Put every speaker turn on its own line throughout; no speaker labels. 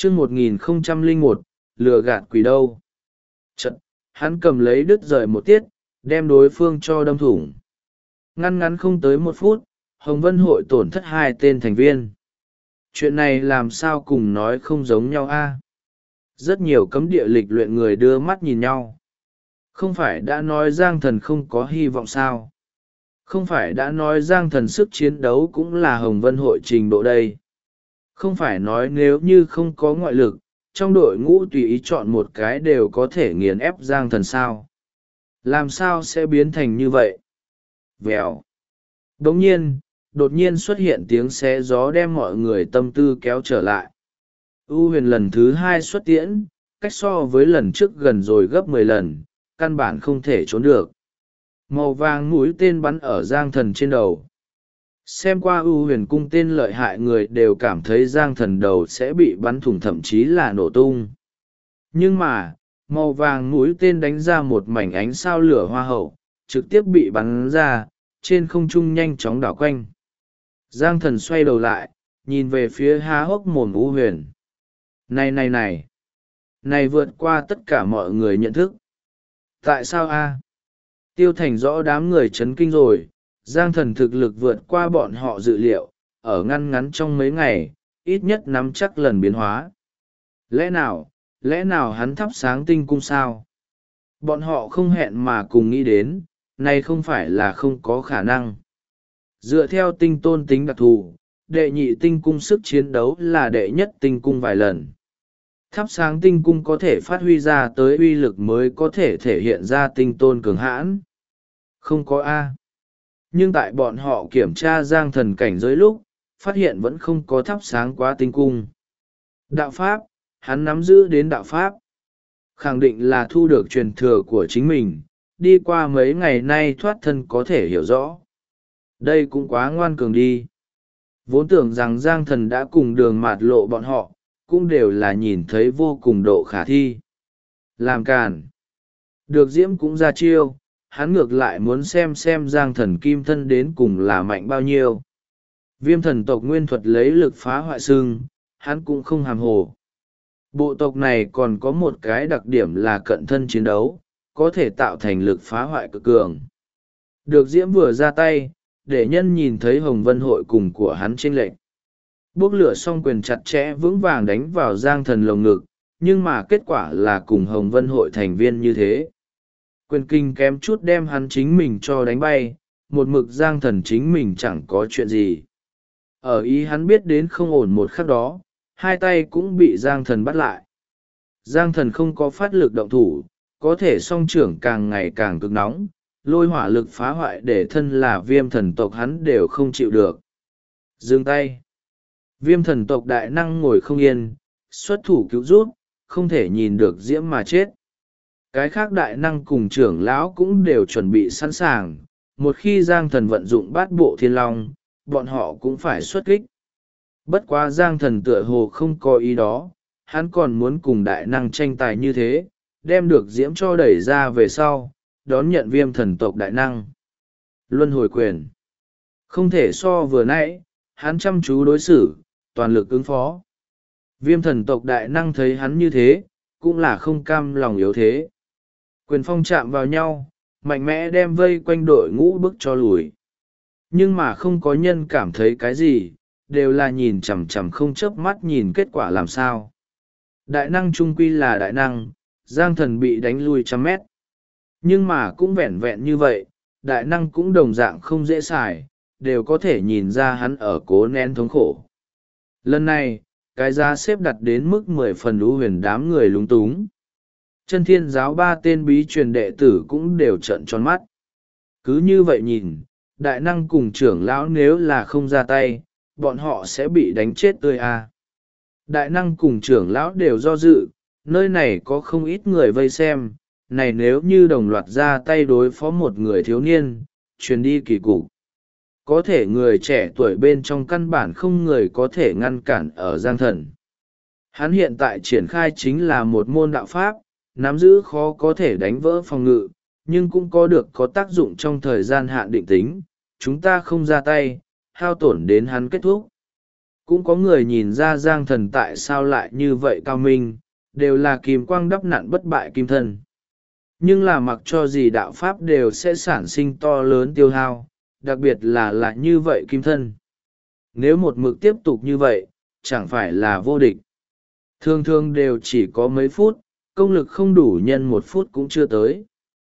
chương 1001, lừa gạt quỷ đâu. Chật, hắn cầm lấy đứt rời một tiết, đem đối phương cho đâm thủng. Ngăn ngắn không tới 1 phút, Hồng Vân hội tổn thất 2 tên thành viên. Chuyện này làm sao cùng nói không giống nhau a? Rất nhiều cấm địa lịch luyện người đưa mắt nhìn nhau. Không phải đã nói Giang Thần không có hy vọng sao? Không phải đã nói Giang Thần sức chiến đấu cũng là Hồng Vân hội trình độ đây? Không phải nói nếu như không có ngoại lực, trong đội ngũ tùy ý chọn một cái đều có thể nghiền ép Giang Thần sao? Làm sao sẽ biến thành như vậy? Vèo. Đột nhiên xuất hiện tiếng xé gió đem mọi người tâm tư kéo trở lại. U Huyền lần thứ 2 xuất tiễn, cách so với lần trước gần rồi gấp 10 lần, căn bản không thể trốn được. Màu vàng mũi tên bắn ở Giang Thần trên đầu. Xem qua U Huyền cung tên lợi hại người đều cảm thấy Giang Thần đầu sẽ bị bắn thủng, thậm chí là nổ tung. Nhưng mà, màu vàng mũi tên đánh ra một mảnh ánh sao lửa hoa hậu, trực tiếp bị bắn ra, trên không trung nhanh chóng đảo quanh. Giang Thần xoay đầu lại, nhìn về phía há hốc mồm U Huyền. Này vượt qua tất cả mọi người nhận thức. Tại sao a? Tiêu Thành rõ đám người chấn kinh rồi. Giang Thần thực lực vượt qua bọn họ dự liệu, ở ngăn ngắn trong mấy ngày, ít nhất nắm chắc lần biến hóa. Lẽ nào hắn thắp sáng tinh cung sao? Bọn họ không hẹn mà cùng nghĩ đến, này không phải là không có khả năng. Dựa theo tinh tôn tính đặc thù, đệ nhị tinh cung sức chiến đấu là đệ nhất tinh cung vài lần. Thắp sáng tinh cung có thể phát huy ra tới uy lực mới có thể thể hiện ra tinh tôn cường hãn. Không có A. Nhưng tại bọn họ kiểm tra Giang Thần cảnh giới lúc, phát hiện vẫn không có thắp sáng quá tinh cung. Đạo Pháp, hắn nắm giữ đến đạo Pháp. Khẳng định là thu được truyền thừa của chính mình, đi qua mấy ngày nay thoát thân có thể hiểu rõ. Đây cũng quá ngoan cường đi. Vốn tưởng rằng Giang Thần đã cùng Đường Mạt Lộ bọn họ, cũng đều là nhìn thấy vô cùng độ khả thi. Làm càn. Được Diễm cũng ra chiêu, hắn ngược lại muốn xem Giang Thần kim thân đến cùng là mạnh bao nhiêu. Viêm thần tộc nguyên thuật lấy lực phá hoại xương, hắn cũng không hàm hồ. Bộ tộc này còn có một cái đặc điểm là cận thân chiến đấu, có thể tạo thành lực phá hoại cực cường. Được Diễm vừa ra tay, để nhân nhìn thấy Hồng Vân hội cùng của hắn chênh lệch. Bốc lửa xong quyền chặt chẽ vững vàng đánh vào Giang Thần lồng ngực, nhưng mà kết quả là cùng Hồng Vân hội thành viên như thế. Quyền kinh kém chút đem hắn chính mình cho đánh bay, một mực Giang Thần chính mình chẳng có chuyện gì. Ở ý hắn biết đến không ổn một khắc đó, hai tay cũng bị Giang Thần bắt lại. Giang Thần không có phát lực động thủ, có thể song trưởng càng ngày càng cực nóng, lôi hỏa lực phá hoại để thân là viêm thần tộc hắn đều không chịu được. Dừng tay. Viêm thần tộc đại năng ngồi không yên, xuất thủ cứu rút, không thể nhìn được Diễm mà chết. Cái khác đại năng cùng trưởng lão cũng đều chuẩn bị sẵn sàng, một khi Giang Thần vận dụng bát bộ thiên long, bọn họ cũng phải xuất kích. Bất quá Giang Thần tựa hồ không có ý đó, hắn còn muốn cùng đại năng tranh tài như thế, đem được Diễm cho đẩy ra về sau, đón nhận viêm thần tộc đại năng. Luân hồi quyền. Không thể so vừa nãy, hắn chăm chú đối xử, toàn lực ứng phó. Viêm thần tộc đại năng thấy hắn như thế, cũng là không cam lòng yếu thế. Quyền phong chạm vào nhau, mạnh mẽ đem vây quanh đội ngũ bức cho lùi. Nhưng mà không có nhân cảm thấy cái gì, đều là nhìn chằm chằm không chớp mắt nhìn kết quả làm sao. Đại năng trung quy là đại năng, Giang Thần bị đánh lui 100 mét. Nhưng mà cũng vẹn vẹn như vậy, đại năng cũng đồng dạng không dễ xài, đều có thể nhìn ra hắn ở cố nén thống khổ. Lần này, cái giá xếp đặt đến mức 10 phần U Huyền đám người lúng túng. Chân Thiên giáo 3 tên bí truyền đệ tử cũng đều trợn tròn mắt. Cứ như vậy nhìn, đại năng cùng trưởng lão nếu là không ra tay, bọn họ sẽ bị đánh chết tươi à. Đại năng cùng trưởng lão đều do dự, nơi này có không ít người vây xem, này nếu như đồng loạt ra tay đối phó một người thiếu niên, truyền đi kỳ cục. Có thể người trẻ tuổi bên trong căn bản không người có thể ngăn cản ở Giang Thần. Hắn hiện tại triển khai chính là một môn đạo pháp, nắm giữ khó có thể đánh vỡ phòng ngự, nhưng cũng có tác dụng trong thời gian hạn định tính, chúng ta không ra tay, hao tổn đến hắn kết thúc. Cũng có người nhìn ra Giang Thần tại sao lại như vậy cao minh, đều là kim quang đắp nặn bất bại kim thân. Nhưng là mặc cho gì đạo pháp đều sẽ sản sinh to lớn tiêu hao, đặc biệt là như vậy kim thân. Nếu một mực tiếp tục như vậy, chẳng phải là vô địch. Thường thường đều chỉ có mấy phút, công lực không đủ nhân một phút cũng chưa tới.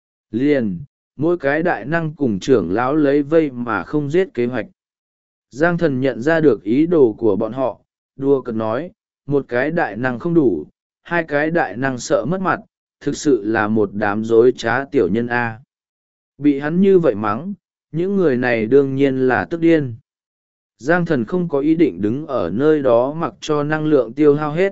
Liền, mỗi cái đại năng cùng trưởng lão lấy vây mà không giết kế hoạch. Giang Thần nhận ra được ý đồ của bọn họ, đùa cợt nói, một cái đại năng không đủ, hai cái đại năng sợ mất mặt, thực sự là một đám dối trá tiểu nhân A. Bị hắn như vậy mắng, những người này đương nhiên là tức điên. Giang Thần không có ý định đứng ở nơi đó mặc cho năng lượng tiêu hao hết.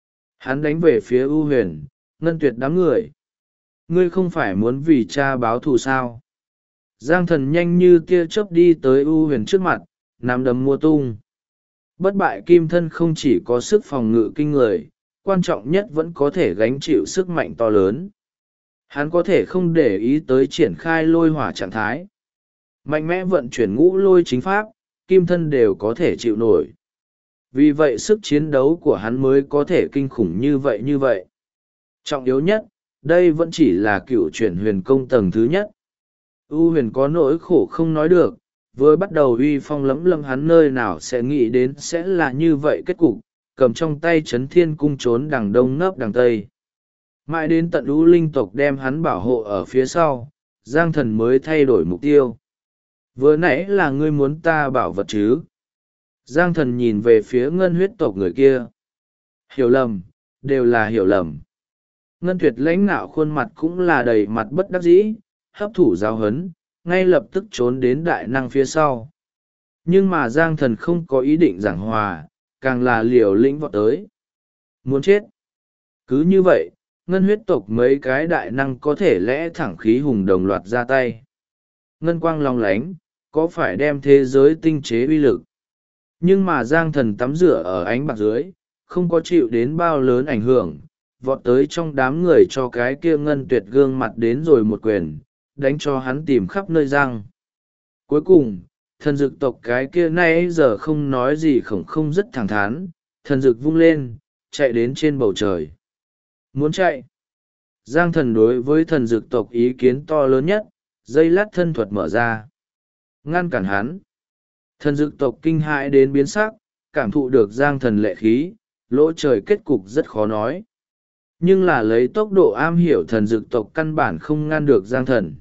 Hắn đánh về phía U Huyền, Ngân Tuyệt đám người. Ngươi không phải muốn vì cha báo thù sao? Giang Thần nhanh như tia chớp đi tới U Huyền trước mặt, nắm đấm mua tung. Bất bại kim thân không chỉ có sức phòng ngự kinh người, quan trọng nhất vẫn có thể gánh chịu sức mạnh to lớn. Hắn có thể không để ý tới triển khai lôi hỏa trạng thái. Mạnh mẽ vận chuyển ngũ lôi chính pháp, kim thân đều có thể chịu nổi. Vì vậy sức chiến đấu của hắn mới có thể kinh khủng như vậy. Trọng yếu nhất, đây vẫn chỉ là cựu chuyển huyền công tầng thứ nhất. U Huyền có nỗi khổ không nói được, vừa bắt đầu uy phong lẫm lẫm hắn nơi nào sẽ nghĩ đến sẽ là như vậy kết cục, cầm trong tay Chấn Thiên Cung trốn đằng đông nấp đằng tây. Mãi đến tận U Linh tộc đem hắn bảo hộ ở phía sau, Giang Thần mới thay đổi mục tiêu. Vừa nãy là ngươi muốn ta bảo vật chứ? Giang Thần nhìn về phía Ngân huyết tộc người kia. Hiểu lầm, đều là hiểu lầm. Ngân Tuyệt lãnh nạo khuôn mặt cũng là đầy mặt bất đắc dĩ, hấp thụ giáo huấn, ngay lập tức trốn đến đại năng phía sau. Nhưng mà Giang Thần không có ý định giảng hòa, càng là liều lĩnh vọt tới. Muốn chết. Cứ như vậy, Ngân huyết tộc mấy cái đại năng có thể lẽ thẳng khí hùng đồng loạt ra tay. Ngân quang long lánh, có phải đem thế giới tinh chế uy lực. Nhưng mà Giang Thần tắm rửa ở ánh bạc dưới, không có chịu đến bao lớn ảnh hưởng, vọt tới trong đám người cho cái kia Ngân Tuyệt gương mặt đến rồi một quyền, đánh cho hắn tìm khắp nơi răng. Cuối cùng, thần dực tộc cái kia nay giờ không nói gì không rất thẳng thắn, thần dực vung lên, chạy đến trên bầu trời. Muốn chạy. Giang Thần đối với thần dực tộc ý kiến to lớn nhất, dây lát thân thuật mở ra. Ngăn cản hắn. Thần dực tộc kinh hãi đến biến sắc, cảm thụ được Giang Thần lệ khí, lỗ trời kết cục rất khó nói. Nhưng là lấy tốc độ am hiểu thần dực tộc căn bản không ngăn được Giang Thần.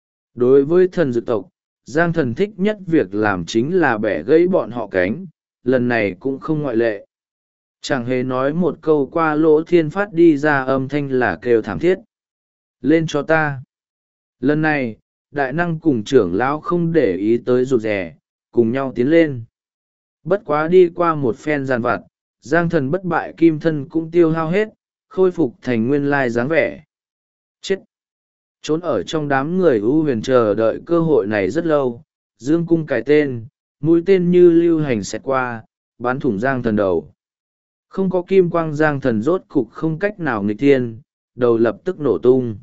Đối với thần dực tộc, Giang Thần thích nhất việc làm chính là bẻ gãy bọn họ cánh, lần này cũng không ngoại lệ. Chẳng hề nói một câu qua lỗ thiên phát đi ra âm thanh là kêu thảm thiết. Lên cho ta. Lần này, đại năng cùng trưởng lão không để ý tới rụt rè, cùng nhau tiến lên. Bất quá đi qua một phen giàn vặt, Giang Thần bất bại kim thân cũng tiêu hao hết, khôi phục thành nguyên lai dáng vẻ. Chết! Trốn ở trong đám người U Huyền chờ đợi cơ hội này rất lâu, dương cung cài tên, mũi tên như lưu hành xẹt qua, bắn thủng Giang Thần đầu. Không có kim quang Giang Thần rốt cục không cách nào nghịch thiên, đầu lập tức nổ tung.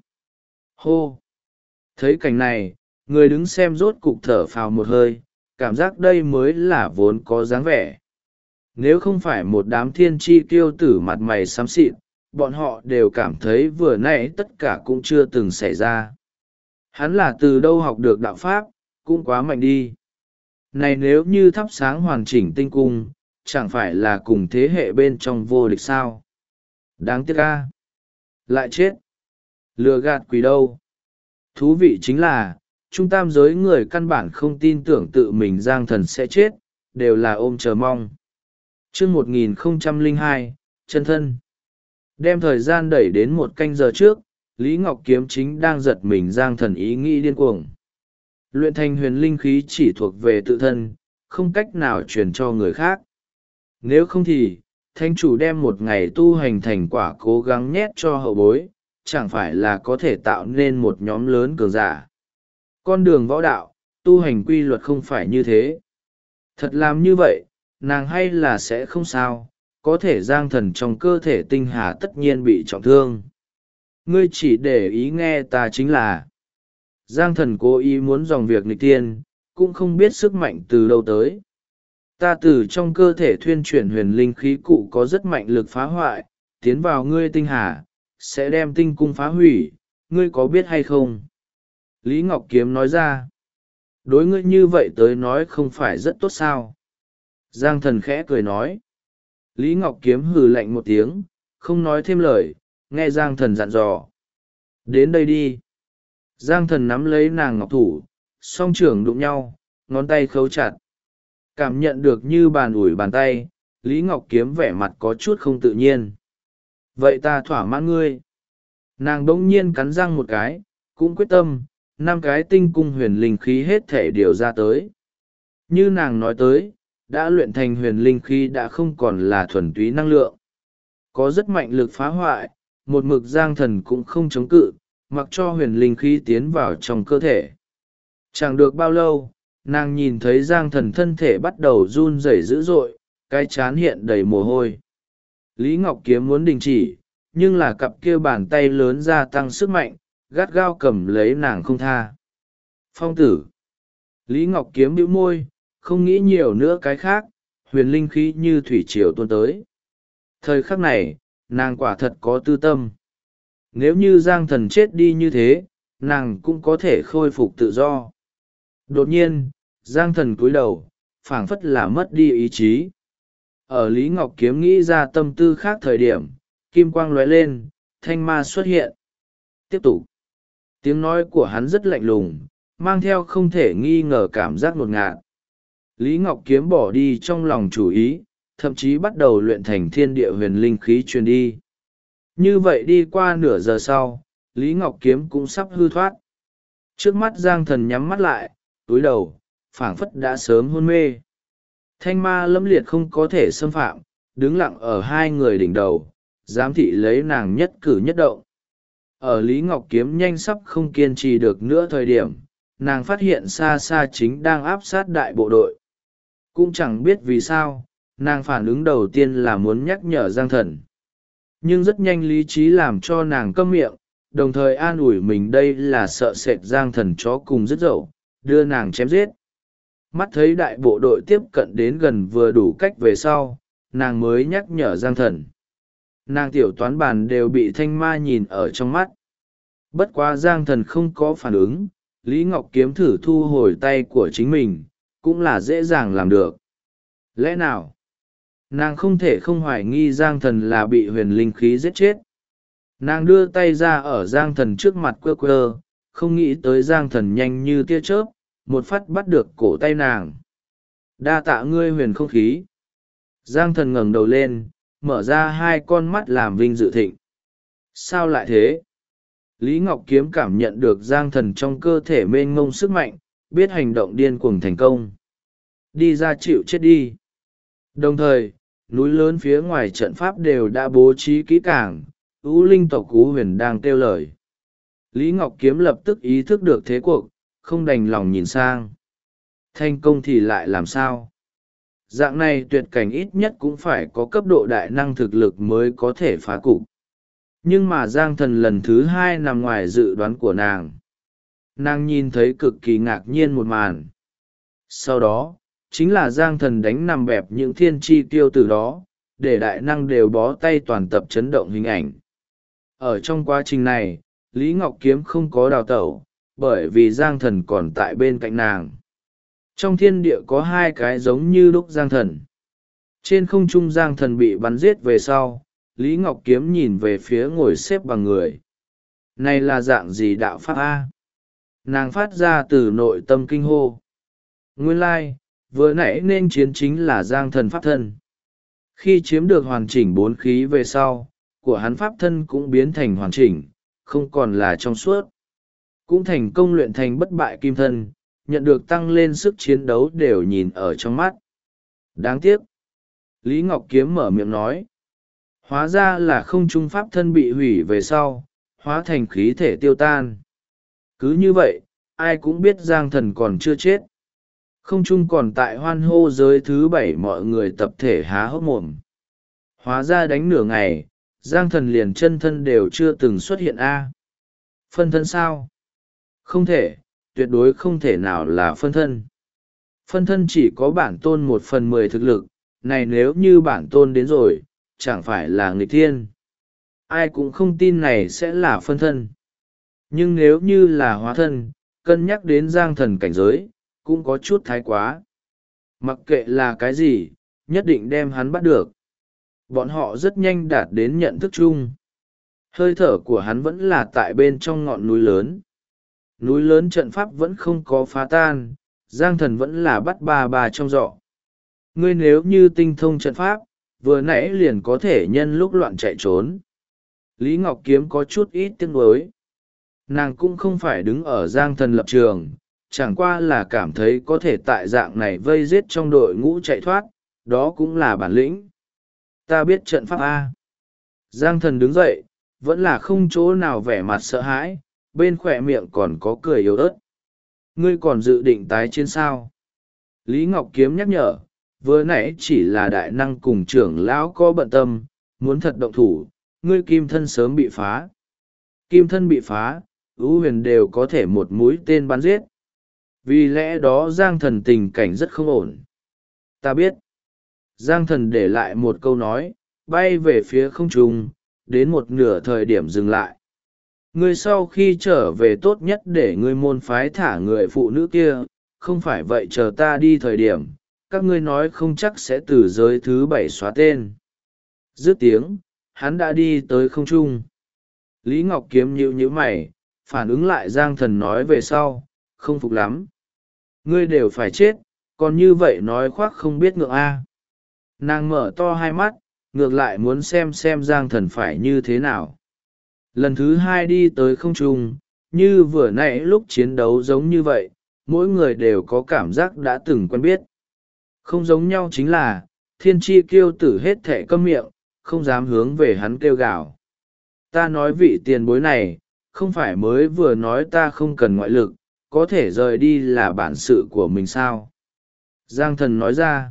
Hô! Thấy cảnh này, người đứng xem rốt cục thở phào một hơi, cảm giác đây mới là vốn có dáng vẻ. Nếu không phải một đám thiên tri kiêu tử mặt mày xám xịt, bọn họ đều cảm thấy vừa nãy tất cả cũng chưa từng xảy ra. Hắn là từ đâu học được đạo pháp, cũng quá mạnh đi. Này nếu như thắp sáng hoàn chỉnh tinh cung, chẳng phải là cùng thế hệ bên trong vô địch sao? Đáng tiếc a, lại chết. Lừa gạt quỷ đâu. Thú vị chính là, trung tam giới người căn bản không tin tưởng tự mình Giang Thần sẽ chết, đều là ôm chờ mong. Chương 1002, chân thân. Đem thời gian đẩy đến một canh giờ trước, Lý Ngọc Kiếm chính đang giật mình Giang Thần ý nghĩ điên cuồng. Luyện thành huyền linh khí chỉ thuộc về tự thân, không cách nào truyền cho người khác. Nếu không thì, thánh chủ đem một ngày tu hành thành quả cố gắng nhét cho hậu bối, chẳng phải là có thể tạo nên một nhóm lớn cường giả. Con đường võ đạo, tu hành quy luật không phải như thế. Thật làm như vậy, nàng hay là sẽ không sao, có thể Giang Thần trong cơ thể tinh hà tất nhiên bị trọng thương. Ngươi chỉ để ý nghe ta chính là Giang Thần cố ý muốn dòng việc nghịch tiên, cũng không biết sức mạnh từ đâu tới. Ta từ trong cơ thể thuyên chuyển huyền linh khí cụ có rất mạnh lực phá hoại, tiến vào ngươi tinh hà, sẽ đem tinh cung phá hủy, ngươi có biết hay không? Lý Ngọc Kiếm nói ra. Đối ngươi như vậy tới nói không phải rất tốt sao? Giang Thần khẽ cười nói. Lý Ngọc Kiếm hừ lạnh một tiếng, không nói thêm lời, nghe Giang Thần dặn dò. Đến đây đi. Giang Thần nắm lấy nàng ngọc thủ, song trưởng đụng nhau, ngón tay khấu chặt. Cảm nhận được như bàn ủi bàn tay, Lý Ngọc Kiếm vẻ mặt có chút không tự nhiên. Vậy ta thỏa mãn ngươi. Nàng bỗng nhiên cắn răng một cái, cũng quyết tâm, 5 cái tinh cung huyền linh khí hết thể điều ra tới. Như nàng nói tới, đã luyện thành huyền linh khí đã không còn là thuần túy năng lượng. Có rất mạnh lực phá hoại, một mực Giang Thần cũng không chống cự, mặc cho huyền linh khí tiến vào trong cơ thể. Chẳng được bao lâu, nàng nhìn thấy Giang Thần thân thể bắt đầu run rẩy dữ dội, cái trán hiện đầy mồ hôi. Lý Ngọc Kiếm muốn đình chỉ, nhưng là cặp kia bàn tay lớn gia tăng sức mạnh, gắt gao cầm lấy nàng không tha. Phong tử. Lý Ngọc Kiếm bĩu môi, không nghĩ nhiều nữa cái khác, huyền linh khí như thủy triều tuôn tới. Thời khắc này, nàng quả thật có tư tâm. Nếu như Giang Thần chết đi như thế, nàng cũng có thể khôi phục tự do. Đột nhiên, Giang Thần cúi đầu, phảng phất là mất đi ý chí. Ở Lý Ngọc Kiếm nghĩ ra tâm tư khác thời điểm, kim quang lóe lên, thanh ma xuất hiện. Tiếp tục. Tiếng nói của hắn rất lạnh lùng, mang theo không thể nghi ngờ cảm giác ngột ngạt. Lý Ngọc Kiếm bỏ đi trong lòng chủ ý, thậm chí bắt đầu luyện thành thiên địa huyền linh khí truyền đi. Như vậy đi qua nửa giờ sau, Lý Ngọc Kiếm cũng sắp hư thoát. Trước mắt Giang Thần nhắm mắt lại, túi đầu, phảng phất đã sớm hôn mê. Thanh ma lâm liệt không có thể xâm phạm, đứng lặng ở hai người đỉnh đầu, giám thị lấy nàng nhất cử nhất động. Ở Lý Ngọc Kiếm nhanh sắp không kiên trì được nữa thời điểm, nàng phát hiện xa xa chính đang áp sát đại bộ đội. Cũng chẳng biết vì sao, nàng phản ứng đầu tiên là muốn nhắc nhở Giang Thần. Nhưng rất nhanh lý trí làm cho nàng câm miệng, đồng thời an ủi mình đây là sợ sệt Giang Thần chó cùng dứt dậu, đưa nàng chém giết. Mắt thấy đại bộ đội tiếp cận đến gần vừa đủ cách về sau, nàng mới nhắc nhở Giang Thần. Nàng tiểu toán bàn đều bị thanh ma nhìn ở trong mắt. Bất quá Giang Thần không có phản ứng, Lý Ngọc Kiếm thử thu hồi tay của chính mình, cũng là dễ dàng làm được. Lẽ nào? Nàng không thể không hoài nghi Giang Thần là bị huyền linh khí giết chết. Nàng đưa tay ra ở Giang Thần trước mặt quơ quơ, không nghĩ tới Giang Thần nhanh như tia chớp, một phát bắt được cổ tay nàng. Đa tạ ngươi huyền không khí. Giang Thần ngẩng đầu lên, mở ra hai con mắt làm vinh dự thịnh. Sao lại thế? Lý Ngọc Kiếm cảm nhận được Giang Thần trong cơ thể mênh mông sức mạnh, biết hành động điên cuồng thành công. Đi ra chịu chết đi. Đồng thời, núi lớn phía ngoài trận pháp đều đã bố trí kỹ càng, Ú Linh tộc Ú Huyền đang kêu lời. Lý Ngọc Kiếm lập tức ý thức được thế cuộc, không đành lòng nhìn sang. Thành công thì lại làm sao? Dạng này tuyệt cảnh ít nhất cũng phải có cấp độ đại năng thực lực mới có thể phá cục. Nhưng mà Giang Thần lần thứ hai nằm ngoài dự đoán của nàng. Nàng nhìn thấy cực kỳ ngạc nhiên một màn. Sau đó, chính là Giang Thần đánh nằm bẹp những thiên tri tiêu từ đó, để đại năng đều bó tay toàn tập chấn động hình ảnh. Ở trong quá trình này, Lý Ngọc Kiếm không có đào tẩu, bởi vì Giang Thần còn tại bên cạnh nàng. Trong thiên địa có hai cái giống như lúc Giang Thần. Trên không trung Giang Thần bị bắn giết về sau, Lý Ngọc Kiếm nhìn về phía ngồi xếp bằng người. Này là dạng gì đạo pháp A? Nàng phát ra từ nội tâm kinh hô. Nguyên lai, vừa nãy nên chiến chính là Giang Thần pháp thân. Khi chiếm được hoàn chỉnh 4 khí về sau, của hắn pháp thân cũng biến thành hoàn chỉnh, không còn là trong suốt. Cũng thành công luyện thành bất bại kim thân, nhận được tăng lên sức chiến đấu đều nhìn ở trong mắt. Đáng tiếc. Lý Ngọc Kiếm mở miệng nói. Hóa ra là không trung pháp thân bị hủy về sau, hóa thành khí thể tiêu tan. Cứ như vậy, ai cũng biết Giang Thần còn chưa chết. Không trung còn tại hoan hô giới thứ 7 mọi người tập thể há hốc mồm. Hóa ra đánh nửa ngày, Giang Thần liền chân thân đều chưa từng xuất hiện A. Phân thân sao? Không thể, tuyệt đối không thể nào là phân thân. Phân thân chỉ có bản tôn 1/10 thực lực, này nếu như bản tôn đến rồi, chẳng phải là nghịch thiên. Ai cũng không tin này sẽ là phân thân. Nhưng nếu như là hóa thân, cân nhắc đến giang thần cảnh giới, cũng có chút thái quá. Mặc kệ là cái gì, nhất định đem hắn bắt được. Bọn họ rất nhanh đạt đến nhận thức chung. Hơi thở của hắn vẫn là tại bên trong ngọn núi lớn. Núi lớn trận pháp vẫn không có phá tan, giang thần vẫn là bắt bà trong giọ. Ngươi nếu như tinh thông trận pháp, vừa nãy liền có thể nhân lúc loạn chạy trốn. Lý Ngọc Kiếm có chút ít tiếc nuối. Nàng cũng không phải đứng ở giang thần lập trường, chẳng qua là cảm thấy có thể tại dạng này vây giết trong đội ngũ chạy thoát, đó cũng là bản lĩnh. Ta biết trận pháp A. Giang thần đứng dậy, vẫn là không chỗ nào vẻ mặt sợ hãi, bên khỏe miệng còn có cười yếu ớt. Ngươi còn dự định tái chiến sao? Lý Ngọc Kiếm nhắc nhở, vừa nãy chỉ là đại năng cùng trưởng lão có bận tâm, muốn thật động thủ, ngươi kim thân sớm bị phá. Kim thân bị phá, ưu huyền đều có thể một mũi tên bắn giết. Vì lẽ đó Giang thần tình cảnh rất không ổn. Ta biết. Giang thần để lại một câu nói, bay về phía không trung, đến một nửa thời điểm dừng lại. Ngươi sau khi trở về tốt nhất để ngươi môn phái thả người phụ nữ kia, không phải vậy chờ ta đi thời điểm, các ngươi nói không chắc sẽ từ giới thứ 7 xóa tên. Dứt tiếng, hắn đã đi tới không trung. Lý Ngọc Kiếm nhíu mày, phản ứng lại Giang thần nói về sau, không phục lắm. Ngươi đều phải chết, còn như vậy nói khoác không biết ngượng a. Nàng mở to hai mắt, ngược lại muốn xem Giang thần phải như thế nào. Lần thứ hai đi tới không trung, như vừa nãy lúc chiến đấu giống như vậy, mỗi người đều có cảm giác đã từng quen biết. Không giống nhau chính là, thiên tri kiêu tử hết thệ câm miệng, không dám hướng về hắn kêu gào. Ta nói vị tiền bối này, không phải mới vừa nói ta không cần ngoại lực, có thể rời đi là bản sự của mình sao? Giang thần nói ra.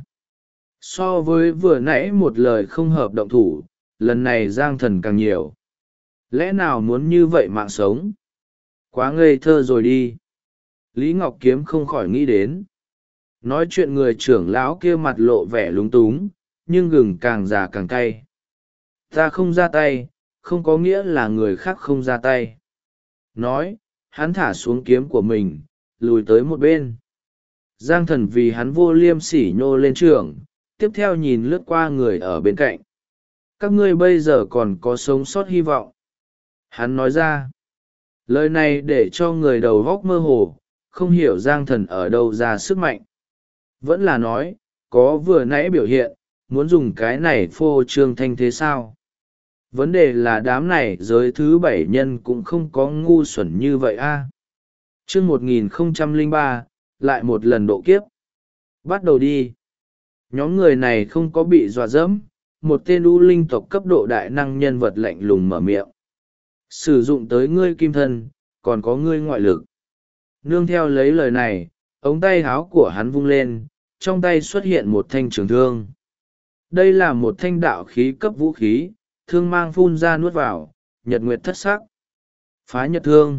So với vừa nãy một lời không hợp động thủ, lần này Giang thần càng nhiều. Lẽ nào muốn như vậy mạng sống? Quá ngây thơ rồi đi. Lý Ngọc Kiếm không khỏi nghĩ đến. Nói chuyện người trưởng lão kia mặt lộ vẻ lúng túng, nhưng gừng càng già càng cay. Ta không ra tay, không có nghĩa là người khác không ra tay. Nói, hắn thả xuống kiếm của mình, lùi tới một bên. Giang thần vì hắn vô liêm sỉ nhô lên trường, tiếp theo nhìn lướt qua người ở bên cạnh. Các ngươi bây giờ còn có sống sót hy vọng. Hắn nói ra. Lời này để cho người đầu góc mơ hồ, không hiểu Giang thần ở đâu ra sức mạnh. Vẫn là nói, có vừa nãy biểu hiện, muốn dùng cái này phô trương thanh thế sao? Vấn đề là đám này giới thứ 7 nhân cũng không có ngu xuẩn như vậy a. Chương 1003, lại một lần độ kiếp. Bắt đầu đi. Nhóm người này không có bị dọa dẫm, một tên u linh tộc cấp độ đại năng nhân vật lạnh lùng mở miệng. Sử dụng tới ngươi kim thân, còn có ngươi ngoại lực. Nương theo lấy lời này, ống tay háo của hắn vung lên, trong tay xuất hiện một thanh trường thương. Đây là một thanh đạo khí cấp vũ khí, thương mang phun ra nuốt vào, nhật nguyệt thất sắc. Phá nhật thương.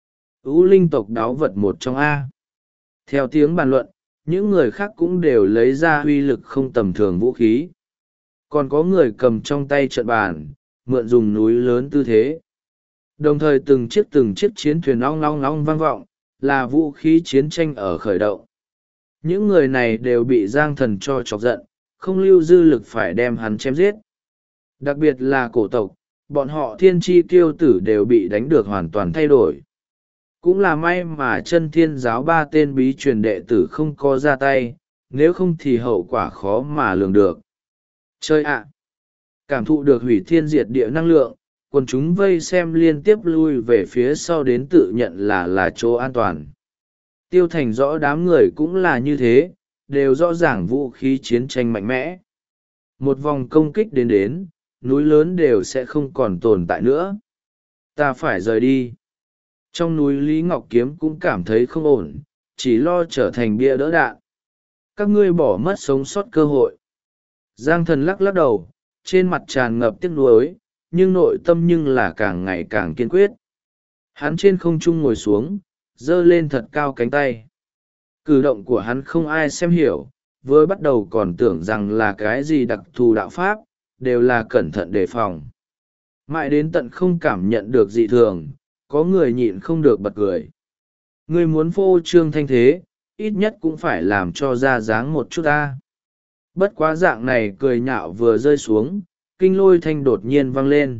U linh tộc đáo vật một trong A. Theo tiếng bàn luận, những người khác cũng đều lấy ra uy lực không tầm thường vũ khí. Còn có người cầm trong tay trận bàn, mượn dùng núi lớn tư thế. Đồng thời từng chiếc chiến thuyền ong long long vang vọng, là vũ khí chiến tranh ở khởi động. Những người này đều bị Giang thần cho chọc giận, không lưu dư lực phải đem hắn chém giết. Đặc biệt là cổ tộc, bọn họ thiên tri kiêu tử đều bị đánh được hoàn toàn thay đổi. Cũng là may mà chân thiên giáo 3 tên bí truyền đệ tử không có ra tay, nếu không thì hậu quả khó mà lường được. Chơi ạ! Cảm thụ được hủy thiên diệt địa năng lượng, quần chúng vây xem liên tiếp lui về phía sau đến tự nhận là chỗ an toàn. Tiêu Thành rõ đám người cũng là như thế, đều rõ ràng vũ khí chiến tranh mạnh mẽ. Một vòng công kích đến, núi lớn đều sẽ không còn tồn tại nữa. Ta phải rời đi. Trong núi Lý Ngọc Kiếm cũng cảm thấy không ổn, chỉ lo trở thành bia đỡ đạn. Các ngươi bỏ mất sống sót cơ hội. Giang thần lắc lắc đầu, trên mặt tràn ngập tiếc nuối, nhưng nội tâm nhưng là càng ngày càng kiên quyết. Hắn trên không trung ngồi xuống, giơ lên thật cao cánh tay. Cử động của hắn không ai xem hiểu, vừa bắt đầu còn tưởng rằng là cái gì đặc thù đạo pháp, đều là cẩn thận đề phòng. Mãi đến tận không cảm nhận được dị thường, có người nhịn không được bật cười. Ngươi muốn phô trương thanh thế, ít nhất cũng phải làm cho ra dáng một chút ta. Bất quá dạng này cười nhạo vừa rơi xuống, kinh lôi thanh đột nhiên vang lên.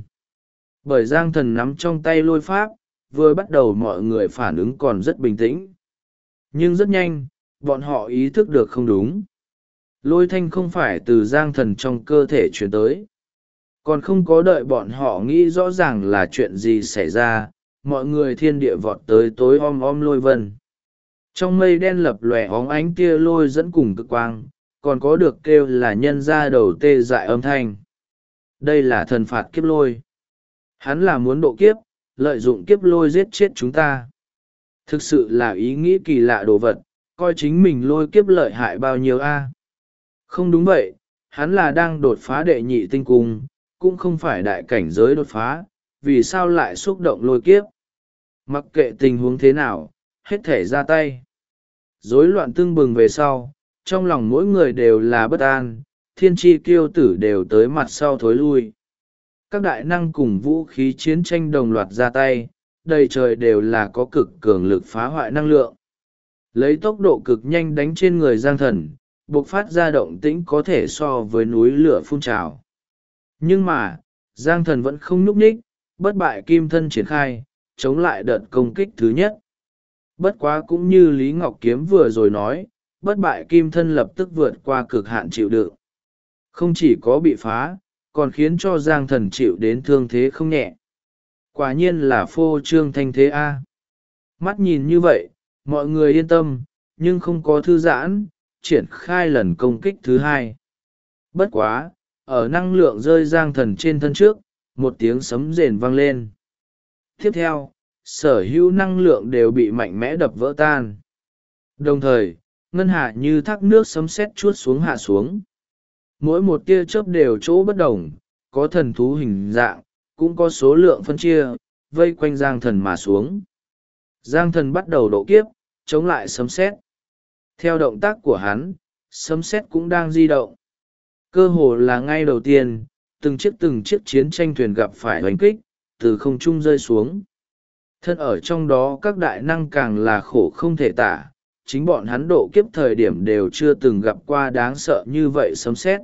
Bởi Giang Thần nắm trong tay lôi pháp, vừa bắt đầu mọi người phản ứng còn rất bình tĩnh. Nhưng rất nhanh, bọn họ ý thức được không đúng. Lôi thanh không phải từ Giang Thần trong cơ thể chuyển tới. Còn không có đợi bọn họ nghĩ rõ ràng là chuyện gì xảy ra, mọi người thiên địa vọt tới tối om om lôi vân. Trong mây đen lập lòe óng ánh tia lôi dẫn cùng cực quang, còn có được kêu là nhân ra đầu tê dại âm thanh. Đây là thần phạt kiếp lôi. Hắn là muốn độ kiếp, lợi dụng kiếp lôi giết chết chúng ta. Thực sự là ý nghĩ kỳ lạ đồ vật, coi chính mình lôi kiếp lợi hại bao nhiêu a? Không đúng vậy, hắn là đang đột phá đệ nhị tinh cung, cũng không phải đại cảnh giới đột phá, vì sao lại xúc động lôi kiếp. Mặc kệ tình huống thế nào, hết thể ra tay. Rối loạn tưng bừng về sau, trong lòng mỗi người đều là bất an, thiên tri kiêu tử đều tới mặt sau thối lui. Các đại năng cùng vũ khí chiến tranh đồng loạt ra tay, đầy trời đều là có cực cường lực phá hoại năng lượng. Lấy tốc độ cực nhanh đánh trên người Giang Thần, bộc phát ra động tĩnh có thể so với núi lửa phun trào. Nhưng mà, Giang Thần vẫn không nhúc nhích, bất bại kim thân triển khai, chống lại đợt công kích thứ nhất. Bất quá cũng như Lý Ngọc Kiếm vừa rồi nói, bất bại kim thân lập tức vượt qua cực hạn chịu đựng. Không chỉ có bị phá, còn khiến cho Giang Thần chịu đến thương thế không nhẹ. Quả nhiên là phô trương thanh thế A. Mắt nhìn như vậy, mọi người yên tâm, nhưng không có thư giãn, triển khai lần công kích thứ hai. Bất quá, ở năng lượng rơi Giang Thần trên thân trước, một tiếng sấm rền vang lên. Tiếp theo, sở hữu năng lượng đều bị mạnh mẽ đập vỡ tan. Đồng thời, ngân hạ như thác nước sấm sét chuốt xuống hạ xuống. Mỗi một tia chớp đều chỗ bất đồng, có thần thú hình dạng, cũng có số lượng phân chia, vây quanh Giang Thần mà xuống. Giang Thần bắt đầu độ kiếp, chống lại sấm sét. Theo động tác của hắn, sấm sét cũng đang di động. Cơ hồ là ngay đầu tiên, từng chiếc chiến tranh thuyền gặp phải đánh kích, từ không trung rơi xuống. Thân ở trong đó các đại năng càng là khổ không thể tả, chính bọn hắn độ kiếp thời điểm đều chưa từng gặp qua đáng sợ như vậy sấm sét.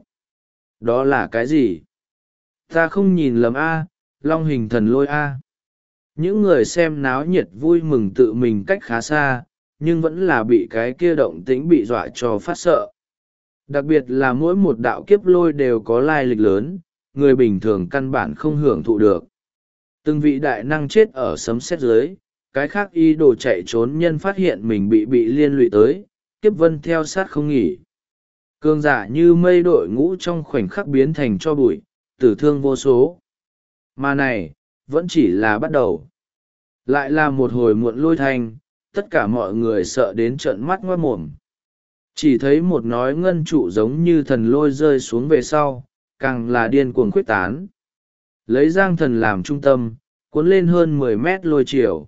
Đó là cái gì? Ta không nhìn lầm A, long hình thần lôi A. Những người xem náo nhiệt vui mừng tự mình cách khá xa, nhưng vẫn là bị cái kia động tĩnh bị dọa cho phát sợ. Đặc biệt là mỗi một đạo kiếp lôi đều có lai lịch lớn, người bình thường căn bản không hưởng thụ được. Từng vị đại năng chết ở sấm sét dưới, cái khác ý đồ chạy trốn nhân phát hiện mình bị liên lụy tới, kiếp vân theo sát không nghỉ. Cường giả như mây đội ngũ trong khoảnh khắc biến thành cho bụi, tử thương vô số. Mà này, vẫn chỉ là bắt đầu. Lại là một hồi muộn lôi thanh, tất cả mọi người sợ đến trợn mắt ngoát mồm. Chỉ thấy một nói ngân trụ giống như thần lôi rơi xuống về sau, càng là điên cuồng khuyết tán. Lấy Giang Thần làm trung tâm, cuốn lên hơn 10 mét lôi chiều.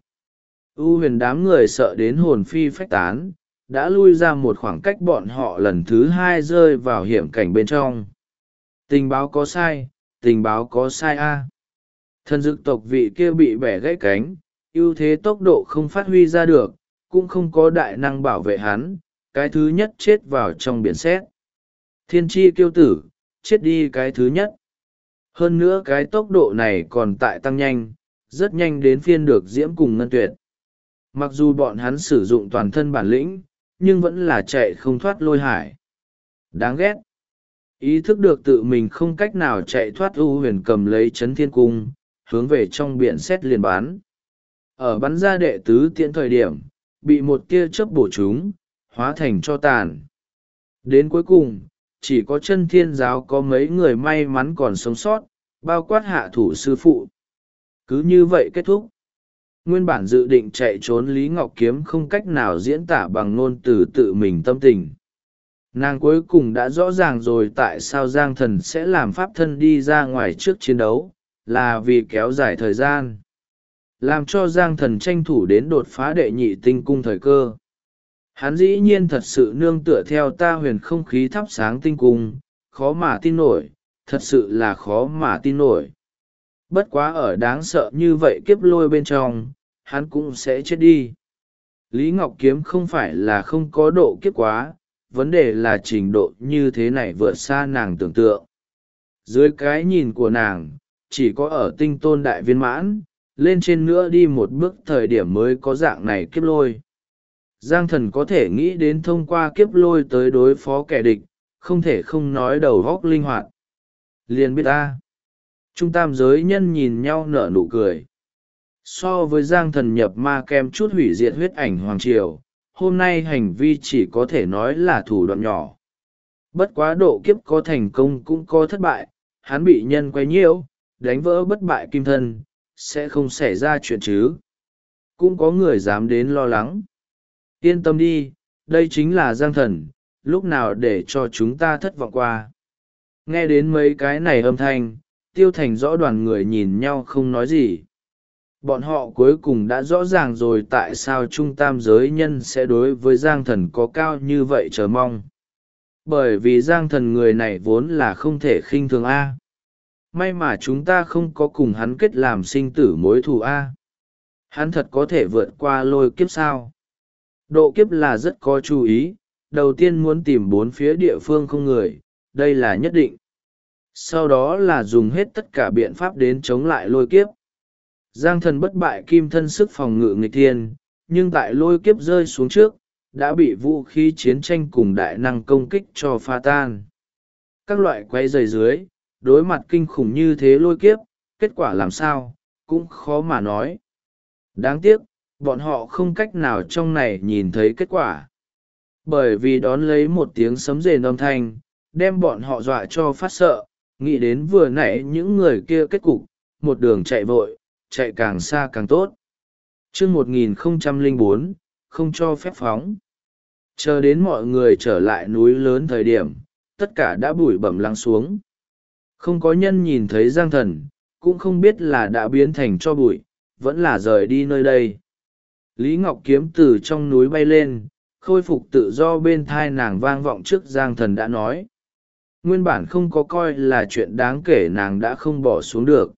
U huyền đám người sợ đến hồn phi phách tán, đã lui ra một khoảng cách bọn họ lần thứ hai rơi vào hiểm cảnh bên trong. Tình báo có sai, tình báo có sai a. Thần dực tộc vị kia bị bẻ gãy cánh, ưu thế tốc độ không phát huy ra được, cũng không có đại năng bảo vệ hắn, cái thứ nhất chết vào trong biển sét. Thiên tri kiêu tử, chết đi cái thứ nhất. Hơn nữa cái tốc độ này còn tại tăng nhanh, rất nhanh đến phiên được diễm cùng ngân tuyệt. Mặc dù bọn hắn sử dụng toàn thân bản lĩnh, nhưng vẫn là chạy không thoát lôi hải. Đáng ghét. Ý thức được tự mình không cách nào chạy thoát, U huyền cầm lấy chấn thiên cung, hướng về trong biển sét liền bắn. Ở bắn ra đệ tứ tiễn thời điểm, bị một tia chớp bổ trúng, hóa thành cho tàn. Đến cuối cùng, chỉ có chân thiên giáo có mấy người may mắn còn sống sót, bao quát hạ thủ sư phụ. Cứ như vậy kết thúc. Nguyên bản dự định chạy trốn Lý Ngọc Kiếm không cách nào diễn tả bằng ngôn từ tự mình tâm tình. Nàng cuối cùng đã rõ ràng rồi tại sao Giang Thần sẽ làm pháp thân đi ra ngoài trước chiến đấu, là vì kéo dài thời gian. Làm cho Giang Thần tranh thủ đến đột phá đệ nhị tinh cung thời cơ. hắn dĩ nhiên thật sự nương tựa theo ta huyền không khí thắp sáng tinh cung, khó mà tin nổi, thật sự là khó mà tin nổi. Bất quá ở đáng sợ như vậy kiếp lôi bên trong, hắn cũng sẽ chết đi. Lý Ngọc Kiếm không phải là không có độ kiếp quá, vấn đề là trình độ như thế này vượt xa nàng tưởng tượng. Dưới cái nhìn của nàng, chỉ có ở tinh tôn đại viên mãn, lên trên nữa đi một bước thời điểm mới có dạng này kiếp lôi. Giang thần có thể nghĩ đến thông qua kiếp lôi tới đối phó kẻ địch, không thể không nói đầu góc linh hoạt. Liền biết ta. Trung tam giới nhân nhìn nhau nở nụ cười. So với giang thần nhập ma kem chút hủy diệt huyết ảnh hoàng triều, hôm nay hành vi chỉ có thể nói là thủ đoạn nhỏ. Bất quá độ kiếp có thành công cũng có thất bại, hắn bị nhân quay nhiễu, đánh vỡ bất bại kim thân, sẽ không xảy ra chuyện chứ. Cũng có người dám đến lo lắng. Yên tâm đi, đây chính là giang thần, lúc nào để cho chúng ta thất vọng qua. Nghe đến mấy cái này âm thanh, Tiêu Thành rõ đoàn người nhìn nhau không nói gì. Bọn họ cuối cùng đã rõ ràng rồi tại sao trung tam giới nhân sẽ đối với giang thần có cao như vậy chờ mong. Bởi vì giang thần người này vốn là không thể khinh thường A. May mà chúng ta không có cùng hắn kết làm sinh tử mối thù A. Hắn thật có thể vượt qua lôi kiếp sao. Độ kiếp là rất có chú ý, đầu tiên muốn tìm bốn phía địa phương không người, đây là nhất định. Sau đó là dùng hết tất cả biện pháp đến chống lại lôi kiếp. Giang thần bất bại kim thân sức phòng ngự nghịch thiên, nhưng tại lôi kiếp rơi xuống trước, đã bị vũ khí chiến tranh cùng đại năng công kích cho pha tan. Các loại quay dày dưới, đối mặt kinh khủng như thế lôi kiếp, kết quả làm sao, cũng khó mà nói. Đáng tiếc, bọn họ không cách nào trong này nhìn thấy kết quả. Bởi vì đón lấy một tiếng sấm rền âm thanh, đem bọn họ dọa cho phát sợ, nghĩ đến vừa nãy những người kia kết cục, một đường chạy vội, chạy càng xa càng tốt. Chương 1004, không cho phép phóng. Chờ đến mọi người trở lại núi lớn thời điểm, tất cả đã bụi bẩm lắng xuống. Không có nhân nhìn thấy giang thần, cũng không biết là đã biến thành cho bụi, vẫn là rời đi nơi đây. Lý Ngọc Kiếm từ trong núi bay lên, khôi phục tự do bên thai nàng vang vọng trước giang thần đã nói. Nguyên bản không có coi là chuyện đáng kể nàng đã không bỏ xuống được.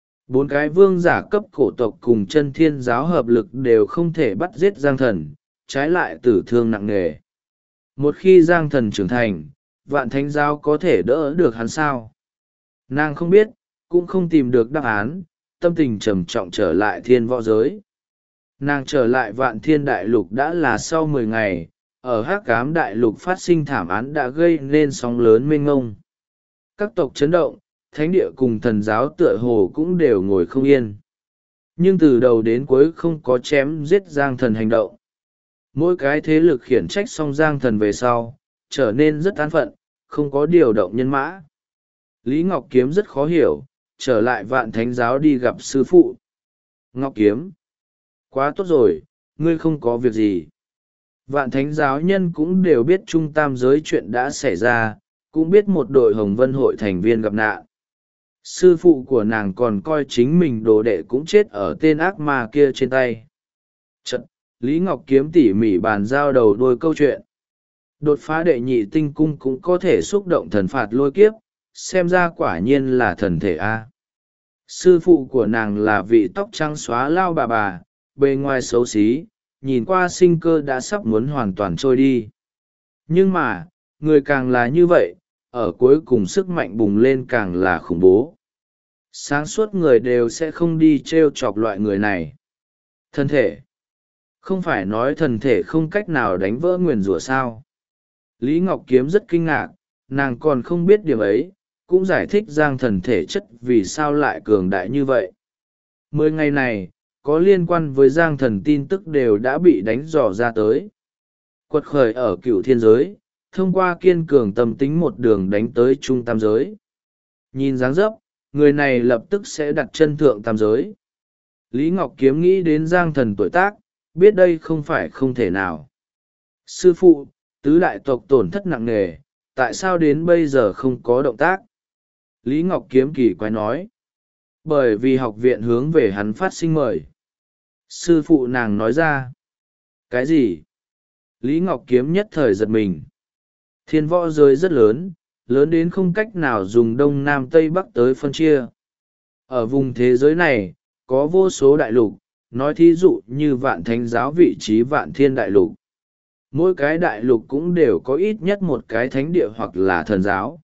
4 cái vương giả cấp cổ tộc cùng chân thiên giáo hợp lực đều không thể bắt giết giang thần, trái lại tử thương nặng nề. Một khi giang thần trưởng thành, vạn thánh giáo có thể đỡ được hắn sao? Nàng không biết, cũng không tìm được đáp án, tâm tình trầm trọng trở lại thiên võ giới. Nàng trở lại vạn thiên đại lục đã là sau 10 ngày, ở hắc ám đại lục phát sinh thảm án đã gây nên sóng lớn mênh ngông. Các tộc chấn động, thánh địa cùng thần giáo tựa hồ cũng đều ngồi không yên. Nhưng từ đầu đến cuối không có chém giết giang thần hành động. Mỗi cái thế lực khiển trách xong giang thần về sau, trở nên rất an phận, không có điều động nhân mã. Lý Ngọc Kiếm rất khó hiểu, trở lại vạn thánh giáo đi gặp sư phụ. Ngọc Kiếm, quá tốt rồi, ngươi không có việc gì. Vạn thánh giáo nhân cũng đều biết trung tam giới chuyện đã xảy ra, cũng biết một đội Hồng Vân hội thành viên gặp nạn. Sư phụ của nàng còn coi chính mình đồ đệ cũng chết ở tên ác ma kia trên tay. Chật, Lý Ngọc Kiếm tỉ mỉ bàn giao đầu đuôi câu chuyện. Đột phá đệ nhị tinh cung cũng có thể xúc động thần phạt lôi kiếp, xem ra quả nhiên là thần thể A. Sư phụ của nàng là vị tóc trắng xóa lao bà, bề ngoài xấu xí, nhìn qua sinh cơ đã sắp muốn hoàn toàn trôi đi. Nhưng mà, người càng là như vậy, ở cuối cùng sức mạnh bùng lên càng là khủng bố. Sáng suốt người đều sẽ không đi trêu chọc loại người này. Thân thể. Không phải nói thần thể không cách nào đánh vỡ nguyền rủa sao. Lý Ngọc Kiếm rất kinh ngạc, nàng còn không biết điểm ấy, cũng giải thích giang thần thể chất vì sao lại cường đại như vậy. 10 ngày này, có liên quan với giang thần tin tức đều đã bị đánh dò ra tới. Quật khởi ở cựu thiên giới, thông qua kiên cường tâm tính một đường đánh tới trung tam giới. Nhìn dáng dấp, người này lập tức sẽ đặt chân thượng tam giới. Lý Ngọc Kiếm nghĩ đến giang thần tuổi tác, biết đây không phải không thể nào. Sư phụ, tứ đại tộc tổn thất nặng nề, tại sao đến bây giờ không có động tác? Lý Ngọc Kiếm kỳ quái nói. Bởi vì học viện hướng về hắn phát sinh mời. Sư phụ nàng nói ra. Cái gì? Lý Ngọc Kiếm nhất thời giật mình. Thiên võ giới rất lớn, lớn đến không cách nào dùng đông nam tây bắc tới phân chia. Ở vùng thế giới này, có vô số đại lục, nói thí dụ như Vạn Thánh Giáo vị trí Vạn Thiên Đại Lục. Mỗi cái đại lục cũng đều có ít nhất một cái thánh địa hoặc là thần giáo.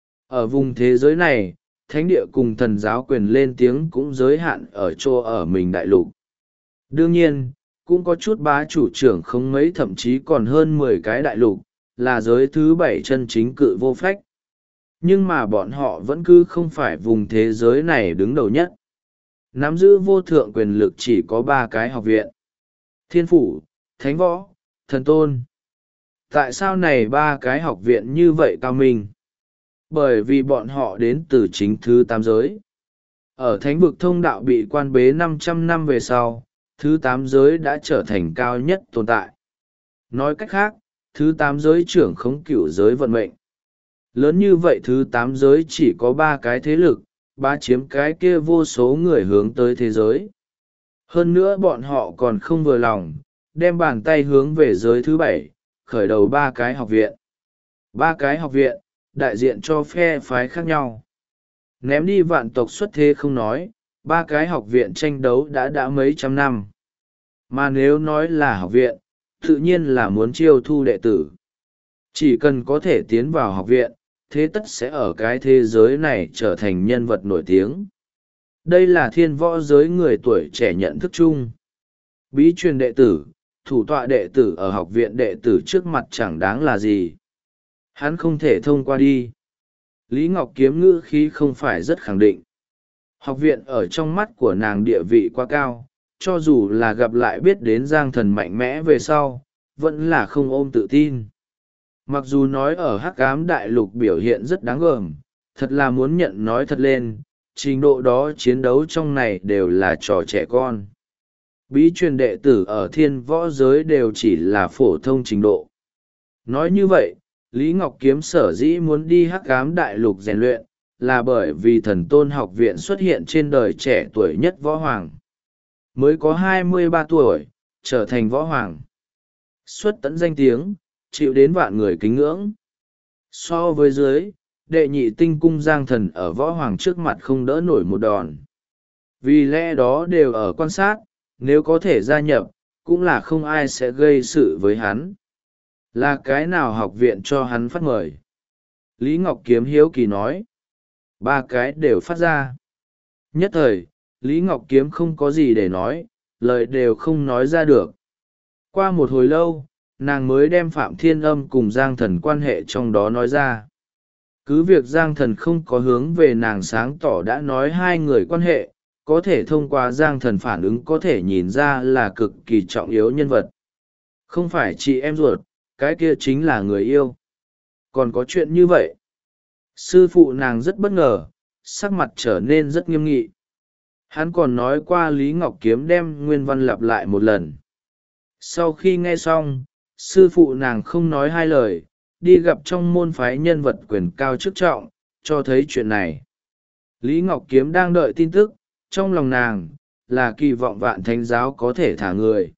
Ở vùng thế giới này, thánh địa cùng thần giáo quyền lên tiếng cũng giới hạn ở chỗ ở mình đại lục. Đương nhiên, cũng có chút bá chủ trưởng không mấy thậm chí còn hơn 10 cái đại lục, là giới thứ 7 chân chính cự vô phách. Nhưng mà bọn họ vẫn cứ không phải vùng thế giới này đứng đầu nhất. Nắm giữ vô thượng quyền lực chỉ có 3 cái học viện: Thiên Phủ, Thánh Võ, Thần Tôn. Tại sao này 3 cái học viện như vậy cao minh? Bởi vì bọn họ đến từ chính thứ 8 giới. Ở thánh vực thông đạo bị quan bế 500 năm về sau, thứ 8 giới đã trở thành cao nhất tồn tại. Nói cách khác, thứ 8 giới trưởng khống cửu giới vận mệnh. Lớn như vậy thứ 8 giới chỉ có 3 cái thế lực, bá chiếm cái kia vô số người hướng tới thế giới. Hơn nữa bọn họ còn không vừa lòng, đem bàn tay hướng về giới thứ 7, khởi đầu 3 cái học viện. 3 cái học viện, đại diện cho phe phái khác nhau. Ném đi vạn tộc xuất thế không nói, 3 cái học viện tranh đấu đã mấy trăm năm. Mà nếu nói là học viện, tự nhiên là muốn chiêu thu đệ tử. Chỉ cần có thể tiến vào học viện, thế tất sẽ ở cái thế giới này trở thành nhân vật nổi tiếng. Đây là thiên võ giới người tuổi trẻ nhận thức chung. Bí truyền đệ tử, thủ tọa đệ tử ở học viện đệ tử trước mặt chẳng đáng là gì. Hắn không thể thông qua đi. Lý Ngọc Kiếm ngữ khí không phải rất khẳng định. Học viện ở trong mắt của nàng địa vị quá cao, cho dù là gặp lại biết đến Giang Thần mạnh mẽ về sau, vẫn là không ôm tự tin. Mặc dù nói ở Hắc Ám Đại Lục biểu hiện rất đáng gờm, thật là muốn nhận nói thật lên, trình độ đó chiến đấu trong này đều là trò trẻ con. Bí truyền đệ tử ở thiên võ giới đều chỉ là phổ thông trình độ. Nói như vậy, Lý Ngọc Kiếm sở dĩ muốn đi Hắc Ám Đại Lục rèn luyện, là bởi vì Thần Tôn học viện xuất hiện trên đời trẻ tuổi nhất võ hoàng. Mới có 23 tuổi, trở thành võ hoàng. Xuất tận danh tiếng, chịu đến vạn người kính ngưỡng. So với dưới, đệ nhị tinh cung Giang Thần ở võ hoàng trước mặt không đỡ nổi một đòn. Vì lẽ đó đều ở quan sát, nếu có thể gia nhập, cũng là không ai sẽ gây sự với hắn. Là cái nào học viện cho hắn phát mời? Lý Ngọc Kiếm hiếu kỳ nói. 3 cái đều phát ra. Nhất thời, Lý Ngọc Kiếm không có gì để nói, lời đều không nói ra được. Qua một hồi lâu, nàng mới đem Phạm Thiên Âm cùng Giang Thần quan hệ trong đó nói ra. Cứ việc Giang Thần không có hướng về nàng sáng tỏ đã nói hai người quan hệ, có thể thông qua Giang Thần phản ứng có thể nhìn ra là cực kỳ trọng yếu nhân vật. Không phải chị em ruột, cái kia chính là người yêu. Còn có chuyện như vậy. Sư phụ nàng rất bất ngờ, sắc mặt trở nên rất nghiêm nghị. Hắn còn nói qua Lý Ngọc Kiếm đem nguyên văn lặp lại một lần. Sau khi nghe xong, sư phụ nàng không nói hai lời, đi gặp trong môn phái nhân vật quyền cao chức trọng, cho thấy chuyện này. Lý Ngọc Kiếm đang đợi tin tức, trong lòng nàng, là kỳ vọng Vạn Thánh Giáo có thể thả người.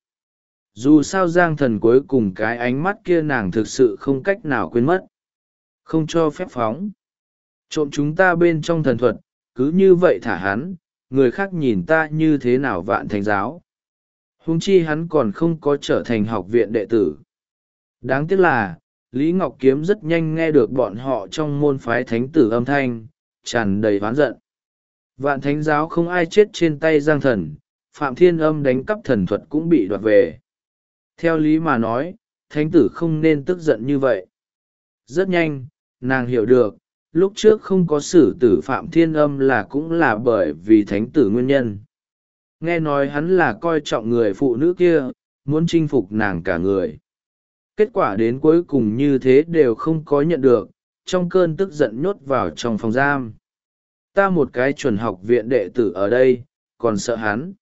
Dù sao Giang Thần cuối cùng cái ánh mắt kia nàng thực sự không cách nào quên mất. Không cho phép phóng. Trộm chúng ta bên trong thần thuật, cứ như vậy thả hắn, người khác nhìn ta như thế nào Vạn Thánh Giáo. Huống chi hắn còn không có trở thành học viện đệ tử. Đáng tiếc là, Lý Ngọc Kiếm rất nhanh nghe được bọn họ trong môn phái thánh tử âm thanh, tràn đầy oán giận. Vạn Thánh Giáo không ai chết trên tay Giang Thần, Phạm Thiên Âm đánh cắp thần thuật cũng bị đoạt về. Theo lý mà nói, thánh tử không nên tức giận như vậy. Rất nhanh, nàng hiểu được, lúc trước không có xử tử Phạm Thiên Âm là cũng là bởi vì thánh tử nguyên nhân. Nghe nói hắn là coi trọng người phụ nữ kia, muốn chinh phục nàng cả người. Kết quả đến cuối cùng như thế đều không có nhận được, trong cơn tức giận nhốt vào trong phòng giam. Ta một cái chuẩn học viện đệ tử ở đây, còn sợ hắn.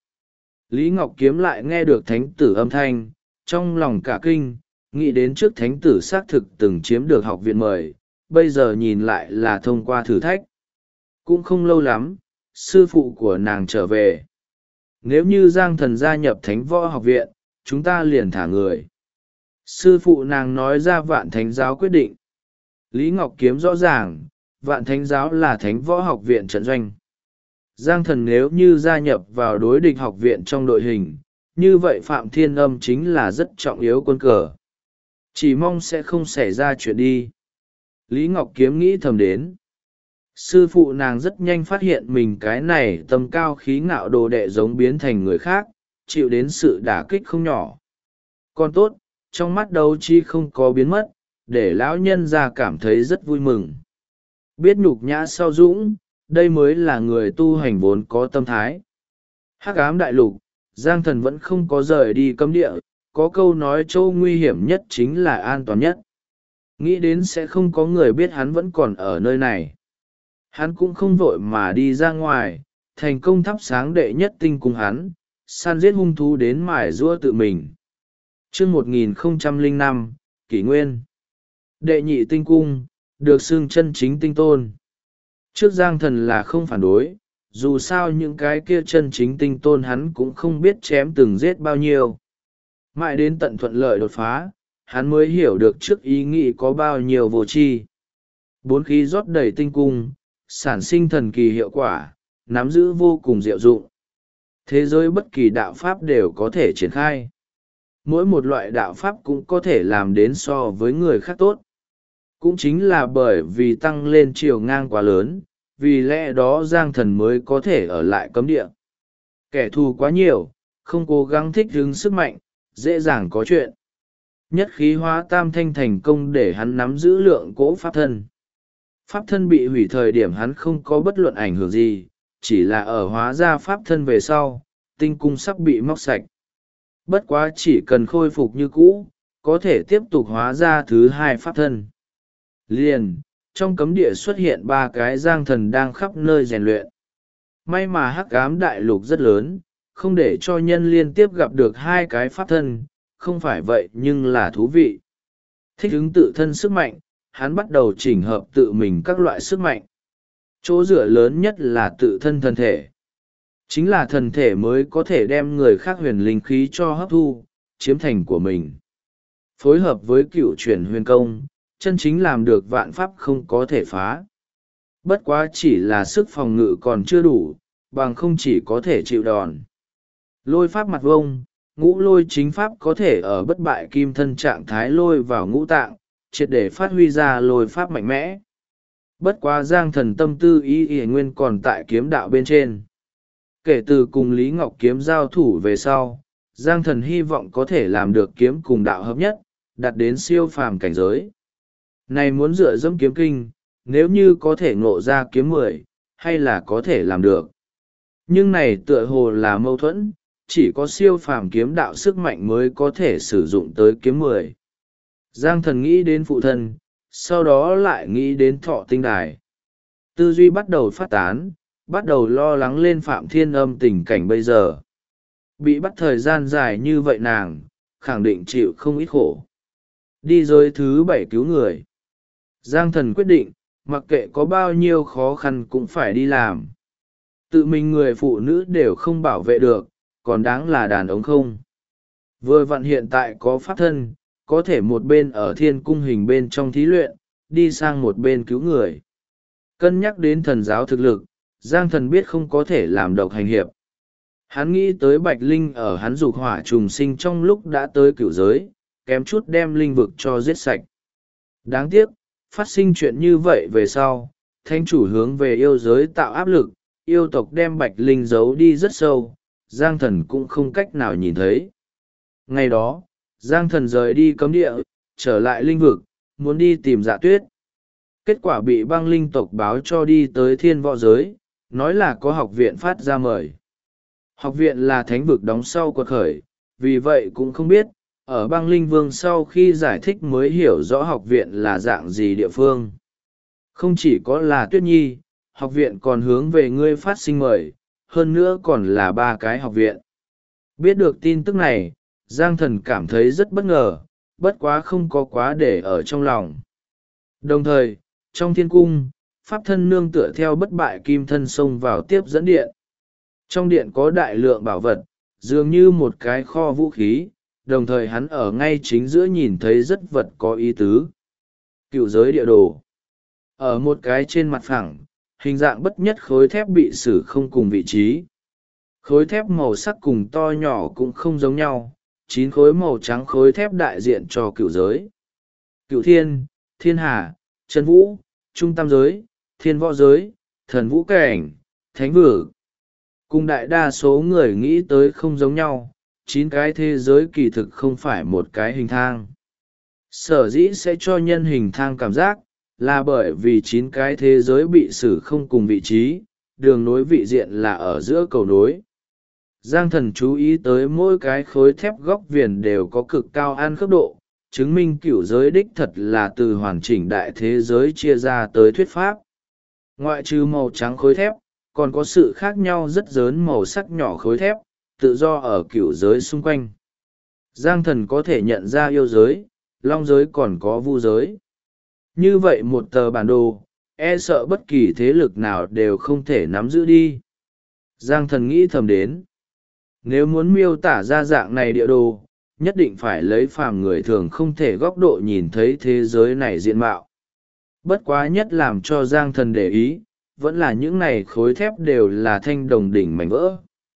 Lý Ngọc Kiếm lại nghe được thánh tử âm thanh, trong lòng cả kinh, nghĩ đến trước thánh tử xác thực từng chiếm được học viện mời, bây giờ nhìn lại là thông qua thử thách. Cũng không lâu lắm, sư phụ của nàng trở về. Nếu như Giang Thần gia nhập Thánh Võ học viện, chúng ta liền thả người. Sư phụ nàng nói ra Vạn Thánh Giáo quyết định. Lý Ngọc Kiếm rõ ràng, Vạn Thánh Giáo là thánh võ học viện trận doanh. Giang Thần nếu như gia nhập vào đối địch học viện trong đội hình, như vậy Phạm Thiên Âm chính là rất trọng yếu quân cờ. Chỉ mong sẽ không xảy ra chuyện đi. Lý Ngọc Kiếm nghĩ thầm đến. Sư phụ nàng rất nhanh phát hiện mình cái này tầm cao khí ngạo đồ đệ giống biến thành người khác, chịu đến sự đả kích không nhỏ. Còn tốt, trong mắt đấu chi không có biến mất, để lão nhân ra cảm thấy rất vui mừng. Biết nhục nhã sau dũng, đây mới là người tu hành vốn có tâm thái. Hắc ám đại lục, Giang Thần vẫn không có rời đi cấm địa, có câu nói chỗ nguy hiểm nhất chính là an toàn nhất. Nghĩ đến sẽ không có người biết hắn vẫn còn ở nơi này. Hắn cũng không vội mà đi ra ngoài, thành công thắp sáng đệ nhất tinh cùng hắn, săn giết hung thú đến mài giũa tự mình. Chương 1005, Kỷ Nguyên. Đệ nhị tinh cung, được xưng chân chính tinh tôn. Trước Giang Thần là không phản đối, dù sao những cái kia chân chính tinh tôn hắn cũng không biết chém từng giết bao nhiêu. Mãi đến tận thuận lợi đột phá, hắn mới hiểu được trước ý nghĩ có bao nhiêu vô tri. Bốn khí rót đầy tinh cung, sản sinh thần kỳ hiệu quả, nắm giữ vô cùng diệu dụng. Thế giới bất kỳ đạo pháp đều có thể triển khai. Mỗi một loại đạo pháp cũng có thể làm đến so với người khác tốt. Cũng chính là bởi vì tăng lên chiều ngang quá lớn, vì lẽ đó Giang Thần mới có thể ở lại cấm địa. Kẻ thù quá nhiều, không cố gắng thích ứng sức mạnh, dễ dàng có chuyện. Nhất khí hóa tam thanh thành công để hắn nắm giữ lượng cỗ pháp thân. Pháp thân bị hủy thời điểm hắn không có bất luận ảnh hưởng gì, chỉ là ở hóa ra pháp thân về sau, tinh cung sắp bị móc sạch. Bất quá chỉ cần khôi phục như cũ, có thể tiếp tục hóa ra thứ hai pháp thân. Liền, trong cấm địa xuất hiện ba cái Giang Thần đang khắp nơi rèn luyện. May mà hắc ám đại lục rất lớn, không để cho nhân liên tiếp gặp được hai cái pháp thân, không phải vậy nhưng là thú vị. Thích ứng tự thân sức mạnh, hắn bắt đầu chỉnh hợp tự mình các loại sức mạnh. Chỗ dựa lớn nhất là tự thân thân thể. Chính là thân thể mới có thể đem người khác huyền linh khí cho hấp thu, chiếm thành của mình. Phối hợp với cựu chuyển huyền công, chân chính làm được vạn pháp không có thể phá. Bất quá chỉ là sức phòng ngự còn chưa đủ, bằng không chỉ có thể chịu đòn. Lôi pháp mặt vông, ngũ lôi chính pháp có thể ở bất bại kim thân trạng thái lôi vào ngũ tạng, triệt để phát huy ra lôi pháp mạnh mẽ. Bất quá Giang Thần tâm tư ý nguyên còn tại kiếm đạo bên trên. Kể từ cùng Lý Ngọc Kiếm giao thủ về sau, Giang Thần hy vọng có thể làm được kiếm cùng đạo hợp nhất, đạt đến siêu phàm cảnh giới. Này muốn dựa dẫm kiếm kinh, nếu như có thể ngộ ra kiếm 10, hay là có thể làm được. Nhưng này tựa hồ là mâu thuẫn, chỉ có siêu phàm kiếm đạo sức mạnh mới có thể sử dụng tới kiếm 10. Giang Thần nghĩ đến phụ thân, sau đó lại nghĩ đến Thọ Tinh Đài. Tư duy bắt đầu phát tán, bắt đầu lo lắng lên Phạm Thiên Âm tình cảnh bây giờ. Bị bắt thời gian dài như vậy nàng, khẳng định chịu không ít khổ. Đi giới thứ 7 cứu người. Giang Thần quyết định, mặc kệ có bao nhiêu khó khăn cũng phải đi làm. Tự mình người phụ nữ đều không bảo vệ được, còn đáng là đàn ông không. Vừa vặn hiện tại có pháp thân, có thể một bên ở thiên cung hình bên trong thí luyện, đi sang một bên cứu người. Cân nhắc đến thần giáo thực lực, Giang Thần biết không có thể làm độc hành hiệp. Hắn nghĩ tới Bạch Linh ở hắn dục hỏa trùng sinh trong lúc đã tới cửu giới, kém chút đem linh vực cho giết sạch. Đáng tiếc, phát sinh chuyện như vậy về sau, thánh chủ hướng về yêu giới tạo áp lực, yêu tộc đem Bạch Linh giấu đi rất sâu, Giang Thần cũng không cách nào nhìn thấy. Ngày đó, Giang Thần rời đi cấm địa, trở lại linh vực, muốn đi tìm Dạ Tuyết. Kết quả bị băng linh tộc báo cho đi tới thiên võ giới, nói là có học viện phát ra mời. Học viện là thánh vực đóng sau quật khởi, vì vậy cũng không biết, ở băng linh vương sau khi giải thích mới hiểu rõ học viện là dạng gì địa phương. Không chỉ có là Tuyết Nhi, học viện còn hướng về ngươi phát sinh mời, hơn nữa còn là 3 cái học viện. Biết được tin tức này, Giang Thần cảm thấy rất bất ngờ, bất quá không có quá để ở trong lòng. Đồng thời, trong thiên cung, pháp thân nương tựa theo bất bại kim thân xông vào tiếp dẫn điện. Trong điện có đại lượng bảo vật, dường như một cái kho vũ khí, đồng thời hắn ở ngay chính giữa nhìn thấy rất vật có ý tứ. Cựu giới địa đồ. Ở một cái trên mặt phẳng, hình dạng bất nhất khối thép bị xử không cùng vị trí. Khối thép màu sắc cùng to nhỏ cũng không giống nhau, 9 khối màu trắng khối thép đại diện cho cựu giới. Cựu thiên, thiên hà, chân vũ, trung tam giới, thiên võ giới, thần vũ cảnh, thánh vực. Cùng đại đa số người nghĩ tới không giống nhau, 9 cái thế giới kỳ thực không phải một cái hình thang. Sở dĩ sẽ cho nhân hình thang cảm giác, là bởi vì 9 cái thế giới bị xử không cùng vị trí, đường nối vị diện là ở giữa cầu nối. Giang Thần chú ý tới mỗi cái khối thép góc viền đều có cực cao an khớp độ, chứng minh cửu giới đích thật là từ hoàn chỉnh đại thế giới chia ra tới thuyết pháp. Ngoại trừ màu trắng khối thép, còn có sự khác nhau rất lớn màu sắc nhỏ khối thép, tự do ở cửu giới xung quanh. Giang Thần có thể nhận ra yêu giới, long giới còn có vu giới. Như vậy một tờ bản đồ, e sợ bất kỳ thế lực nào đều không thể nắm giữ đi. Giang Thần nghĩ thầm đến. Nếu muốn miêu tả ra dạng này địa đồ, nhất định phải lấy phàm người thường không thể góc độ nhìn thấy thế giới này diện mạo. Bất quá nhất làm cho Giang Thần để ý, vẫn là những này khối thép đều là thanh đồng đỉnh mảnh vỡ.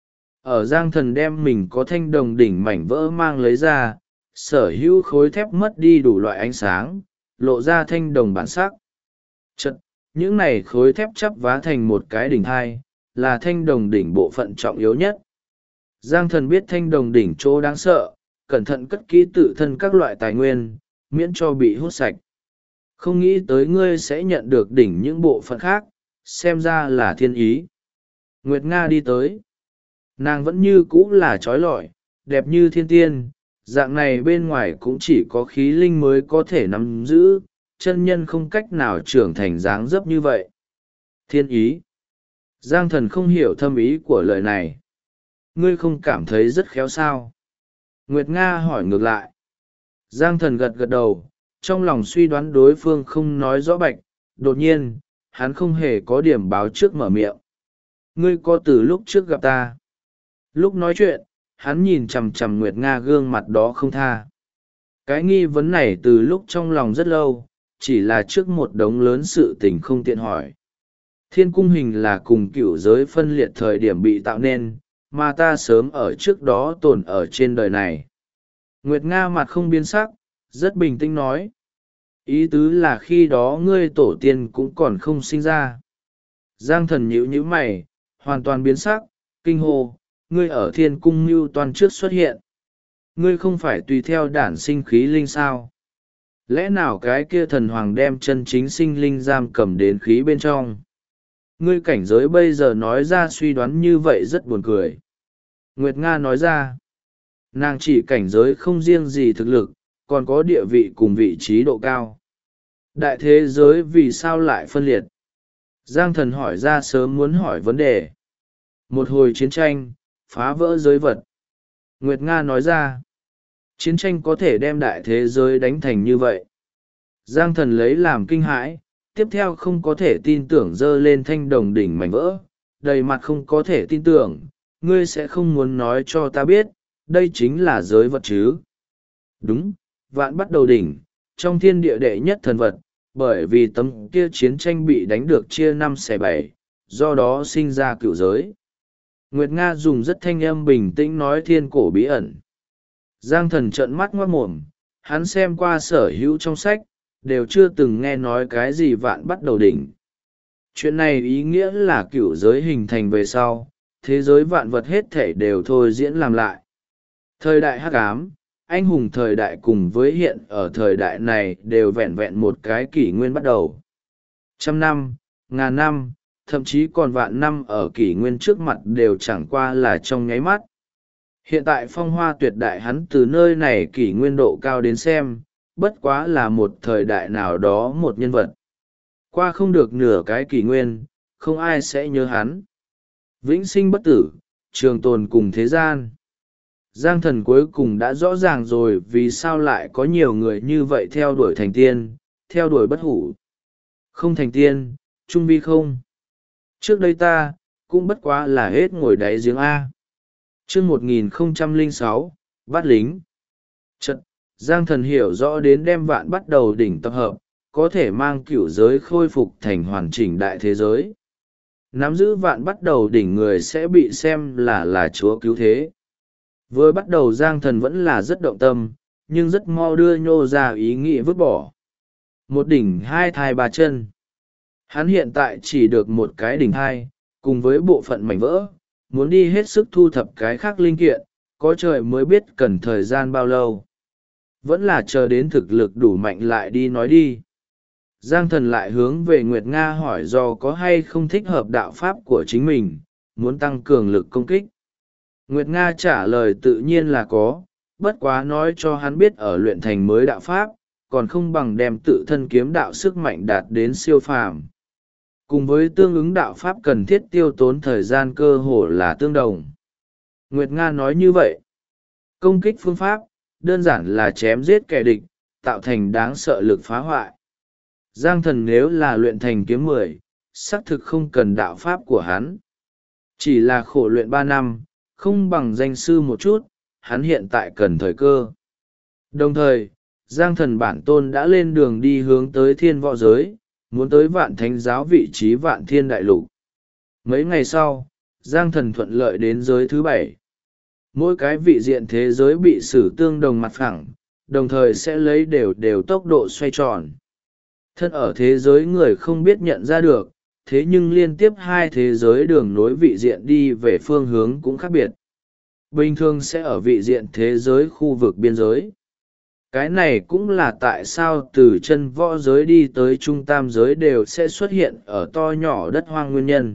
Ở Giang Thần đem mình có thanh đồng đỉnh mảnh vỡ mang lấy ra, sở hữu khối thép mất đi đủ loại ánh sáng, lộ ra thanh đồng bản sắc. Chật, những này khối thép chắp vá thành một cái đỉnh hai, là thanh đồng đỉnh bộ phận trọng yếu nhất. Giang Thần biết thanh đồng đỉnh chỗ đáng sợ, cẩn thận cất kỹ tự thân các loại tài nguyên, miễn cho bị hút sạch. Không nghĩ tới ngươi sẽ nhận được đỉnh những bộ phận khác, xem ra là thiên ý. Nguyệt Nga đi tới. Nàng vẫn như cũ là trói lọi, đẹp như thiên tiên, dạng này bên ngoài cũng chỉ có khí linh mới có thể nắm giữ, chân nhân không cách nào trưởng thành dáng dấp như vậy. Thiên ý. Giang Thần không hiểu thâm ý của lời này. Ngươi không cảm thấy rất khéo sao? Nguyệt Nga hỏi ngược lại. Giang Thần gật gật đầu, trong lòng suy đoán đối phương không nói rõ bạch, đột nhiên, hắn không hề có điểm báo trước mở miệng. Ngươi có từ lúc trước gặp ta. Lúc nói chuyện, hắn nhìn chằm chằm Nguyệt Nga gương mặt đó không tha. Cái nghi vấn này từ lúc trong lòng rất lâu, chỉ là trước một đống lớn sự tình không tiện hỏi. Thiên cung hình là cùng cựu giới phân liệt thời điểm bị tạo nên, mà ta sớm ở trước đó tồn ở trên đời này. Nguyệt Nga mặt không biến sắc, rất bình tĩnh nói. Ý tứ là khi đó ngươi tổ tiên cũng còn không sinh ra. Giang Thần nhíu nhíu mày, hoàn toàn biến sắc, kinh hô, ngươi ở thiên cung mưu toàn trước xuất hiện. Ngươi không phải tùy theo đản sinh khí linh sao? Lẽ nào cái kia thần hoàng đem chân chính sinh linh giam cầm đến khí bên trong? Ngươi cảnh giới bây giờ nói ra suy đoán như vậy rất buồn cười. Nguyệt Nga nói ra, nàng chỉ cảnh giới không riêng gì thực lực, còn có địa vị cùng vị trí độ cao. Đại thế giới vì sao lại phân liệt? Giang Thần hỏi ra sớm muốn hỏi vấn đề. Một hồi chiến tranh, phá vỡ giới vật. Nguyệt Nga nói ra, chiến tranh có thể đem đại thế giới đánh thành như vậy. Giang Thần lấy làm kinh hãi, tiếp theo không có thể tin tưởng giơ lên thanh đồng đỉnh mảnh vỡ, đầy mặt không có thể tin tưởng, ngươi sẽ không muốn nói cho ta biết, đây chính là giới vật chứ. Đúng, vạn bắt đầu đỉnh, trong thiên địa đệ nhất thần vật, bởi vì tấm kia chiến tranh bị đánh được chia 5/7, do đó sinh ra cựu giới. Nguyệt Nga dùng rất thanh âm bình tĩnh nói thiên cổ bí ẩn. Giang Thần trợn mắt ngoác mồm, hắn xem qua sở hữu trong sách, đều chưa từng nghe nói cái gì vạn bắt đầu đỉnh. Chuyện này ý nghĩa là cựu giới hình thành về sau, thế giới vạn vật hết thể đều thôi diễn làm lại. Thời đại hắc ám, anh hùng thời đại cùng với hiện ở thời đại này đều vẹn vẹn một cái kỷ nguyên bắt đầu. 100 năm, ngàn năm, thậm chí còn vạn năm ở kỷ nguyên trước mặt đều chẳng qua là trong nháy mắt. Hiện tại phong hoa tuyệt đại hắn từ nơi này kỷ nguyên độ cao đến xem, bất quá là một thời đại nào đó một nhân vật. Qua không được nửa cái kỷ nguyên, không ai sẽ nhớ hắn. Vĩnh sinh bất tử, trường tồn cùng thế gian. Giang Thần cuối cùng đã rõ ràng rồi vì sao lại có nhiều người như vậy theo đuổi thành tiên, theo đuổi bất hủ. Không thành tiên, trung vi không. Trước đây ta, cũng bất quá là hết ngồi đáy giếng A. Chương 1006, bắt lính. Chật, Giang Thần hiểu rõ đến đem vạn bắt đầu đỉnh tập hợp, có thể mang cửu giới khôi phục thành hoàn chỉnh đại thế giới. Nắm giữ vạn bắt đầu đỉnh người sẽ bị xem là chúa cứu thế. Vừa bắt đầu Giang Thần vẫn là rất động tâm, nhưng rất mau đưa nhô ra ý nghĩ vứt bỏ. Một đỉnh hai thai ba chân. Hắn hiện tại chỉ được một cái đỉnh hai, cùng với bộ phận mảnh vỡ, muốn đi hết sức thu thập cái khác linh kiện, có trời mới biết cần thời gian bao lâu. Vẫn là chờ đến thực lực đủ mạnh lại đi nói đi. Giang Thần lại hướng về Nguyệt Nga hỏi do có hay không thích hợp đạo pháp của chính mình, muốn tăng cường lực công kích. Nguyệt Nga trả lời tự nhiên là có, bất quá nói cho hắn biết ở luyện thành mới đạo pháp, còn không bằng đem tự thân kiếm đạo sức mạnh đạt đến siêu phàm. Cùng với tương ứng đạo pháp cần thiết tiêu tốn thời gian cơ hồ là tương đồng. Nguyệt Nga nói như vậy. Công kích phương pháp, đơn giản là chém giết kẻ địch, tạo thành đáng sợ lực phá hoại. Giang Thần nếu là luyện thành kiếm 10, xác thực không cần đạo pháp của hắn. Chỉ là khổ luyện 3 năm, không bằng danh sư một chút, hắn hiện tại cần thời cơ. Đồng thời, Giang Thần bản tôn đã lên đường đi hướng tới thiên võ giới, muốn tới vạn thánh giáo vị trí vạn thiên đại lục. Mấy ngày sau, Giang Thần thuận lợi đến giới thứ 7. Mỗi cái vị diện thế giới bị xử tương đồng mặt phẳng, đồng thời sẽ lấy đều tốc độ xoay tròn. Thân ở thế giới người không biết nhận ra được, thế nhưng liên tiếp hai thế giới đường nối vị diện đi về phương hướng cũng khác biệt. Bình thường sẽ ở vị diện thế giới khu vực biên giới. Cái này cũng là tại sao từ chân võ giới đi tới trung tam giới đều sẽ xuất hiện ở to nhỏ đất hoang nguyên nhân.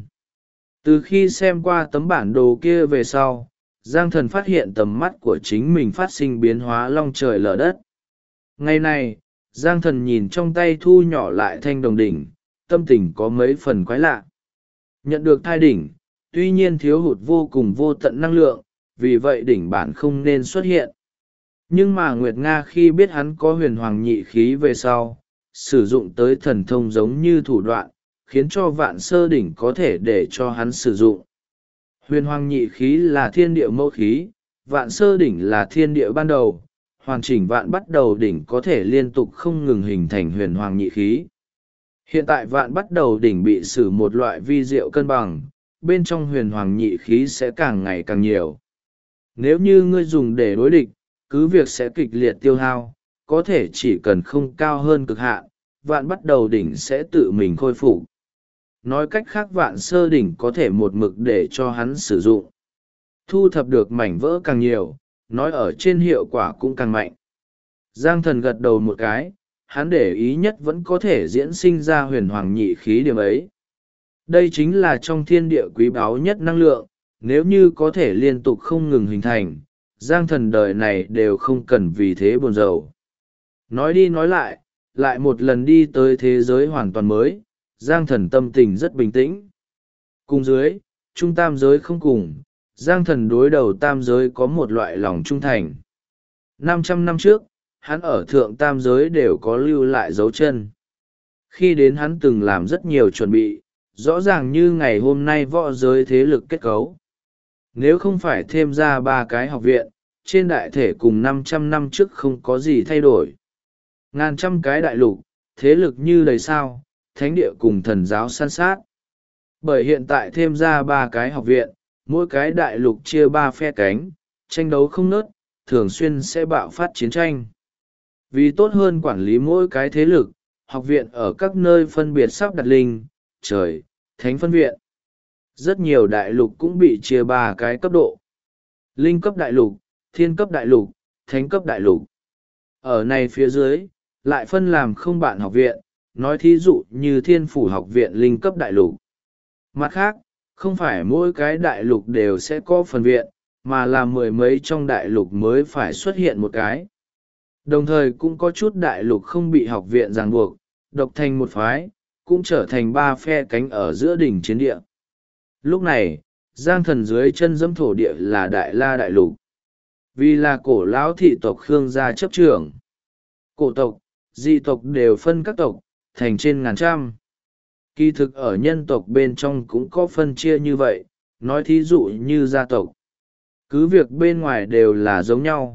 Từ khi xem qua tấm bản đồ kia về sau, Giang Thần phát hiện tầm mắt của chính mình phát sinh biến hóa long trời lở đất. Ngày này, Giang Thần nhìn trong tay thu nhỏ lại thanh đồng đỉnh, tâm tình có mấy phần quái lạ. Nhận được thai đỉnh, tuy nhiên thiếu hụt vô cùng vô tận năng lượng, vì vậy đỉnh bản không nên xuất hiện. Nhưng mà Nguyệt Nga khi biết hắn có huyền hoàng nhị khí về sau, sử dụng tới thần thông giống như thủ đoạn, khiến cho vạn sơ đỉnh có thể để cho hắn sử dụng. Huyền hoàng nhị khí là thiên địa mẫu khí, vạn sơ đỉnh là thiên địa ban đầu, hoàn chỉnh vạn bắt đầu đỉnh có thể liên tục không ngừng hình thành huyền hoàng nhị khí. Hiện tại vạn bắt đầu đỉnh bị sử một loại vi diệu cân bằng, bên trong huyền hoàng nhị khí sẽ càng ngày càng nhiều. Nếu như ngươi dùng để đối địch, cứ việc sẽ kịch liệt tiêu hao, có thể chỉ cần không cao hơn cực hạn, vạn bắt đầu đỉnh sẽ tự mình khôi phục. Nói cách khác vạn sơ đỉnh có thể một mực để cho hắn sử dụng. Thu thập được mảnh vỡ càng nhiều, nói ở trên hiệu quả cũng càng mạnh. Giang Thần gật đầu một cái, hắn để ý nhất vẫn có thể diễn sinh ra huyền hoàng nhị khí điểm ấy. Đây chính là trong thiên địa quý báu nhất năng lượng, nếu như có thể liên tục không ngừng hình thành, Giang Thần đời này đều không cần vì thế buồn rầu. Nói đi nói lại một lần đi tới thế giới hoàn toàn mới, Giang Thần tâm tình rất bình tĩnh. Cùng dưới, trung tam giới không cùng, Giang Thần đối đầu tam giới có một loại lòng trung thành. 500 năm trước, hắn ở thượng tam giới đều có lưu lại dấu chân. Khi đến hắn từng làm rất nhiều chuẩn bị, rõ ràng như ngày hôm nay võ giới thế lực kết cấu. Nếu không phải thêm ra 3 cái học viện, trên đại thể cùng 500 năm trước không có gì thay đổi. Ngàn trăm cái đại lục, thế lực như đầy sao, thánh địa cùng thần giáo săn sát. Bởi hiện tại thêm ra 3 cái học viện, mỗi cái đại lục chia 3 phe cánh, tranh đấu không nớt, thường xuyên sẽ bạo phát chiến tranh. Vì tốt hơn quản lý mỗi cái thế lực, học viện ở các nơi phân biệt sắp đặt linh, trời, thánh phân viện. Rất nhiều đại lục cũng bị chia 3 cái cấp độ. Linh cấp đại lục, thiên cấp đại lục, thánh cấp đại lục. Ở này phía dưới, lại phân làm không bạn học viện, nói thí dụ như thiên phủ học viện linh cấp đại lục. Mặt khác, không phải mỗi cái đại lục đều sẽ có phần viện, mà là 10 mấy trong đại lục mới phải xuất hiện một cái. Đồng thời cũng có chút đại lục không bị học viện ràng buộc, độc thành một phái, cũng trở thành 3 phe cánh ở giữa đỉnh chiến địa. Lúc này, Giang Thần dưới chân dẫm thổ địa là Đại La đại lục. Vì là cổ lão thị tộc Khương gia chấp trưởng. Cổ tộc, dị tộc đều phân các tộc, thành trên ngàn trăm. Kỳ thực ở nhân tộc bên trong cũng có phân chia như vậy, nói thí dụ như gia tộc. Cứ việc bên ngoài đều là giống nhau,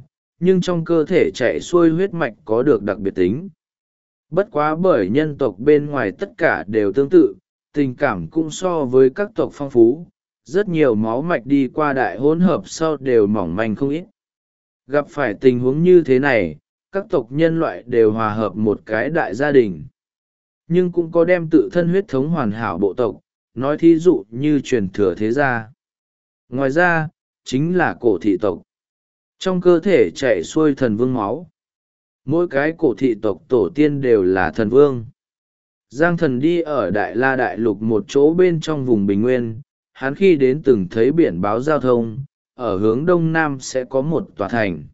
nhưng trong cơ thể chạy xuôi huyết mạch có được đặc biệt tính. Bất quá bởi nhân tộc bên ngoài tất cả đều tương tự, tình cảm cũng so với các tộc phong phú, rất nhiều máu mạch đi qua đại hỗn hợp sau đều mỏng manh không ít. Gặp phải tình huống như thế này, các tộc nhân loại đều hòa hợp một cái đại gia đình. Nhưng cũng có đem tự thân huyết thống hoàn hảo bộ tộc, nói thí dụ như truyền thừa thế gia. Ngoài ra, chính là cổ thị tộc. Trong cơ thể chạy xuôi thần vương máu. Mỗi cái cổ thị tộc tổ tiên đều là thần vương. Giang Thần đi ở Đại La Đại Lục một chỗ bên trong vùng Bình Nguyên, hắn khi đến từng thấy biển báo giao thông, ở hướng đông nam sẽ có một tòa thành.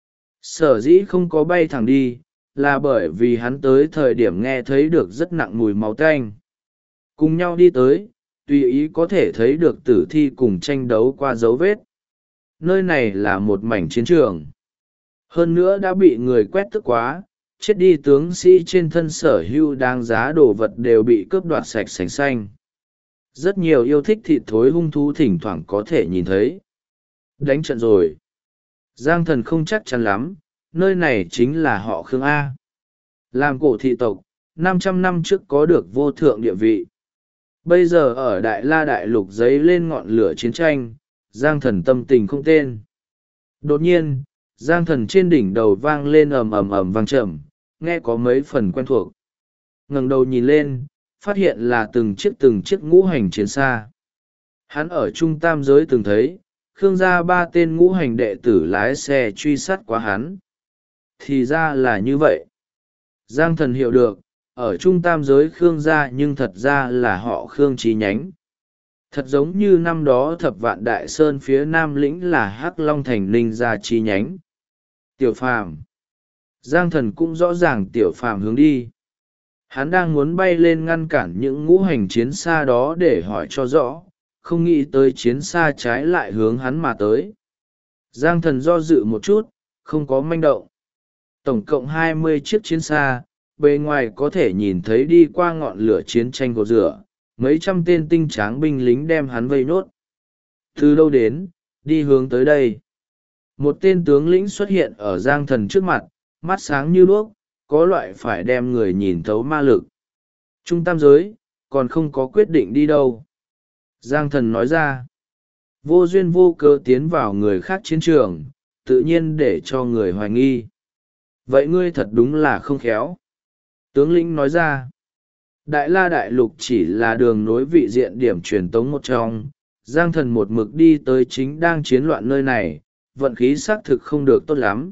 Sở dĩ không có bay thẳng đi, là bởi vì hắn tới thời điểm nghe thấy được rất nặng mùi máu tanh. Cùng nhau đi tới, tùy ý có thể thấy được tử thi cùng tranh đấu qua dấu vết. Nơi này là một mảnh chiến trường. Hơn nữa đã bị người quét tước quá, chết đi tướng sĩ trên thân sở hữu đáng giá đồ vật đều bị cướp đoạt sạch sành xanh. Rất nhiều yêu thích thịt thối hung thú thỉnh thoảng có thể nhìn thấy. Đánh trận rồi. Giang Thần không chắc chắn lắm, nơi này chính là họ Khương A. Làm cổ thị tộc, 500 năm trước có được vô thượng địa vị. Bây giờ ở Đại La Đại Lục dấy lên ngọn lửa chiến tranh, Giang Thần tâm tình không tên. Đột nhiên, Giang Thần trên đỉnh đầu vang lên ầm ầm ầm vang trầm, nghe có mấy phần quen thuộc. Ngẩng đầu nhìn lên, phát hiện là từng chiếc ngũ hành chiến xa. Hắn ở Trung Tam Giới từng thấy, Khương gia 3 tên ngũ hành đệ tử lái xe truy sát quá hắn. Thì ra là như vậy. Giang Thần hiểu được, ở Trung Tam Giới Khương gia nhưng thật ra là họ Khương chi nhánh. Thật giống như năm đó Thập Vạn Đại Sơn phía Nam lĩnh là Hắc Long Thành Ninh gia chi nhánh. Tiểu Phàm. Giang Thần cũng rõ ràng Tiểu Phàm hướng đi. Hắn đang muốn bay lên ngăn cản những ngũ hành chiến xa đó để hỏi cho rõ, không nghĩ tới chiến xa trái lại hướng hắn mà tới. Giang Thần do dự một chút, không có manh động. Tổng cộng 20 chiếc chiến xa, bề ngoài có thể nhìn thấy đi qua ngọn lửa chiến tranh gột rửa, mấy trăm tên tinh tráng binh lính đem hắn vây nốt. Từ đâu đến, đi hướng tới đây. Một tên tướng lĩnh xuất hiện ở Giang Thần trước mặt, mắt sáng như đuốc, có loại phải đem người nhìn thấu ma lực. Trung Tam Giới, còn không có quyết định đi đâu. Giang Thần nói ra, vô duyên vô cớ tiến vào người khác chiến trường, tự nhiên để cho người hoài nghi. Vậy ngươi thật đúng là không khéo. Tướng lĩnh nói ra, Đại La Đại Lục chỉ là đường nối vị diện điểm truyền tống một trong, Giang Thần một mực đi tới chính đang chiến loạn nơi này, vận khí xác thực không được tốt lắm.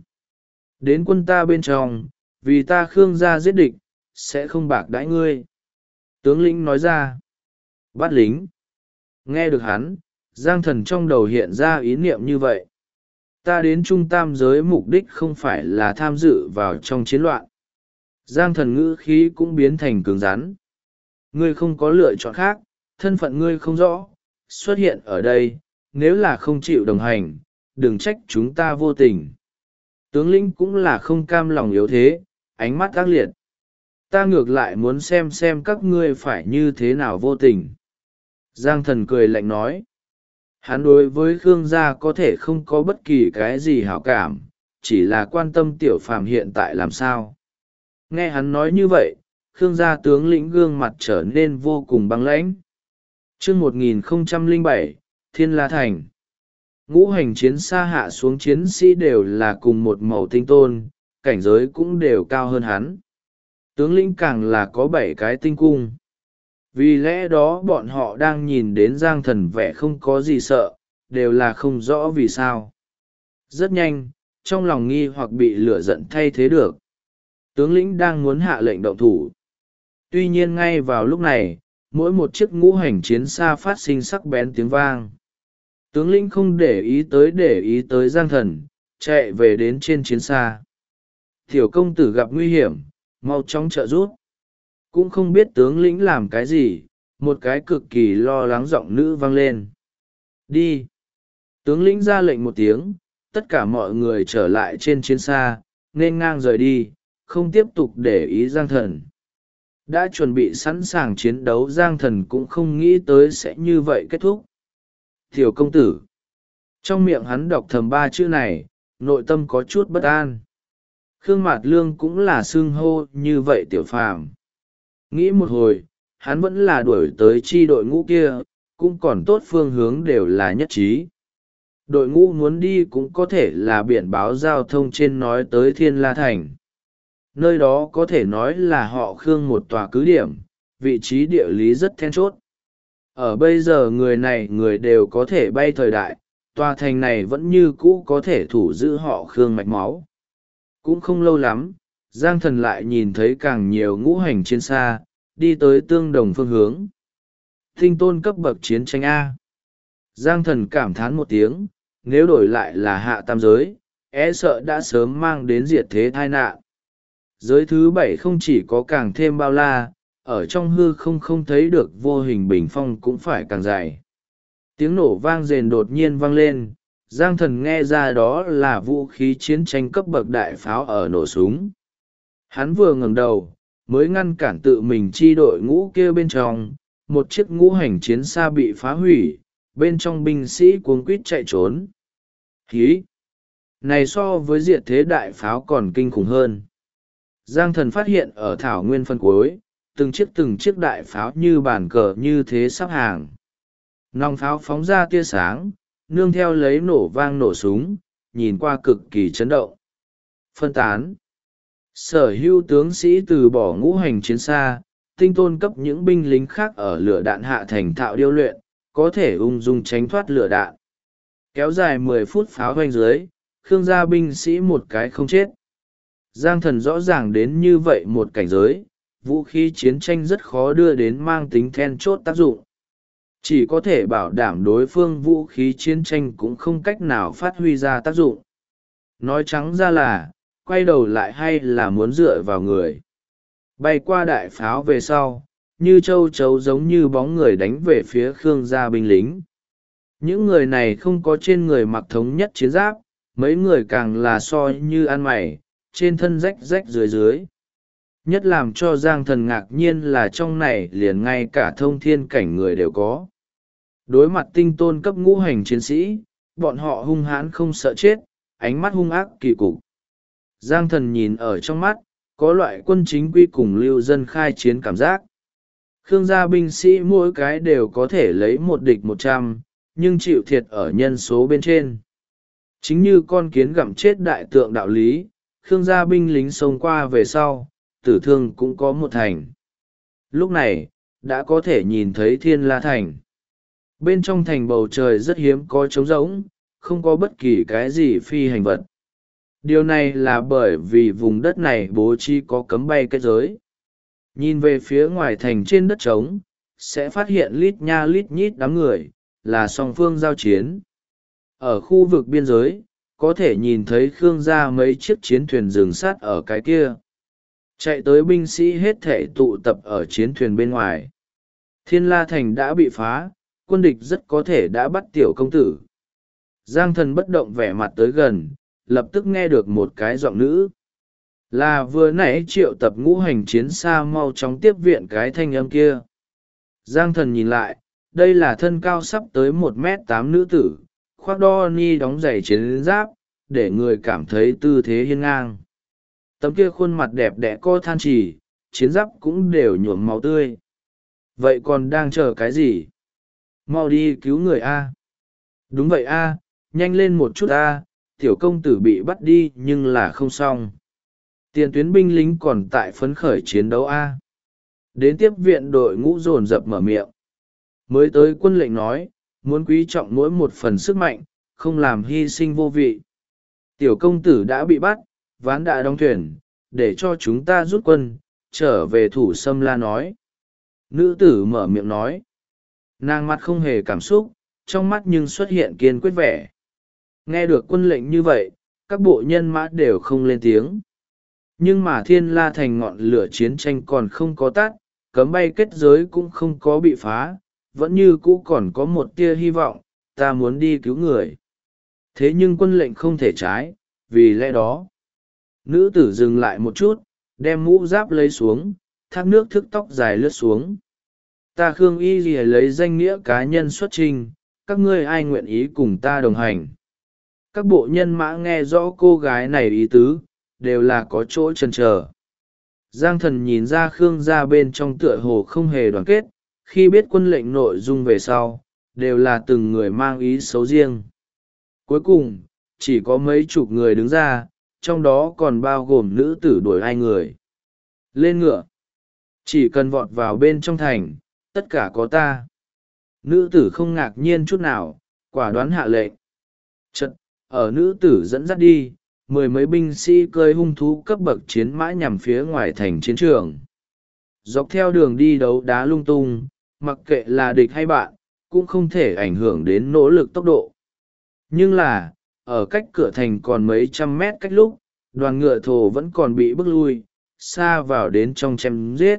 Đến quân ta bên trong, vì ta Khương gia giết địch, sẽ không bạc đãi ngươi. Tướng lĩnh nói ra, bắt lính. Nghe được hắn, Giang Thần trong đầu hiện ra ý niệm như vậy. Ta đến Trung Tam Giới mục đích không phải là tham dự vào trong chiến loạn. Giang Thần ngữ khí cũng biến thành cứng rắn. Ngươi không có lựa chọn khác, thân phận ngươi không rõ, xuất hiện ở đây, nếu là không chịu đồng hành, đừng trách chúng ta vô tình. Tướng lĩnh cũng là không cam lòng yếu thế, ánh mắt ác liệt. Ta ngược lại muốn xem các ngươi phải như thế nào vô tình. Giang Thần cười lạnh nói. Hắn đối với Khương gia có thể không có bất kỳ cái gì hảo cảm, chỉ là quan tâm Tiểu Phàm hiện tại làm sao. Nghe hắn nói như vậy, Khương gia tướng lĩnh gương mặt trở nên vô cùng băng lãnh. Chương 1007, Thiên La Thành. Ngũ hành chiến xa hạ xuống chiến sĩ đều là cùng một màu tinh tôn, cảnh giới cũng đều cao hơn hắn. Tướng lĩnh càng là có 7 cái tinh cung. Vì lẽ đó bọn họ đang nhìn đến Giang Thần vẻ không có gì sợ, đều là không rõ vì sao. Rất nhanh, trong lòng nghi hoặc bị lửa giận thay thế được. Tướng lĩnh đang muốn hạ lệnh động thủ. Tuy nhiên ngay vào lúc này, mỗi một chiếc ngũ hành chiến xa phát sinh sắc bén tiếng vang. Tướng lĩnh không để ý tới Giang Thần, chạy về đến trên chiến xa. Tiểu công tử gặp nguy hiểm, mau chóng trợ giúp. Cũng không biết tướng lĩnh làm cái gì, một cái cực kỳ lo lắng giọng nữ vang lên. Đi. Tướng lĩnh ra lệnh một tiếng, tất cả mọi người trở lại trên chiến xa, nên ngang rời đi, không tiếp tục để ý Giang Thần. Đã chuẩn bị sẵn sàng chiến đấu Giang Thần cũng không nghĩ tới sẽ như vậy kết thúc. Tiểu công tử. Trong miệng hắn đọc thầm 3 chữ này, nội tâm có chút bất an. Khương Mạt Lương cũng là xưng hô như vậy tiểu phàm. Nghĩ một hồi, hắn vẫn là đuổi tới chi đội ngũ kia, cũng còn tốt phương hướng đều là nhất trí. Đội ngũ muốn đi cũng có thể là biển báo giao thông trên nói tới Thiên La Thành. Nơi đó có thể nói là họ Khương một tòa cứ điểm, vị trí địa lý rất then chốt. Ở bây giờ người này người đều có thể bay thời đại, tòa thành này vẫn như cũ có thể thủ giữ họ Khương mạch máu. Cũng không lâu lắm, Giang Thần lại nhìn thấy càng nhiều ngũ hành chiến xa, đi tới tương đồng phương hướng. Tinh tôn cấp bậc chiến tranh A. Giang Thần cảm thán một tiếng, nếu đổi lại là hạ tam giới, sợ đã sớm mang đến diệt thế tai nạn. Giới thứ 7 không chỉ có càng thêm bao la, ở trong hư không thấy được vô hình bình phong cũng phải càng dày. Tiếng nổ vang rền đột nhiên vang lên, Giang Thần nghe ra đó là vũ khí chiến tranh cấp bậc đại pháo ở nổ súng. Hắn vừa ngẩng đầu, mới ngăn cản tự mình chi đội ngũ kia bên trong, một chiếc ngũ hành chiến xa bị phá hủy, bên trong binh sĩ cuống quýt chạy trốn. Hí! Này so với diệt thế đại pháo còn kinh khủng hơn. Giang Thần phát hiện ở thảo nguyên phân cuối, từng chiếc đại pháo như bàn cờ như thế sắp hàng. Nòng pháo phóng ra tia sáng, nương theo lấy nổ vang nổ súng, nhìn qua cực kỳ chấn động. Phân tán. Sở hữu tướng sĩ từ bỏ ngũ hành chiến xa, tinh tôn cấp những binh lính khác ở lửa đạn hạ thành thạo điêu luyện, có thể ung dung tránh thoát lửa đạn. Kéo dài 10 phút pháo hoanh dưới, Khương gia binh sĩ một cái không chết. Giang Thần rõ ràng đến như vậy một cảnh giới, vũ khí chiến tranh rất khó đưa đến mang tính then chốt tác dụng. Chỉ có thể bảo đảm đối phương vũ khí chiến tranh cũng không cách nào phát huy ra tác dụng. Nói trắng ra là, quay đầu lại hay là muốn dựa vào người. Bay qua đại pháo về sau, như châu chấu giống như bóng người đánh về phía Khương gia binh lính. Những người này không có trên người mặc thống nhất chiến giáp, mấy người càng là soi như ăn mày, trên thân rách rách dưới dưới. Nhất làm cho Giang Thần ngạc nhiên là trong này liền ngay cả thông thiên cảnh người đều có. Đối mặt tinh tôn cấp ngũ hành chiến sĩ, bọn họ hung hãn không sợ chết, ánh mắt hung ác kỳ cục. Giang Thần nhìn ở trong mắt, có loại quân chính quy cùng lưu dân khai chiến cảm giác. Khương gia binh sĩ mỗi cái đều có thể lấy một địch 100, nhưng chịu thiệt ở nhân số bên trên. Chính như con kiến gặm chết đại tượng đạo lý, Khương gia binh lính xông qua về sau, tử thương cũng có một thành. Lúc này, đã có thể nhìn thấy Thiên La Thành. Bên trong thành bầu trời rất hiếm có trống rỗng, không có bất kỳ cái gì phi hành vật. Điều này là bởi vì vùng đất này bố trí có cấm bay kết giới. Nhìn về phía ngoài thành trên đất trống, sẽ phát hiện lít nha lít nhít đám người, là song phương giao chiến. Ở khu vực biên giới, có thể nhìn thấy Khương gia mấy chiếc chiến thuyền dừng sát ở cái kia. Chạy tới binh sĩ hết thể tụ tập ở chiến thuyền bên ngoài. Thiên La Thành đã bị phá, quân địch rất có thể đã bắt tiểu công tử. Giang Thần bất động vẻ mặt tới gần, lập tức nghe được một cái giọng nữ. Là vừa nãy triệu tập ngũ hành chiến xa mau chóng tiếp viện cái thanh âm kia. Giang Thần nhìn lại, đây là thân cao sắp tới 1m8 nữ tử, khoác đo ni đóng giày chiến giáp, để người cảm thấy tư thế hiên ngang. Tấm kia khuôn mặt đẹp đẽ co than chỉ, chiến giáp cũng đều nhuộm máu tươi. Vậy còn đang chờ cái gì? Mau đi cứu người A. Đúng vậy A, nhanh lên một chút A, tiểu công tử bị bắt đi nhưng là không xong. Tiền tuyến binh lính còn tại phấn khởi chiến đấu A. Đến tiếp viện đội ngũ dồn dập mở miệng. Mới tới quân lệnh nói, muốn quý trọng mỗi một phần sức mạnh, không làm hy sinh vô vị. Tiểu công tử đã bị bắt, ván đã đóng thuyền, để cho chúng ta rút quân, trở về thủ Sâm La nói. Nữ tử mở miệng nói. Nàng mặt không hề cảm xúc, trong mắt nhưng xuất hiện kiên quyết vẻ. Nghe được quân lệnh như vậy, các bộ nhân mã đều không lên tiếng. Nhưng mà Thiên La Thành ngọn lửa chiến tranh còn không có tắt, cấm bay kết giới cũng không có bị phá, vẫn như cũ còn có một tia hy vọng, ta muốn đi cứu người. Thế nhưng quân lệnh không thể trái, vì lẽ đó. Nữ tử dừng lại một chút, đem mũ giáp lấy xuống, thác nước thức tóc dài lướt xuống. Ta Khương Y Lìa lấy danh nghĩa cá nhân xuất trình, các ngươi ai nguyện ý cùng ta đồng hành. các bộ nhân mã nghe rõ cô gái này ý tứ đều là có chỗ chần chờ. Giang Thần nhìn ra Khương gia bên trong tựa hồ không hề đoàn kết, khi biết quân lệnh nội dung về sau đều là từng người mang ý xấu riêng. Cuối cùng chỉ có mấy chục người đứng ra, trong đó còn bao gồm nữ tử đuổi 2 người. Lên ngựa, chỉ cần vọt vào bên trong thành, tất cả có ta. Nữ tử không ngạc nhiên chút nào, quả đoán hạ lệnh. Chật, ở nữ tử dẫn dắt đi, 10 mấy binh sĩ cơi hung thú cấp bậc chiến mã nhằm phía ngoài thành chiến trường. Dọc theo đường đi đấu đá lung tung, mặc kệ là địch hay bạn, cũng không thể ảnh hưởng đến nỗ lực tốc độ. Nhưng là, ở cách cửa thành còn mấy trăm mét cách lúc, đoàn ngựa thổ vẫn còn bị bước lui, xa vào đến trong chém giết.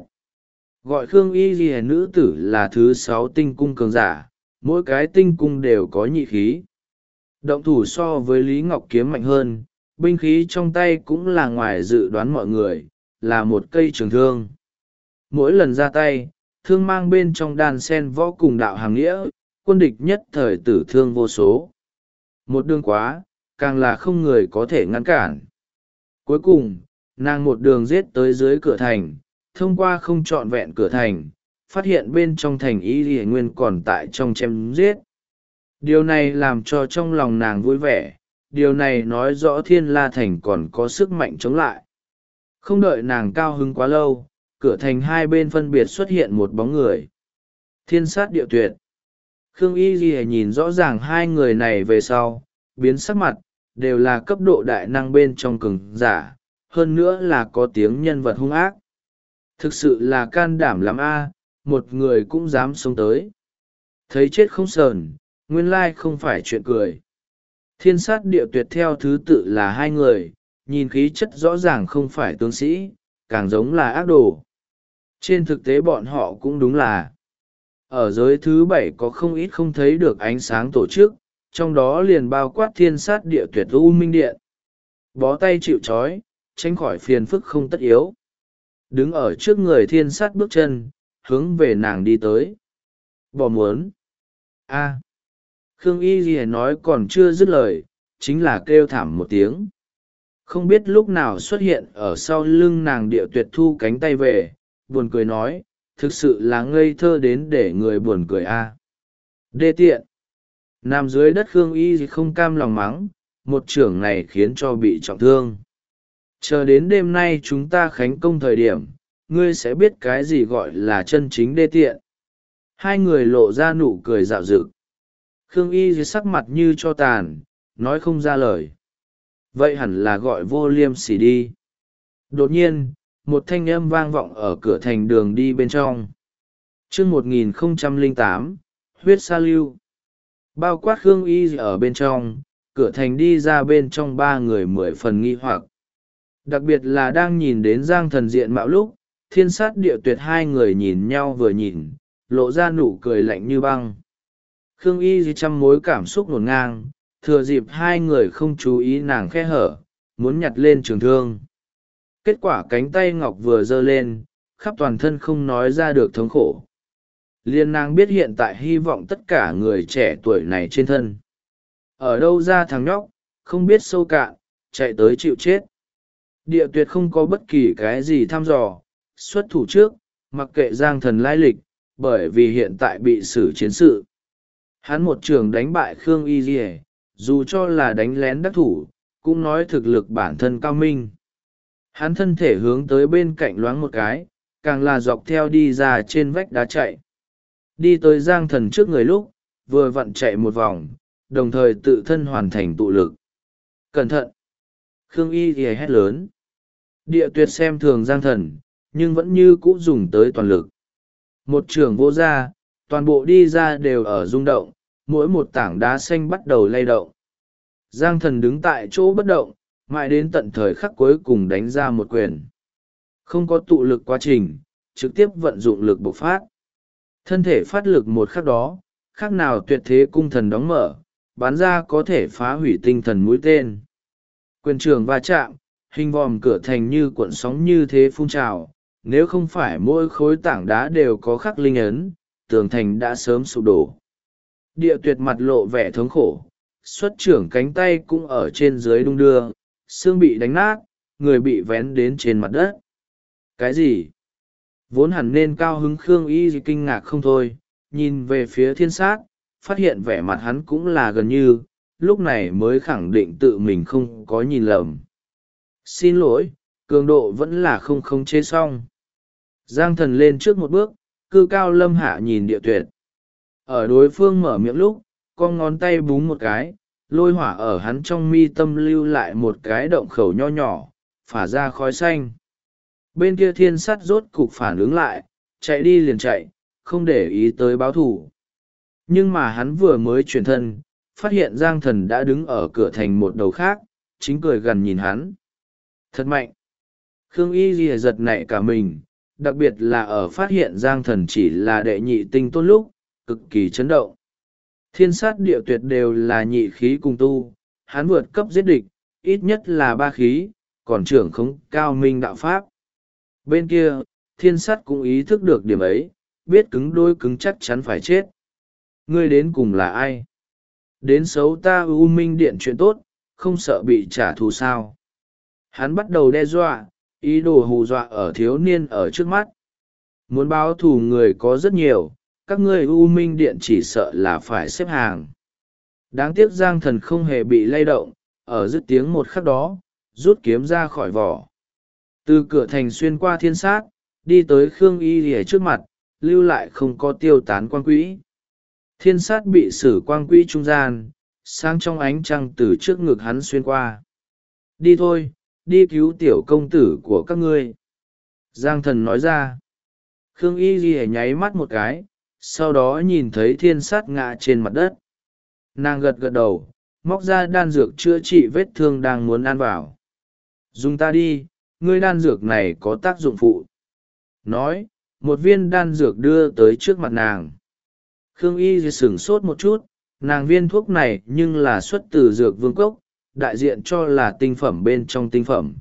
Gọi Khương Y Ghi nữ tử là thứ 6 tinh cung cường giả, mỗi cái tinh cung đều có nhị khí. Động thủ so với Lý Ngọc Kiếm mạnh hơn, binh khí trong tay cũng là ngoài dự đoán mọi người, là một cây trường thương. Mỗi lần ra tay, thương mang bên trong đàn sen võ cùng đạo hàng nghĩa, quân địch nhất thời tử thương vô số. Một đường quá, càng là không người có thể ngăn cản. Cuối cùng, nàng một đường giết tới dưới cửa thành, thông qua không trọn vẹn cửa thành, phát hiện bên trong thành Y Lì Nguyên còn tại trong chém giết. Điều này làm cho trong lòng nàng vui vẻ, điều này nói rõ Thiên La Thành còn có sức mạnh chống lại. Không đợi nàng cao hứng quá lâu, cửa thành hai bên phân biệt xuất hiện một bóng người. Thiên Sát Địa Tuyệt. Khương Y Ghi nhìn rõ ràng hai người này về sau, biến sắc mặt, đều là cấp độ đại năng bên trong cường giả, hơn nữa là có tiếng nhân vật hung ác. Thực sự là can đảm lắm a, một người cũng dám sống tới. Thấy chết không sờn, nguyên lai không phải chuyện cười. Thiên Sát Địa Tuyệt theo thứ tự là 2 người, nhìn khí chất rõ ràng không phải tướng sĩ, càng giống là ác đồ. Trên thực tế bọn họ cũng đúng là ở giới thứ 7 có không ít không thấy được ánh sáng tổ chức, trong đó liền bao quát Thiên Sát Địa Tuyệt U Minh Điện. Bó tay chịu trói, tránh khỏi phiền phức không tất yếu. Đứng ở trước người Thiên Sát bước chân, hướng về nàng đi tới. Bỏ muốn. A. Khương Y Ghi nói còn chưa dứt lời, chính là kêu thảm một tiếng. Không biết lúc nào xuất hiện ở sau lưng nàng Địa Tuyệt thu cánh tay về, buồn cười nói, thực sự là ngây thơ đến để người buồn cười a. Đê tiện. Nằm dưới đất Khương Y Ghi không cam lòng mắng, một trưởng này khiến cho bị trọng thương. Chờ đến đêm nay chúng ta khánh công thời điểm, ngươi sẽ biết cái gì gọi là chân chính đê tiện. 2 người lộ ra nụ cười dạo dực. Khương Y dưới sắc mặt như cho tàn, nói không ra lời. Vậy hẳn là gọi vô liêm sỉ đi. Đột nhiên, một thanh âm vang vọng ở cửa thành đường đi bên trong. Chương 1008, huyết sa lưu. Bao quát Khương Y ở bên trong, cửa thành đi ra bên trong 3 người 10 phần nghi hoặc. Đặc biệt là đang nhìn đến Giang Thần diện mạo lúc, Thiên Sát Địa Tuyệt 2 người nhìn nhau vừa nhìn, lộ ra nụ cười lạnh như băng. Khương Y dưới trăm mối cảm xúc ngổn ngang, thừa dịp 2 người không chú ý nàng khe hở, muốn nhặt lên trường thương. Kết quả cánh tay ngọc vừa giơ lên, khắp toàn thân không nói ra được thống khổ. Liên nàng biết hiện tại hy vọng tất cả người trẻ tuổi này trên thân. Ở đâu ra thằng nhóc, không biết sâu cạn, chạy tới chịu chết. Địa Tuyệt không có bất kỳ cái gì thăm dò, xuất thủ trước, mặc kệ Giang Thần lai lịch, bởi vì hiện tại bị xử chiến sự. Hắn một trường đánh bại Khương Y Dì, dù cho là đánh lén đắc thủ, cũng nói thực lực bản thân cao minh. Hắn thân thể hướng tới bên cạnh loáng một cái, càng là dọc theo đi ra trên vách đá chạy. Đi tới Giang Thần trước người lúc, vừa vặn chạy một vòng, đồng thời tự thân hoàn thành tụ lực. Cẩn thận! Khương Y Dì hét lớn. Địa Tuyệt xem thường Giang Thần, nhưng vẫn như cũ dùng tới toàn lực. Một trường vô ra, toàn bộ đi ra đều ở rung động, mỗi một tảng đá xanh bắt đầu lay động. Giang Thần đứng tại chỗ bất động, mãi đến tận thời khắc cuối cùng đánh ra một quyền. Không có tụ lực quá trình, trực tiếp vận dụng lực bộc phát. Thân thể phát lực một khắc đó, khác nào tuyệt thế cung thần đóng mở, bắn ra có thể phá hủy tinh thần mũi tên. Quyền trường va chạm, hình vòm cửa thành như cuộn sóng như thế phun trào, nếu không phải mỗi khối tảng đá đều có khắc linh ấn, tường thành đã sớm sụp đổ. Địa Tuyệt mặt lộ vẻ thống khổ, xuất trưởng cánh tay cũng ở trên dưới đung đưa, xương bị đánh nát, người bị vén đến trên mặt đất. Cái gì? Vốn hẳn nên cao hứng Khương Y kinh ngạc không thôi, nhìn về phía thiên sát, phát hiện vẻ mặt hắn cũng là gần như, lúc này mới khẳng định tự mình không có nhìn lầm. Xin lỗi, cường độ vẫn là không khống chế xong. Giang Thần lên trước một bước, cư cao lâm hạ nhìn Địa Tuyệt. Ở đối phương mở miệng lúc, con ngón tay búng một cái, lôi hỏa ở hắn trong mi tâm lưu lại một cái động khẩu nho nhỏ, phả ra khói xanh. Bên kia thiên sắt rốt cục phản ứng lại, chạy đi liền chạy, không để ý tới báo thù. Nhưng mà hắn vừa mới chuyển thân, phát hiện Giang Thần đã đứng ở cửa thành một đầu khác, chính cười gần nhìn hắn. Thật mạnh! Khương Y lìa giật nảy cả mình, đặc biệt là ở phát hiện Giang Thần chỉ là đệ nhị tinh tôn lúc, cực kỳ chấn động. Thiên sát Địa Tuyệt đều là nhị khí cùng tu, hắn vượt cấp giết địch, ít nhất là 3 khí, còn trưởng khống cao minh đạo pháp. Bên kia, thiên sát cũng ý thức được điểm ấy, biết cứng đôi cứng chắc chắn phải chết. Ngươi đến cùng là ai? Đến xấu ta U Minh Điện chuyện tốt, không sợ bị trả thù sao? Hắn bắt đầu đe dọa, ý đồ hù dọa ở thiếu niên ở trước mắt. Muốn báo thù người có rất nhiều, các ngươi U Minh Điện chỉ sợ là phải xếp hàng. Đáng tiếc Giang Thần không hề bị lay động, ở dứt tiếng một khắc đó, rút kiếm ra khỏi vỏ. Từ cửa thành xuyên qua thiên sát, đi tới Khương Y lìa trước mặt, lưu lại không có tiêu tán quang quỹ. Thiên sát bị xử quang quỹ trung gian, sang trong ánh trăng từ trước ngực hắn xuyên qua. Đi thôi, đi cứu tiểu công tử của các ngươi. Giang Thần nói ra. Khương Y lìa nháy mắt một cái, sau đó nhìn thấy thiên sát ngã trên mặt đất. Nàng gật gật đầu, móc ra đan dược chữa trị vết thương đang muốn ăn vào. Dùng ta đi, ngươi đan dược này có tác dụng phụ. Nói, một viên đan dược đưa tới trước mặt nàng. Khương Y sửng sốt một chút, nàng viên thuốc này nhưng là xuất từ dược vương cốc, đại diện cho là tinh phẩm bên trong tinh phẩm.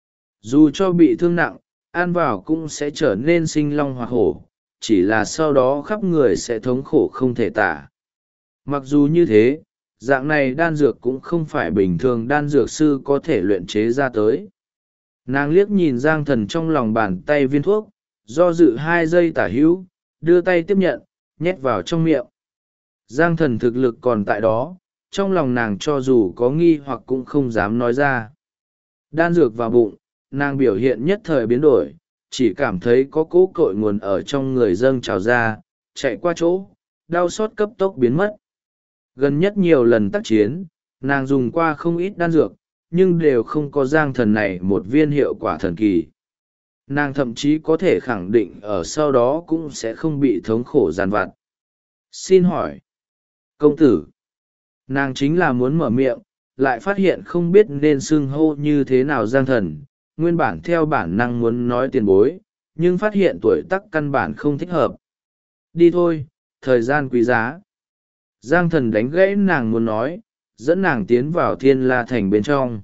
Dù cho bị thương nặng, ăn vào cũng sẽ trở nên sinh long hoặc hổ, chỉ là sau đó khắp người sẽ thống khổ không thể tả. Mặc dù như thế, dạng này đan dược cũng không phải bình thường đan dược sư có thể luyện chế ra tới. Nàng liếc nhìn Giang Thần trong lòng bàn tay viên thuốc, do dự 2 giây tả hữu, đưa tay tiếp nhận, nhét vào trong miệng. Giang Thần thực lực còn tại đó, trong lòng nàng cho dù có nghi hoặc cũng không dám nói ra. Đan dược vào bụng, nàng biểu hiện nhất thời biến đổi, chỉ cảm thấy có cỗ cội nguồn ở trong người dâng trào ra, chạy qua chỗ, đau xót cấp tốc biến mất. Gần nhất nhiều lần tác chiến, nàng dùng qua không ít đan dược, nhưng đều không có Giang Thần này một viên hiệu quả thần kỳ. Nàng thậm chí có thể khẳng định ở sau đó cũng sẽ không bị thống khổ giàn vặt. Xin hỏi, công tử, nàng chính là muốn mở miệng, lại phát hiện không biết nên xưng hô như thế nào Giang Thần, nguyên bản theo bản năng muốn nói tiền bối, nhưng phát hiện tuổi tác căn bản không thích hợp. Đi thôi, thời gian quý giá. Giang Thần đánh gãy nàng muốn nói, dẫn nàng tiến vào Thiên La Thành bên trong.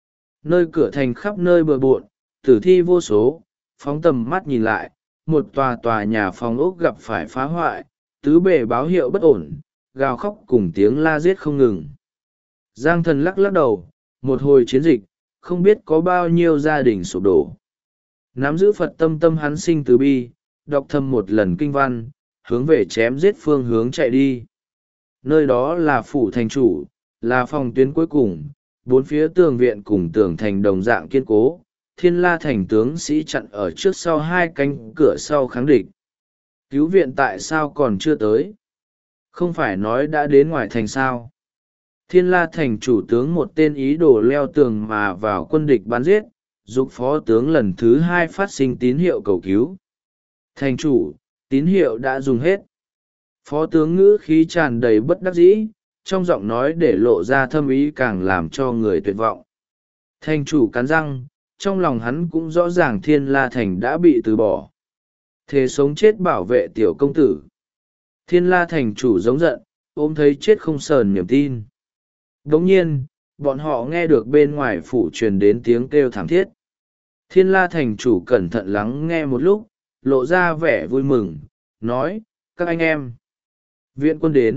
Nơi cửa thành khắp nơi bừa bộn, tử thi vô số, phóng tầm mắt nhìn lại, một tòa tòa nhà phòng ốc gặp phải phá hoại, tứ bề báo hiệu bất ổn, gào khóc cùng tiếng la giết không ngừng. Giang Thần lắc lắc đầu, một hồi chiến dịch, không biết có bao nhiêu gia đình sụp đổ. Nắm giữ Phật tâm tâm hắn sinh từ bi, đọc thầm một lần kinh văn, hướng về chém giết phương hướng chạy đi. Nơi đó là phủ thành chủ, là phòng tuyến cuối cùng, 4 phía tường viện cùng tường thành đồng dạng kiên cố, Thiên La Thành tướng sĩ chặn ở trước sau 2 cánh cửa sau kháng địch. Cứu viện tại sao còn chưa tới? Không phải nói đã đến ngoài thành sao? Thiên La Thành chủ tướng một tên ý đồ leo tường mà vào quân địch bắn giết, giúp phó tướng lần thứ 2 phát sinh tín hiệu cầu cứu. Thành chủ, tín hiệu đã dùng hết. Phó tướng ngữ khí tràn đầy bất đắc dĩ, trong giọng nói để lộ ra thâm ý càng làm cho người tuyệt vọng. Thành chủ cắn răng, trong lòng hắn cũng rõ ràng Thiên La Thành đã bị từ bỏ. Thế sống chết bảo vệ tiểu công tử. Thiên La Thành chủ giống giận, ôm thấy chết không sờn niềm tin. Đồng nhiên, bọn họ nghe được bên ngoài phủ truyền đến tiếng kêu thảm thiết. Thiên La Thành chủ cẩn thận lắng nghe một lúc, lộ ra vẻ vui mừng, nói, các anh em. Viện quân đến,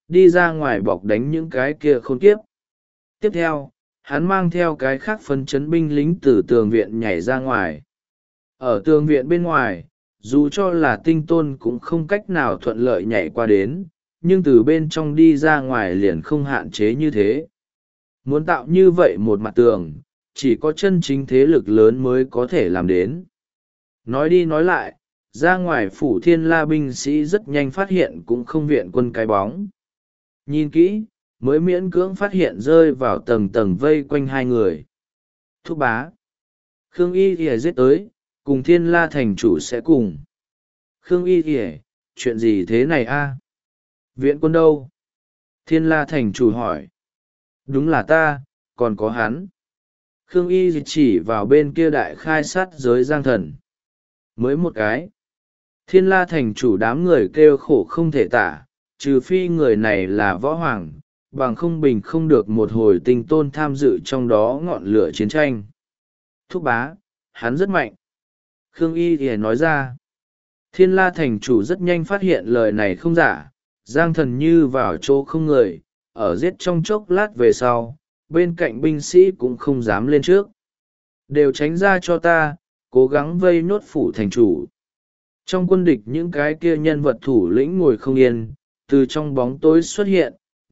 đi ra ngoài bọc đánh những cái kia khốn kiếp. Tiếp theo hắn mang theo cái khác phấn chấn binh lính từ tường viện nhảy ra ngoài. Ở tường viện bên ngoài, dù cho là tinh tôn cũng không cách nào thuận lợi nhảy qua đến, nhưng từ bên trong đi ra ngoài liền không hạn chế như thế. Muốn tạo như vậy một mặt tường, chỉ có chân chính thế lực lớn mới có thể làm đến. Nói đi nói lại, ra ngoài phủ Thiên La binh sĩ rất nhanh phát hiện cũng không viện quân cái bóng. Nhìn kỹ, mới miễn cưỡng phát hiện rơi vào tầng tầng vây quanh hai người. Thúc bá. Khương Y Thìa giết tới, cùng Thiên La thành chủ sẽ cùng. Khương Y Thìa, chuyện gì thế này a? Viện quân đâu? Thiên La thành chủ hỏi. Đúng là ta, còn có hắn. Khương Y chỉ vào bên kia đại khai sát giới Giang Thần. Mới một cái. Thiên La thành chủ đám người kêu khổ không thể tả, trừ phi người này là võ hoàng, bằng không bình không được một hồi tinh tôn tham dự trong đó ngọn lửa chiến tranh. Thúc bá, hắn rất mạnh. Khương Y thì nói ra. Thiên La thành chủ rất nhanh phát hiện lời này không giả, Giang Thần như vào chỗ không người, ở giết trong chốc lát về sau, bên cạnh binh sĩ cũng không dám lên trước. Đều tránh ra cho ta, cố gắng vây nốt phủ thành chủ. Trong quân địch những cái kia nhân vật thủ lĩnh ngồi không yên, từ trong bóng tối xuất hiện,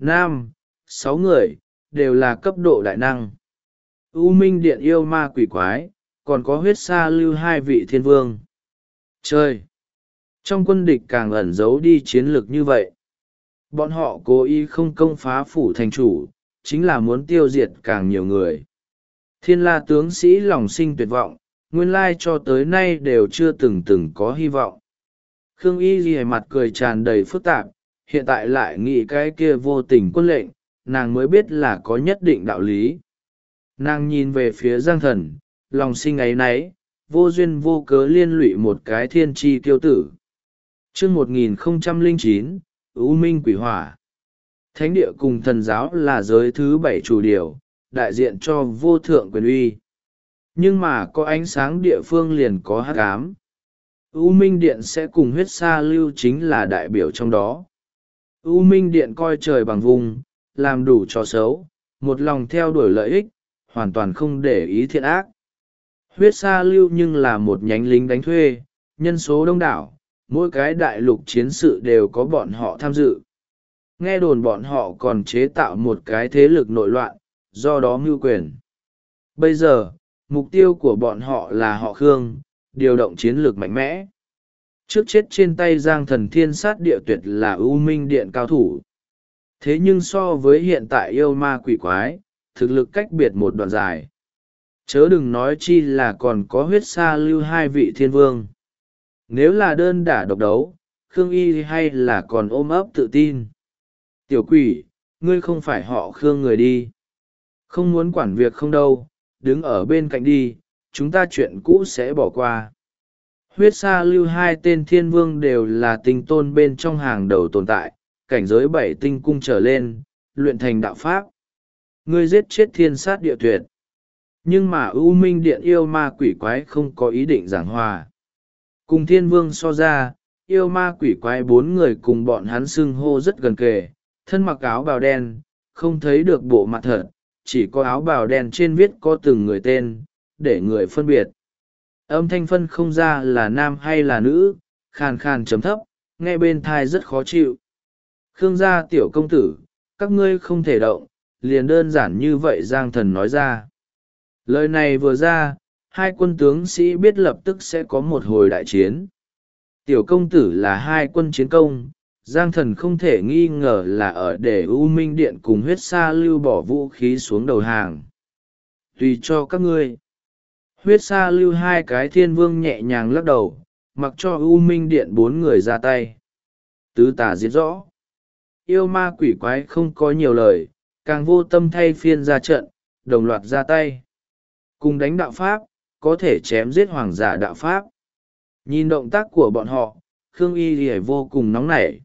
6 người, đều là cấp độ đại năng. U Minh Điện yêu ma quỷ quái, còn có huyết sa lưu 2 vị thiên vương. Chơi! Trong quân địch càng ẩn giấu đi chiến lược như vậy. Bọn họ cố ý không công phá phủ thành chủ, chính là muốn tiêu diệt càng nhiều người. Thiên La tướng sĩ lòng sinh tuyệt vọng, nguyên lai cho tới nay đều chưa từng có hy vọng. Khương Y ghi mặt cười tràn đầy phức tạp, hiện tại lại nghĩ cái kia vô tình quân lệnh, nàng mới biết là có nhất định đạo lý. Nàng nhìn về phía Giang Thần, lòng sinh áy náy, vô duyên vô cớ liên lụy một cái thiên tri kiêu tử. Chương 1009, U Minh Quỷ Hỏa. Thánh địa cùng thần giáo là giới thứ 7 chủ điều, đại diện cho vô thượng quyền uy. Nhưng mà có ánh sáng địa phương liền có hắc ám. U Minh Điện sẽ cùng huyết sa lưu chính là đại biểu trong đó. U Minh Điện coi trời bằng vùng, làm đủ trò xấu, một lòng theo đuổi lợi ích, hoàn toàn không để ý thiện ác. Huyết sa lưu nhưng là một nhánh lính đánh thuê, nhân số đông đảo, mỗi cái đại lục chiến sự đều có bọn họ tham dự. Nghe đồn bọn họ còn chế tạo một cái thế lực nội loạn, do đó mưu quyền. Bây giờ, mục tiêu của bọn họ là họ Khương, điều động chiến lược mạnh mẽ. Trước chết trên tay Giang Thần thiên sát địa tuyệt là U Minh Điện cao thủ. Thế nhưng so với hiện tại yêu ma quỷ quái, thực lực cách biệt một đoạn dài. Chớ đừng nói chi là còn có huyết sa lưu 2 vị thiên vương. Nếu là đơn đả độc đấu, Khương Y hay là còn ôm ấp tự tin. Tiểu quỷ, ngươi không phải họ Khương người đi. Không muốn quản việc không đâu, đứng ở bên cạnh đi, chúng ta chuyện cũ sẽ bỏ qua. Huyết sa lưu 2 tên thiên vương đều là tinh tôn bên trong hàng đầu tồn tại, cảnh giới 7 tinh cung trở lên, luyện thành đạo pháp. Ngươi giết chết thiên sát địa tuyệt. Nhưng mà U Minh Điện yêu ma quỷ quái không có ý định giảng hòa. Cùng thiên vương so ra, yêu ma quỷ quái 4 người cùng bọn hắn xưng hô rất gần kề, thân mặc áo bào đen, không thấy được bộ mặt thật, chỉ có áo bào đen trên viết có từng người tên, để người phân biệt. Âm thanh phân không ra là nam hay là nữ, khàn khàn chấm thấp, nghe bên thai rất khó chịu. Khương gia tiểu công tử, các ngươi không thể động, liền đơn giản như vậy Giang Thần nói ra. Lời này vừa ra, 2 quân tướng sĩ biết lập tức sẽ có một hồi đại chiến. Tiểu công tử là 2 quân chiến công, Giang Thần không thể nghi ngờ là ở để U Minh Điện cùng huyết sa lưu bỏ vũ khí xuống đầu hàng. Tùy cho các ngươi. Huyết sa lưu 2 cái thiên vương nhẹ nhàng lắc đầu, mặc cho U Minh Điện 4 người ra tay. Tứ tả diệt rõ. Yêu ma quỷ quái không có nhiều lời, càng vô tâm thay phiên ra trận, đồng loạt ra tay. Cùng đánh đạo pháp, có thể chém giết hoàng giả đạo pháp. Nhìn động tác của bọn họ, Khương Y thì vô cùng nóng nảy.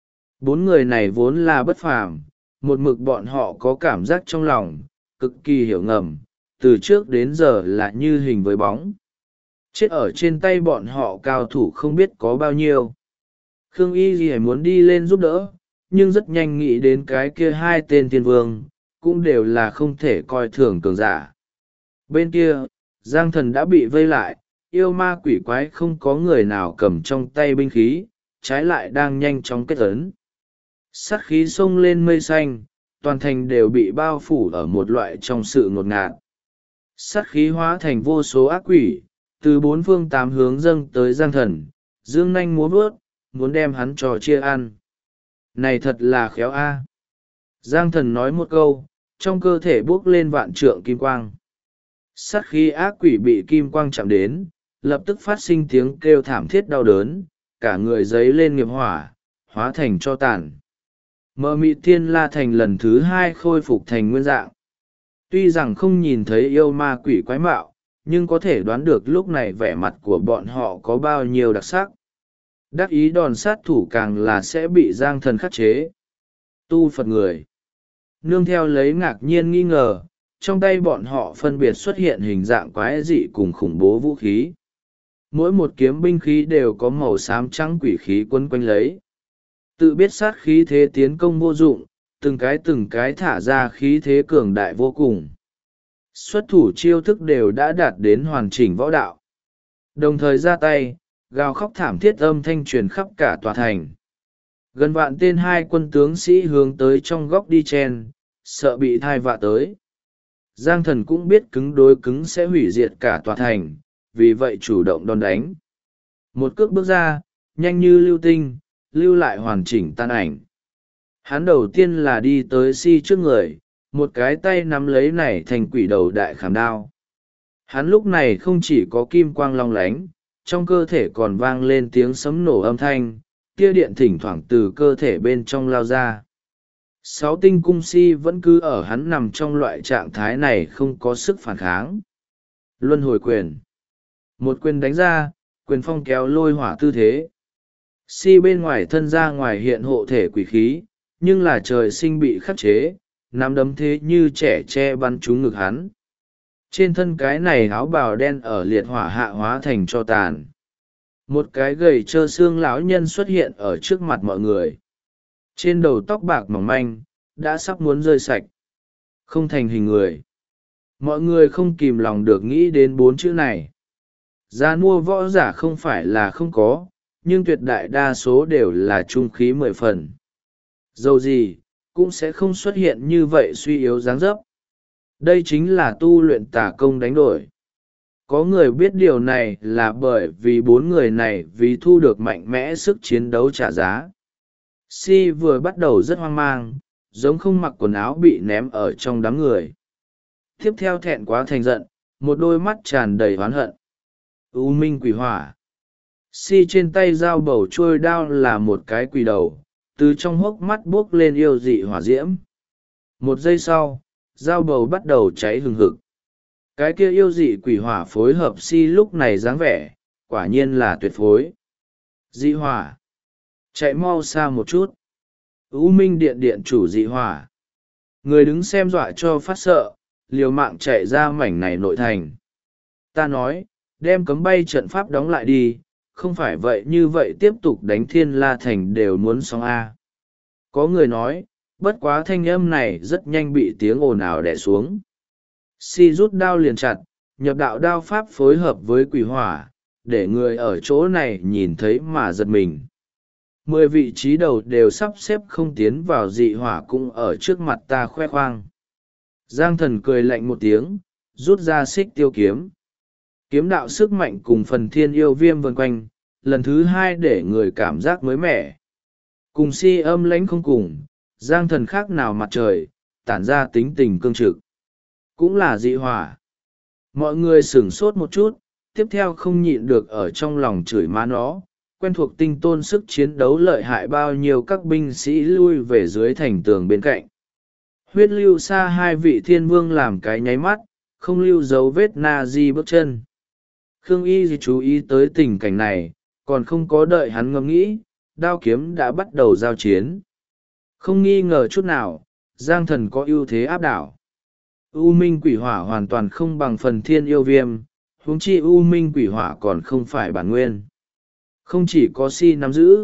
4 người này vốn là bất phàm, một mực bọn họ có cảm giác trong lòng, cực kỳ hiểu ngầm, từ trước đến giờ là như hình với bóng. Chết ở trên tay bọn họ cao thủ không biết có bao nhiêu. Khương Y thì muốn đi lên giúp đỡ, nhưng rất nhanh nghĩ đến cái kia hai tên thiên vương, cũng đều là không thể coi thường cường giả. Bên kia, Giang Thần đã bị vây lại, yêu ma quỷ quái không có người nào cầm trong tay binh khí, trái lại đang nhanh chóng kết ấn. Sát khí xông lên mây xanh, toàn thành đều bị bao phủ ở một loại trong sự ngột ngạt. Sát khí hóa thành vô số ác quỷ, từ bốn phương tám hướng dâng tới Giang Thần, dương nanh múa vuốt, muốn đem hắn trò chia ăn. Này thật là khéo a. Giang Thần nói một câu, trong cơ thể bốc lên vạn trượng kim quang. Sát khí ác quỷ bị kim quang chạm đến, lập tức phát sinh tiếng kêu thảm thiết đau đớn, cả người giấy lên nghiệp hỏa, hóa thành tro tàn. Mờ mịt Thiên La Thành lần thứ hai khôi phục thành nguyên dạng. Tuy rằng không nhìn thấy yêu ma quỷ quái mạo, nhưng có thể đoán được lúc này vẻ mặt của bọn họ có bao nhiêu đặc sắc. Đắc ý đòn sát thủ càng là sẽ bị Giang Thần khắc chế. Tu Phật người. Nương theo lấy ngạc nhiên nghi ngờ, trong tay bọn họ phân biệt xuất hiện hình dạng quái dị cùng khủng bố vũ khí. Mỗi một kiếm binh khí đều có màu xám trắng quỷ khí quấn quanh lấy. Tự biết sát khí thế tiến công vô dụng, từng cái thả ra khí thế cường đại vô cùng. Xuất thủ chiêu thức đều đã đạt đến hoàn chỉnh võ đạo. Đồng thời ra tay, gào khóc thảm thiết âm thanh truyền khắp cả tòa thành. Gần vạn tên hai quân tướng sĩ hướng tới trong góc đi chen, sợ bị thai vạ tới. Giang Thần cũng biết cứng đối cứng sẽ hủy diệt cả tòa thành, vì vậy chủ động đòn đánh. Một cước bước ra, nhanh như lưu tinh, lưu lại hoàn chỉnh tan ảnh. Hắn đầu tiên là đi tới Si trước người, một cái tay nắm lấy nảy thành quỷ đầu đại khảm đao. Hắn lúc này không chỉ có kim quang long lánh, trong cơ thể còn vang lên tiếng sấm nổ âm thanh, tia điện thỉnh thoảng từ cơ thể bên trong lao ra. Sáu tinh cung Si vẫn cứ ở hắn nằm trong loại trạng thái này không có sức phản kháng. Luân hồi quyền. Một quyền đánh ra, quyền phong kéo lôi hỏa tư thế. Si bên ngoài thân ra ngoài hiện hộ thể quỷ khí, nhưng là trời sinh bị khắc chế, nắm đấm thế như trẻ che bắn trúng ngực hắn. Trên thân cái này áo bào đen ở liệt hỏa hạ hóa thành cho tàn. Một cái gầy trơ xương lão nhân xuất hiện ở trước mặt mọi người. Trên đầu tóc bạc mỏng manh, đã sắp muốn rơi sạch. Không thành hình người. Mọi người không kìm lòng được nghĩ đến bốn chữ này. Gia nua võ giả không phải là không có, nhưng tuyệt đại đa số đều là trung khí 10 phần. Dầu gì, cũng sẽ không xuất hiện như vậy suy yếu dáng dấp. Đây chính là tu luyện tà công đánh đổi. Có người biết điều này là bởi vì bốn người này vì thu được mạnh mẽ sức chiến đấu trả giá. Si vừa bắt đầu rất hoang mang, giống không mặc quần áo bị ném ở trong đám người. Tiếp theo thẹn quá thành giận, một đôi mắt tràn đầy oán hận. U minh quỷ hỏa. Si trên tay dao bầu trôi đao là một cái quỷ đầu, từ trong hốc mắt buốc lên yêu dị hỏa diễm. Một giây sau, dao bầu bắt đầu cháy hừng hực. Cái kia yêu dị quỷ hỏa phối hợp Si lúc này dáng vẻ, quả nhiên là tuyệt phối. Dị hỏa. Chạy mau xa một chút. U minh điện điện chủ dị hỏa. Người đứng xem dọa cho phát sợ, liều mạng chạy ra mảnh này nội thành. Ta nói, đem cấm bay trận pháp đóng lại đi, không phải vậy như vậy tiếp tục đánh Thiên La Thành đều muốn xong A. Có người nói, bất quá thanh âm này rất nhanh bị tiếng ồn ào đè xuống. Si rút đao liền chặt, nhập đạo đao pháp phối hợp với quỷ hỏa, để người ở chỗ này nhìn thấy mà giật mình. 10 vị trí đầu đều sắp xếp không tiến vào dị hỏa cũng ở trước mặt ta khoe khoang. Giang Thần cười lạnh một tiếng, rút ra xích tiêu kiếm. Kiếm đạo sức mạnh cùng phần thiên yêu viêm vần quanh, lần thứ hai để người cảm giác mới mẻ. Cùng Si âm lãnh không cùng, Giang Thần khác nào mặt trời, tản ra tính tình cương trực. Cũng là dị hỏa. Mọi người sửng sốt một chút, tiếp theo không nhịn được ở trong lòng chửi má nó, quen thuộc tinh tôn sức chiến đấu lợi hại bao nhiêu các binh sĩ lui về dưới thành tường bên cạnh. Huyết lưu xa hai vị thiên vương làm cái nháy mắt, không lưu dấu vết na di bước chân. Khương Y chú ý tới tình cảnh này, còn không có đợi hắn ngẫm nghĩ, đao kiếm đã bắt đầu giao chiến. Không nghi ngờ chút nào, Giang Thần có ưu thế áp đảo. U minh quỷ hỏa hoàn toàn không bằng phần thiên yêu viêm, huống chi U minh quỷ hỏa còn không phải bản nguyên. Không chỉ có Si nắm giữ,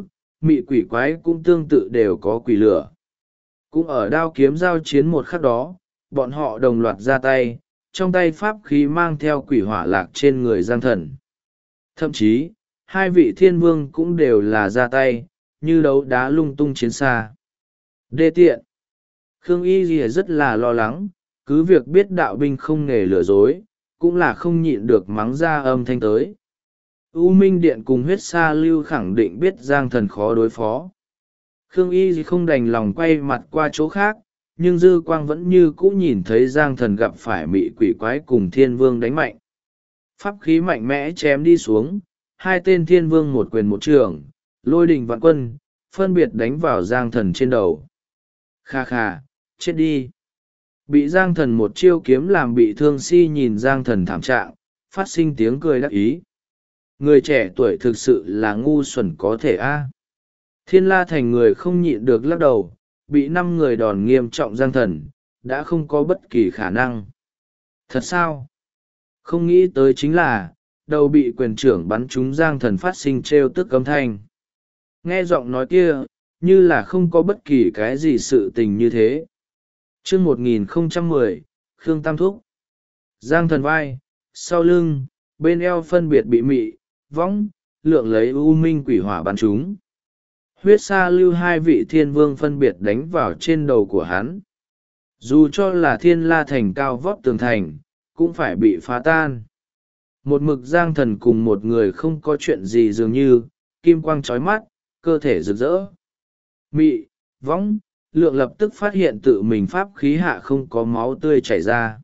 mị quỷ quái cũng tương tự đều có quỷ lửa. Cũng ở đao kiếm giao chiến một khắc đó, bọn họ đồng loạt ra tay, trong tay pháp khí mang theo quỷ hỏa lạc trên người Giang Thần. Thậm chí, hai vị thiên vương cũng đều là ra tay, như đấu đá lung tung chiến xa. Đê tiện. Khương Y Ghi rất là lo lắng, cứ việc biết đạo binh không nghề lừa dối, cũng là không nhịn được mắng ra âm thanh tới. U Minh Điện cùng huyết sa lưu khẳng định biết Giang Thần khó đối phó. Khương Y không đành lòng quay mặt qua chỗ khác, nhưng dư quang vẫn như cũ nhìn thấy Giang Thần gặp phải mị quỷ quái cùng thiên vương đánh mạnh. Pháp khí mạnh mẽ chém đi xuống, hai tên thiên vương một quyền một trường, lôi đình vạn quân, phân biệt đánh vào Giang Thần trên đầu. Kha kha, chết đi. Bị Giang Thần một chiêu kiếm làm bị thương si nhìn Giang Thần thảm trạng, phát sinh tiếng cười đắc ý. Người trẻ tuổi thực sự là ngu xuẩn có thể a. Thiên La Thành người không nhịn được lắc đầu, bị 5 người đòn nghiêm trọng Giang Thần, đã không có bất kỳ khả năng. Thật sao? Không nghĩ tới chính là, đầu bị quyền trưởng bắn trúng Giang Thần phát sinh trêu tức âm thanh. Nghe giọng nói kia, như là không có bất kỳ cái gì sự tình như thế. Chương 1010, Khương Tam Thúc. Giang Thần vai, sau lưng, bên eo phân biệt bị mị, võng, lượng lấy u minh quỷ hỏa bắn trúng. Huyết sa lưu hai vị thiên vương phân biệt đánh vào trên đầu của hắn. Dù cho là Thiên La Thành cao vóc tường thành, cũng phải bị phá tan. Một mực Giang Thần cùng một người không có chuyện gì dường như, kim quang chói mắt, cơ thể rực rỡ. Mị, võng, lượng lập tức phát hiện tự mình pháp khí hạ không có máu tươi chảy ra.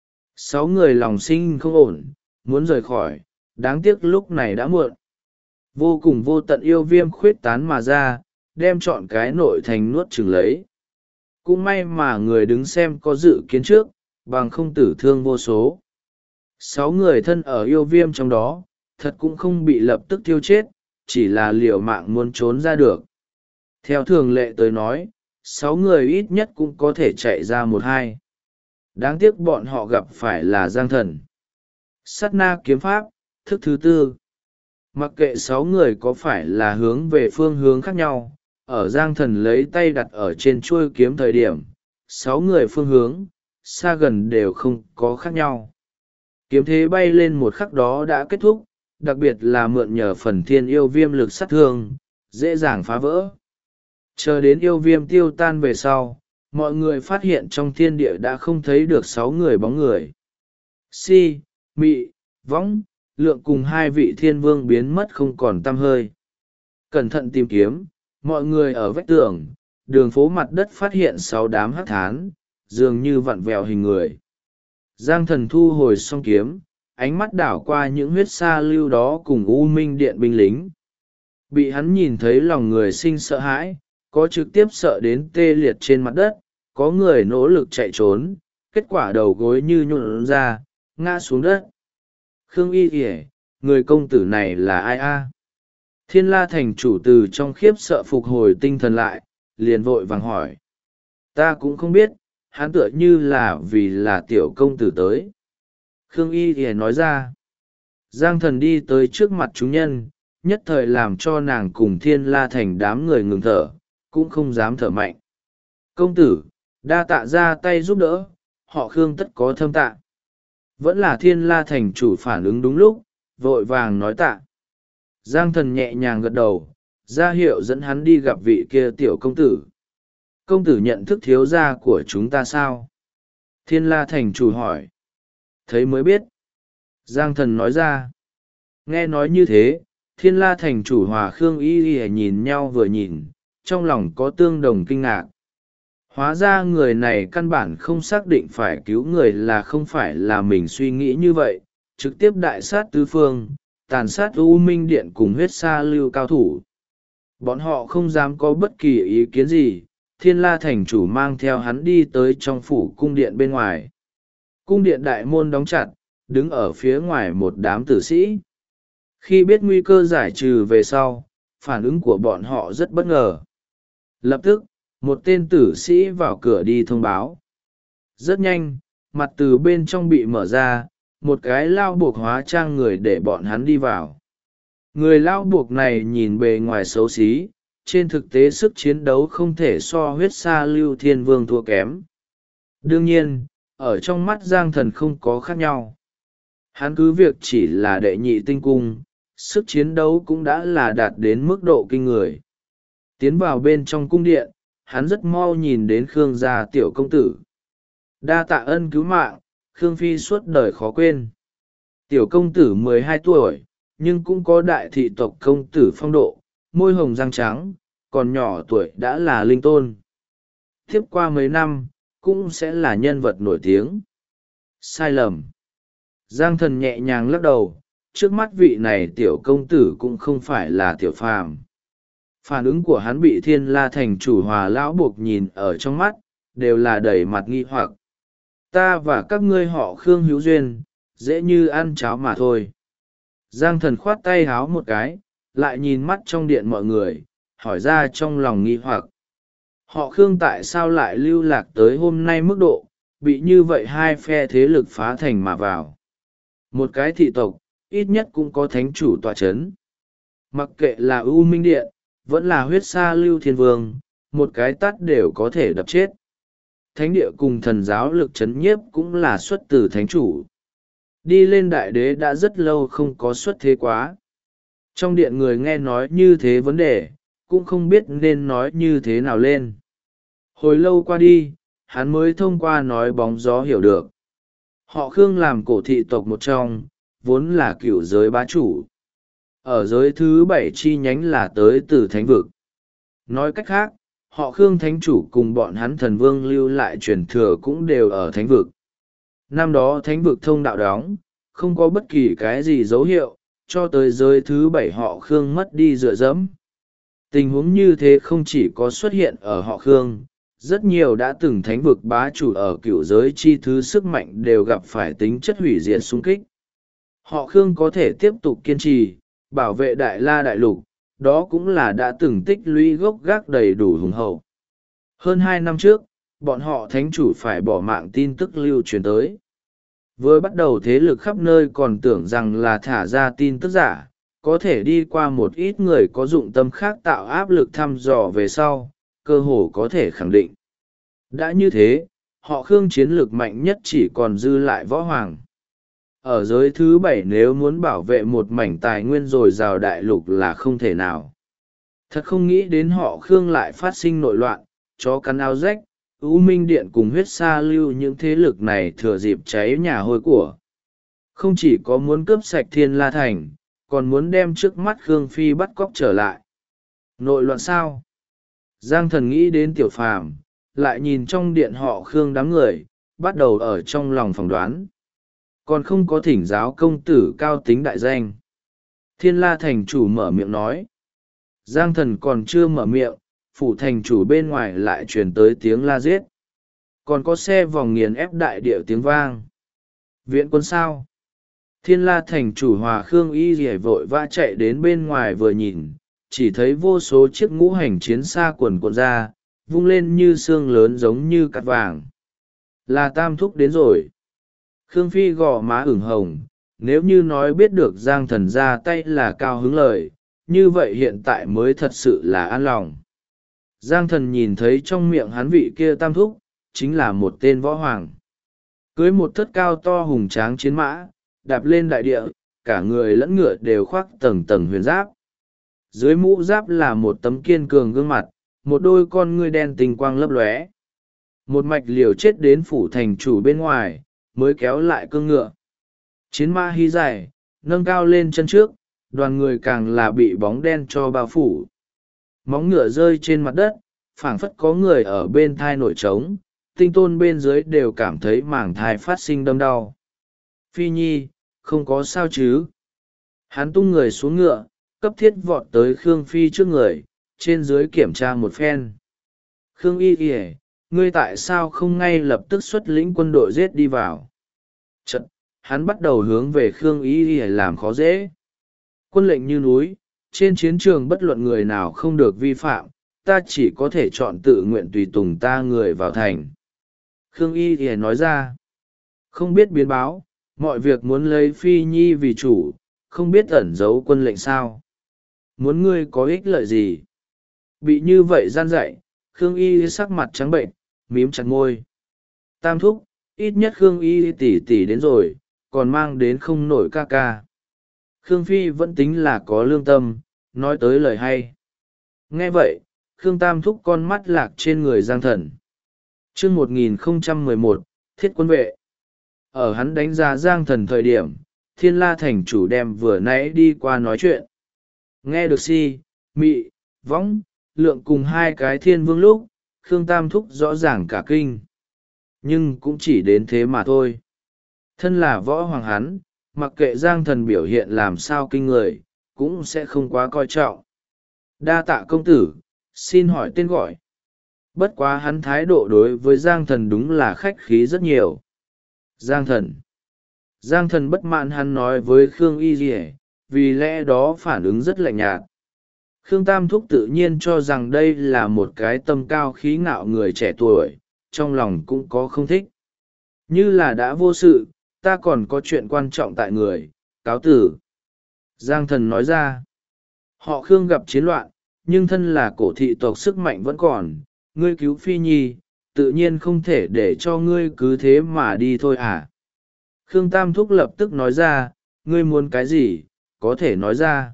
6 người lòng sinh không ổn, muốn rời khỏi, đáng tiếc lúc này đã muộn. Vô cùng vô tận yêu viêm khuyết tán mà ra, đem trọn cái nội thành nuốt chửng lấy. Cũng may mà người đứng xem có dự kiến trước, bằng không tử thương vô số. 6 người thân ở yêu viêm trong đó, thật cũng không bị lập tức tiêu chết, chỉ là liều mạng muốn trốn ra được. Theo thường lệ tới nói, 6 người ít nhất cũng có thể chạy ra 1-2. Đáng tiếc bọn họ gặp phải là Giang Thần. Sát na kiếm pháp, thức thứ 4. Mặc kệ 6 người có phải là hướng về phương hướng khác nhau, ở Giang Thần lấy tay đặt ở trên chuôi kiếm thời điểm, 6 người phương hướng, xa gần đều không có khác nhau. Kiếm thế bay lên một khắc đó đã kết thúc, đặc biệt là mượn nhờ phần thiên yêu viêm lực sát thương, dễ dàng phá vỡ. Chờ đến yêu viêm tiêu tan về sau, mọi người phát hiện trong thiên địa đã không thấy được 6 người bóng người. Si, mị, võng, lượng cùng 2 vị thiên vương biến mất không còn tăm hơi. Cẩn thận tìm kiếm, mọi người ở vách tường, đường phố mặt đất phát hiện 6 đám hắc thán, dường như vặn vẹo hình người. Giang Thần thu hồi song kiếm, ánh mắt đảo qua những huyết sa lưu đó cùng U Minh Điện binh lính. Bị hắn nhìn thấy lòng người sinh sợ hãi, có trực tiếp sợ đến tê liệt trên mặt đất, có người nỗ lực chạy trốn, kết quả đầu gối như nhuộn ra, ngã xuống đất. Khương Y kìa, người công tử này là ai a? Thiên La Thành chủ từ trong khiếp sợ phục hồi tinh thần lại, liền vội vàng hỏi. Ta cũng không biết, hắn tựa như là vì là tiểu công tử tới. Khương Y kìa nói ra. Giang Thần đi tới trước mặt chúng nhân, nhất thời làm cho nàng cùng Thiên La Thành đám người ngừng thở, cũng không dám thở mạnh. Công tử, đa tạ ra tay giúp đỡ, họ Khương tất có thâm tạ. Vẫn là Thiên La Thành chủ phản ứng đúng lúc, vội vàng nói tạ. Giang Thần nhẹ nhàng gật đầu, ra hiệu dẫn hắn đi gặp vị kia tiểu công tử. Công tử nhận thức thiếu gia của chúng ta sao? Thiên La Thành chủ hỏi. Thấy mới biết. Giang Thần nói ra. Nghe nói như thế, Thiên La Thành chủ hòa Khương Y Y nhìn nhau vừa nhìn, trong lòng có tương đồng kinh ngạc. Hóa ra người này căn bản không xác định phải cứu người là không phải là mình suy nghĩ như vậy, trực tiếp đại sát tứ phương, tàn sát U Minh Điện cùng huyết sa lưu cao thủ. Bọn họ không dám có bất kỳ ý kiến gì, Thiên La Thành chủ mang theo hắn đi tới trong phủ cung điện bên ngoài. Cung điện đại môn đóng chặt, đứng ở phía ngoài một đám tử sĩ. Khi biết nguy cơ giải trừ về sau, phản ứng của bọn họ rất bất ngờ. Lập tức, một tên tử sĩ vào cửa đi thông báo. Rất nhanh, mặt từ bên trong bị mở ra, một cái lao buộc hóa trang người để bọn hắn đi vào. Người lao buộc này nhìn bề ngoài xấu xí, trên thực tế sức chiến đấu không thể so huyết sa lưu thiên vương thua kém. Đương nhiên ở trong mắt Giang Thần không có khác nhau. Hắn cứ việc chỉ là đệ nhị tinh cung, sức chiến đấu cũng đã là đạt đến mức độ kinh người. Tiến vào bên trong cung điện, hắn rất mau nhìn đến Khương gia tiểu công tử. Đa tạ ân cứu mạng, Khương phi suốt đời khó quên. Tiểu công tử 12 tuổi, nhưng cũng có đại thị tộc công tử phong độ, môi hồng răng trắng, còn nhỏ tuổi đã là linh tôn. Tiếp qua mấy năm, cũng sẽ là nhân vật nổi tiếng. Sai lầm. Giang Thần nhẹ nhàng lắc đầu, trước mắt vị này tiểu công tử cũng không phải là tiểu phàm. Phản ứng của hắn bị Thiên La thành chủ Hòa lão buộc nhìn ở trong mắt, đều là đầy mặt nghi hoặc. Ta và các ngươi họ Khương hữu duyên, dễ như ăn cháo mà thôi. Giang Thần khoát tay háo một cái, lại nhìn mắt trong điện mọi người, hỏi ra trong lòng nghi hoặc. Họ Khương tại sao lại lưu lạc tới hôm nay mức độ, bị như vậy hai phe thế lực phá thành mà vào. Một cái thị tộc, ít nhất cũng có thánh chủ tọa chấn. Mặc kệ là U Minh Điện, vẫn là huyết sa lưu thiên vương, một cái tát đều có thể đập chết. Thánh địa cùng thần giáo lực chấn nhiếp cũng là xuất từ thánh chủ. Đi lên đại đế đã rất lâu không có xuất thế quá. Trong điện người nghe nói như thế vấn đề, cũng không biết nên nói như thế nào lên. Hồi lâu qua đi, hắn mới thông qua nói bóng gió hiểu được. Họ Khương làm cổ thị tộc một trong, vốn là cựu giới bá chủ. Ở giới thứ 7 chi nhánh là tới từ thánh vực. Nói cách khác, họ Khương thánh chủ cùng bọn hắn thần vương lưu lại truyền thừa cũng đều ở thánh vực. Năm đó thánh vực thông đạo đóng, không có bất kỳ cái gì dấu hiệu, cho tới giới thứ 7 họ Khương mất đi dựa dẫm. Tình huống như thế không chỉ có xuất hiện ở họ Khương, rất nhiều đã từng thánh vực bá chủ ở cựu giới chi thứ sức mạnh đều gặp phải tính chất hủy diệt xung kích. Họ Khương có thể tiếp tục kiên trì, bảo vệ Đại La Đại Lục, đó cũng là đã từng tích lũy gốc gác đầy đủ hùng hậu. Hơn 2 năm trước, bọn họ thánh chủ phải bỏ mạng tin tức lưu truyền tới. Vừa bắt đầu thế lực khắp nơi còn tưởng rằng là thả ra tin tức giả, có thể đi qua một ít người có dụng tâm khác tạo áp lực thăm dò về sau, cơ hồ có thể khẳng định. Đã như thế, họ Khương chiến lược mạnh nhất chỉ còn dư lại võ hoàng. Ở giới thứ 7 nếu muốn bảo vệ một mảnh tài nguyên dồi dào đại lục là không thể nào. Thật không nghĩ đến họ Khương lại phát sinh nội loạn, chó cắn áo rách, U Minh Điện cùng huyết sa lưu những thế lực này thừa dịp cháy nhà hôi của. Không chỉ có muốn cướp sạch Thiên La Thành, còn muốn đem trước mắt Khương Phi bắt cóc trở lại. Nội loạn sao? Giang Thần nghĩ đến Tiểu Phàm, lại nhìn trong điện họ Khương đám người, bắt đầu ở trong lòng phỏng đoán. Còn không có thỉnh giáo công tử cao tính đại danh. Thiên La thành chủ mở miệng nói. Giang Thần còn chưa mở miệng, phủ thành chủ bên ngoài lại truyền tới tiếng la giết. Còn có xe vòng nghiền ép đại điệu tiếng vang. Viện quân sao? Thiên La thành chủ Hòa Khương y rỉa vội vã chạy đến bên ngoài vừa nhìn, chỉ thấy vô số chiếc ngũ hành chiến xa quần cuộn ra, vung lên như xương lớn giống như cát vàng. Là Tam Thúc đến rồi. Khương Phi gò má ửng hồng, nếu như nói biết được Giang Thần ra tay là cao hứng lời, như vậy hiện tại mới thật sự là an lòng. Giang Thần nhìn thấy trong miệng hắn vị kia Tam Thúc, chính là một tên võ hoàng. Cưới một thất cao to hùng tráng chiến mã, đạp lên đại địa, cả người lẫn ngựa đều khoác tầng tầng huyền giáp. Dưới mũ giáp là một tấm kiên cường gương mặt, một đôi con ngươi đen tinh quang lấp lóe. Một mạch liều chết đến phủ thành chủ bên ngoài, mới kéo lại cương ngựa. Chiến mã hí dài, nâng cao lên chân trước, đoàn người càng là bị bóng đen cho bao phủ. Móng ngựa rơi trên mặt đất, phảng phất có người ở bên thai nổi trống, tinh tôn bên dưới đều cảm thấy màng thai phát sinh đâm đau. Phi Nhi, không có sao chứ? Hắn tung người xuống ngựa, cấp thiết vọt tới Khương Phi trước người, trên dưới kiểm tra một phen. Khương Y kìa, ngươi tại sao không ngay lập tức xuất lĩnh quân đội giết đi vào? Chật, hắn bắt đầu hướng về Khương Y kìa làm khó dễ. Quân lệnh như núi, trên chiến trường bất luận người nào không được vi phạm, ta chỉ có thể chọn tự nguyện tùy tùng ta người vào thành. Khương Y kìa nói ra, không biết biến báo, mọi việc muốn lấy Phi Nhi vì chủ, không biết ẩn giấu quân lệnh sao. Muốn ngươi có ích lợi gì? Bị như vậy gian dạy, Khương Y sắc mặt trắng bệnh, mím chặt môi. Tam thúc, ít nhất Khương Y tỷ tỷ đến rồi, còn mang đến không nổi ca ca. Khương Phi vẫn tính là có lương tâm, nói tới lời hay. Nghe vậy, Khương Tam thúc con mắt lạc trên người Giang Thần. Chương 1011, Thiết quân vệ. Ở hắn đánh giá Giang Thần thời điểm, Thiên La thành chủ đem vừa nãy đi qua nói chuyện. Nghe được si, mị, võng, lượng cùng hai cái thiên vương lúc, Khương Tam thúc rõ ràng cả kinh. Nhưng cũng chỉ đến thế mà thôi. Thân là võ hoàng hắn, mặc kệ Giang Thần biểu hiện làm sao kinh người, cũng sẽ không quá coi trọng. Đa tạ công tử, xin hỏi tên gọi. Bất quá hắn thái độ đối với Giang Thần đúng là khách khí rất nhiều. Giang Thần bất mãn hắn nói với Khương Y Dì, vì lẽ đó phản ứng rất lạnh nhạt. Khương Tam Thúc tự nhiên cho rằng đây là một cái tâm cao khí ngạo người trẻ tuổi, trong lòng cũng có không thích. Như là đã vô sự, ta còn có chuyện quan trọng tại người, cáo tử. Giang Thần nói ra, họ Khương gặp chiến loạn, nhưng thân là cổ thị tộc sức mạnh vẫn còn, ngươi cứu Phi Nhi, tự nhiên không thể để cho ngươi cứ thế mà đi thôi à. Khương Tam Thúc lập tức nói ra, ngươi muốn cái gì, có thể nói ra.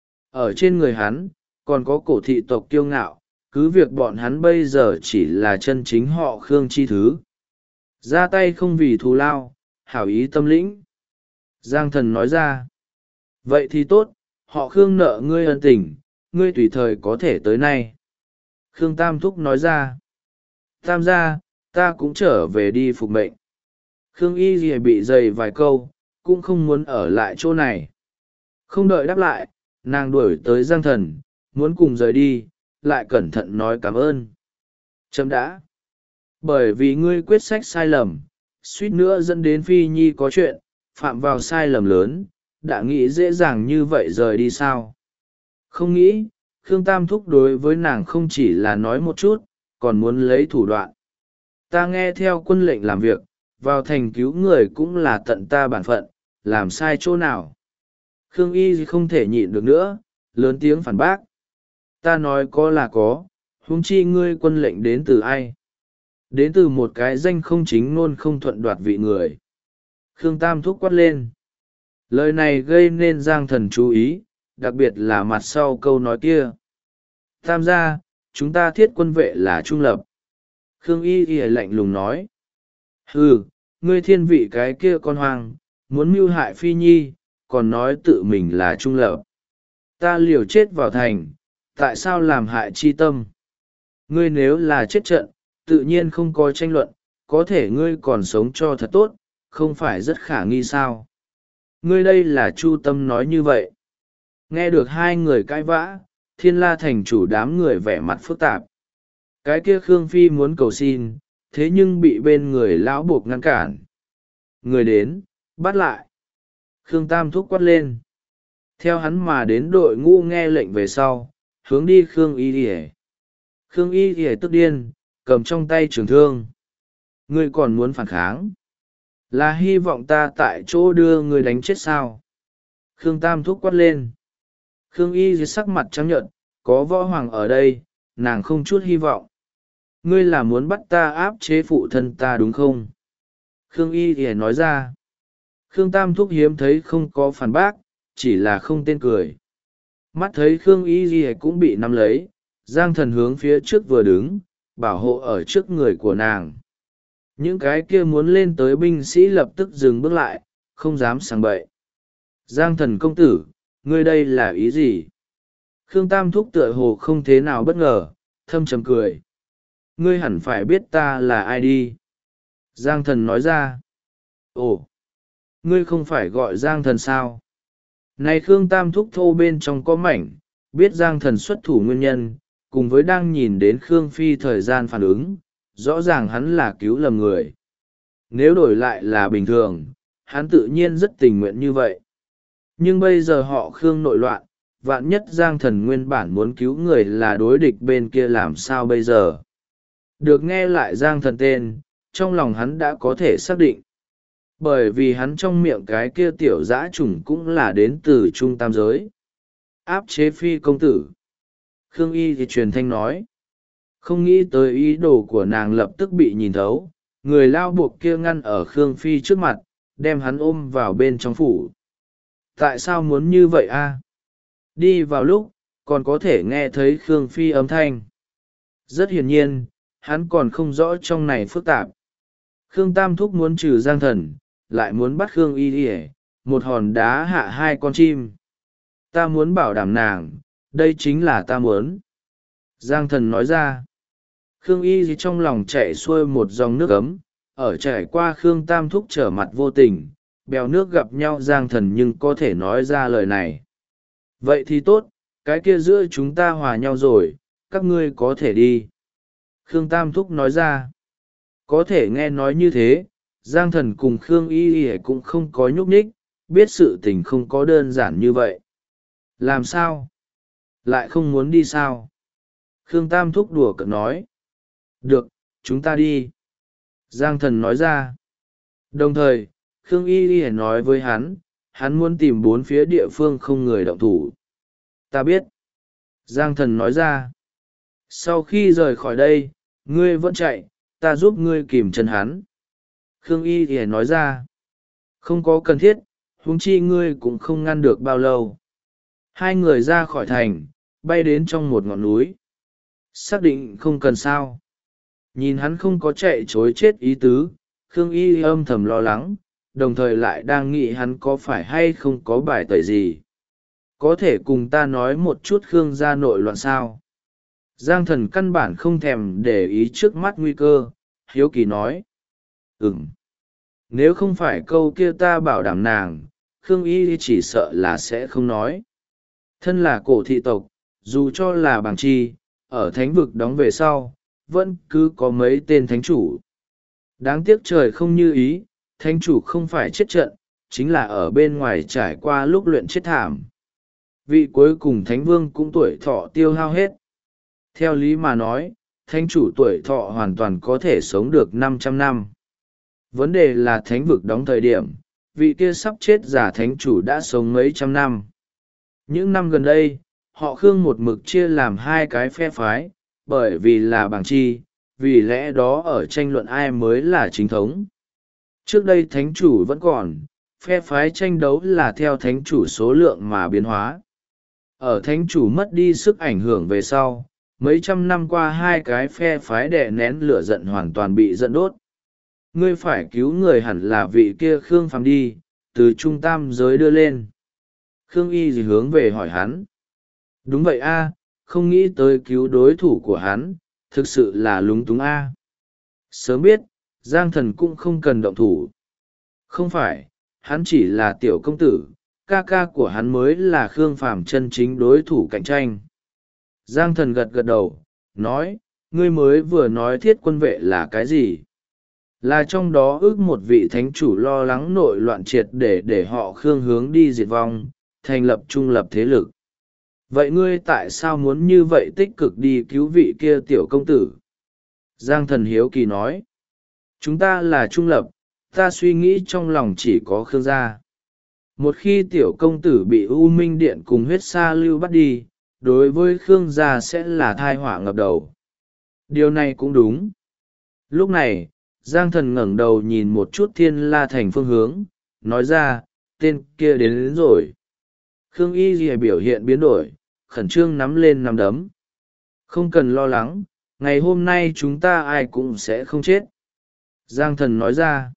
Ở trên người hắn, còn có cổ thị tộc kiêu ngạo, cứ việc bọn hắn bây giờ chỉ là chân chính họ Khương chi thứ. Ra tay không vì thù lao, hảo ý tâm lĩnh. Giang Thần nói ra, vậy thì tốt, họ Khương nợ ngươi ân tình, ngươi tùy thời có thể tới nay. Khương Tam Thúc nói ra, Tam gia, ta cũng trở về đi phục mệnh. Khương Y Dì bị dày vài câu, cũng không muốn ở lại chỗ này. Không đợi đáp lại, nàng đuổi tới Giang Thần, muốn cùng rời đi, lại cẩn thận nói cảm ơn. Chấm đã. Bởi vì ngươi quyết sách sai lầm, suýt nữa dẫn đến Phi Nhi có chuyện, phạm vào sai lầm lớn, đã nghĩ dễ dàng như vậy rời đi sao? Không nghĩ, Khương Tam Thúc đối với nàng không chỉ là nói một chút, còn muốn lấy thủ đoạn. Ta nghe theo quân lệnh làm việc, vào thành cứu người cũng là tận ta bản phận, làm sai chỗ nào. Khương Y không thể nhịn được nữa, lớn tiếng phản bác. Ta nói có là có, huống chi ngươi quân lệnh đến từ ai? Đến từ một cái danh không chính ngôn không thuận đoạt vị người. Khương Tam Thúc quát lên. Lời này gây nên Giang Thần chú ý, đặc biệt là mặt sau câu nói kia. Tam gia, chúng ta thiết quân vệ là trung lập. Khương Y lạnh lùng nói. Hừ, ngươi thiên vị cái kia con hoang, muốn mưu hại Phi Nhi, còn nói tự mình là trung lập. Ta liều chết vào thành, tại sao làm hại chi tâm? Ngươi nếu là chết trận, tự nhiên không có tranh luận, có thể ngươi còn sống cho thật tốt, không phải rất khả nghi sao? Ngươi đây là chu tâm nói như vậy. Nghe được hai người cãi vã, Thiên La thành chủ đám người vẻ mặt phức tạp. Cái kia Khương Phi muốn cầu xin, thế nhưng bị bên người lão buộc ngăn cản. Người đến, bắt lại. Khương Tam Thúc quát lên. Theo hắn mà đến đội ngũ nghe lệnh về sau, hướng đi Khương Y Điề. Khương Y Điề tức điên, cầm trong tay trường thương. Ngươi còn muốn phản kháng? Là hy vọng ta tại chỗ đưa ngươi đánh chết sao? Khương Tam Thúc quát lên. Khương Y Điề sắc mặt trắng nhợt, có võ hoàng ở đây, nàng không chút hy vọng. Ngươi là muốn bắt ta áp chế phụ thân ta đúng không? Khương Y Điề nói ra. Khương Tam Thúc hiếm thấy không có phản bác, chỉ là không tên cười. Mắt thấy Khương Y Điề cũng bị nắm lấy, Giang Thần hướng phía trước vừa đứng, bảo hộ ở trước người của nàng. Những cái kia muốn lên tới binh sĩ lập tức dừng bước lại, không dám sang bậy. Giang Thần công tử, ngươi đây là ý gì? Khương Tam Thúc tựa hồ không thế nào bất ngờ, thâm trầm cười. Ngươi hẳn phải biết ta là ai đi. Giang Thần nói ra. Ồ, ngươi không phải gọi Giang Thần sao? Này Khương Tam Thúc thô bên trong có mảnh, biết Giang Thần xuất thủ nguyên nhân, cùng với đang nhìn đến Khương Phi thời gian phản ứng, rõ ràng hắn là cứu lầm người. Nếu đổi lại là bình thường, hắn tự nhiên rất tình nguyện như vậy. Nhưng bây giờ họ Khương nội loạn, vạn nhất Giang Thần nguyên bản muốn cứu người là đối địch bên kia làm sao bây giờ? Được nghe lại Giang Thần tên, trong lòng hắn đã có thể xác định. Bởi vì hắn trong miệng cái kia tiểu dã trùng cũng là đến từ trung tam giới. Áp chế Phi công tử. Khương Y thì truyền thanh nói. Không nghĩ tới ý đồ của nàng lập tức bị nhìn thấu, người lao buộc kia ngăn ở Khương Phi trước mặt, đem hắn ôm vào bên trong phủ. Tại sao muốn như vậy a? Đi vào lúc, còn có thể nghe thấy Khương Phi âm thanh. Rất hiển nhiên, hắn còn không rõ trong này phức tạp. Khương Tam Thúc muốn trừ Giang Thần, lại muốn bắt Khương Y Y, một hòn đá hạ hai con chim. Ta muốn bảo đảm nàng, đây chính là ta muốn. Giang Thần nói ra. Khương Y Y trong lòng chạy xuôi một dòng nước ấm, ở trải qua Khương Tam Thúc trở mặt vô tình, bèo nước gặp nhau Giang Thần nhưng có thể nói ra lời này. Vậy thì tốt, cái kia giữa chúng ta hòa nhau rồi, các ngươi có thể đi. Khương Tam Thúc nói ra. Có thể nghe nói như thế, Giang Thần cùng Khương Y Y cũng không có nhúc nhích, biết sự tình không có đơn giản như vậy. Làm sao? Lại không muốn đi sao? Khương Tam Thúc đùa cợt nói. Được, chúng ta đi. Giang Thần nói ra. Đồng thời, Khương Y Y nói với hắn muốn tìm bốn phía địa phương không người động thủ. Ta biết. Giang Thần nói ra. Sau khi rời khỏi đây, ngươi vẫn chạy, ta giúp ngươi kìm chân hắn. Khương Y Y nói ra. Không có cần thiết, huống chi ngươi cũng không ngăn được bao lâu. Hai người ra khỏi thành, bay đến trong một ngọn núi. Xác định không cần sao. Nhìn hắn không có chạy chối chết ý tứ, Khương Y âm thầm lo lắng, đồng thời lại đang nghĩ hắn có phải hay không có bài tẩy gì. Có thể cùng ta nói một chút Khương gia nội loạn sao? Giang Thần căn bản không thèm để ý trước mắt nguy cơ, hiếu kỳ nói. Nếu không phải câu kia ta bảo đảm nàng, Khương Y chỉ sợ là sẽ không nói. Thân là cổ thị tộc, dù cho là bàng chi, ở thánh vực đóng về sau, vẫn cứ có mấy tên thánh chủ. Đáng tiếc trời không như ý, thánh chủ không phải chết trận, chính là ở bên ngoài trải qua lúc luyện chết thảm. Vị cuối cùng thánh vương cũng tuổi thọ tiêu hao hết. Theo lý mà nói, thánh chủ tuổi thọ hoàn toàn có thể sống được 500 năm. Vấn đề là thánh vực đóng thời điểm, vị kia sắp chết giả thánh chủ đã sống mấy trăm năm. Những năm gần đây, họ Khương một mực chia làm hai cái phe phái, bởi vì là bàng chi, vì lẽ đó ở tranh luận ai mới là chính thống. Trước đây thánh chủ vẫn còn, phe phái tranh đấu là theo thánh chủ số lượng mà biến hóa. Ở thánh chủ mất đi sức ảnh hưởng về sau, mấy trăm năm qua hai cái phe phái đè nén lửa giận hoàn toàn bị giận đốt. Ngươi phải cứu người hẳn là vị kia Khương Phàm đi, từ trung tam giới đưa lên. Khương Y gì hướng về hỏi hắn. Đúng vậy a, không nghĩ tới cứu đối thủ của hắn, thực sự là lúng túng a. Sớm biết, Giang Thần cũng không cần động thủ. Không phải, hắn chỉ là tiểu công tử, ca ca của hắn mới là Khương Phàm chân chính đối thủ cạnh tranh. Giang Thần gật gật đầu, nói, ngươi mới vừa nói thiết quân vệ là cái gì? Là trong đó ước một vị thánh chủ lo lắng nội loạn triệt để họ Khương hướng đi diệt vong, thành lập trung lập thế lực. Vậy ngươi tại sao muốn như vậy tích cực đi cứu vị kia tiểu công tử? Giang Thần hiếu kỳ nói. Chúng ta là trung lập, ta suy nghĩ trong lòng chỉ có Khương gia. Một khi tiểu công tử bị U Minh Điện cùng huyết sa lưu bắt đi, đối với Khương gia sẽ là thai họa ngập đầu. Điều này cũng đúng. Lúc này, Giang Thần ngẩng đầu nhìn một chút Thiên La Thành phương hướng, nói ra, tên kia đến rồi. Khương Y Ghi biểu hiện biến đổi, khẩn trương nắm lên nắm đấm. Không cần lo lắng, ngày hôm nay chúng ta ai cũng sẽ không chết. Giang Thần nói ra.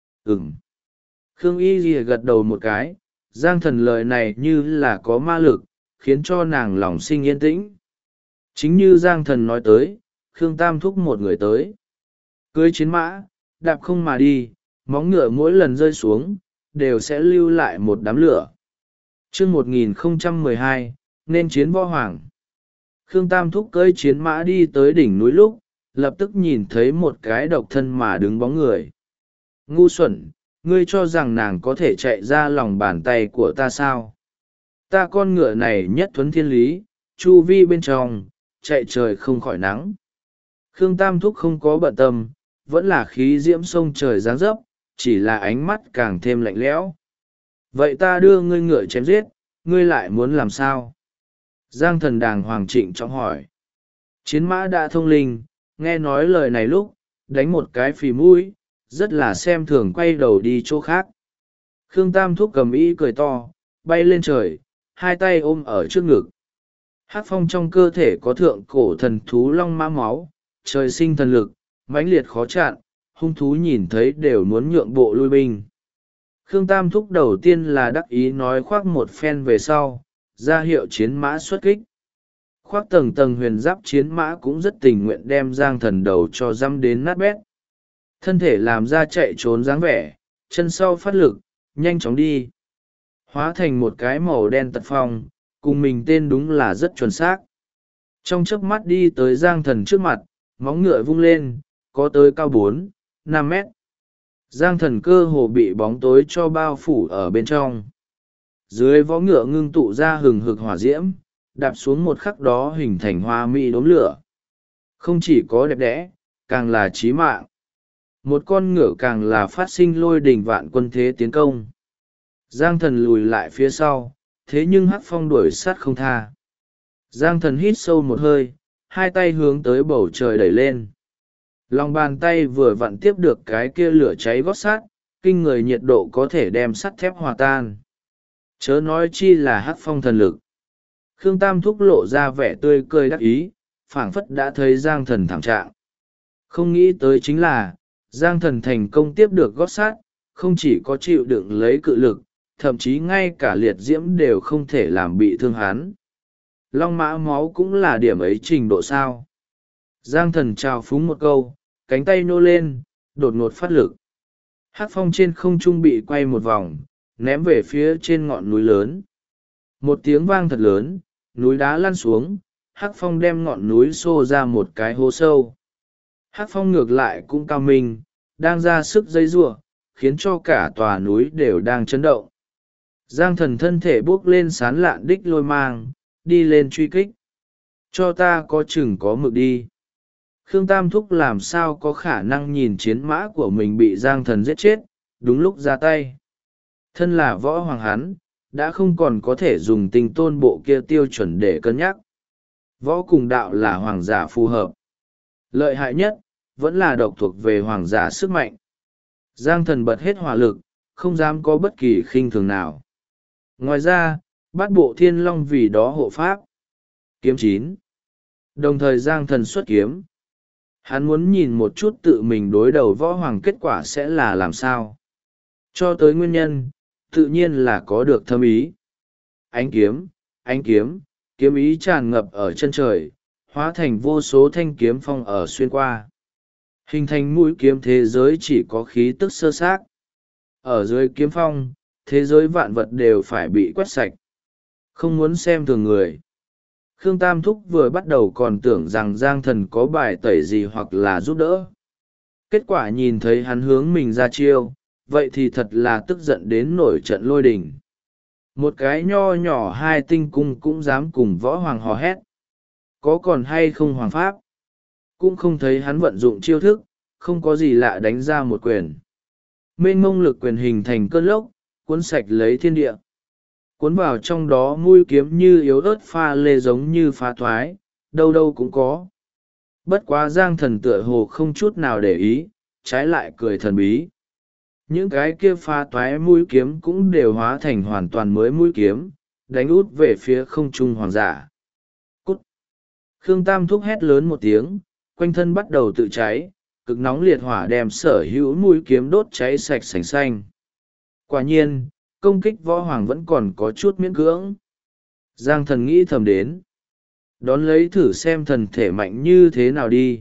Khương Y Ghi gật đầu một cái, Giang Thần lời này như là có ma lực, khiến cho nàng lòng sinh yên tĩnh. Chính như Giang Thần nói tới, Khương Tam thúc một người tới. Cưới chiến mã, đạp không mà đi, móng ngựa mỗi lần rơi xuống, đều sẽ lưu lại một đám lửa. Chương 1012, nên chiến võ hoàng. Khương Tam thúc cưỡi chiến mã đi tới đỉnh núi lúc, lập tức nhìn thấy một cái độc thân mà đứng bóng người. Ngu xuẩn, ngươi cho rằng nàng có thể chạy ra lòng bàn tay của ta sao? Ta con ngựa này nhất thuấn thiên lý, chu vi bên trong, chạy trời không khỏi nắng. Khương Tam thúc không có bận tâm, vẫn là khí diễm sông trời giáng dấp, chỉ là ánh mắt càng thêm lạnh lẽo. Vậy ta đưa ngươi ngựa chém giết, ngươi lại muốn làm sao? Giang thần đàng hoàng trịnh trọng hỏi. Chiến mã đã thông linh, nghe nói lời này lúc, đánh một cái phì mũi, rất là xem thường quay đầu đi chỗ khác. Khương Tam Thúc cầm y cười to, bay lên trời, hai tay ôm ở trước ngực. Hắc phong trong cơ thể có thượng cổ thần thú long mã máu, trời sinh thần lực, mãnh liệt khó chặn, hung thú nhìn thấy đều muốn nhượng bộ lui binh. Khương Tam Thúc đầu tiên là đắc ý nói khoác một phen về sau, ra hiệu chiến mã xuất kích. Khoác tầng tầng huyền giáp chiến mã cũng rất tình nguyện đem Giang thần đầu cho dăm đến nát bét. Thân thể làm ra chạy trốn dáng vẻ, chân sau phát lực, nhanh chóng đi. Hóa thành một cái màu đen tật phong, cùng mình tên đúng là rất chuẩn xác. Trong chớp mắt đi tới Giang thần trước mặt, móng ngựa vung lên, có tới cao 4-5 mét. Giang thần cơ hồ bị bóng tối cho bao phủ ở bên trong. Dưới vó ngựa ngưng tụ ra hừng hực hỏa diễm, đạp xuống một khắc đó hình thành hoa mỹ đốm lửa. Không chỉ có đẹp đẽ, càng là chí mạng. Một con ngựa càng là phát sinh lôi đình vạn quân thế tiến công. Giang thần lùi lại phía sau, thế nhưng hắc phong đuổi sát không tha. Giang thần hít sâu một hơi, hai tay hướng tới bầu trời đẩy lên. Lòng bàn tay vừa vặn tiếp được cái kia lửa cháy gót sắt, kinh người nhiệt độ có thể đem sắt thép hòa tan. Chớ nói chi là hắc phong thần lực. Khương Tam Thúc lộ ra vẻ tươi cười đắc ý, phảng phất đã thấy Giang thần thảm trạng. Không nghĩ tới chính là, Giang thần thành công tiếp được gót sắt, không chỉ có chịu đựng lấy cự lực, thậm chí ngay cả liệt diễm đều không thể làm bị thương hắn. Long mã máu cũng là điểm ấy trình độ sao. Giang thần trào phúng một câu, cánh tay nô lên, đột ngột phát lực. Hắc phong trên không trung bị quay một vòng, ném về phía trên ngọn núi lớn. Một tiếng vang thật lớn, núi đá lăn xuống, Hắc phong đem ngọn núi xô ra một cái hố sâu. Hắc phong ngược lại cũng cao minh, đang ra sức dây giụa, khiến cho cả tòa núi đều đang chấn động. Giang thần thân thể bốc lên sán lạn đích lôi mang, đi lên truy kích. Cho ta có chừng có mực đi. Khương Tam Thúc làm sao có khả năng nhìn chiến mã của mình bị Giang thần giết chết, đúng lúc ra tay. Thân là võ hoàng hắn, đã không còn có thể dùng tình tôn bộ kia tiêu chuẩn để cân nhắc. Võ cùng đạo là hoàng giả phù hợp. Lợi hại nhất, vẫn là độc thuộc về hoàng giả sức mạnh. Giang thần bật hết hỏa lực, không dám có bất kỳ khinh thường nào. Ngoài ra, bát bộ thiên long vì đó hộ pháp. Kiếm 9. Đồng thời Giang thần xuất kiếm. Hắn muốn nhìn một chút tự mình đối đầu võ hoàng kết quả sẽ là làm sao. Cho tới nguyên nhân, tự nhiên là có được thâm ý. Ánh kiếm, kiếm ý tràn ngập ở chân trời, hóa thành vô số thanh kiếm phong ở xuyên qua. Hình thành mũi kiếm thế giới chỉ có khí tức sơ xác. Ở dưới kiếm phong, thế giới vạn vật đều phải bị quét sạch. Không muốn xem thường người. Khương Tam Thúc vừa bắt đầu còn tưởng rằng Giang thần có bài tẩy gì hoặc là giúp đỡ. Kết quả nhìn thấy hắn hướng mình ra chiêu, vậy thì thật là tức giận đến nổi trận lôi đình. Một cái nho nhỏ hai tinh cung cũng dám cùng võ hoàng hò hét. Có còn hay không hoàng pháp? Cũng không thấy hắn vận dụng chiêu thức, không có gì lạ đánh ra một quyền. Mênh mông lực quyền hình thành cơn lốc, cuốn sạch lấy thiên địa. Cuốn vào trong đó mũi kiếm như yếu ớt pha lê giống như phá thoái, đâu đâu cũng có. Bất quá Giang thần tựa hồ không chút nào để ý, trái lại cười thần bí. Những cái kia pha toái mũi kiếm cũng đều hóa thành hoàn toàn mới mũi kiếm, đánh út về phía không trung hoàng giả. Cút! Khương Tam Thúc hét lớn một tiếng, quanh thân bắt đầu tự cháy, cực nóng liệt hỏa đem sở hữu mũi kiếm đốt cháy sạch sành xanh. Quả nhiên, công kích võ hoàng vẫn còn có chút miễn cưỡng. Giang thần nghĩ thầm đến. Đón lấy thử xem thần thể mạnh như thế nào đi.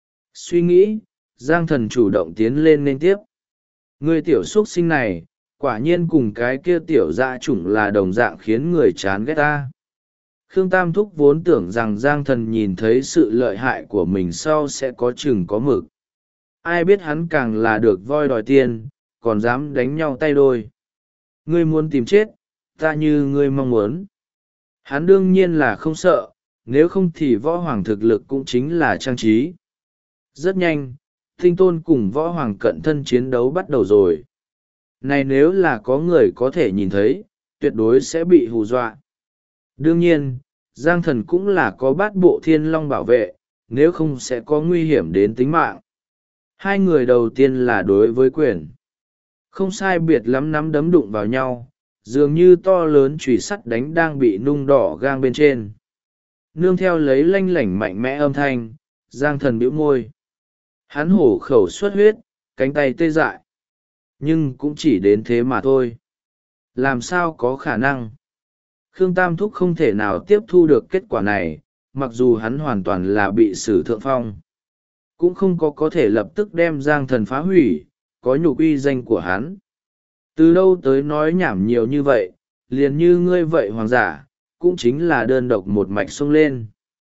Suy nghĩ, Giang thần chủ động tiến lên nên tiếp. Người tiểu xuất sinh này, quả nhiên cùng cái kia tiểu dã chủng là đồng dạng khiến người chán ghét ta. Khương Tam Thúc vốn tưởng rằng Giang thần nhìn thấy sự lợi hại của mình sau sẽ có chừng có mực. Ai biết hắn càng là được voi đòi tiền, còn dám đánh nhau tay đôi. Ngươi muốn tìm chết, ta như ngươi mong muốn. Hắn đương nhiên là không sợ, nếu không thì võ hoàng thực lực cũng chính là trang trí. Rất nhanh, Tinh Tôn cùng võ hoàng cận thân chiến đấu bắt đầu rồi. Này nếu là có người có thể nhìn thấy, tuyệt đối sẽ bị hù dọa. Đương nhiên, Giang thần cũng là có bát bộ thiên long bảo vệ, nếu không sẽ có nguy hiểm đến tính mạng. Hai người đầu tiên là đối với quyền. Không sai biệt lắm nắm đấm đụng vào nhau, dường như to lớn chùy sắt đánh đang bị nung đỏ gang bên trên. Nương theo lấy lanh lảnh mạnh mẽ âm thanh, Giang thần bĩu môi. Hắn hổ khẩu xuất huyết, cánh tay tê dại. Nhưng cũng chỉ đến thế mà thôi. Làm sao có khả năng? Khương Tam Thúc không thể nào tiếp thu được kết quả này, mặc dù hắn hoàn toàn là bị xử thượng phong. Cũng không có thể lập tức đem Giang thần phá hủy, có nhục uy danh của hắn. Từ đâu tới nói nhảm nhiều như vậy, liền như ngươi vậy hoàng giả, cũng chính là đơn độc một mạch xông lên.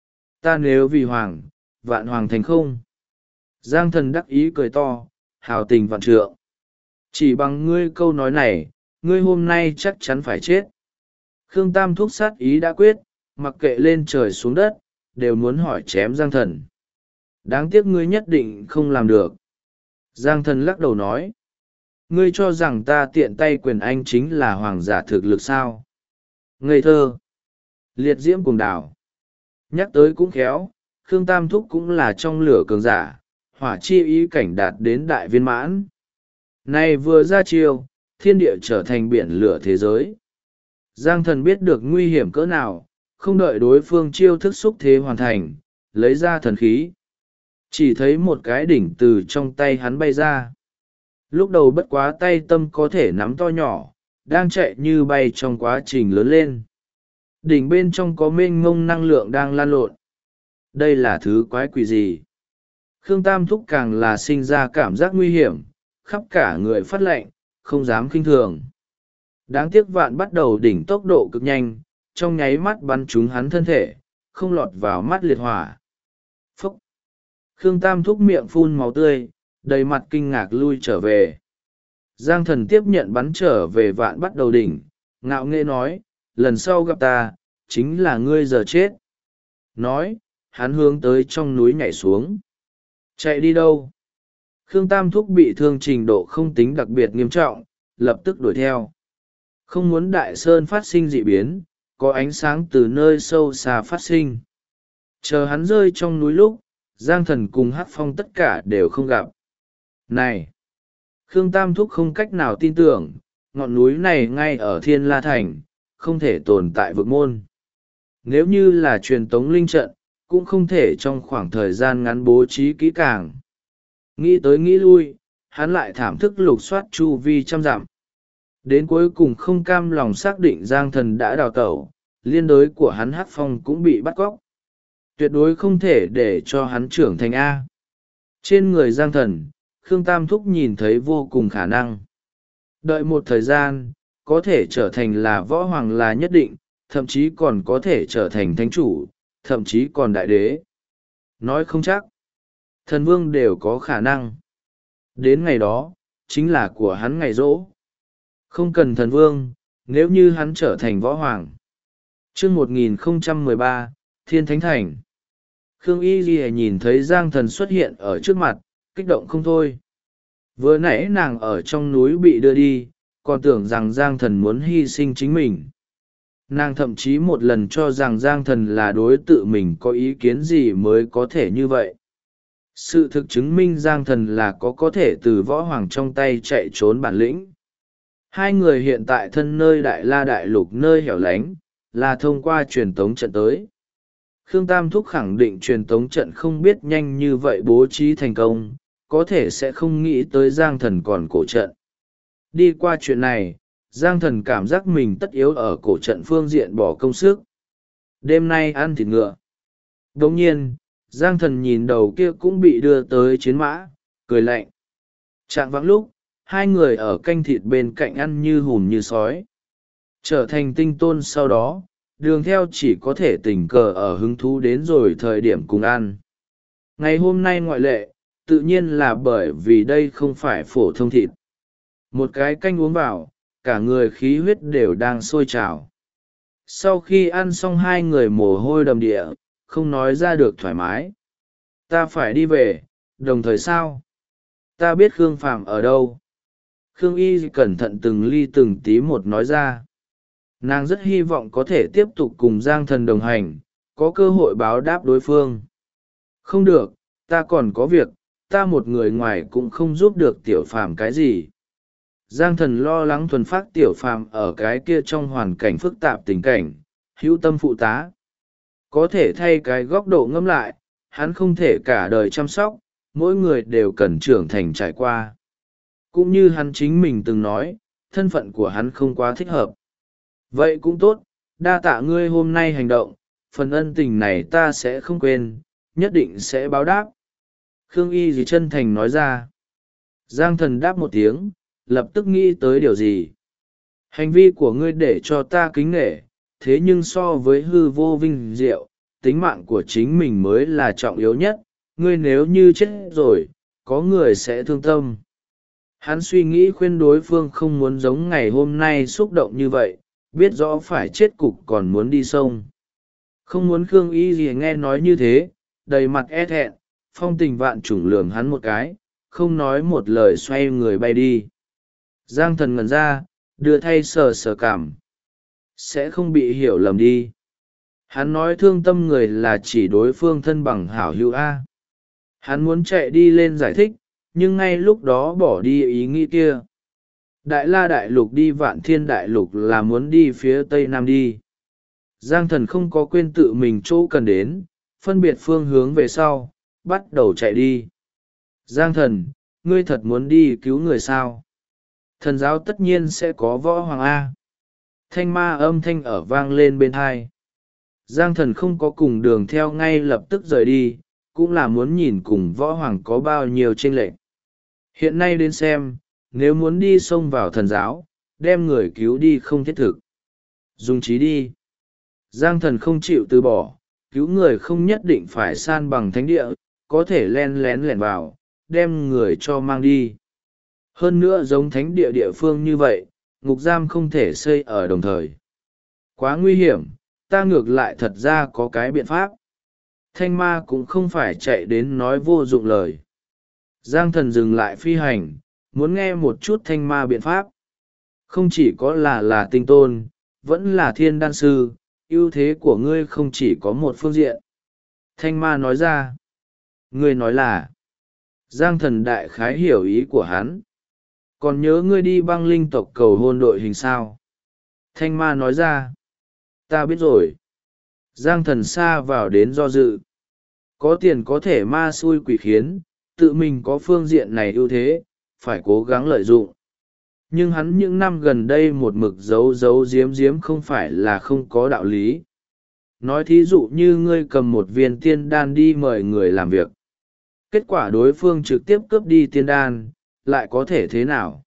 Ta nếu vì hoàng, vạn hoàng thành không. Giang thần đắc ý cười to, hào tình vạn trượng. Chỉ bằng ngươi câu nói này, ngươi hôm nay chắc chắn phải chết. Khương Tam Thúc sát ý đã quyết, mặc kệ lên trời xuống đất, đều muốn hỏi chém Giang thần. Đáng tiếc ngươi nhất định không làm được. Giang thần lắc đầu nói. Ngươi cho rằng ta tiện tay quyền anh chính là hoàng giả thực lực sao? Ngây thơ. Liệt diễm cùng đảo. Nhắc tới cũng khéo, Khương Tam Thúc cũng là trong lửa cường giả, hỏa chi ý cảnh đạt đến đại viên mãn. Này vừa ra chiêu, thiên địa trở thành biển lửa thế giới. Giang thần biết được nguy hiểm cỡ nào, không đợi đối phương chiêu thức xúc thế hoàn thành, lấy ra thần khí. Chỉ thấy một cái đỉnh từ trong tay hắn bay ra. Lúc đầu bất quá tay tâm có thể nắm to nhỏ, đang chạy như bay trong quá trình lớn lên. Đỉnh bên trong có mênh mông năng lượng đang lan lộn. Đây là thứ quái quỷ gì? Khương Tam Thúc càng là sinh ra cảm giác nguy hiểm, khắp cả người phát lạnh, không dám khinh thường. Đáng tiếc vạn bắt đầu đỉnh tốc độ cực nhanh, trong nháy mắt bắn trúng hắn thân thể, không lọt vào mắt liệt hỏa. Phúc! Khương Tam Thúc miệng phun máu tươi, đầy mặt kinh ngạc lui trở về. Giang thần tiếp nhận bắn trở về vạn bắt đầu đỉnh, ngạo nghễ nói, lần sau gặp ta, chính là ngươi giờ chết. Nói, hắn hướng tới trong núi nhảy xuống. Chạy đi đâu? Khương Tam Thúc bị thương trình độ không tính đặc biệt nghiêm trọng, lập tức đuổi theo. Không muốn Đại Sơn phát sinh dị biến, có ánh sáng từ nơi sâu xa phát sinh. Chờ hắn rơi trong núi lúc, Giang thần cùng Hắc Phong tất cả đều không gặp. Này! Khương Tam Thúc không cách nào tin tưởng, ngọn núi này ngay ở Thiên La Thành, không thể tồn tại vực môn. Nếu như là truyền tống linh trận, cũng không thể trong khoảng thời gian ngắn bố trí kỹ càng. Nghĩ tới nghĩ lui, hắn lại thảm thức lục soát chu vi trăm dặm. Đến cuối cùng không cam lòng xác định Giang thần đã đào tẩu, liên đối của hắn Hắc Phong cũng bị bắt cóc. Tuyệt đối không thể để cho hắn trưởng thành A. Trên người Giang thần, Khương Tam Thúc nhìn thấy vô cùng khả năng. Đợi một thời gian, có thể trở thành là võ hoàng là nhất định, thậm chí còn có thể trở thành thánh chủ, thậm chí còn đại đế. Nói không chắc, thần vương đều có khả năng. Đến ngày đó, chính là của hắn ngày rỗ. Không cần thần vương, nếu như hắn trở thành võ hoàng. Chương 1013, Thiên Thánh Thành. Khương Y Ghi nhìn thấy Giang thần xuất hiện ở trước mặt, kích động không thôi. Vừa nãy nàng ở trong núi bị đưa đi, còn tưởng rằng Giang thần muốn hy sinh chính mình. Nàng thậm chí một lần cho rằng Giang thần là đối tự mình có ý kiến gì mới có thể như vậy. Sự thực chứng minh Giang thần là có thể từ võ hoàng trong tay chạy trốn bản lĩnh. Hai người hiện tại thân nơi Đại La Đại Lục nơi hẻo lánh, là thông qua truyền tống trận tới. Khương Tam Thúc khẳng định truyền tống trận không biết nhanh như vậy bố trí thành công, có thể sẽ không nghĩ tới Giang thần còn cổ trận. Đi qua chuyện này, Giang thần cảm giác mình tất yếu ở cổ trận phương diện bỏ công sức. Đêm nay ăn thịt ngựa. Đồng nhiên, Giang thần nhìn đầu kia cũng bị đưa tới chiến mã, cười lạnh. Trạng vãng lúc, hai người ở canh thịt bên cạnh ăn như hùm như sói. Trở thành tinh tôn sau đó, đường theo chỉ có thể tình cờ ở hứng thú đến rồi thời điểm cùng ăn. Ngày hôm nay ngoại lệ, tự nhiên là bởi vì đây không phải phổ thông thịt. Một cái canh uống vào, cả người khí huyết đều đang sôi trào. Sau khi ăn xong hai người mồ hôi đầm địa, không nói ra được thoải mái. Ta phải đi về, đồng thời sao? Ta biết Khương Phàm ở đâu. Khương Y cẩn thận từng ly từng tí một nói ra. Nàng rất hy vọng có thể tiếp tục cùng Giang Thần đồng hành, có cơ hội báo đáp đối phương. Không được, ta còn có việc, ta một người ngoài cũng không giúp được tiểu phàm cái gì. Giang Thần lo lắng thuần phát tiểu phàm ở cái kia trong hoàn cảnh phức tạp tình cảnh, hữu tâm phụ tá. Có thể thay cái góc độ ngẫm lại, hắn không thể cả đời chăm sóc, mỗi người đều cần trưởng thành trải qua. Cũng như hắn chính mình từng nói, thân phận của hắn không quá thích hợp. Vậy cũng tốt, đa tạ ngươi hôm nay hành động, phần ân tình này ta sẽ không quên, nhất định sẽ báo đáp. Khương Y gì chân thành nói ra. Giang Thần đáp một tiếng, lập tức nghĩ tới điều gì. Hành vi của ngươi để cho ta kính nể, thế nhưng so với hư vô vinh diệu, tính mạng của chính mình mới là trọng yếu nhất, ngươi nếu như chết rồi, có người sẽ thương tâm. Hắn suy nghĩ khuyên đối phương không muốn giống ngày hôm nay xúc động như vậy, biết rõ phải chết cục còn muốn đi sông. Không muốn Khương Y gì nghe nói như thế, đầy mặt e thẹn, phong tình vạn trùng lườm hắn một cái, không nói một lời xoay người bay đi. Giang Thần ngẩn ra, đưa thay sờ sờ cảm. Sẽ không bị hiểu lầm đi. Hắn nói thương tâm người là chỉ đối phương thân bằng hảo hữu A. Hắn muốn chạy đi lên giải thích, nhưng ngay lúc đó bỏ đi ý nghĩ kia. Đại La Đại Lục đi Vạn Thiên Đại Lục là muốn đi phía Tây Nam đi. Giang Thần không có quên tự mình chỗ cần đến, phân biệt phương hướng về sau, bắt đầu chạy đi. Giang Thần, ngươi thật muốn đi cứu người sao? Thần giáo tất nhiên sẽ có võ hoàng A. Thanh ma âm thanh ở vang lên bên hai. Giang Thần không có cùng đường theo ngay lập tức rời đi, cũng là muốn nhìn cùng võ hoàng có bao nhiêu chênh lệch. Hiện nay đến xem, nếu muốn đi xông vào thần giáo, đem người cứu đi không thiết thực. Dùng trí đi. Giang Thần không chịu từ bỏ, cứu người không nhất định phải san bằng thánh địa, có thể len lén lẻn vào, đem người cho mang đi. Hơn nữa giống thánh địa địa phương như vậy, ngục giam không thể xây ở đồng thời. Quá nguy hiểm, ta ngược lại thật ra có cái biện pháp. Thanh ma cũng không phải chạy đến nói vô dụng lời. Giang Thần dừng lại phi hành, muốn nghe một chút thanh ma biện pháp. Không chỉ có là tinh tôn, vẫn là thiên đan sư, ưu thế của ngươi không chỉ có một phương diện. Thanh ma nói ra. Ngươi nói là. Giang Thần đại khái hiểu ý của hắn. Còn nhớ ngươi đi băng linh tộc cầu hôn đội hình sao? Thanh ma nói ra. Ta biết rồi. Giang Thần xa vào đến do dự. Có tiền có thể ma xui quỷ khiến, tự mình có phương diện này ưu thế, phải cố gắng lợi dụng. Nhưng hắn những năm gần đây một mực giấu giếm không phải là không có đạo lý. Nói thí dụ như ngươi cầm một viên tiên đan đi mời người làm việc. Kết quả đối phương trực tiếp cướp đi tiên đan, lại có thể thế nào?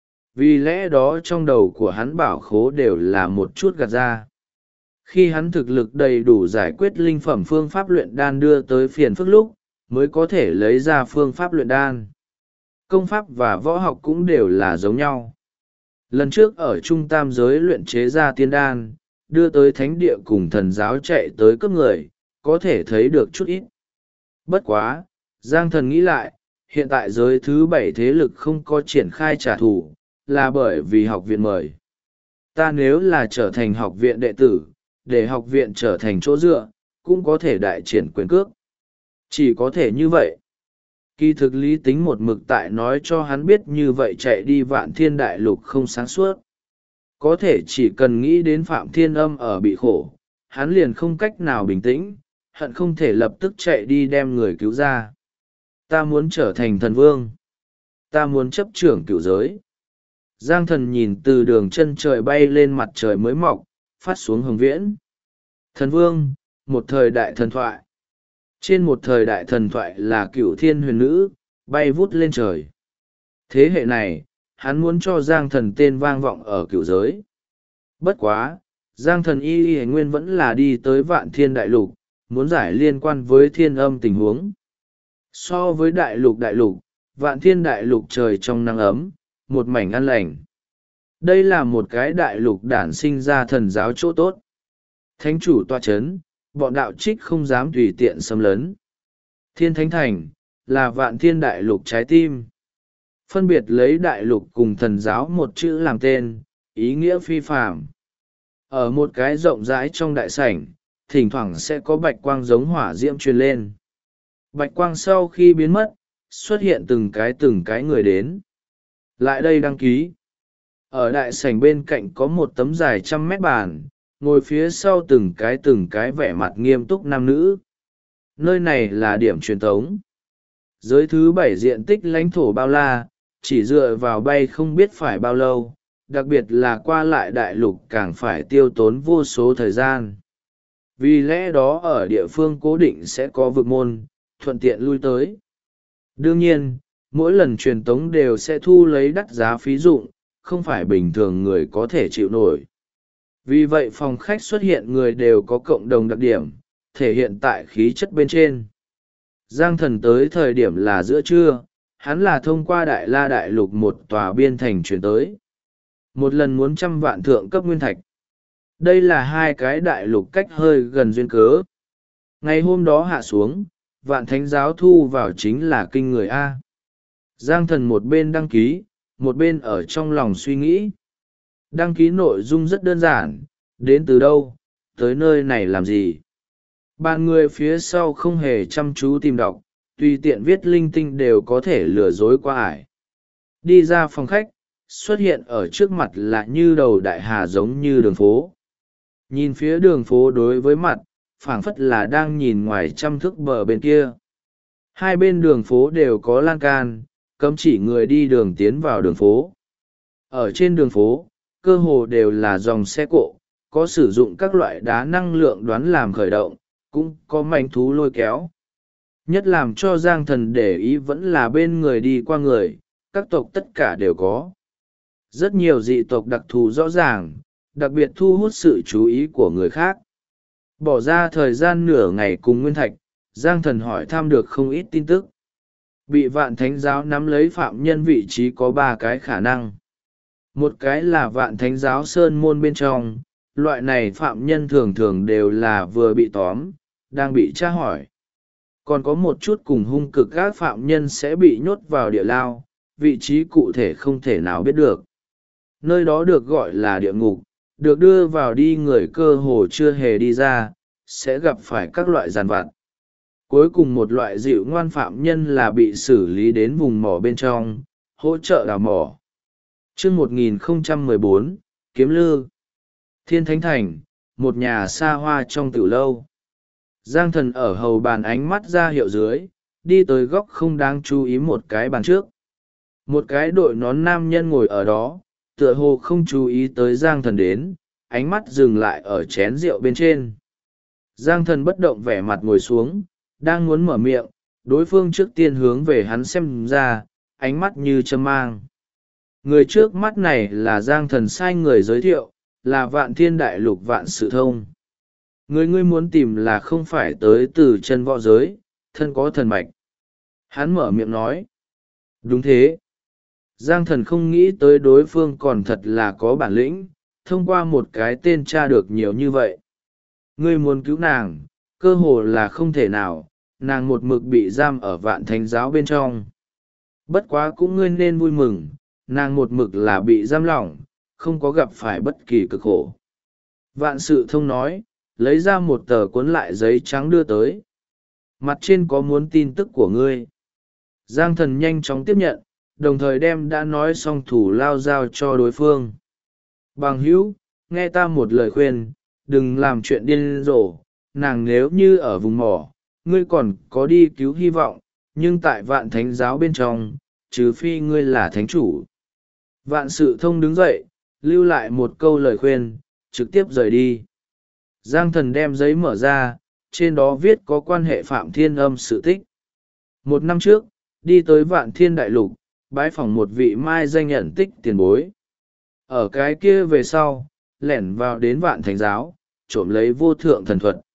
Vì lẽ đó trong đầu của hắn bảo khố đều là một chút gạt ra. Khi hắn thực lực đầy đủ giải quyết linh phẩm phương pháp luyện đan đưa tới phiền phức lúc, mới có thể lấy ra phương pháp luyện đan. Công pháp và võ học cũng đều là giống nhau. Lần trước ở trung tam giới luyện chế ra tiên đan, đưa tới thánh địa cùng thần giáo chạy tới cướp người, có thể thấy được chút ít. Bất quá, Giang Thần nghĩ lại, hiện tại giới thứ 7 thế lực không có triển khai trả thù, là bởi vì học viện mời. Ta nếu là trở thành học viện đệ tử, để học viện trở thành chỗ dựa, cũng có thể đại triển quyền cước. Chỉ có thể như vậy. Kỳ thực lý tính một mực tại nói cho hắn biết như vậy chạy đi Vạn Thiên Đại Lục không sáng suốt. Có thể chỉ cần nghĩ đến Phạm Thiên Âm ở bị khổ, hắn liền không cách nào bình tĩnh, hận không thể lập tức chạy đi đem người cứu ra. Ta muốn trở thành thần vương. Ta muốn chấp trưởng cửu giới. Giang Thần nhìn từ đường chân trời bay lên mặt trời mới mọc, phát xuống hồng viễn. Thần vương, một thời đại thần thoại. Trên một thời đại thần thoại là cửu thiên huyền nữ, bay vút lên trời. Thế hệ này, hắn muốn cho Giang Thần tên vang vọng ở cửu giới. Bất quá, Giang Thần y nguyên vẫn là đi tới Vạn Thiên Đại Lục, muốn giải liên quan với thiên âm tình huống. So với đại lục, Vạn Thiên Đại Lục trời trong nắng ấm, một mảnh an lành. Đây là một cái đại lục đản sinh ra thần giáo chỗ tốt. Thánh chủ tọa chấn, bọn đạo trích không dám tùy tiện xâm lấn. Thiên Thánh Thành, là Vạn Thiên Đại Lục trái tim. Phân biệt lấy đại lục cùng thần giáo một chữ làm tên, ý nghĩa phi phàm. Ở một cái rộng rãi trong đại sảnh, thỉnh thoảng sẽ có bạch quang giống hỏa diễm truyền lên. Bạch quang sau khi biến mất, xuất hiện từng cái người đến. Lại đây đăng ký. Ở đại sảnh bên cạnh có một tấm dài 100 mét bàn, ngồi phía sau từng cái vẻ mặt nghiêm túc nam nữ. Nơi này là điểm truyền tống. Giới thứ 7 diện tích lãnh thổ bao la, chỉ dựa vào bay không biết phải bao lâu, đặc biệt là qua lại đại lục càng phải tiêu tốn vô số thời gian. Vì lẽ đó ở địa phương cố định sẽ có vực môn, thuận tiện lui tới. Đương nhiên, mỗi lần truyền tống đều sẽ thu lấy đắt giá phí dụng, không phải bình thường người có thể chịu nổi. Vì vậy phòng khách xuất hiện người đều có cộng đồng đặc điểm, thể hiện tại khí chất bên trên. Giang Thần tới thời điểm là giữa trưa, hắn là thông qua Đại La Đại Lục một tòa biên thành chuyển tới. Một lần muốn 100 vạn thượng cấp nguyên thạch. Đây là hai cái đại lục cách hơi gần duyên cớ. Ngày hôm đó hạ xuống, Vạn Thánh giáo thu vào chính là kinh người A. Giang Thần một bên đăng ký, một bên ở trong lòng suy nghĩ. Đăng ký nội dung rất đơn giản, đến từ đâu, tới nơi này làm gì. Bàn người phía sau không hề chăm chú tìm đọc, tùy tiện viết linh tinh đều có thể lừa dối qua ải. Đi ra phòng khách, xuất hiện ở trước mặt là như đầu đại hà giống như đường phố. Nhìn phía đường phố đối với mặt, phảng phất là đang nhìn ngoài 100 thước bờ bên kia. Hai bên đường phố đều có lan can, cấm chỉ người đi đường tiến vào đường phố. Ở trên đường phố, cơ hồ đều là dòng xe cộ, có sử dụng các loại đá năng lượng đoán làm khởi động, cũng có manh thú lôi kéo. Nhất làm cho Giang Thần để ý vẫn là bên người đi qua người, các tộc tất cả đều có. Rất nhiều dị tộc đặc thù rõ ràng, đặc biệt thu hút sự chú ý của người khác. Bỏ ra thời gian nửa ngày cùng Nguyên Thạch, Giang Thần hỏi thăm được không ít tin tức. Bị Vạn Thánh giáo nắm lấy phạm nhân vị trí có 3 cái khả năng. Một cái là Vạn Thánh giáo sơn môn bên trong, loại này phạm nhân thường thường đều là vừa bị tóm, đang bị tra hỏi. Còn có một chút cùng hung cực các phạm nhân sẽ bị nhốt vào địa lao, vị trí cụ thể không thể nào biết được. Nơi đó được gọi là địa ngục, được đưa vào đi người cơ hồ chưa hề đi ra, sẽ gặp phải các loại giàn vặt. Cuối cùng một loại dịu ngoan phạm nhân là bị xử lý đến vùng mỏ bên trong, hỗ trợ đào mỏ. Chương 1014, Kiếm Lư. Thiên Thánh Thành, một nhà xa hoa trong tiểu lâu. Giang Thần ở hầu bàn ánh mắt ra hiệu dưới, đi tới góc không đáng chú ý một cái bàn trước. Một cái đội nón nam nhân ngồi ở đó, tựa hồ không chú ý tới Giang Thần đến, ánh mắt dừng lại ở chén rượu bên trên. Giang Thần bất động vẻ mặt ngồi xuống, đang muốn mở miệng, đối phương trước tiên hướng về hắn xem ra, ánh mắt như châm mang. Người trước mắt này là Giang Thần sai người giới thiệu, là Vạn Thiên Đại Lục Vạn Sự Thông. Người ngươi muốn tìm là không phải tới từ chân võ giới, thân có thần mạch. Hắn mở miệng nói. Đúng thế. Giang Thần không nghĩ tới đối phương còn thật là có bản lĩnh, thông qua một cái tên tra được nhiều như vậy. Ngươi muốn cứu nàng, cơ hồ là không thể nào, nàng một mực bị giam ở Vạn Thánh giáo bên trong. Bất quá cũng ngươi nên vui mừng, nàng một mực là bị giam lỏng, không có gặp phải bất kỳ cực khổ. Vạn Sự Thông nói, lấy ra một tờ cuốn lại giấy trắng đưa tới. Mặt trên có muốn tin tức của ngươi. Giang Thần nhanh chóng tiếp nhận, đồng thời đem đã nói xong thủ lao giao cho đối phương. Bằng hữu, nghe ta một lời khuyên, đừng làm chuyện điên rồ, nàng nếu như ở vùng mỏ, ngươi còn có đi cứu hy vọng, nhưng tại Vạn Thánh giáo bên trong, trừ phi ngươi là thánh chủ. Vạn Sự Thông đứng dậy, lưu lại một câu lời khuyên, trực tiếp rời đi. Giang Thần đem giấy mở ra, trên đó viết có quan hệ Phạm Thiên Âm sự tích. 1 năm trước, đi tới Vạn Thiên Đại Lục, bái phỏng một vị mai danh nhận tích tiền bối. Ở cái kia về sau, lẻn vào đến Vạn Thánh giáo, trộm lấy vô thượng thần thuật.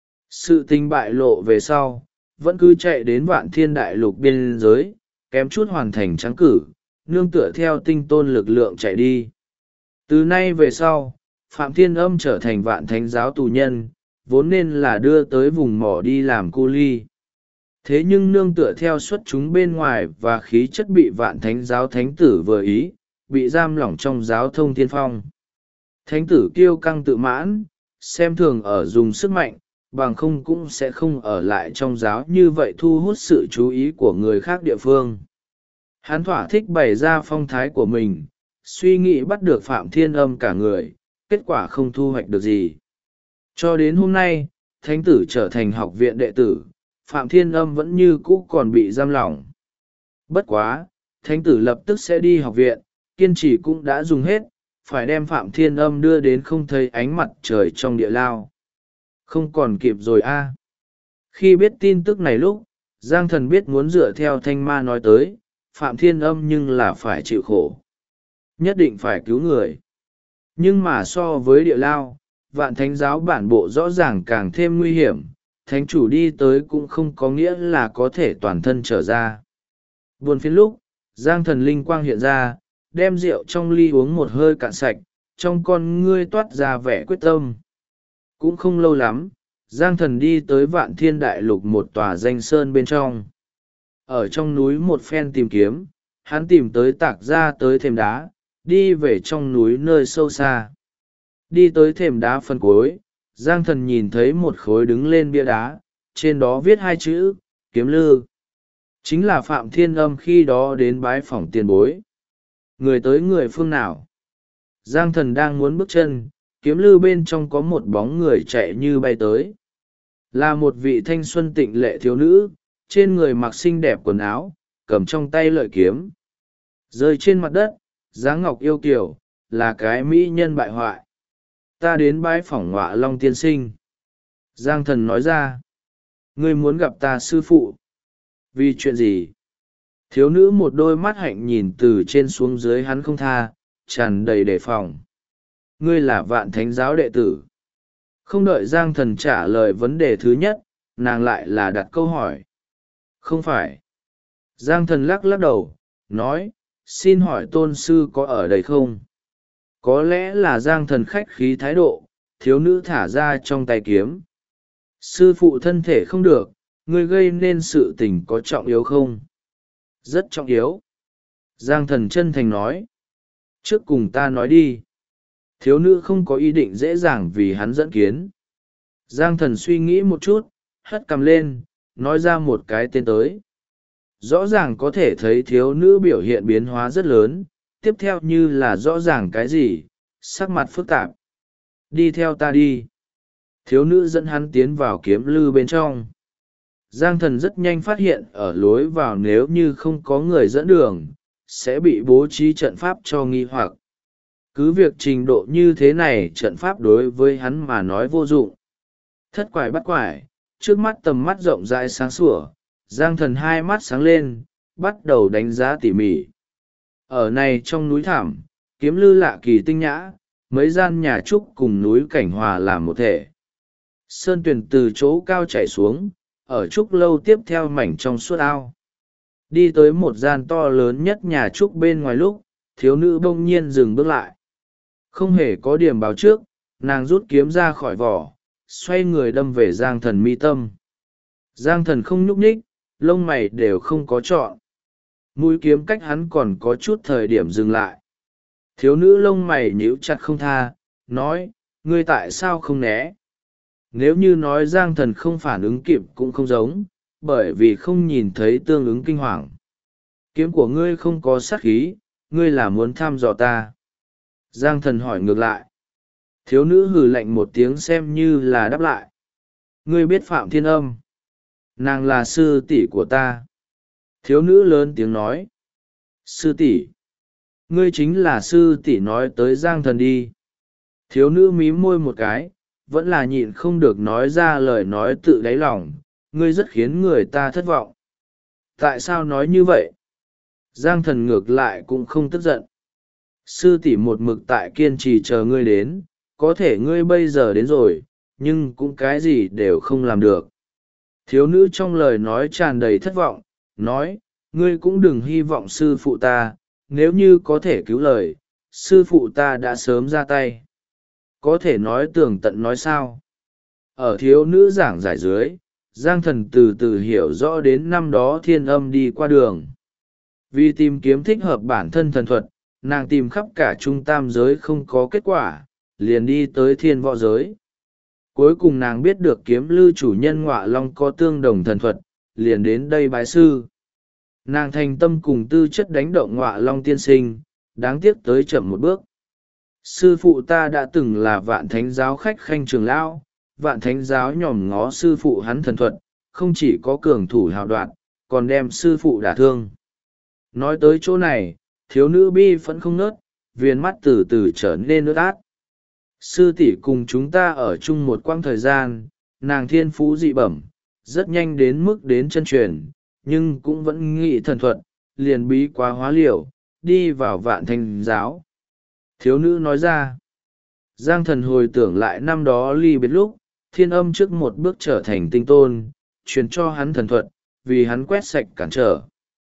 Sự tình bại lộ về sau, vẫn cứ chạy đến Vạn Thiên Đại Lục biên giới, kém chút hoàn thành trắng cử, nương tựa theo tinh tôn lực lượng chạy đi. Từ nay về sau, Phạm Thiên Âm trở thành Vạn Thánh giáo tù nhân, vốn nên là đưa tới vùng mỏ đi làm cu ly. Thế nhưng nương tựa theo xuất chúng bên ngoài và khí chất bị Vạn Thánh giáo thánh tử vừa ý, bị giam lỏng trong giáo thông thiên phong. Thánh tử kiêu căng tự mãn, xem thường ở dùng sức mạnh, bằng không cũng sẽ không ở lại trong giáo như vậy thu hút sự chú ý của người khác địa phương. Hắn thỏa thích bày ra phong thái của mình, suy nghĩ bắt được Phạm Thiên Âm cả người, kết quả không thu hoạch được gì. Cho đến hôm nay, thánh tử trở thành học viện đệ tử, Phạm Thiên Âm vẫn như cũ còn bị giam lỏng. Bất quá, thánh tử lập tức sẽ đi học viện, kiên trì cũng đã dùng hết, phải đem Phạm Thiên Âm đưa đến không thấy ánh mặt trời trong địa lao. Không còn kịp rồi a. Khi biết tin tức này lúc, Giang Thần biết muốn dựa theo Thanh Ma nói tới, Phạm Thiên Âm nhưng là phải chịu khổ. Nhất định phải cứu người. Nhưng mà so với địa lao, Vạn Thánh giáo bản bộ rõ ràng càng thêm nguy hiểm, thánh chủ đi tới cũng không có nghĩa là có thể toàn thân trở ra. Buồn phiền lúc, Giang Thần linh quang hiện ra, đem rượu trong ly uống một hơi cạn sạch, trong con ngươi toát ra vẻ quyết tâm. Cũng không lâu lắm, Giang Thần đi tới Vạn Thiên Đại Lục một tòa danh sơn bên trong. Ở trong núi một phen tìm kiếm, hắn tìm tới tạc ra tới thềm đá, đi về trong núi nơi sâu xa. Đi tới thềm đá phần cuối, Giang Thần nhìn thấy một khối đứng lên bia đá, trên đó viết hai chữ, Kiếm Lư. Chính là Phạm Thiên Âm khi đó đến bái phỏng tiền bối. Người tới người phương nào? Giang Thần đang muốn bước chân, Kiếm Lư bên trong có một bóng người chạy như bay tới. Là một vị thanh xuân tịnh lệ thiếu nữ, trên người mặc xinh đẹp quần áo, cầm trong tay lợi kiếm. Rơi trên mặt đất, dáng ngọc yêu kiều, là cái mỹ nhân bại hoại. Ta đến bái phỏng Ngọa Long tiên sinh. Giang Thần nói ra. Ngươi muốn gặp ta sư phụ. Vì chuyện gì? Thiếu nữ một đôi mắt hạnh nhìn từ trên xuống dưới hắn không tha, tràn đầy đề phòng. Ngươi là Vạn Thánh giáo đệ tử. Không đợi Giang Thần trả lời vấn đề thứ nhất, nàng lại là đặt câu hỏi. Không phải. Giang Thần lắc lắc đầu, nói, xin hỏi tôn sư có ở đây không? Có lẽ là Giang Thần khách khí thái độ, thiếu nữ thả ra trong tay kiếm. Sư phụ thân thể không được, ngươi gây nên sự tình có trọng yếu không? Rất trọng yếu. Giang Thần chân thành nói. Trước cùng ta nói đi. Thiếu nữ không có ý định dễ dàng vì hắn dẫn kiến. Giang Thần suy nghĩ một chút, hất cằm lên, nói ra một cái tên tới. Rõ ràng có thể thấy thiếu nữ biểu hiện biến hóa rất lớn, tiếp theo như là rõ ràng cái gì, sắc mặt phức tạp. Đi theo ta đi. Thiếu nữ dẫn hắn tiến vào kiếm lư bên trong. Giang Thần rất nhanh phát hiện ở lối vào nếu như không có người dẫn đường, sẽ bị bố trí trận pháp cho nghi hoặc. Cứ việc trình độ như thế này trận pháp đối với hắn mà nói vô dụng. Thất quải bắt quải, trước mắt tầm mắt rộng rãi sáng sủa, Giang Thần hai mắt sáng lên, bắt đầu đánh giá tỉ mỉ. Ở này trong núi thảm, kiếm lư lạ kỳ tinh nhã, mấy gian nhà trúc cùng núi cảnh hòa làm một thể. Sơn tuyền từ chỗ cao chảy xuống, ở trúc lâu tiếp theo mảnh trong suốt ao. Đi tới một gian to lớn nhất nhà trúc bên ngoài lúc, thiếu nữ bỗng nhiên dừng bước lại. Không hề có điểm báo trước, nàng rút kiếm ra khỏi vỏ, xoay người đâm về Giang Thần mi tâm. Giang Thần không nhúc nhích, lông mày đều không có chọn. Mũi kiếm cách hắn còn có chút thời điểm dừng lại. Thiếu nữ lông mày nhíu chặt không tha, nói, ngươi tại sao không né? Nếu như nói Giang Thần không phản ứng kịp cũng không giống, bởi vì không nhìn thấy tương ứng kinh hoàng. Kiếm của ngươi không có sát khí, ngươi là muốn thăm dò ta. Giang Thần hỏi ngược lại. Thiếu nữ hừ lạnh một tiếng xem như là đáp lại. Ngươi biết Phạm Thiên Âm. Nàng là sư tỷ của ta. Thiếu nữ lớn tiếng nói. Sư tỷ. Ngươi chính là sư tỷ nói tới Giang Thần đi. Thiếu nữ mím môi một cái, vẫn là nhịn không được nói ra lời nói tự đáy lòng. Ngươi rất khiến người ta thất vọng. Tại sao nói như vậy? Giang Thần ngược lại cũng không tức giận. Sư tỷ một mực tại kiên trì chờ ngươi đến, có thể ngươi bây giờ đến rồi, nhưng cũng cái gì đều không làm được. Thiếu nữ trong lời nói tràn đầy thất vọng, nói, ngươi cũng đừng hy vọng sư phụ ta, nếu như có thể cứu lời, sư phụ ta đã sớm ra tay. Có thể nói tường tận nói sao? Ở thiếu nữ giảng giải dưới, Giang Thần từ từ hiểu rõ đến năm đó Thiên Âm đi qua đường. Vì tìm kiếm thích hợp bản thân thần thuật, nàng tìm khắp cả trung tam giới không có kết quả, liền đi tới thiên võ giới. Cuối cùng nàng biết được kiếm lư chủ nhân Ngọa Long có tương đồng thần thuật, liền đến đây bái sư. Nàng thành tâm cùng tư chất đánh động Ngọa Long tiên sinh, đáng tiếc tới chậm một bước. Sư phụ ta đã từng là Vạn Thánh giáo khách khanh trường lão, Vạn Thánh giáo nhòm ngó sư phụ hắn thần thuật, không chỉ có cường thủ hào đoạn, còn đem sư phụ đả thương. Nói tới chỗ này, thiếu nữ bi phẫn không nớt, viền mắt từ từ trở nên ướt át. Sư tỷ cùng chúng ta ở chung một quãng thời gian, nàng thiên phú dị bẩm, rất nhanh đến mức đến chân truyền, nhưng cũng vẫn nghĩ thần thuật, liền bí quá hóa liều, đi vào Vạn Thánh giáo. Thiếu nữ nói ra. Giang Thần hồi tưởng lại năm đó ly biệt lúc, Thiên Âm trước một bước trở thành tinh tôn, truyền cho hắn thần thuật, vì hắn quét sạch cản trở.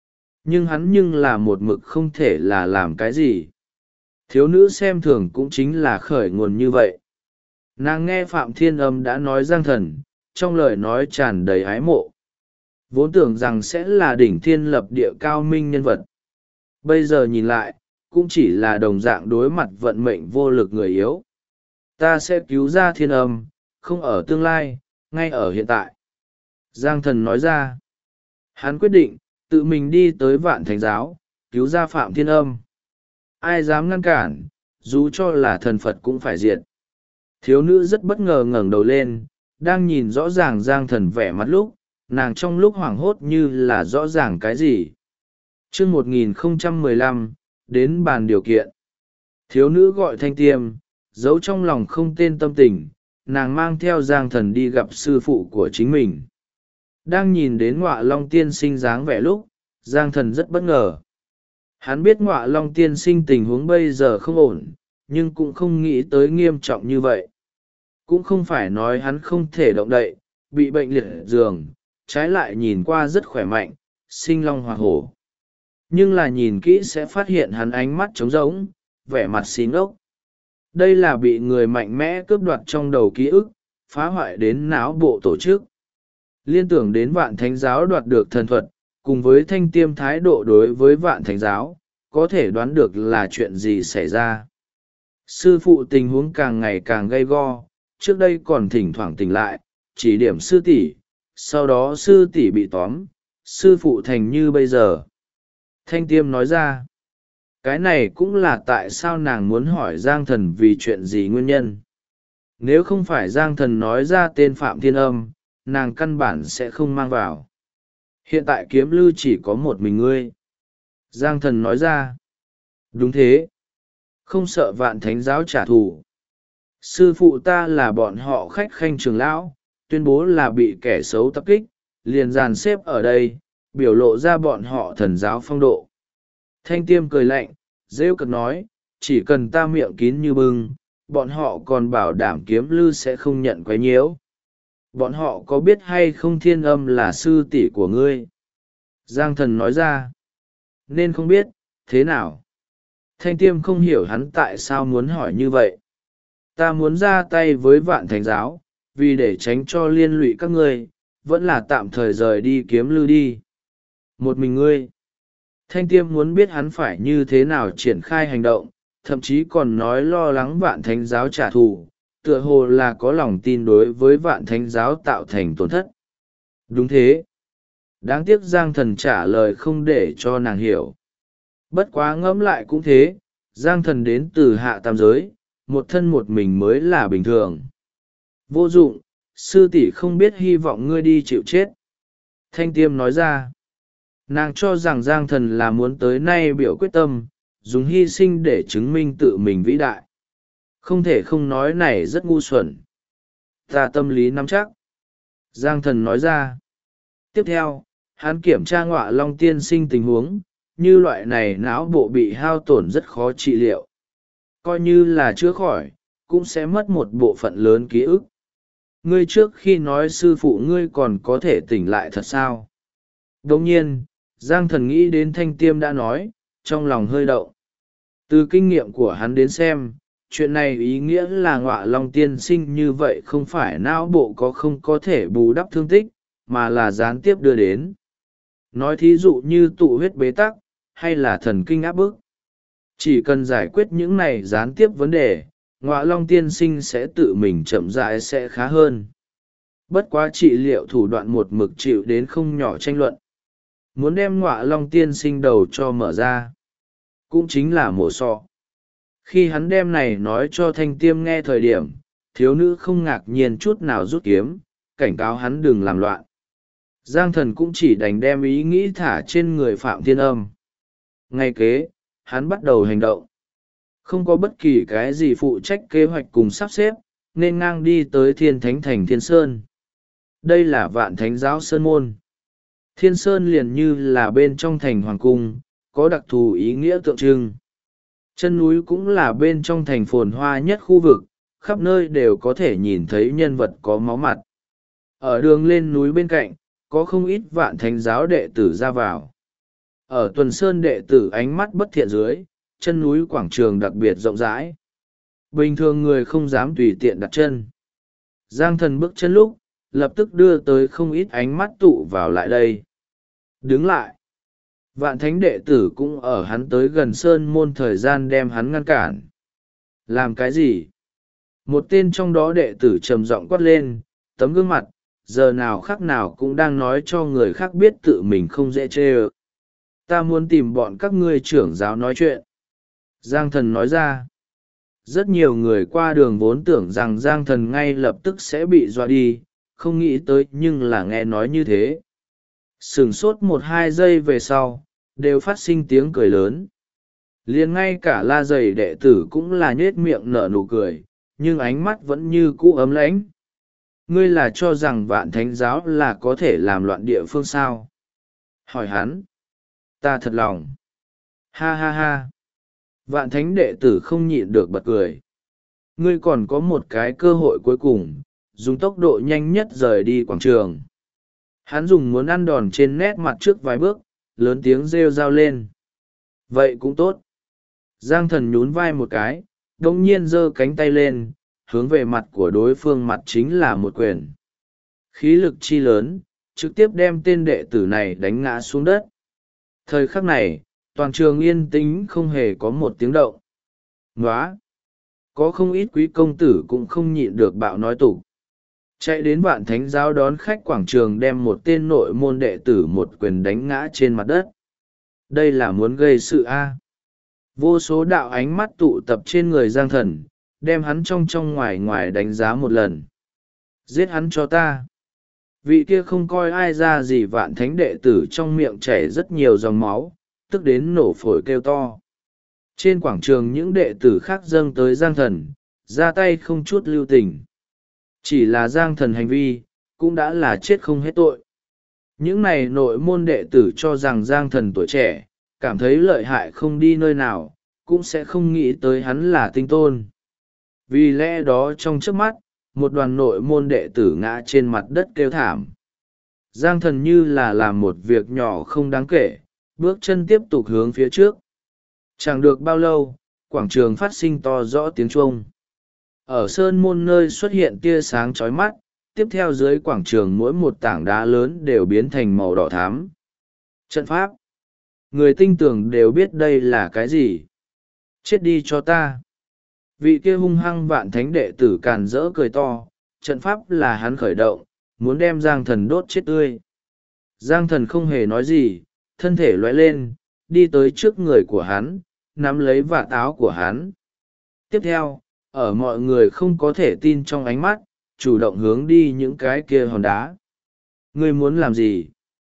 Nhưng là một mực không thể là làm cái gì. Thiếu nữ xem thường cũng chính là khởi nguồn như vậy. Nàng nghe Phạm Thiên Âm đã nói Giang Thần, trong lời nói tràn đầy ái mộ. Vốn tưởng rằng sẽ là đỉnh thiên lập địa cao minh nhân vật. Bây giờ nhìn lại, cũng chỉ là đồng dạng đối mặt vận mệnh vô lực người yếu. Ta sẽ cứu ra Thiên Âm, không ở tương lai, ngay ở hiện tại. Giang Thần nói ra. Hắn quyết định, tự mình đi tới Vạn Thánh giáo, cứu ra Phạm Thiên Âm. Ai dám ngăn cản, dù cho là thần Phật cũng phải diệt. Thiếu nữ rất bất ngờ ngẩng đầu lên, đang nhìn rõ ràng Giang Thần vẻ mặt lúc, nàng trong lúc hoảng hốt như là rõ ràng cái gì. Chương 1015, đến bàn điều kiện. Thiếu nữ gọi Thanh Tiêm, giấu trong lòng không tên tâm tình, nàng mang theo Giang Thần đi gặp sư phụ của chính mình. Đang nhìn đến Ngọa Long tiên sinh dáng vẻ lúc, Giang Thần rất bất ngờ. Hắn biết Ngọa Long tiên sinh tình huống bây giờ không ổn, nhưng cũng không nghĩ tới nghiêm trọng như vậy. Cũng không phải nói hắn không thể động đậy, bị bệnh liệt giường, trái lại nhìn qua rất khỏe mạnh, sinh long hoa hổ. Nhưng là nhìn kỹ sẽ phát hiện hắn ánh mắt trống rỗng, vẻ mặt xí ngốc. Đây là bị người mạnh mẽ cướp đoạt trong đầu ký ức, phá hoại đến não bộ tổ chức. Liên tưởng đến Vạn Thánh giáo đoạt được thần thuật, cùng với Thanh Tiêm thái độ đối với Vạn Thánh giáo, có thể đoán được là chuyện gì xảy ra. Sư phụ tình huống càng ngày càng gay go, trước đây còn thỉnh thoảng tỉnh lại, chỉ điểm sư tỷ, sau đó sư tỷ bị tóm, sư phụ thành như bây giờ. Thanh Tiêm nói ra, cái này cũng là tại sao nàng muốn hỏi Giang Thần vì chuyện gì nguyên nhân. Nếu không phải Giang Thần nói ra tên Phạm Thiên Âm, nàng căn bản sẽ không mang vào. Hiện tại kiếm lư chỉ có một mình ngươi. Giang Thần nói ra, đúng thế. Không sợ Vạn Thánh giáo trả thù. Sư phụ ta là bọn họ khách khanh trường lão, tuyên bố là bị kẻ xấu tập kích, liền dàn xếp ở đây, biểu lộ ra bọn họ thần giáo phong độ. Thanh Tiêm cười lạnh, rêu cực nói, chỉ cần ta miệng kín như bưng, bọn họ còn bảo đảm kiếm lư sẽ không nhận quấy nhiễu. Bọn họ có biết hay không Thiên Âm là sư tỷ của ngươi? Giang Thần nói ra, nên không biết, thế nào? Thanh Tiêm không hiểu hắn tại sao muốn hỏi như vậy. Ta muốn ra tay với Vạn Thánh giáo, vì để tránh cho liên lụy các ngươi, vẫn là tạm thời rời đi kiếm lư đi. Một mình ngươi. Thanh Tiêm muốn biết hắn phải như thế nào triển khai hành động, thậm chí còn nói lo lắng Vạn Thánh giáo trả thù, tựa hồ là có lòng tin đối với Vạn Thánh giáo tạo thành tổn thất. Đúng thế. Đáng tiếc Giang Thần trả lời không để cho nàng hiểu. Bất quá ngẫm lại cũng thế, Giang Thần đến từ hạ tam giới, một thân một mình mới là bình thường. Vô dụng, sư tỷ không biết hy vọng ngươi đi chịu chết. Thanh Tiêm nói ra, nàng cho rằng Giang Thần là muốn tới nay biểu quyết tâm, dùng hy sinh để chứng minh tự mình vĩ đại. Không thể không nói này rất ngu xuẩn. Ta tâm lý nắm chắc. Giang Thần nói ra. Tiếp theo, hắn kiểm tra Ngọa Long tiên sinh tình huống, như loại này não bộ bị hao tổn rất khó trị liệu. Coi như là chữa khỏi, cũng sẽ mất một bộ phận lớn ký ức. Ngươi trước khi nói sư phụ ngươi còn có thể tỉnh lại thật sao? Đồng nhiên, Giang Thần nghĩ đến Thanh Tiêm đã nói, trong lòng hơi động. Từ kinh nghiệm của hắn đến xem, chuyện này ý nghĩa là Ngọa Long tiên sinh như vậy không phải não bộ không có thể bù đắp thương tích, mà là gián tiếp đưa đến. Nói thí dụ như tụ huyết bế tắc, hay là thần kinh áp bức. Chỉ cần giải quyết những này gián tiếp vấn đề, Ngọa Long tiên sinh sẽ tự mình chậm rãi sẽ khá hơn. Bất quá trị liệu thủ đoạn một mực chịu đến không nhỏ tranh luận. Muốn đem Ngọa Long tiên sinh đầu cho mở ra, cũng chính là mổ sọ. Khi hắn đem này nói cho Thanh Tiêm nghe thời điểm, thiếu nữ không ngạc nhiên chút nào rút kiếm, cảnh cáo hắn đừng làm loạn. Giang Thần cũng chỉ đành đem ý nghĩ thả trên người Phạm Thiên Âm. Ngay kế, hắn bắt đầu hành động. Không có bất kỳ cái gì phụ trách kế hoạch cùng sắp xếp, nên ngang đi tới Thiên Thánh Thành Thiên Sơn. Đây là Vạn Thánh Giáo Sơn Môn. Thiên Sơn liền như là bên trong thành Hoàng Cung, có đặc thù ý nghĩa tượng trưng. Chân núi cũng là bên trong thành phồn hoa nhất khu vực, khắp nơi đều có thể nhìn thấy nhân vật có máu mặt. Ở đường lên núi bên cạnh, có không ít Vạn Thánh Giáo đệ tử ra vào. Ở Tuần Sơn đệ tử ánh mắt bất thiện dưới, chân núi quảng trường đặc biệt rộng rãi. Bình thường người không dám tùy tiện đặt chân. Giang Thần bước chân lúc, lập tức đưa tới không ít ánh mắt tụ vào lại đây. Đứng lại. Vạn Thánh đệ tử cũng ở hắn tới gần Sơn Môn thời gian đem hắn ngăn cản. Làm cái gì? Một tên trong đó đệ tử trầm giọng quát lên, tấm gương mặt, giờ nào khác nào cũng đang nói cho người khác biết tự mình không dễ chê ơ. Ta muốn tìm bọn các ngươi trưởng giáo nói chuyện. Giang Thần nói ra. Rất nhiều người qua đường vốn tưởng rằng Giang Thần ngay lập tức sẽ bị dọa đi, không nghĩ tới nhưng là nghe nói như thế. Sửng sốt 1-2 giây về sau, đều phát sinh tiếng cười lớn. Liền ngay cả La Giày đệ tử cũng là nhết miệng nở nụ cười, nhưng ánh mắt vẫn như cũ ấm lãnh. Ngươi là cho rằng Vạn Thánh Giáo là có thể làm loạn địa phương sao? Hỏi hắn. Ta thật lòng. Ha ha ha. Vạn Thánh đệ tử không nhịn được bật cười. Ngươi còn có một cái cơ hội cuối cùng, dùng tốc độ nhanh nhất rời đi quảng trường. Hắn dùng muốn ăn đòn trên nét mặt trước vài bước, lớn tiếng rêu rao lên. Vậy cũng tốt. Giang Thần nhún vai một cái, đồng nhiên giơ cánh tay lên, hướng về mặt của đối phương mặt chính là một quyền. Khí lực chi lớn, trực tiếp đem tên đệ tử này đánh ngã xuống đất. Thời khắc này, toàn trường yên tĩnh không hề có một tiếng động. Nóa! Có không ít quý công tử cũng không nhịn được bạo nói tục. Chạy đến Vạn Thánh Giáo đón khách quảng trường đem một tên nội môn đệ tử một quyền đánh ngã trên mặt đất. Đây là muốn gây sự A. Vô số đạo ánh mắt tụ tập trên người Giang Thần, đem hắn trong ngoài ngoài đánh giá một lần. Giết hắn cho ta. Vị kia không coi ai ra gì Vạn Thánh đệ tử trong miệng chảy rất nhiều dòng máu, tức đến nổ phổi kêu to. Trên quảng trường những đệ tử khác dâng tới Giang Thần, ra tay không chút lưu tình. Chỉ là Giang Thần hành vi, cũng đã là chết không hết tội. Những này nội môn đệ tử cho rằng Giang Thần tuổi trẻ, cảm thấy lợi hại không đi nơi nào, cũng sẽ không nghĩ tới hắn là tinh tôn. Vì lẽ đó trong trước mắt, một đoàn nội môn đệ tử ngã trên mặt đất kêu thảm. Giang Thần như là làm một việc nhỏ không đáng kể, bước chân tiếp tục hướng phía trước. Chẳng được bao lâu, quảng trường phát sinh to rõ tiếng chuông. Ở sơn môn nơi xuất hiện tia sáng chói mắt, tiếp theo dưới quảng trường mỗi một tảng đá lớn đều biến thành màu đỏ thắm. Trận pháp. Người tinh tưởng đều biết đây là cái gì. Chết đi cho ta. Vị kia hung hăng Vạn Thánh đệ tử càn rỡ cười to, trận pháp là hắn khởi động, muốn đem Giang Thần đốt chết tươi. Giang Thần không hề nói gì, thân thể lóe lên, đi tới trước người của hắn, nắm lấy vạt áo của hắn. Tiếp theo, ở mọi người không có thể tin trong ánh mắt, chủ động hướng đi những cái kia hòn đá. Ngươi muốn làm gì?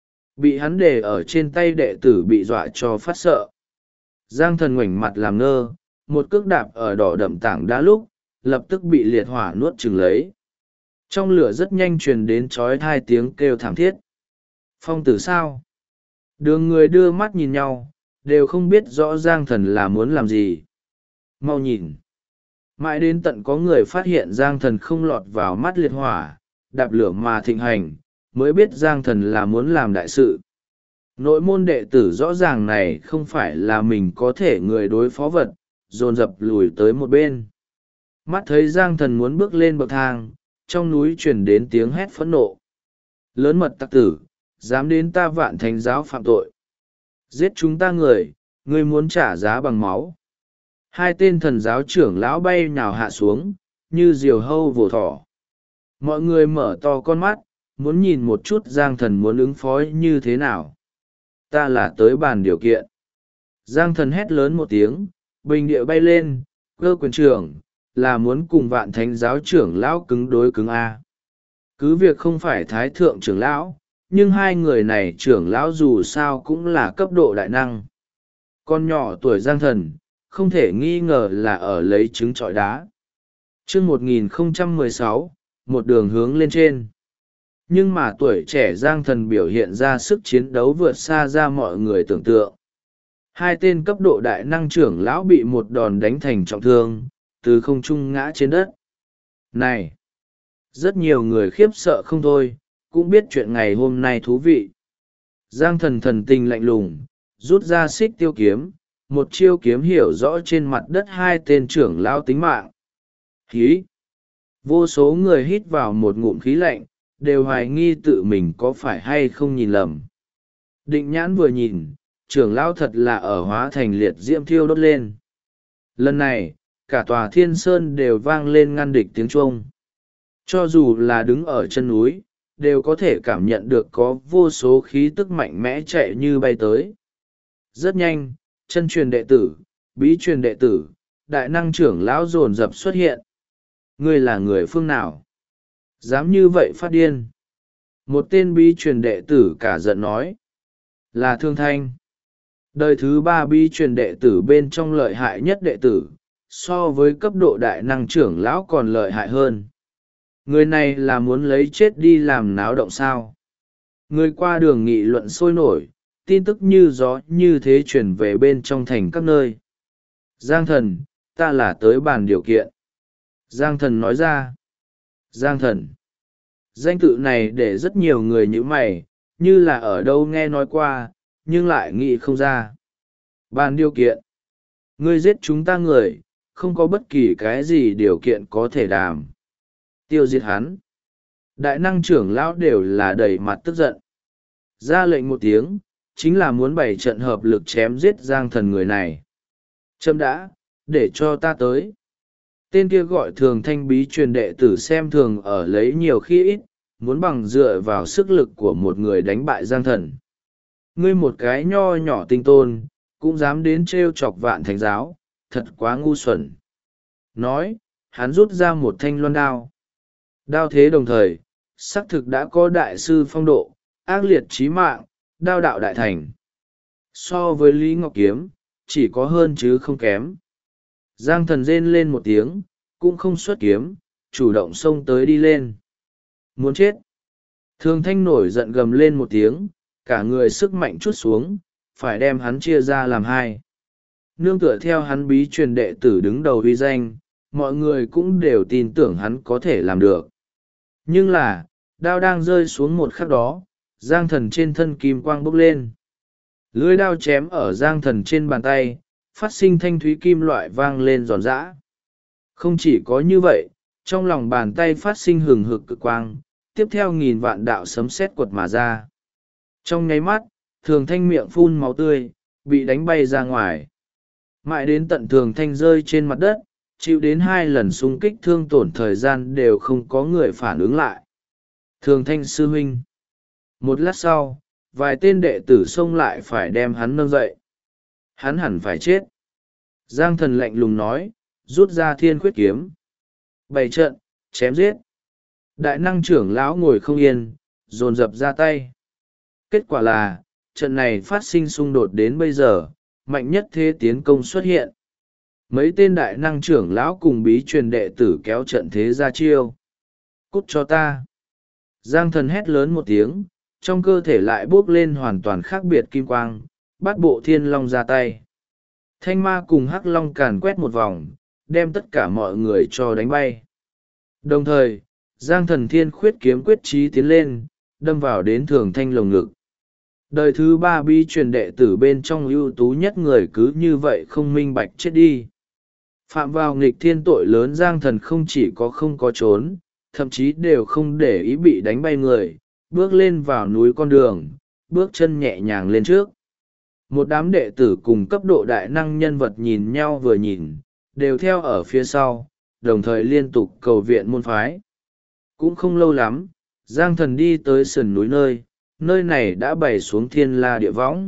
Bị hắn để ở trên tay đệ tử bị dọa cho phát sợ. Giang Thần ngoảnh mặt làm ngơ, một cước đạp ở đỏ đậm tảng đá lúc, lập tức bị liệt hỏa nuốt chửng lấy. Trong lửa rất nhanh truyền đến trói thai tiếng kêu thảm thiết. Phong tử sao? Đường người đưa mắt nhìn nhau, đều không biết rõ Giang Thần là muốn làm gì. Mau nhìn. Mãi đến tận có người phát hiện Giang Thần không lọt vào mắt liệt hỏa, đạp lửa mà thịnh hành, mới biết Giang Thần là muốn làm đại sự. Nội môn đệ tử rõ ràng này không phải là mình có thể người đối phó vật, dồn dập lùi tới một bên. Mắt thấy Giang Thần muốn bước lên bậc thang, trong núi truyền đến tiếng hét phẫn nộ. Lớn mật tặc tử, dám đến ta Vạn Thánh Giáo phạm tội. Giết chúng ta người, ngươi muốn trả giá bằng máu. Hai tên thần giáo trưởng lão bay nhào hạ xuống, như diều hâu vồ thỏ. Mọi người mở to con mắt, muốn nhìn một chút Giang Thần muốn ứng phó như thế nào. Ta là tới bàn điều kiện. Giang Thần hét lớn một tiếng, bình địa bay lên, cơ quyền trưởng, là muốn cùng Vạn Thánh giáo trưởng lão cứng đối cứng A. Cứ việc không phải thái thượng trưởng lão, nhưng hai người này trưởng lão dù sao cũng là cấp độ đại năng. Con nhỏ tuổi Giang Thần, không thể nghi ngờ là ở lấy trứng trọi đá. Chương 1016, một đường hướng lên trên. Nhưng mà tuổi trẻ Giang Thần biểu hiện ra sức chiến đấu vượt xa ra mọi người tưởng tượng. Hai tên cấp độ đại năng trưởng lão bị một đòn đánh thành trọng thương, từ không trung ngã trên đất. Này! Rất nhiều người khiếp sợ không thôi, cũng biết chuyện ngày hôm nay thú vị. Giang Thần thần tình lạnh lùng, rút ra xích tiêu kiếm, một chiêu kiếm hiểu rõ trên mặt đất hai tên trưởng lão tính mạng. Hí! Vô số người hít vào một ngụm khí lạnh, đều hoài nghi tự mình có phải hay không nhìn lầm. Định nhãn vừa nhìn, trưởng lão thật là ở hóa thành liệt diễm thiêu đốt lên. Lần này, cả tòa Thiên Sơn đều vang lên ngăn địch tiếng chuông. Cho dù là đứng ở chân núi, đều có thể cảm nhận được có vô số khí tức mạnh mẽ chạy như bay tới. Rất nhanh, chân truyền đệ tử, bí truyền đệ tử, đại năng trưởng lão dồn dập xuất hiện. Ngươi là người phương nào? Dám như vậy phát điên. Một tên bí truyền đệ tử cả giận nói. Là Thương Thanh. Đời thứ 3 bí truyền đệ tử bên trong lợi hại nhất đệ tử, so với cấp độ đại năng trưởng lão còn lợi hại hơn. Người này là muốn lấy chết đi làm náo động sao? Người qua đường nghị luận sôi nổi, tin tức như gió như thế truyền về bên trong thành các nơi. Giang Thần, ta là tới bàn điều kiện. Giang Thần nói ra. Giang Thần. Danh tự này để rất nhiều người nhíu mày, như là ở đâu nghe nói qua, nhưng lại nghĩ không ra. Bàn điều kiện. Ngươi giết chúng ta người, không có bất kỳ cái gì điều kiện có thể đàm. Tiêu diệt hắn. Đại năng trưởng lão đều là đầy mặt tức giận. Ra lệnh một tiếng, chính là muốn bày trận hợp lực chém giết Giang Thần người này. Châm đã, để cho ta tới. Tên kia gọi Thường Thanh bí truyền đệ tử xem thường ở lấy nhiều khi ít, muốn bằng dựa vào sức lực của một người đánh bại Giang Thần. Ngươi một cái nho nhỏ tinh tôn, cũng dám đến trêu chọc Vạn Thánh giáo, thật quá ngu xuẩn. Nói, hắn rút ra một thanh loan đao. Đao thế đồng thời, xác thực đã có đại sư phong độ, ác liệt chí mạng, đao đạo đại thành. So với Lý Ngọc Kiếm, chỉ có hơn chứ không kém. Giang Thần rên lên một tiếng, cũng không xuất kiếm, chủ động xông tới đi lên. Muốn chết. Thường Thanh nổi giận gầm lên một tiếng, cả người sức mạnh trút xuống, phải đem hắn chia ra làm hai. Nương tựa theo hắn bí truyền đệ tử đứng đầu uy danh, mọi người cũng đều tin tưởng hắn có thể làm được. Nhưng là, đao đang rơi xuống một khắc đó, Giang Thần trên thân kim quang bốc lên. Lưỡi đao chém ở Giang Thần trên bàn tay, phát sinh thanh thúy kim loại vang lên giòn giã. Không chỉ có như vậy, trong lòng bàn tay phát sinh hừng hực cực quang, tiếp theo nghìn vạn đạo sấm sét quật mà ra. Trong nháy mắt, Thường Thanh miệng phun máu tươi, bị đánh bay ra ngoài. Mãi đến tận Thường Thanh rơi trên mặt đất, chịu đến 2 lần xung kích thương tổn thời gian đều không có người phản ứng lại. Thường Thanh sư huynh. Một lát sau, vài tên đệ tử xông lại phải đem hắn nâng dậy. Hắn hẳn phải chết. Giang Thần lạnh lùng nói, rút ra thiên khuyết kiếm. Bày trận, chém giết. Đại năng trưởng lão ngồi không yên, dồn dập ra tay. Kết quả là, trận này phát sinh xung đột đến bây giờ, mạnh nhất thế tiến công xuất hiện. Mấy tên đại năng trưởng lão cùng bí truyền đệ tử kéo trận thế ra chiêu. Cút cho ta. Giang Thần hét lớn một tiếng, trong cơ thể lại bốc lên hoàn toàn khác biệt kim quang, bắt bộ thiên long ra tay. Thanh ma cùng hắc long càn quét một vòng, đem tất cả mọi người cho đánh bay. Đồng thời, Giang Thần thiên khuyết kiếm quyết chí tiến lên, đâm vào đến Thường Thanh lồng ngực. Đời thứ 3 bí truyền đệ tử bên trong ưu tú nhất người cứ như vậy không minh bạch chết đi. Phạm vào nghịch thiên tội lớn Giang Thần không chỉ có không có trốn, thậm chí đều không để ý bị đánh bay người, bước lên vào núi con đường, bước chân nhẹ nhàng lên trước. Một đám đệ tử cùng cấp độ đại năng nhân vật nhìn nhau vừa nhìn, đều theo ở phía sau, đồng thời liên tục cầu viện môn phái. Cũng không lâu lắm, Giang Thần đi tới sườn núi nơi này đã bày xuống thiên la địa võng.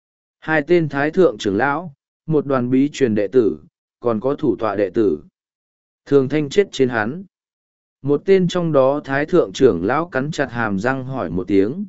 Hai tên thái thượng trưởng lão, một đoàn bí truyền đệ tử, còn có thủ tọa đệ tử. Thường Thanh chết trên hắn. Một tên trong đó thái thượng trưởng lão cắn chặt hàm răng hỏi một tiếng.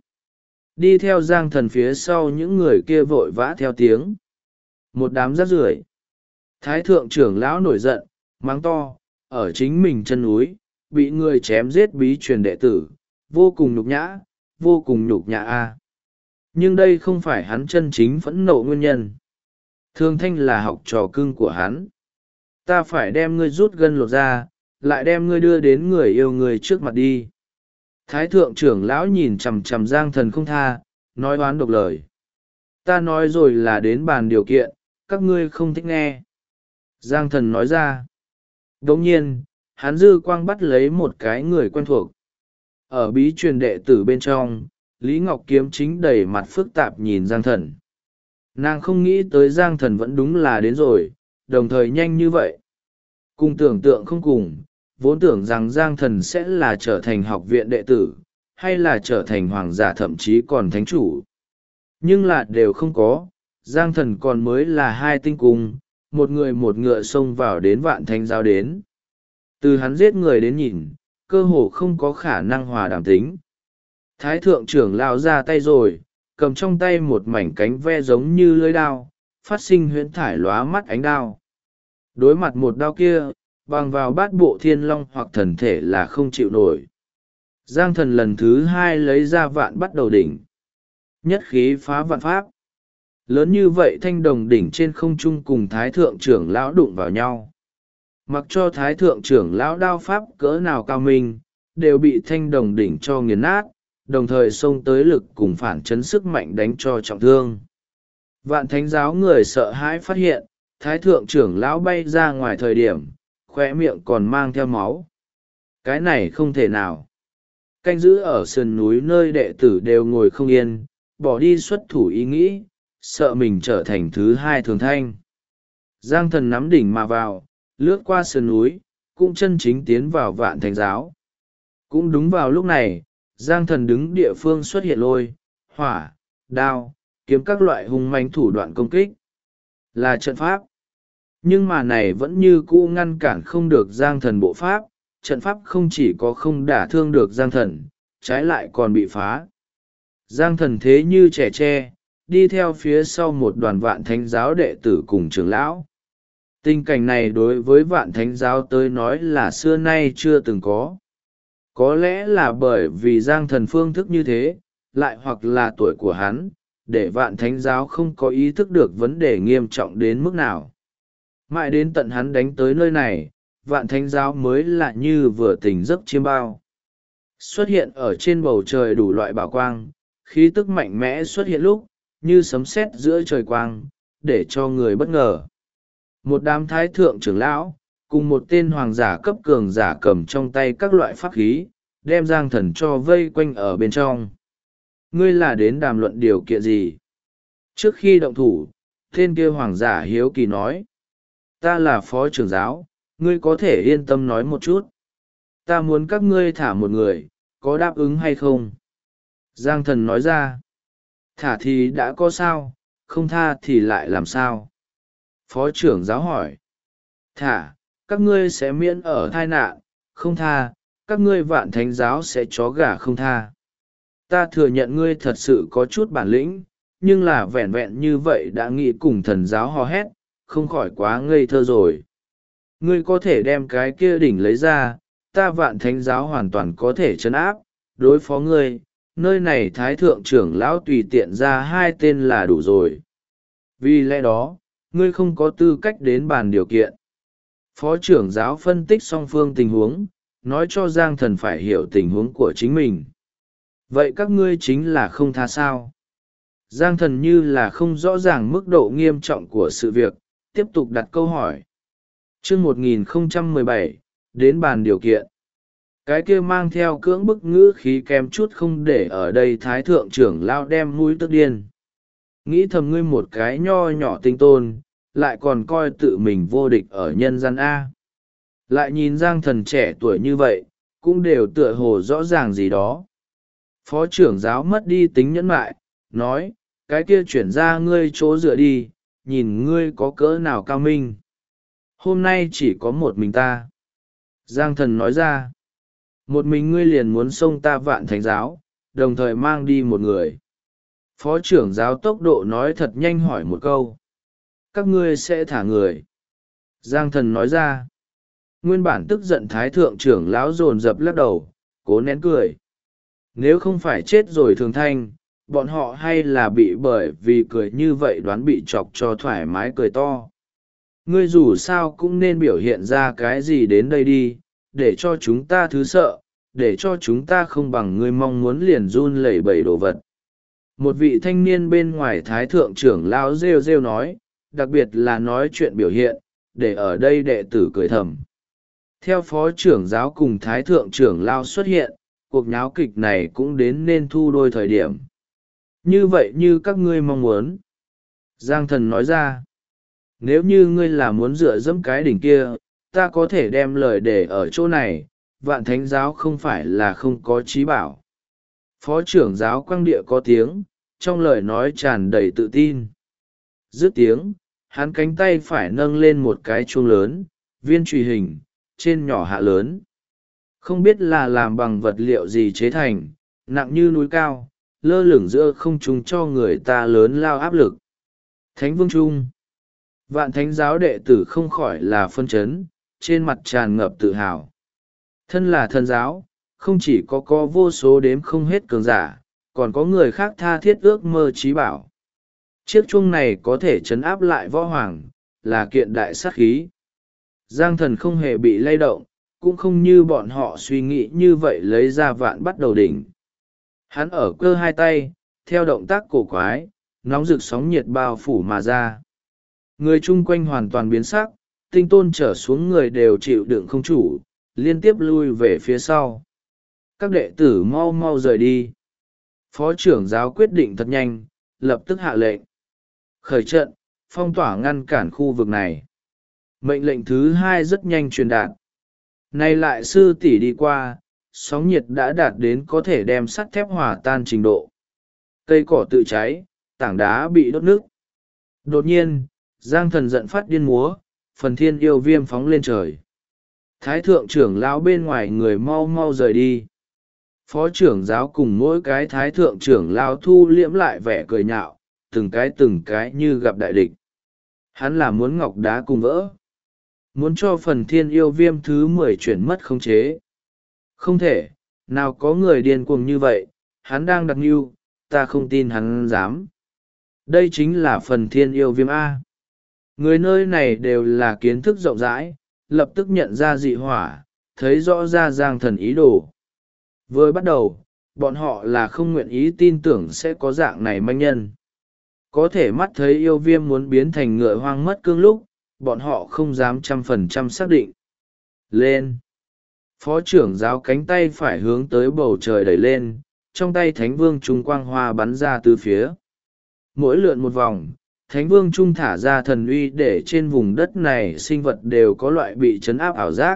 Đi theo Giang Thần phía sau những người kia vội vã theo tiếng. Một đám rác rưởi. Thái thượng trưởng lão nổi giận, mắng to, ở chính mình chân núi, bị người chém giết bí truyền đệ tử, vô cùng nhục nhã, vô cùng nhục nhã a. Nhưng đây không phải hắn chân chính phẫn nộ nguyên nhân. Thường Thanh là học trò cưng của hắn. Ta phải đem ngươi rút gân lột ra, lại đem ngươi đưa đến người yêu ngươi trước mặt đi. Thái thượng trưởng lão nhìn chằm chằm Giang Thần không tha, nói oán độc lời. Ta nói rồi là đến bàn điều kiện, các ngươi không thích nghe. Giang Thần nói ra. Đồng nhiên, hắn dư quang bắt lấy một cái người quen thuộc. Ở bí truyền đệ tử bên trong, Lý Ngọc Kiếm chính đầy mặt phức tạp nhìn Giang Thần. Nàng không nghĩ tới Giang Thần vẫn đúng là đến rồi, đồng thời nhanh như vậy. Cùng tưởng tượng không cùng, vốn tưởng rằng Giang Thần sẽ là trở thành học viện đệ tử, hay là trở thành hoàng giả thậm chí còn thánh chủ. Nhưng là đều không có, Giang Thần còn mới là hai tinh cung, một người một ngựa xông vào đến Vạn Thánh giáo đến. Từ hắn giết người đến nhìn, cơ hồ không có khả năng hòa đàm tính. Thái thượng trưởng lao ra tay rồi, cầm trong tay một mảnh cánh ve giống như lưỡi đao, phát sinh huyễn thải lóa mắt ánh đao. Đối mặt một đao kia, bằng vào bát bộ thiên long hoặc thần thể là không chịu nổi. Giang Thần lần thứ hai lấy ra vạn bắt đầu đỉnh. Nhất khí phá vạn pháp. Lớn như vậy thanh đồng đỉnh trên không trung cùng thái thượng trưởng lão đụng vào nhau. Mặc cho thái thượng trưởng lão đao pháp cỡ nào cao minh, đều bị thanh đồng đỉnh cho nghiền nát, đồng thời xông tới lực cùng phản chấn sức mạnh đánh cho trọng thương. Vạn Thánh giáo người sợ hãi phát hiện, thái thượng trưởng lão bay ra ngoài thời điểm, khóe miệng còn mang theo máu. Cái này không thể nào. Canh giữ ở sườn núi nơi đệ tử đều ngồi không yên, bỏ đi xuất thủ ý nghĩ, sợ mình trở thành thứ hai Thường Thanh. Giang Thần nắm đỉnh mà vào, lướt qua sườn núi, cũng chân chính tiến vào Vạn Thánh giáo. Cũng đúng vào lúc này, Giang Thần đứng địa phương xuất hiện lôi, hỏa, đao, kiếm các loại hung manh thủ đoạn công kích. Là trận pháp. Nhưng mà này vẫn như cũ ngăn cản không được Giang Thần bộ pháp, trận pháp không chỉ có không đả thương được Giang Thần, trái lại còn bị phá. Giang Thần thế như trẻ tre, đi theo phía sau một đoàn Vạn Thánh giáo đệ tử cùng trưởng lão. Tình cảnh này đối với Vạn Thánh giáo tới nói là xưa nay chưa từng có. Có lẽ là bởi vì Giang Thần phương thức như thế, lại hoặc là tuổi của hắn, để Vạn Thánh giáo không có ý thức được vấn đề nghiêm trọng đến mức nào. Mãi đến tận hắn đánh tới nơi này, Vạn Thánh giáo mới là như vừa tỉnh giấc chiêm bao. Xuất hiện ở trên bầu trời đủ loại bảo quang, khí tức mạnh mẽ xuất hiện lúc, như sấm sét giữa trời quang, để cho người bất ngờ. Một đám thái thượng trưởng lão, cùng một tên hoàng giả cấp cường giả cầm trong tay các loại pháp khí, đem Giang Thần cho vây quanh ở bên trong. Ngươi là đến đàm luận điều kiện gì? Trước khi động thủ, tên kia hoàng giả hiếu kỳ nói. Ta là phó trưởng giáo, ngươi có thể yên tâm nói một chút. Ta muốn các ngươi thả một người, có đáp ứng hay không? Giang Thần nói ra. Thả thì đã có sao, không tha thì lại làm sao? Phó trưởng giáo hỏi. Thả, các ngươi sẽ miễn ở thai nạn, không tha, các ngươi Vạn Thánh giáo sẽ chó gà không tha. Ta thừa nhận ngươi thật sự có chút bản lĩnh, nhưng là vẹn vẹn như vậy đã nghĩ cùng thần giáo hò hét, không khỏi quá ngây thơ rồi. Ngươi có thể đem cái kia đỉnh lấy ra, ta Vạn Thánh giáo hoàn toàn có thể trấn áp, đối phó ngươi, nơi này thái thượng trưởng lão tùy tiện ra hai tên là đủ rồi. Vì lẽ đó, ngươi không có tư cách đến bàn điều kiện. Phó trưởng giáo phân tích song phương tình huống, nói cho Giang Thần phải hiểu tình huống của chính mình. Vậy các ngươi chính là không tha sao? Giang Thần như là không rõ ràng mức độ nghiêm trọng của sự việc, tiếp tục đặt câu hỏi. Chương 1017, đến bàn điều kiện. Cái kia mang theo cưỡng bức ngữ khí kém chút không để ở đây thái thượng trưởng lao đem mũi tức điên. Nghĩ thầm ngươi một cái nho nhỏ tinh tôn, lại còn coi tự mình vô địch ở nhân gian A. Lại nhìn Giang Thần trẻ tuổi như vậy, cũng đều tựa hồ rõ ràng gì đó. Phó trưởng giáo mất đi tính nhẫn nại, nói, cái kia chuyển ra ngươi chỗ dựa đi, nhìn ngươi có cỡ nào cao minh. Hôm nay chỉ có một mình ta. Giang Thần nói ra, một mình ngươi liền muốn xông ta Vạn Thánh giáo, đồng thời mang đi một người. Phó trưởng giáo tốc độ nói thật nhanh hỏi một câu. Các ngươi sẽ thả người. Giang Thần nói ra. Nguyên bản tức giận thái thượng trưởng lão dồn dập lắc đầu, cố nén cười. Nếu không phải chết rồi thường thanh, bọn họ hay là bị bởi vì cười như vậy đoán bị chọc cho thoải mái cười to. Ngươi dù sao cũng nên biểu hiện ra cái gì đến đây đi, để cho chúng ta thứ sợ, để cho chúng ta không bằng ngươi mong muốn liền run lẩy bẩy đồ vật. Một vị thanh niên bên ngoài thái thượng trưởng lão rêu rêu nói, đặc biệt là nói chuyện biểu hiện, để ở đây đệ tử cười thầm. Theo phó trưởng giáo cùng thái thượng trưởng lão xuất hiện, cuộc nháo kịch này cũng đến nên thu đôi thời điểm. Như vậy như các ngươi mong muốn. Giang Thần nói ra, nếu như ngươi là muốn dựa dẫm cái đỉnh kia, ta có thể đem lời để ở chỗ này, Vạn Thánh giáo không phải là không có trí bảo. Phó trưởng giáo quang địa có tiếng, trong lời nói tràn đầy tự tin. Dứt tiếng, hắn cánh tay phải nâng lên một cái chuông lớn, viên truy hình, trên nhỏ hạ lớn. Không biết là làm bằng vật liệu gì chế thành, nặng như núi cao, lơ lửng giữa không trung cho người ta lớn lao áp lực. Thánh Vương Trung. Vạn Thánh giáo đệ tử không khỏi là phân chấn, trên mặt tràn ngập tự hào. Thân là thần giáo, không chỉ có vô số đếm không hết cường giả, còn có người khác tha thiết ước mơ trí bảo. Chiếc chuông này có thể trấn áp lại võ hoàng, là kiện đại sát khí. Giang Thần không hề bị lay động, cũng không như bọn họ suy nghĩ như vậy lấy ra vạn bắt đầu đỉnh. Hắn ở cơ hai tay, theo động tác cổ quái, nóng rực sóng nhiệt bao phủ mà ra. Người chung quanh hoàn toàn biến sắc, tinh tôn trở xuống người đều chịu đựng không chủ, liên tiếp lui về phía sau. Các đệ tử mau mau rời đi. Phó trưởng giáo quyết định thật nhanh, lập tức hạ lệnh. Khởi trận, phong tỏa ngăn cản khu vực này. Mệnh lệnh thứ hai rất nhanh truyền đạt. Nay lại sư tỷ đi qua, sóng nhiệt đã đạt đến có thể đem sắt thép hòa tan trình độ. Cây cỏ tự cháy, tảng đá bị đốt nứt. Đột nhiên, Giang Thần giận phát điên múa, phần thiên yêu viêm phóng lên trời. Thái thượng trưởng lão bên ngoài người mau mau rời đi. Phó trưởng giáo cùng mỗi cái thái thượng trưởng lão thu liễm lại vẻ cười nhạo, từng cái như gặp đại địch. Hắn là muốn ngọc đá cùng vỡ. Muốn cho phần thiên yêu viêm thứ 10 chuyển mất khống chế. Không thể, nào có người điên cuồng như vậy, hắn đang đặt mưu, ta không tin hắn dám. Đây chính là phần thiên yêu viêm A. Người nơi này đều là kiến thức rộng rãi, lập tức nhận ra dị hỏa, thấy rõ ra Giang Thần ý đồ. Vừa bắt đầu, bọn họ là không nguyện ý tin tưởng sẽ có dạng này manh nhân. Có thể mắt thấy yêu viêm muốn biến thành ngựa hoang mất cương lúc, bọn họ không dám 100% xác định. Lên! Phó trưởng giáo cánh tay phải hướng tới bầu trời đẩy lên, trong tay Thánh Vương Trung quang hoa bắn ra từ phía. Mỗi lượn một vòng, Thánh Vương Trung thả ra thần uy để trên vùng đất này sinh vật đều có loại bị chấn áp ảo giác.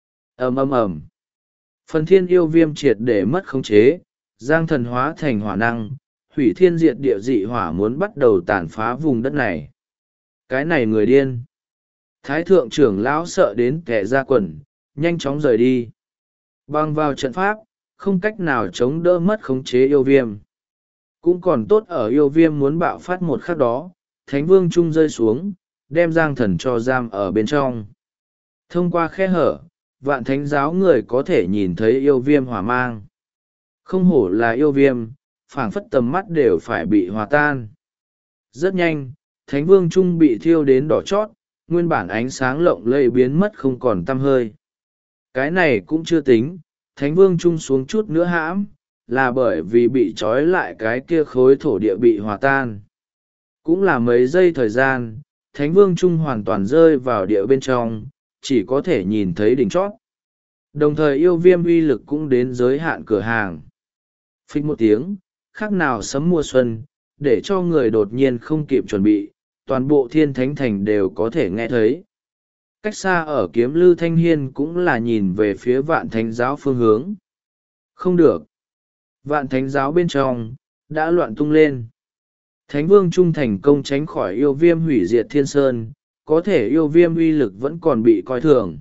Ầm ầm ầm. Phần thiên yêu viêm triệt để mất khống chế, Giang Thần hóa thành hỏa năng, hủy thiên diệt địa dị hỏa muốn bắt đầu tàn phá vùng đất này. Cái này người điên. Thái thượng trưởng lão sợ đến kẻ ra quần, nhanh chóng rời đi. Băng vào trận pháp, không cách nào chống đỡ mất khống chế yêu viêm. Cũng còn tốt ở yêu viêm muốn bạo phát một khắc đó, Thánh Vương Trung rơi xuống, đem Giang Thần cho giam ở bên trong. Thông qua khe hở, Vạn Thánh giáo người có thể nhìn thấy yêu viêm hỏa mang. Không hổ là yêu viêm, phảng phất tầm mắt đều phải bị hòa tan. Rất nhanh, Thánh Vương Trung bị thiêu đến đỏ chót, nguyên bản ánh sáng lộng lẫy biến mất không còn tăm hơi. Cái này cũng chưa tính, Thánh Vương Trung xuống chút nữa hãm, là bởi vì bị trói lại cái kia khối thổ địa bị hòa tan. Cũng là mấy giây thời gian, Thánh Vương Trung hoàn toàn rơi vào địa bên trong, chỉ có thể nhìn thấy đỉnh chót. Đồng thời yêu viêm uy lực cũng đến giới hạn cửa hàng. Phích một tiếng, khác nào sấm mùa xuân, để cho người đột nhiên không kịp chuẩn bị, toàn bộ Thiên Thánh Thành đều có thể nghe thấy. Cách xa ở Kiếm Lư Thanh Hiên cũng là nhìn về phía Vạn Thánh Giáo phương hướng. Không được. Vạn Thánh Giáo bên trong đã loạn tung lên. Thánh Vương Trung thành công tránh khỏi yêu viêm hủy diệt Thiên Sơn, có thể yêu viêm uy lực vẫn còn bị coi thường.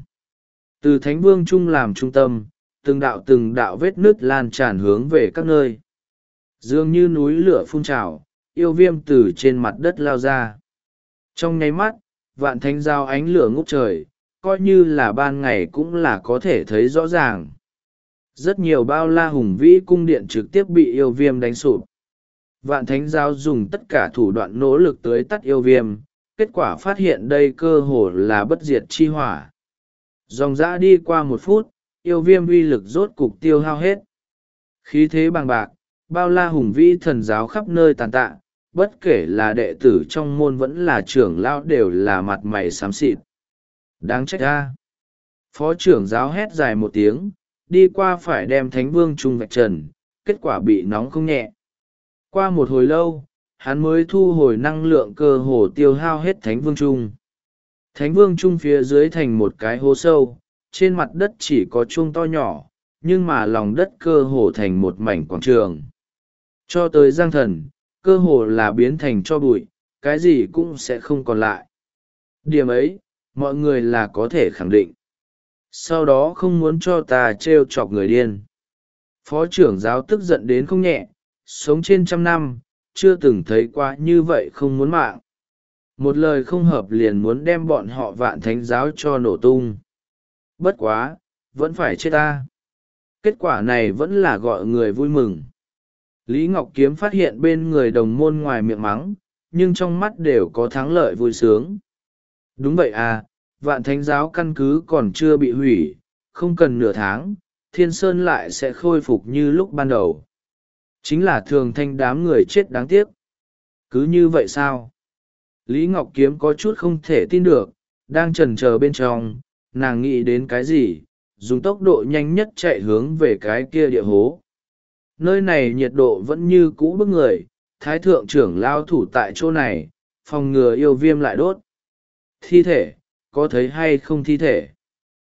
Từ Thánh Vương Trung làm trung tâm, từng đạo vết nứt lan tràn hướng về các nơi. Dường như núi lửa phun trào, yêu viêm từ trên mặt đất lao ra. Trong nháy mắt, Vạn Thánh Giáo ánh lửa ngút trời, coi như là ban ngày cũng là có thể thấy rõ ràng. Rất nhiều bao la hùng vĩ cung điện trực tiếp bị yêu viêm đánh sụp. Vạn Thánh Giáo dùng tất cả thủ đoạn nỗ lực tưới tắt yêu viêm, kết quả phát hiện đây cơ hồ là bất diệt chi hỏa. Dòng dã đi qua 1 phút, yêu viêm uy lực rốt cục tiêu hao hết. Khí thế bằng bạc, bao la hùng vĩ thần giáo khắp nơi tàn tạ, bất kể là đệ tử trong môn vẫn là trưởng lão đều là mặt mày xám xịt. Đáng trách ra. Phó trưởng giáo hét dài một tiếng, đi qua phải đem Thánh Vương Trung vạch trần, kết quả bị nóng không nhẹ. Qua một hồi lâu, hắn mới thu hồi năng lượng cơ hồ tiêu hao hết Thánh Vương Trung. Thánh Vương Trung phía dưới thành một cái hố sâu, trên mặt đất chỉ có chuông to nhỏ, nhưng mà lòng đất cơ hồ thành một mảnh quảng trường. Cho tới Giang Thần, cơ hồ là biến thành cho bụi, cái gì cũng sẽ không còn lại. Điểm ấy, mọi người là có thể khẳng định. Sau đó không muốn cho ta trêu chọc người điên. Phó trưởng giáo tức giận đến không nhẹ, sống trên 100 năm, chưa từng thấy qua như vậy không muốn mạng. Một lời không hợp liền muốn đem bọn họ Vạn Thánh Giáo cho nổ tung. Bất quá, vẫn phải chết ta. Kết quả này vẫn là gọi người vui mừng. Lý Ngọc Kiếm phát hiện bên người đồng môn ngoài miệng mắng, nhưng trong mắt đều có thắng lợi vui sướng. Đúng vậy à, Vạn Thánh Giáo căn cứ còn chưa bị hủy, không cần nửa tháng, Thiên Sơn lại sẽ khôi phục như lúc ban đầu. Chính là thường thanh đám người chết đáng tiếc. Cứ như vậy sao? Lý Ngọc Kiếm có chút không thể tin được, đang chần chờ bên trong, nàng nghĩ đến cái gì, dùng tốc độ nhanh nhất chạy hướng về cái kia địa hố. Nơi này nhiệt độ vẫn như cũ bức người, thái thượng trưởng lao thủ tại chỗ này, phòng ngừa yêu viêm lại đốt. Thi thể, có thấy hay không thi thể?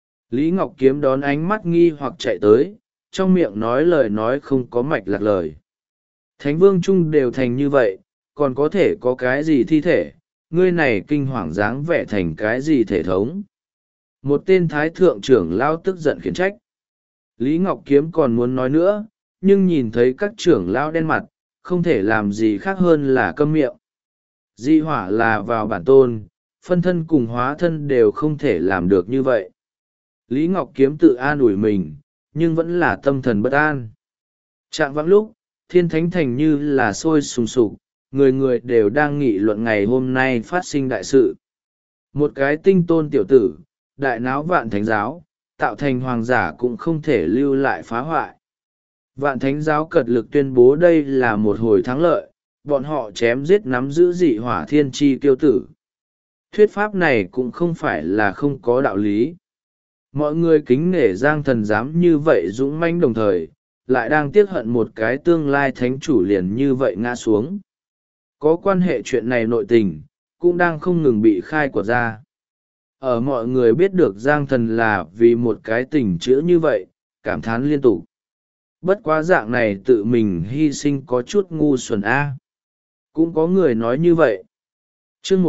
Lý Ngọc Kiếm đón ánh mắt nghi hoặc chạy tới, trong miệng nói lời nói không có mạch lạc lời. Thánh Vương Trung đều thành như vậy, còn có thể có cái gì thi thể, ngươi này kinh hoàng dáng vẻ thành cái gì thể thống. Một tên thái thượng trưởng lao tức giận khiển trách. Lý Ngọc Kiếm còn muốn nói nữa, nhưng nhìn thấy các trưởng lao đen mặt, không thể làm gì khác hơn là câm miệng. Dị hỏa là vào bản tôn, phân thân cùng hóa thân đều không thể làm được như vậy. Lý Ngọc Kiếm tự an ủi mình, nhưng vẫn là tâm thần bất an. Trạng vãng lúc, Thiên Thánh Thành như là sôi sùng sục, người người đều đang nghị luận ngày hôm nay phát sinh đại sự. Một cái tinh tôn tiểu tử, đại náo Vạn Thánh Giáo, tạo thành hoàng giả cũng không thể lưu lại phá hoại. Vạn Thánh Giáo cật lực tuyên bố đây là một hồi thắng lợi, bọn họ chém giết nắm giữ dị hỏa thiên tri kiêu tử. Thuyết pháp này cũng không phải là không có đạo lý. Mọi người kính nể Giang Thần dám như vậy dũng mãnh đồng thời, lại đang tiếc hận một cái tương lai thánh chủ liền như vậy ngã xuống. Có quan hệ chuyện này nội tình, cũng đang không ngừng bị khai quật ra. Ở mọi người biết được Giang Thần là vì một cái tình chữ như vậy, cảm thán liên tục. Bất quá dạng này tự mình hy sinh có chút ngu xuẩn a. Cũng có người nói như vậy. Chương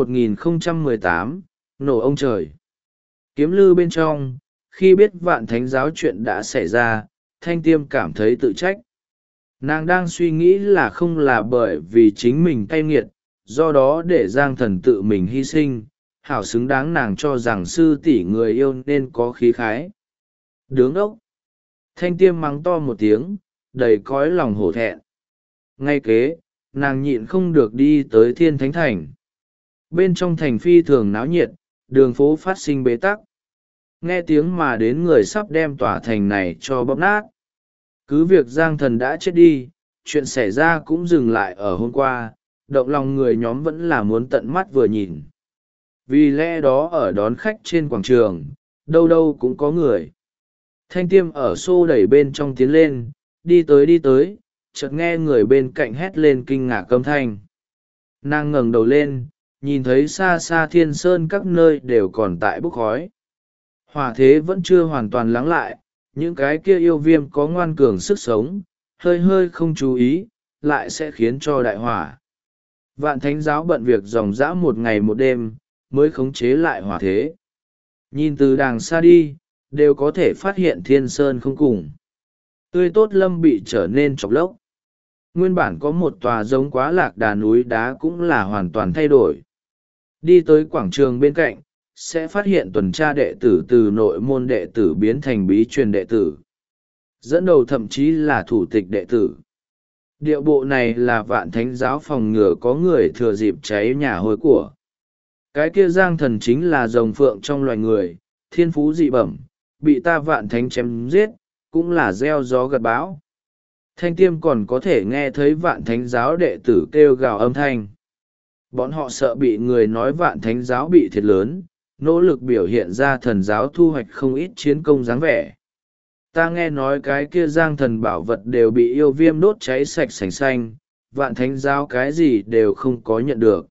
1018, nổ ông trời. Kiếm Lư bên trong, khi biết Vạn Thánh Giáo chuyện đã xảy ra, Thanh Tiêm cảm thấy tự trách. Nàng đang suy nghĩ là không là bởi vì chính mình cay nghiệt, do đó để Giang Thần tự mình hy sinh, hảo xứng đáng nàng cho rằng sư tỷ người yêu nên có khí khái. Đứng ốc. Thanh Tiêm mắng to một tiếng, đầy cõi lòng hổ thẹn. Ngay kế, nàng nhịn không được đi tới Thiên Thánh Thành. Bên trong thành phi thường náo nhiệt, đường phố phát sinh bế tắc. Nghe tiếng mà đến người sắp đem tòa thành này cho bóp nát. Cứ việc Giang Thần đã chết đi, chuyện xảy ra cũng dừng lại ở hôm qua, động lòng người nhóm vẫn là muốn tận mắt vừa nhìn. Vì lẽ đó ở đón khách trên quảng trường, đâu đâu cũng có người. Thanh Tiêm ở xô đẩy bên trong tiến lên, đi tới, chợt nghe người bên cạnh hét lên kinh ngạc âm thanh. Nàng ngẩng đầu lên, nhìn thấy xa xa thiên sơn các nơi đều còn tại bốc khói. Hỏa thế vẫn chưa hoàn toàn lắng lại, những cái kia yêu viêm có ngoan cường sức sống, hơi hơi không chú ý, lại sẽ khiến cho đại hỏa. Vạn thánh giáo bận việc dòng dã một ngày một đêm, mới khống chế lại hỏa thế. Nhìn từ đàng xa đi, đều có thể phát hiện thiên sơn không cùng. Tươi tốt lâm bị trở nên chọc lốc. Nguyên bản có một tòa giống quá lạc đà núi đá cũng là hoàn toàn thay đổi. Đi tới quảng trường bên cạnh, sẽ phát hiện tuần tra đệ tử từ nội môn đệ tử biến thành bí truyền đệ tử. Dẫn đầu thậm chí là thủ tịch đệ tử. Điệu bộ này là vạn thánh giáo phòng ngừa có người thừa dịp cháy nhà hôi của. Cái kia Giang Thần chính là rồng phượng trong loài người, thiên phú dị bẩm, bị ta vạn thánh chém giết, cũng là gieo gió gặt bão. Thanh Tiêm còn có thể nghe thấy vạn thánh giáo đệ tử kêu gào âm thanh. Bọn họ sợ bị người nói vạn thánh giáo bị thiệt lớn, nỗ lực biểu hiện ra thần giáo thu hoạch không ít chiến công dáng vẻ. Ta nghe nói cái kia Giang Thần bảo vật đều bị yêu viêm đốt cháy sạch sành xanh, vạn thánh giáo cái gì đều không có nhận được.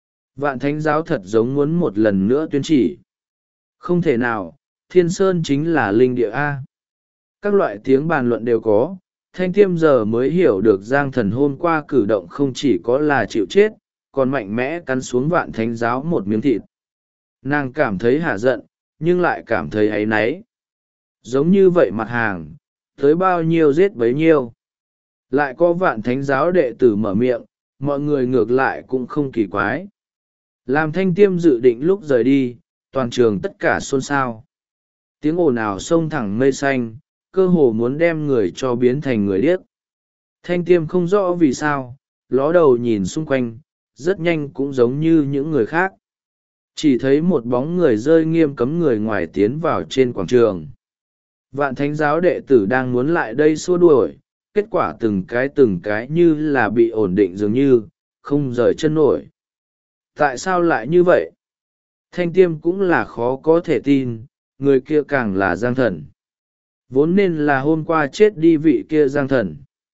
Vạn thánh giáo thật giống muốn một lần nữa tuyên chỉ. Không thể nào, Thiên Sơn chính là linh địa A. Các loại tiếng bàn luận đều có, Thanh Tiêm giờ mới hiểu được Giang Thần hôm qua cử động không chỉ có là chịu chết, còn mạnh mẽ cắn xuống vạn thánh giáo một miếng thịt. Nàng cảm thấy hả giận, nhưng lại cảm thấy áy náy. Giống như vậy mặt hàng, tới bao nhiêu giết bấy nhiêu. Lại có vạn thánh giáo đệ tử mở miệng, mọi người ngược lại cũng không kỳ quái. Làm Thanh Tiêm dự định lúc rời đi, toàn trường tất cả xôn xao. Tiếng ồn ào xông thẳng mây xanh, cơ hồ muốn đem người cho biến thành người điếc. Thanh Tiêm không rõ vì sao, ló đầu nhìn xung quanh, rất nhanh cũng giống như những người khác. Chỉ thấy một bóng người rơi nghiêm cấm người ngoài tiến vào trên quảng trường. Vạn thánh giáo đệ tử đang muốn lại đây xua đuổi, kết quả từng cái như là bị ổn định dường như, không rời chân nổi. Tại sao lại như vậy? Thanh Tiêm cũng là khó có thể tin, người kia càng là Giang Thần. Vốn nên là hôm qua chết đi vị kia Giang Thần.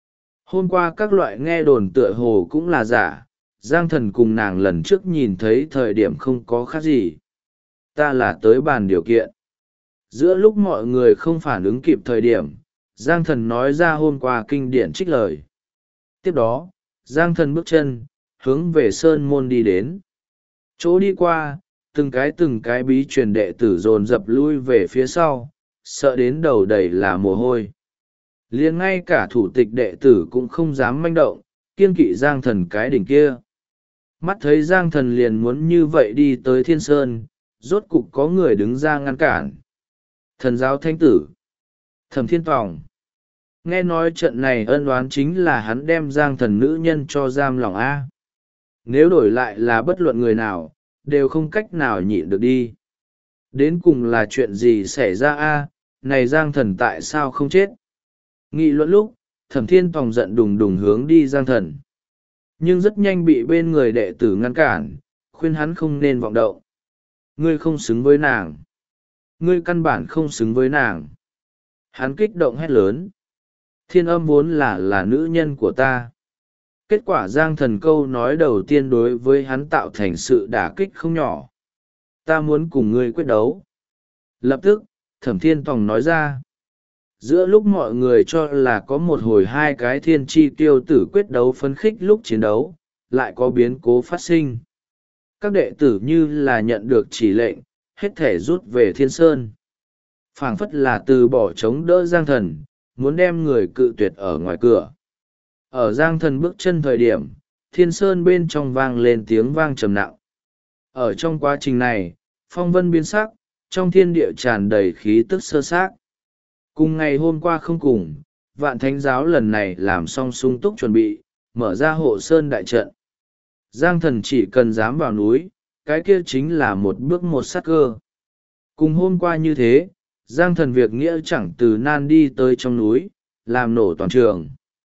Hôm qua các loại nghe đồn tựa hồ cũng là giả, Giang Thần cùng nàng lần trước nhìn thấy thời điểm không có khác gì. Ta là tới bàn điều kiện. Giữa lúc mọi người không phản ứng kịp thời điểm, Giang Thần nói ra hôm qua kinh điển trích lời. Tiếp đó, Giang Thần bước chân, hướng về Sơn Môn đi đến. Chỗ đi qua, từng cái bí truyền đệ tử dồn dập lui về phía sau, sợ đến đầu đầy là mồ hôi. Liền ngay cả thủ tịch đệ tử cũng không dám manh động, kiêng kỵ Giang Thần cái đỉnh kia. Mắt thấy Giang Thần liền muốn như vậy đi tới Thiên Sơn, rốt cục có người đứng ra ngăn cản. Thần giáo Thánh tử, Thẩm Thiên Tòng. Nghe nói trận này ân oán chính là hắn đem Giang Thần nữ nhân cho giam lòng A. Nếu đổi lại là bất luận người nào, đều không cách nào nhịn được đi. Đến cùng là chuyện gì xảy ra A, này Giang Thần tại sao không chết? Nghị luận lúc, Thẩm Thiên Tòng giận đùng đùng hướng đi Giang Thần. Nhưng rất nhanh bị bên người đệ tử ngăn cản, khuyên hắn không nên vọng động. Ngươi không xứng với nàng. Ngươi căn bản không xứng với nàng. Hắn kích động hét lớn. Thiên Âm vốn là nữ nhân của ta. Kết quả Giang Thần câu nói đầu tiên đối với hắn tạo thành sự đả kích không nhỏ. Ta muốn cùng ngươi quyết đấu. Lập tức, Thẩm Thiên Tòng nói ra. Giữa lúc mọi người cho là có một hồi hai cái thiên chi tiêu tử quyết đấu phấn khích lúc chiến đấu, lại có biến cố phát sinh. Các đệ tử như là nhận được chỉ lệnh, hết thể rút về Thiên Sơn. Phảng phất là từ bỏ chống đỡ Giang Thần, muốn đem người cự tuyệt ở ngoài cửa. Ở Giang Thần bước chân thời điểm, Thiên Sơn bên trong vang lên tiếng vang trầm nặng. Ở trong quá trình này, phong vân biến sắc, trong thiên địa tràn đầy khí tức sơ xác. Cùng ngày hôm qua không cùng, Vạn Thánh giáo lần này làm xong sung túc chuẩn bị, mở ra hộ sơn đại trận. Giang Thần chỉ cần dám vào núi, cái kia chính là một bước một sát cơ. Cùng hôm qua như thế, Giang Thần việc nghĩa chẳng từ nan đi tới trong núi, làm nổ toàn trường.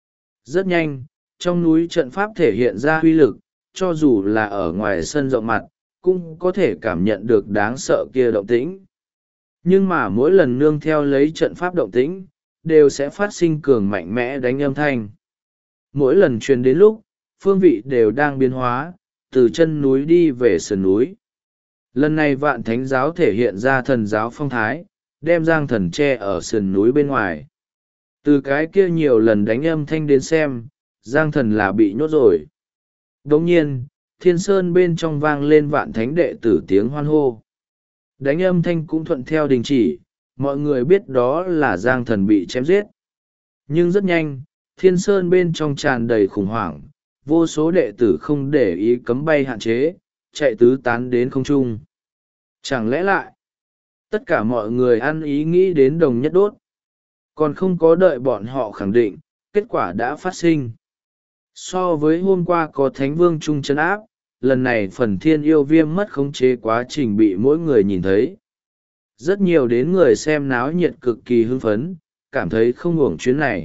Rất nhanh, trong núi trận pháp thể hiện ra uy lực, cho dù là ở ngoài sân rộng mặt, cũng có thể cảm nhận được đáng sợ kia động tĩnh. Nhưng mà mỗi lần nương theo lấy trận pháp động tĩnh, đều sẽ phát sinh cường mạnh mẽ đánh âm thanh. Mỗi lần truyền đến lúc, phương vị đều đang biến hóa, từ chân núi đi về sườn núi. Lần này Vạn Thánh giáo thể hiện ra thần giáo phong thái, đem Giang Thần che ở sườn núi bên ngoài. Từ cái kia nhiều lần đánh âm thanh đến xem, Giang Thần là bị nhốt rồi. Đồng nhiên, Thiên Sơn bên trong vang lên Vạn Thánh đệ tử tiếng hoan hô. Đánh âm thanh cũng thuận theo đình chỉ, mọi người biết đó là Giang Thần bị chém giết. Nhưng rất nhanh, Thiên Sơn bên trong tràn đầy khủng hoảng, vô số đệ tử không để ý cấm bay hạn chế, chạy tứ tán đến không trung. Chẳng lẽ lại, tất cả mọi người ăn ý nghĩ đến đồng nhất đốt. Còn không có đợi bọn họ khẳng định, kết quả đã phát sinh. So với hôm qua có Thánh Vương Trung trấn áp, lần này phần thiên yêu viêm mất khống chế quá trình bị mỗi người nhìn thấy. Rất nhiều đến người xem náo nhiệt cực kỳ hưng phấn, cảm thấy không uổng chuyến này.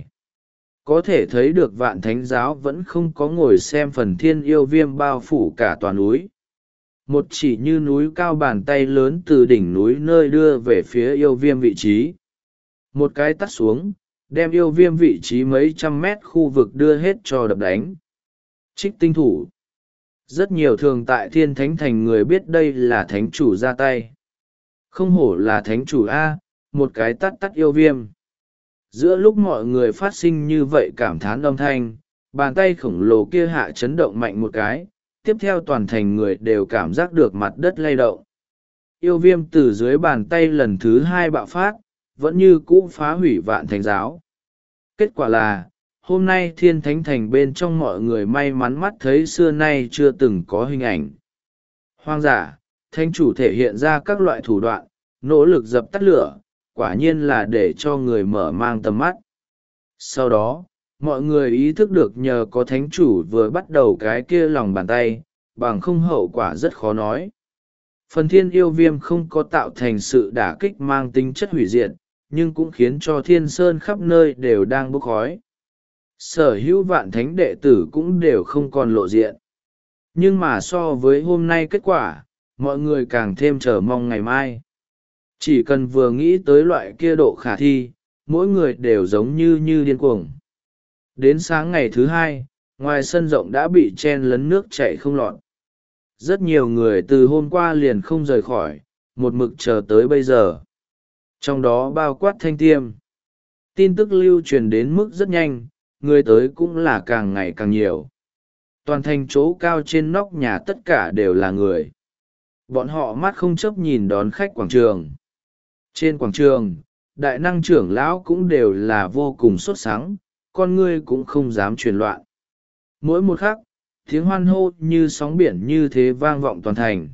Có thể thấy được Vạn Thánh giáo vẫn không có ngồi xem phần thiên yêu viêm bao phủ cả toàn núi. Một chỉ như núi cao bàn tay lớn từ đỉnh núi nơi đưa về phía yêu viêm vị trí. Một cái tắt xuống, đem yêu viêm vị trí mấy trăm mét khu vực đưa hết cho đập đánh. Trích tinh thủ. Rất nhiều thường tại Thiên Thánh Thành người biết đây là thánh chủ ra tay. Không hổ là thánh chủ A, một cái tắt yêu viêm. Giữa lúc mọi người phát sinh như vậy cảm thán âm thanh, bàn tay khổng lồ kia hạ chấn động mạnh một cái, tiếp theo toàn thành người đều cảm giác được mặt đất lay động. Yêu viêm từ dưới bàn tay lần thứ hai bạo phát, vẫn như cũ phá hủy Vạn Thánh giáo. Kết quả là, hôm nay Thiên Thánh Thành bên trong mọi người may mắn mắt thấy xưa nay chưa từng có hình ảnh. Hoang giả, thánh chủ thể hiện ra các loại thủ đoạn, nỗ lực dập tắt lửa, quả nhiên là để cho người mở mang tầm mắt. Sau đó, mọi người ý thức được nhờ có thánh chủ vừa bắt đầu cái kia lòng bàn tay, bằng không hậu quả rất khó nói. Phần thiên yêu viêm không có tạo thành sự đả kích mang tính chất hủy diệt, nhưng cũng khiến cho thiên sơn khắp nơi đều đang bốc khói. Sở hữu Vạn Thánh đệ tử cũng đều không còn lộ diện. Nhưng mà so với hôm nay kết quả, mọi người càng thêm chờ mong ngày mai. Chỉ cần vừa nghĩ tới loại kia độ khả thi, mỗi người đều giống như điên cuồng. Đến sáng ngày thứ hai, ngoài sân rộng đã bị chen lấn nước chảy không lọt. Rất nhiều người từ hôm qua liền không rời khỏi, một mực chờ tới bây giờ. Trong đó bao quát Thanh Tiêm. Tin tức lưu truyền đến mức rất nhanh, người tới cũng là càng ngày càng nhiều. Toàn thành chỗ cao trên nóc nhà tất cả đều là người. Bọn họ mắt không chớp nhìn đón khách quảng trường. Trên quảng trường, đại năng trưởng lão cũng đều là vô cùng sốt sắng, con ngươi cũng không dám truyền loạn. Mỗi một khắc, tiếng hoan hô như sóng biển như thế vang vọng toàn thành.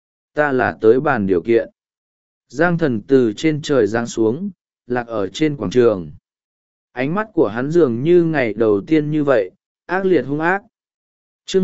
Ta là tới bàn điều kiện. Giang Thần từ trên trời giáng xuống, lạc ở trên quảng trường. Ánh mắt của hắn dường như ngày đầu tiên như vậy, ác liệt hung ác. Chương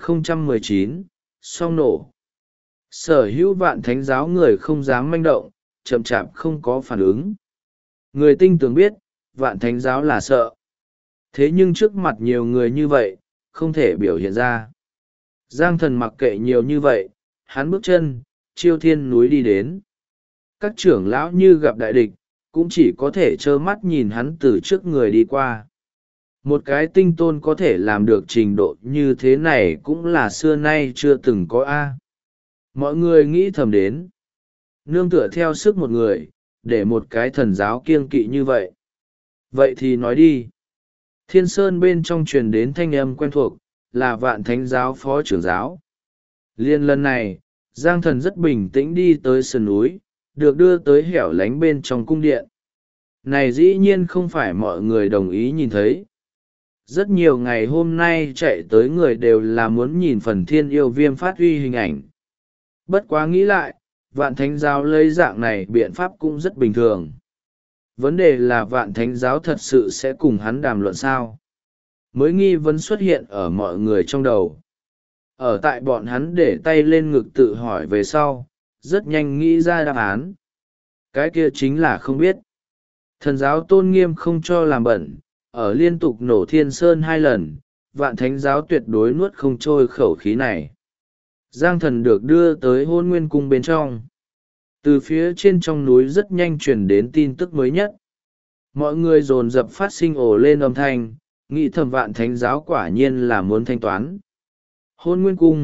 1019, song nổ. Sở hữu Vạn Thánh giáo người không dám manh động, chậm chạp không có phản ứng. Người tinh tường biết, Vạn Thánh giáo là sợ. Thế nhưng trước mặt nhiều người như vậy, không thể biểu hiện ra. Giang Thần mặc kệ nhiều như vậy, hắn bước chân, chiêu thiên núi đi đến. Các trưởng lão như gặp đại địch, cũng chỉ có thể trơ mắt nhìn hắn từ trước người đi qua. Một cái tinh tôn có thể làm được trình độ như thế này cũng là xưa nay chưa từng có A. Mọi người nghĩ thầm đến. Nương tựa theo sức một người, để một cái thần giáo kiêng kỵ như vậy. Vậy thì nói đi. Thiên Sơn bên trong truyền đến thanh âm quen thuộc, là Vạn Thánh giáo phó trưởng giáo. Liên lần này, Giang Thần rất bình tĩnh đi tới sườn núi, được đưa tới hẻo lánh bên trong cung điện. Này dĩ nhiên không phải mọi người đồng ý nhìn thấy. Rất nhiều ngày hôm nay chạy tới người đều là muốn nhìn phần thiên yêu viêm phát huy hình ảnh. Bất quá nghĩ lại, Vạn Thánh giáo lấy dạng này biện pháp cũng rất bình thường. Vấn đề là Vạn Thánh giáo thật sự sẽ cùng hắn đàm luận sao? Mới nghi vấn xuất hiện ở mọi người trong đầu. Ở tại bọn hắn để tay lên ngực tự hỏi về sau, rất nhanh nghĩ ra đáp án. Cái kia chính là không biết. Thần giáo tôn nghiêm không cho làm bẩn, ở liên tục nổ Thiên Sơn 2 lần, Vạn Thánh giáo tuyệt đối nuốt không trôi khẩu khí này. Giang Thần được đưa tới Hôn Nguyên cung bên trong. Từ phía trên trong núi rất nhanh truyền đến tin tức mới nhất. Mọi người dồn dập phát sinh ồ lên âm thanh, nghĩ thầm Vạn Thánh giáo quả nhiên là muốn thanh toán. Hôn Nguyên cung,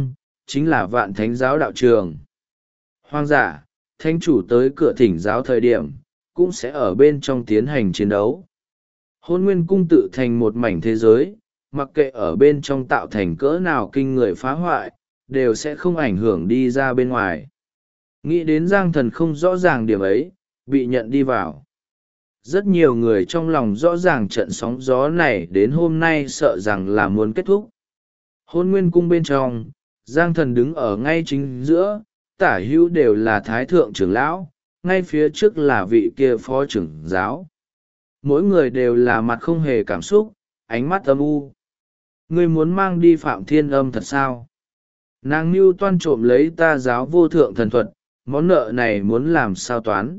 chính là Vạn Thánh giáo đạo trường. Hoang giả, thánh chủ tới cửa thỉnh giáo thời điểm, cũng sẽ ở bên trong tiến hành chiến đấu. Hôn Nguyên cung tự thành một mảnh thế giới, mặc kệ ở bên trong tạo thành cỡ nào kinh người phá hoại, đều sẽ không ảnh hưởng đi ra bên ngoài. Nghĩ đến Giang Thần không rõ ràng điểm ấy, bị nhận đi vào. Rất nhiều người trong lòng rõ ràng trận sóng gió này đến hôm nay sợ rằng là muốn kết thúc. Hôn Nguyên cung bên trong, Giang Thần đứng ở ngay chính giữa, tả hữu đều là thái thượng trưởng lão, ngay phía trước là vị kia phó trưởng giáo. Mỗi người đều là mặt không hề cảm xúc, ánh mắt âm u. Ngươi muốn mang đi Phạm Thiên Âm thật sao? Nàng mưu toan trộm lấy ta giáo vô thượng thần thuật, món nợ này muốn làm sao toán?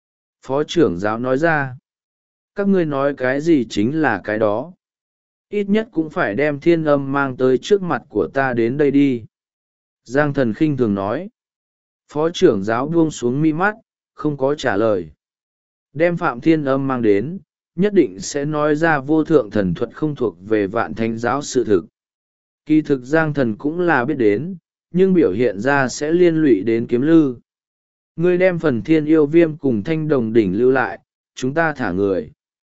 Phó trưởng giáo nói ra. Các ngươi nói cái gì chính là cái đó. Ít nhất cũng phải đem Thiên Âm mang tới trước mặt của ta đến đây đi. Giang Thần khinh thường nói. Phó trưởng giáo buông xuống mi mắt, không có trả lời. Đem Phạm Thiên Âm mang đến, nhất định sẽ nói ra vô thượng thần thuật không thuộc về Vạn Thánh giáo sự thực. Kỳ thực Giang Thần cũng là biết đến, nhưng biểu hiện ra sẽ liên lụy đến Kiếm Lư. Ngươi đem phần Thiên Yêu Viêm cùng Thanh Đồng Đỉnh lưu lại, chúng ta thả người.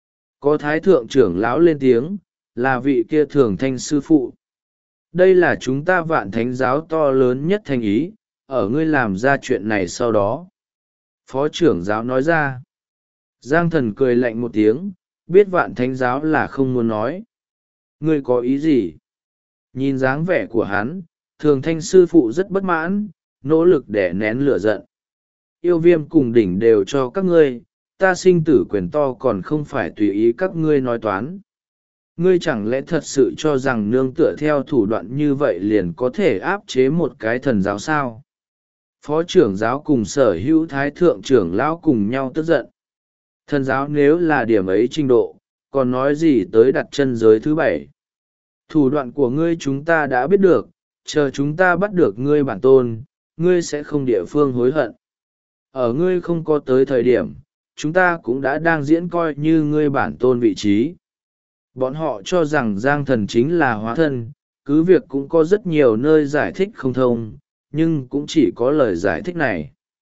Có thái thượng trưởng lão lên tiếng, là vị kia Thường Thanh sư phụ. Đây là chúng ta Vạn Thánh giáo to lớn nhất thành ý, ở ngươi làm ra chuyện này sau đó. Phó trưởng giáo nói ra. Giang Thần cười lạnh một tiếng, biết Vạn Thánh giáo là không muốn nói. Ngươi có ý gì? Nhìn dáng vẻ của hắn, Thường Thanh sư phụ rất bất mãn, nỗ lực để nén lửa giận. Yêu Viêm cùng đỉnh đều cho các ngươi, ta sinh tử quyền to còn không phải tùy ý các ngươi nói toán. Ngươi chẳng lẽ thật sự cho rằng nương tựa theo thủ đoạn như vậy liền có thể áp chế một cái thần giáo sao? Phó trưởng giáo cùng sở hữu thái thượng trưởng lão cùng nhau tức giận. Thần giáo nếu là điểm ấy trình độ, còn nói gì tới đặt chân giới thứ 7. Thủ đoạn của ngươi chúng ta đã biết được, chờ chúng ta bắt được ngươi bản tôn, ngươi sẽ không địa phương hối hận. Ở ngươi không có tới thời điểm, chúng ta cũng đã đang diễn coi như ngươi bản tôn vị trí. Bọn họ cho rằng Giang Thần chính là hóa thân, cứ việc cũng có rất nhiều nơi giải thích không thông, nhưng cũng chỉ có lời giải thích này.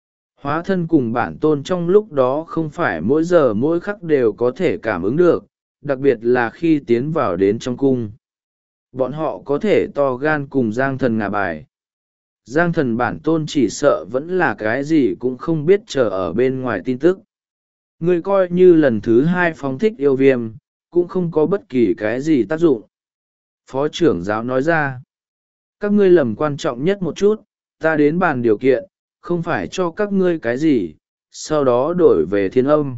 Hóa thân cùng bản tôn trong lúc đó không phải mỗi giờ mỗi khắc đều có thể cảm ứng được, đặc biệt là khi tiến vào đến trong cung. Bọn họ có thể to gan cùng Giang Thần ngả bài. Giang Thần bản tôn chỉ sợ vẫn là cái gì cũng không biết chờ ở bên ngoài tin tức. Ngươi coi như lần thứ 2 phóng thích yêu viêm, cũng không có bất kỳ cái gì tác dụng. Phó trưởng giáo nói ra. Các ngươi lầm quan trọng nhất một chút, ta đến bàn điều kiện, không phải cho các ngươi cái gì, sau đó đổi về Thiên Âm.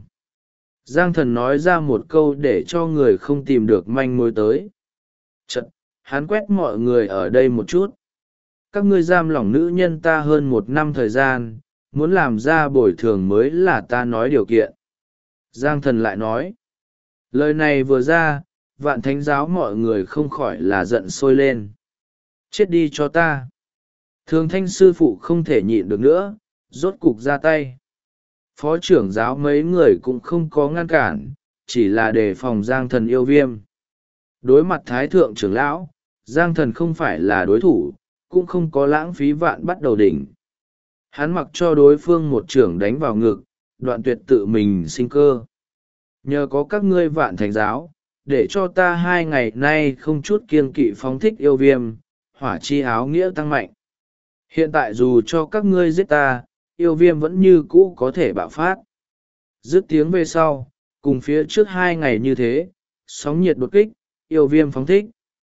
Giang Thần nói ra một câu để cho người không tìm được manh mối tới. Chật, hắn quét mọi người ở đây một chút. Các ngươi giam lỏng nữ nhân ta hơn 1 năm thời gian, muốn làm ra bồi thường mới là ta nói điều kiện. Giang Thần lại nói. Lời này vừa ra, Vạn Thánh giáo mọi người không khỏi là giận sôi lên. Chết đi cho ta. Thường Thanh sư phụ không thể nhịn được nữa, rốt cục ra tay. Phó trưởng giáo mấy người cũng không có ngăn cản, chỉ là đề phòng Giang Thần yêu viêm. Đối mặt Thái thượng trưởng lão, Giang Thần không phải là đối thủ, cũng không có lãng phí vạn bắt đầu đỉnh. Hắn mặc cho đối phương một trưởng đánh vào ngực, đoạn tuyệt tự mình sinh cơ. Nhờ có các ngươi Vạn Thánh giáo, để cho ta 2 ngày nay không chút kiêng kỵ phóng thích yêu viêm, hỏa chi áo nghĩa tăng mạnh. Hiện tại dù cho các ngươi giết ta, yêu viêm vẫn như cũ có thể bạo phát. Dứt tiếng về sau, cùng phía trước 2 ngày như thế, sóng nhiệt đột kích, yêu viêm phóng thích.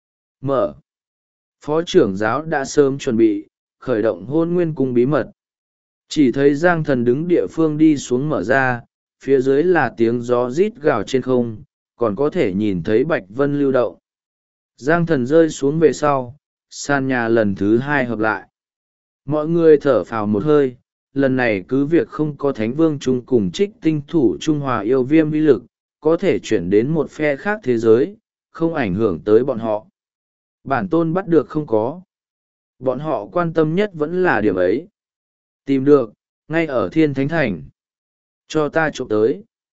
Mở. Phó trưởng giáo đã sớm chuẩn bị, khởi động Hôn Nguyên cung bí mật. Chỉ thấy Giang Thần đứng địa phương đi xuống mở ra, phía dưới là tiếng gió rít gào trên không, còn có thể nhìn thấy bạch vân lưu động. Giang Thần rơi xuống về sau, sàn nhà lần thứ 2 hợp lại. Mọi người thở phào một hơi, lần này cứ việc không có Thánh Vương chung cùng Trích Tinh thủ Trung Hòa yêu viêm uy lực, có thể chuyển đến một phe khác thế giới, không ảnh hưởng tới bọn họ. Bản tôn bắt được không có. Bọn họ quan tâm nhất vẫn là điểm ấy. Tìm được, ngay ở Thiên Thánh Thành. Cho ta trộm tới.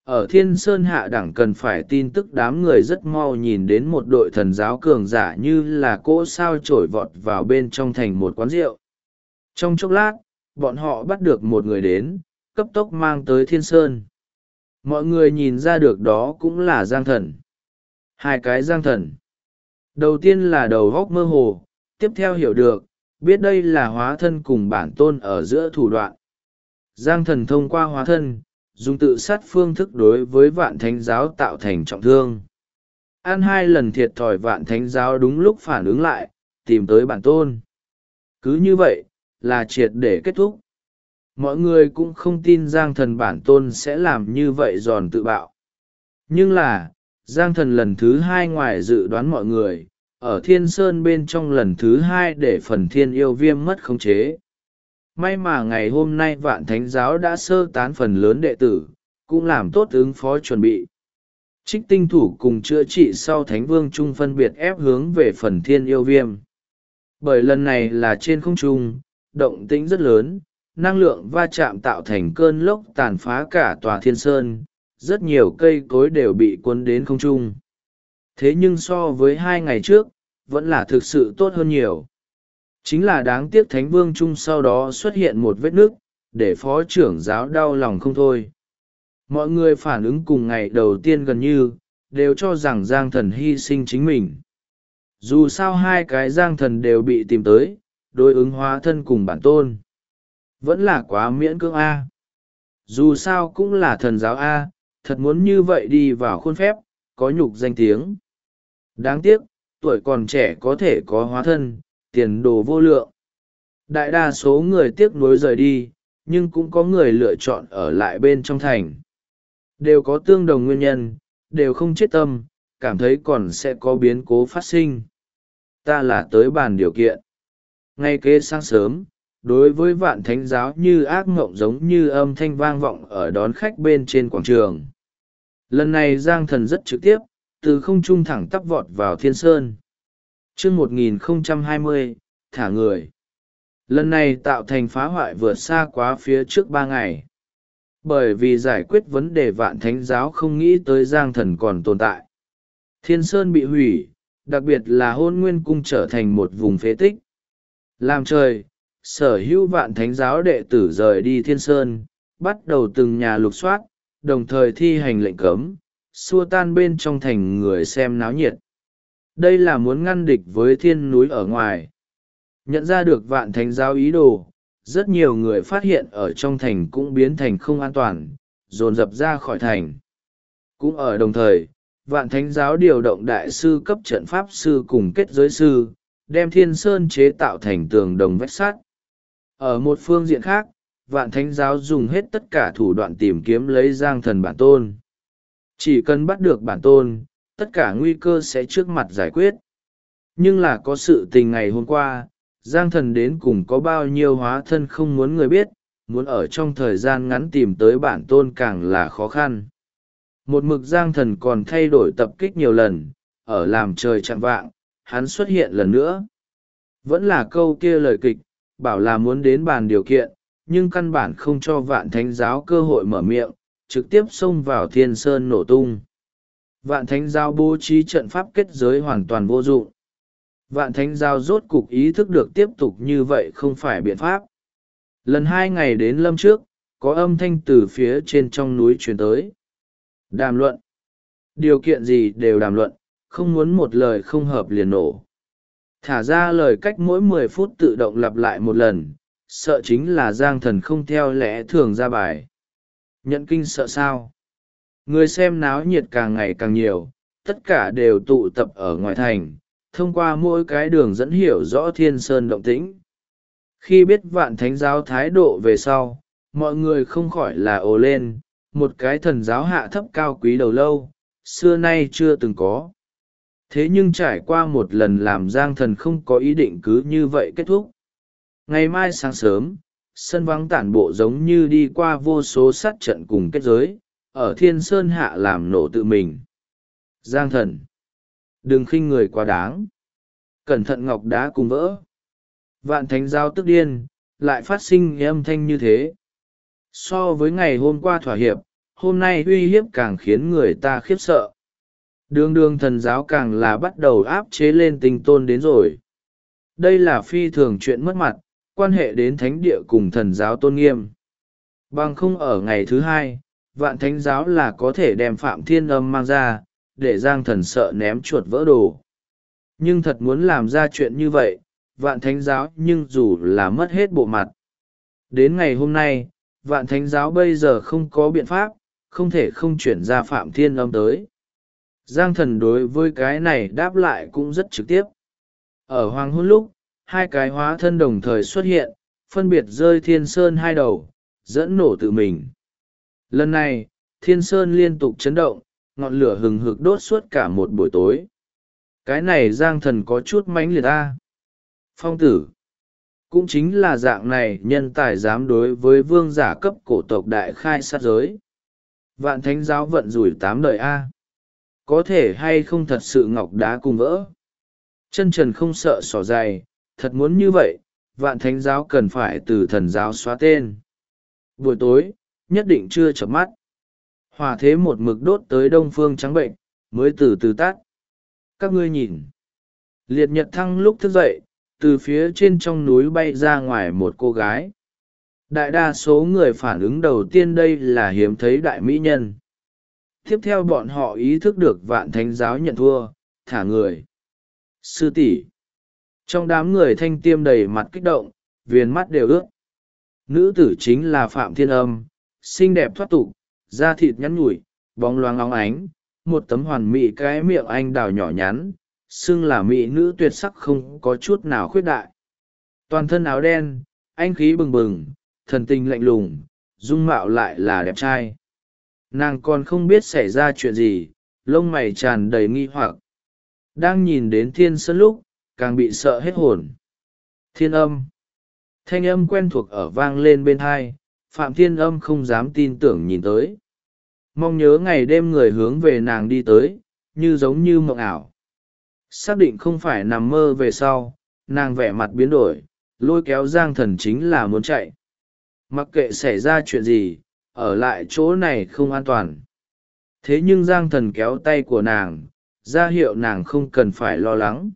Ở Thiên Sơn hạ đẳng cần phải tin tức, đám người rất mau nhìn đến một đội thần giáo cường giả như là cỗ sao trổi vọt vào bên trong thành một quán rượu. Trong chốc lát, bọn họ bắt được một người đến, cấp tốc mang tới Thiên Sơn. Mọi người nhìn ra được đó cũng là Giang Thần. Hai cái Giang Thần. Đầu tiên là đầu góc mơ hồ, tiếp theo hiểu được, biết đây là hóa thân cùng bản tôn ở giữa thủ đoạn. Giang Thần thông qua hóa thân, dùng tự sát phương thức đối với Vạn Thánh Giáo tạo thành trọng thương. Ăn 2 lần thiệt thòi, Vạn Thánh Giáo đúng lúc phản ứng lại, tìm tới bản tôn. Cứ như vậy, là triệt để kết thúc. Mọi người cũng không tin Giang Thần bản tôn sẽ làm như vậy giòn tự bạo. Nhưng là, Giang Thần lần thứ 2 ngoài dự đoán mọi người, ở Thiên Sơn bên trong lần thứ 2 để phần thiên yêu viêm mất khống chế. May mà ngày hôm nay Vạn Thánh Giáo đã sơ tán phần lớn đệ tử, cũng làm tốt ứng phó chuẩn bị. Trích tinh thủ cùng chữa trị sau Thánh Vương Trung phân biệt ép hướng về phần thiên yêu viêm. Bởi lần này là trên không trung, động tĩnh rất lớn, năng lượng va chạm tạo thành cơn lốc tàn phá cả tòa Thiên Sơn, rất nhiều cây cối đều bị cuốn đến không trung. Thế nhưng so với 2 ngày trước, vẫn là thực sự tốt hơn nhiều. Chính là đáng tiếc Thánh Vương Trung sau đó xuất hiện một vết nứt, để phó trưởng giáo đau lòng không thôi. Mọi người phản ứng cùng ngày đầu tiên gần như, đều cho rằng Giang Thần hy sinh chính mình. Dù sao 2 cái Giang Thần đều bị tìm tới, đối ứng hóa thân cùng bản tôn. Vẫn là quá miễn cưỡng A. Dù sao cũng là thần giáo A, thật muốn như vậy đi vào khuôn phép, có nhục danh tiếng. Đáng tiếc, tuổi còn trẻ có thể có hóa thân, tiền đồ vô lượng. Đại đa số người tiếc nuối rời đi, nhưng cũng có người lựa chọn ở lại bên trong thành. Đều có tương đồng nguyên nhân, đều không chết tâm, cảm thấy còn sẽ có biến cố phát sinh. Ta là tới bàn điều kiện. Ngay kế sáng sớm, đối với Vạn Thánh Giáo như ác mộng giống như âm thanh vang vọng ở đón khách bên trên quảng trường. Lần này Giang Thần rất trực tiếp, từ không trung thẳng tắp vọt vào Thiên Sơn. Chương 1020, thả người. Lần này tạo thành phá hoại vượt xa quá phía trước 3 ngày. Bởi vì giải quyết vấn đề Vạn Thánh Giáo không nghĩ tới Giang Thần còn tồn tại. Thiên Sơn bị hủy, đặc biệt là Hôn Nguyên Cung trở thành một vùng phế tích. Làm trời, sở hữu Vạn Thánh Giáo đệ tử rời đi Thiên Sơn, bắt đầu từng nhà lục soát, đồng thời thi hành lệnh cấm, xua tan bên trong thành người xem náo nhiệt. Đây là muốn ngăn địch với thiên núi ở ngoài. Nhận ra được Vạn Thánh Giáo ý đồ, rất nhiều người phát hiện ở trong thành cũng biến thành không an toàn, dồn dập ra khỏi thành. Cũng ở đồng thời, Vạn Thánh Giáo điều động đại sư cấp trận pháp sư cùng kết giới sư, đem Thiên Sơn chế tạo thành tường đồng vách sắt. Ở một phương diện khác, Vạn Thánh Giáo dùng hết tất cả thủ đoạn tìm kiếm lấy Giang Thần bản tôn. Chỉ cần bắt được bản tôn, tất cả nguy cơ sẽ trước mặt giải quyết. Nhưng là có sự tình ngày hôm qua, Giang Thần đến cùng có bao nhiêu hóa thân không muốn người biết, muốn ở trong thời gian ngắn tìm tới bản tôn càng là khó khăn. Một mực Giang Thần còn thay đổi tập kích nhiều lần, ở làm trời chạm vạng, hắn xuất hiện lần nữa. Vẫn là câu kia lời kịch, bảo là muốn đến bàn điều kiện, nhưng căn bản không cho Vạn Thánh Giáo cơ hội mở miệng, trực tiếp xông vào Thiên Sơn nổ tung. Vạn Thánh Giáo bố trí trận pháp kết giới hoàn toàn vô dụng. Vạn Thánh Giáo rốt cục ý thức được tiếp tục như vậy không phải biện pháp. Lần 2 ngày đến lâm trước, có âm thanh từ phía trên trong núi truyền tới. Đàm luận. Điều kiện gì đều đàm luận, không muốn một lời không hợp liền nổ. Thả ra lời cách mỗi 10 phút tự động lặp lại một lần, sợ chính là Giang Thần không theo lẽ thường ra bài. Nhận kinh sợ sao? Người xem náo nhiệt càng ngày càng nhiều, tất cả đều tụ tập ở ngoài thành, thông qua mỗi cái đường dẫn hiểu rõ Thiên Sơn động tĩnh. Khi biết Vạn Thánh Giáo thái độ về sau, mọi người không khỏi là ồ lên, một cái thần giáo hạ thấp cao quý đầu lâu, xưa nay chưa từng có. Thế nhưng trải qua một lần làm Giang Thần không có ý định cứ như vậy kết thúc. Ngày mai sáng sớm, sân vắng tản bộ giống như đi qua vô số sát trận cùng kết giới, ở Thiên Sơn hạ làm nổ tự mình. Giang Thần, đừng khinh người quá đáng. Cẩn thận ngọc đá cùng vỡ. Vạn Thánh Giáo tức điên, lại phát sinh âm thanh như thế. So với ngày hôm qua thỏa hiệp, hôm nay uy hiếp càng khiến người ta khiếp sợ. Đường đường thần giáo càng là bắt đầu áp chế lên tinh tôn đến rồi. Đây là phi thường chuyện mất mặt, quan hệ đến thánh địa cùng thần giáo tôn nghiêm. Bằng không ở ngày thứ hai, vạn thánh giáo là có thể đem Phạm Thiên Âm mang ra, để Giang Thần sợ ném chuột vỡ đồ. Nhưng thật muốn làm ra chuyện như vậy, vạn thánh giáo nhưng dù là mất hết bộ mặt. Đến ngày hôm nay, vạn thánh giáo bây giờ không có biện pháp, không thể không chuyển ra Phạm Thiên Âm tới. Giang Thần đối với cái này đáp lại cũng rất trực tiếp. Ở hoàng hôn lúc, hai cái hóa thân đồng thời xuất hiện, phân biệt rơi Thiên Sơn hai đầu, dẫn nổ tự mình. Lần này, Thiên Sơn liên tục chấn động, ngọn lửa hừng hực đốt suốt cả một buổi tối. Cái này Giang Thần có chút mãnh liệt ta. Phong tử. Cũng chính là dạng này nhân tài dám đối với vương giả cấp cổ tộc đại khai sát giới. Vạn thánh giáo vận rủi 8 đời A. Có thể hay không thật sự ngọc đá cùng vỡ. Chân trần không sợ sỏ dày, thật muốn như vậy, vạn thánh giáo cần phải từ thần giáo xóa tên. Buổi tối, nhất định chưa chợp mắt. Hỏa thế một mực đốt tới đông phương trắng bệnh, mới từ từ tắt. Các ngươi nhìn. Liệt nhật thăng lúc thức dậy, từ phía trên trong núi bay ra ngoài một cô gái. Đại đa số người phản ứng đầu tiên đây là hiếm thấy đại mỹ nhân. Tiếp theo bọn họ ý thức được vạn thánh giáo nhận thua, thả người. Sư tỷ. Trong đám người thanh tiêm đầy mặt kích động, viền mắt đều ướt. Nữ tử chính là Phạm Thiên Âm, xinh đẹp thoát tục, da thịt nhắn nhủi, bóng loáng óng ánh, một tấm hoàn mỹ cái miệng anh đào nhỏ nhắn, xưng là mỹ nữ tuyệt sắc không có chút nào khuyết đại. Toàn thân áo đen, anh khí bừng bừng, thần tình lạnh lùng, dung mạo lại là đẹp trai. Nàng còn không biết xảy ra chuyện gì, lông mày tràn đầy nghi hoặc. Đang nhìn đến Thiên Sơn lúc, càng bị sợ hết hồn. Thiên Âm. Thanh âm quen thuộc ở vang lên bên tai, Phạm Thiên Âm không dám tin tưởng nhìn tới. Mong nhớ ngày đêm người hướng về nàng đi tới, như giống như mộng ảo. Xác định không phải nằm mơ về sau, nàng vẻ mặt biến đổi, lôi kéo Giang Thần chính là muốn chạy. Mặc kệ xảy ra chuyện gì, ở lại chỗ này không an toàn. Thế nhưng Giang Thần kéo tay của nàng, ra hiệu nàng không cần phải lo lắng.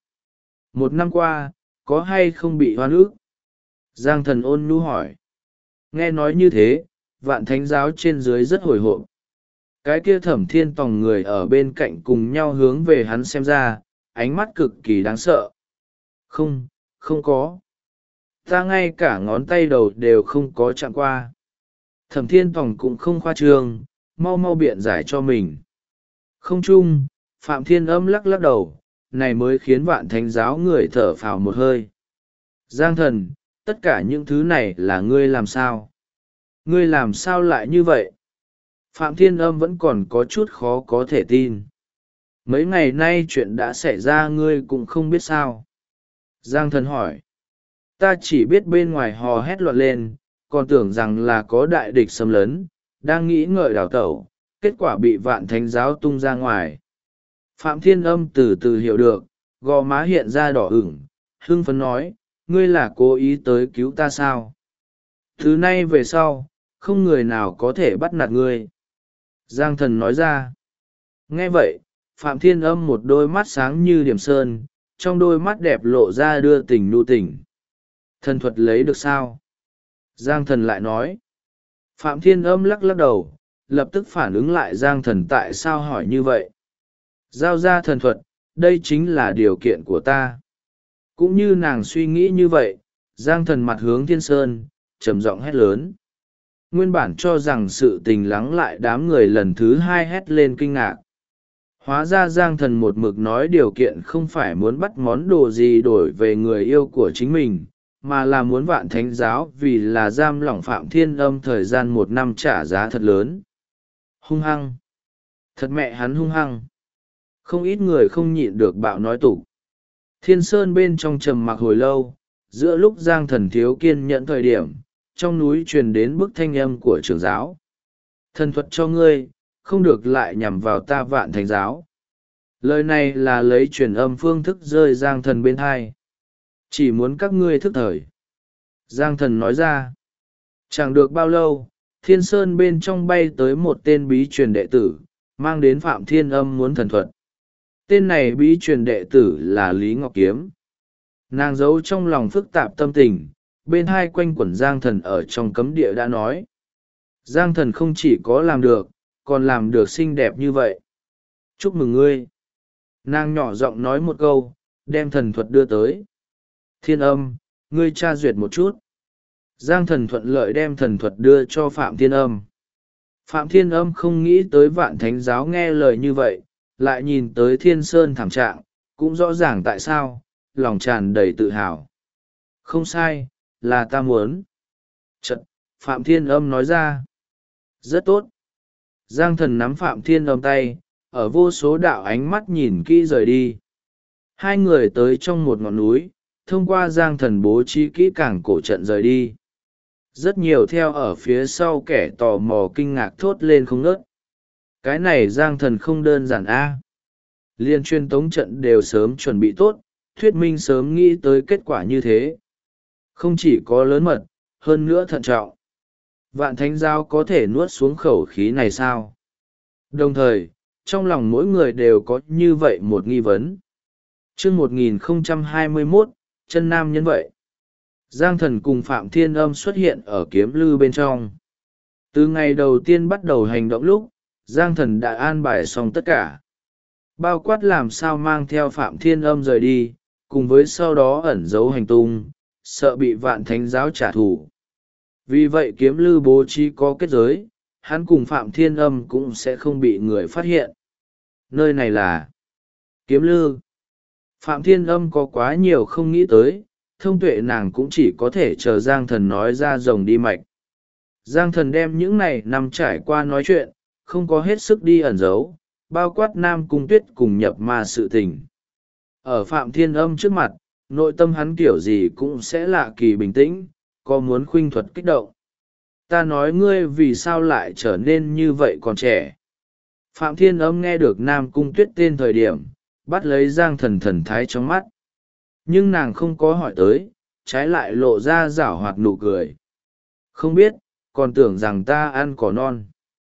1 năm qua, có hay không bị hoan ức? Giang Thần ôn nhu hỏi. Nghe nói như thế, vạn thánh giáo trên dưới rất hồi hộp. Cái kia Thẩm Thiên Tòng người ở bên cạnh cùng nhau hướng về hắn xem ra, ánh mắt cực kỳ đáng sợ. Không, không có. Ta ngay cả ngón tay đầu đều không có chạm qua. Thẩm Thiên Tòng cũng không khoa trương, mau mau biện giải cho mình. Không chung, Phạm Thiên Âm lắc lắc đầu, này mới khiến vạn thánh giáo người thở phào một hơi. Giang Thần, tất cả những thứ này là ngươi làm sao? Ngươi làm sao lại như vậy? Phạm Thiên Âm vẫn còn có chút khó có thể tin. Mấy ngày nay chuyện đã xảy ra ngươi cũng không biết sao. Giang Thần hỏi. Ta chỉ biết bên ngoài hò hét loạn lên, còn tưởng rằng là có đại địch xâm lấn, đang nghĩ ngợi đào tẩu, kết quả bị vạn thánh giáo tung ra ngoài. Phạm Thiên Âm từ từ hiểu được, gò má hiện ra đỏ ửng, hưng phấn nói, ngươi là cố ý tới cứu ta sao? Thứ nay về sau, không người nào có thể bắt nạt ngươi. Giang Thần nói ra. Nghe vậy, Phạm Thiên Âm một đôi mắt sáng như điểm sơn, trong đôi mắt đẹp lộ ra đưa tình nhu tình. Thần thuật lấy được sao? Giang Thần lại nói. Phạm Thiên Âm lắc lắc đầu, lập tức phản ứng lại Giang Thần tại sao hỏi như vậy. Giao ra thần thuật, đây chính là điều kiện của ta. Cũng như nàng suy nghĩ như vậy, Giang Thần mặt hướng Thiên Sơn, trầm giọng hét lớn. Nguyên bản cho rằng sự tình lắng lại đám người lần thứ 2 hét lên kinh ngạc. Hóa ra Giang Thần một mực nói điều kiện không phải muốn bắt món đồ gì đổi về người yêu của chính mình, mà là muốn vạn thánh giáo vì là giam lỏng Phạm Thiên Âm thời gian 1 năm trả giá thật lớn. Hung hăng. Thật mẹ hắn hung hăng. Không ít người không nhịn được bạo nói tục. Thiên Sơn bên trong trầm mặc hồi lâu, giữa lúc Giang Thần thiếu kiên nhẫn thời điểm, trong núi truyền đến bức thanh âm của trưởng giáo. Thần thuật cho ngươi, không được lại nhằm vào ta vạn thánh giáo. Lời này là lấy truyền âm phương thức rơi Giang Thần bên hai. Chỉ muốn các ngươi thức thời. Giang Thần nói ra. Chẳng được bao lâu, Thiên Sơn bên trong bay tới một tên bí truyền đệ tử, mang đến Phạm Thiên Âm muốn thần thuật. Tên này bí truyền đệ tử là Lý Ngọc Kiếm. Nàng giấu trong lòng phức tạp tâm tình, bên hai quanh quẩn Giang Thần ở trong cấm địa đã nói. Giang Thần không chỉ có làm được, còn làm được xinh đẹp như vậy. Chúc mừng ngươi. Nàng nhỏ giọng nói một câu, đem thần thuật đưa tới. Thiên Âm, ngươi tra duyệt một chút. Giang Thần thuận lợi đem thần thuật đưa cho Phạm Thiên Âm. Phạm Thiên Âm không nghĩ tới Vạn Thánh Giáo nghe lời như vậy, lại nhìn tới Thiên Sơn thảm trạng, cũng rõ ràng tại sao, lòng tràn đầy tự hào. Không sai, là ta muốn. Chật, Phạm Thiên Âm nói ra. Rất tốt. Giang Thần nắm Phạm Thiên Âm tay, ở vô số đạo ánh mắt nhìn kỹ rời đi. Hai người tới trong một ngọn núi, thông qua Giang Thần bố trí kỹ càng cổ trận rời đi. Rất nhiều theo ở phía sau kẻ tò mò kinh ngạc thốt lên không ngớt. Cái này Giang Thần không đơn giản a. Liên truyền tống trận đều sớm chuẩn bị tốt, thuyết minh sớm nghĩ tới kết quả như thế. Không chỉ có lớn mật, hơn nữa thận trọng. Vạn Thánh Giáo có thể nuốt xuống khẩu khí này sao? Đồng thời, trong lòng mỗi người đều có như vậy một nghi vấn. Chương 1021, chân nam nhân vậy. Giang Thần cùng Phạm Thiên Âm xuất hiện ở kiếm lư bên trong. Từ ngày đầu tiên bắt đầu hành động lúc, Giang Thần đã an bài xong tất cả. Bao quát làm sao mang theo Phạm Thiên Âm rời đi, cùng với sau đó ẩn giấu hành tung, sợ bị Vạn Thánh Giáo trả thù. Vì vậy kiếm lư bố trí có kết giới, hắn cùng Phạm Thiên Âm cũng sẽ không bị người phát hiện. Nơi này là kiếm lư. Phạm Thiên Âm có quá nhiều không nghĩ tới, thông tuệ nàng cũng chỉ có thể chờ Giang Thần nói ra rồng đi mạch. Giang Thần đem những này nằm trải qua nói chuyện, không có hết sức đi ẩn giấu, bao quát Nam Cung Tuyết cùng nhập ma sự tình. Ở Phạm Thiên Âm trước mặt, nội tâm hắn kiểu gì cũng sẽ lạ kỳ bình tĩnh, có muốn khuynh thuật kích động. Ta nói ngươi vì sao lại trở nên như vậy còn trẻ. Phạm Thiên Âm nghe được Nam Cung Tuyết tên thời điểm, bắt lấy Giang Thần thần thái trong mắt. Nhưng nàng không có hỏi tới, trái lại lộ ra giảo hoạt nụ cười. Không biết, còn tưởng rằng ta ăn cỏ non.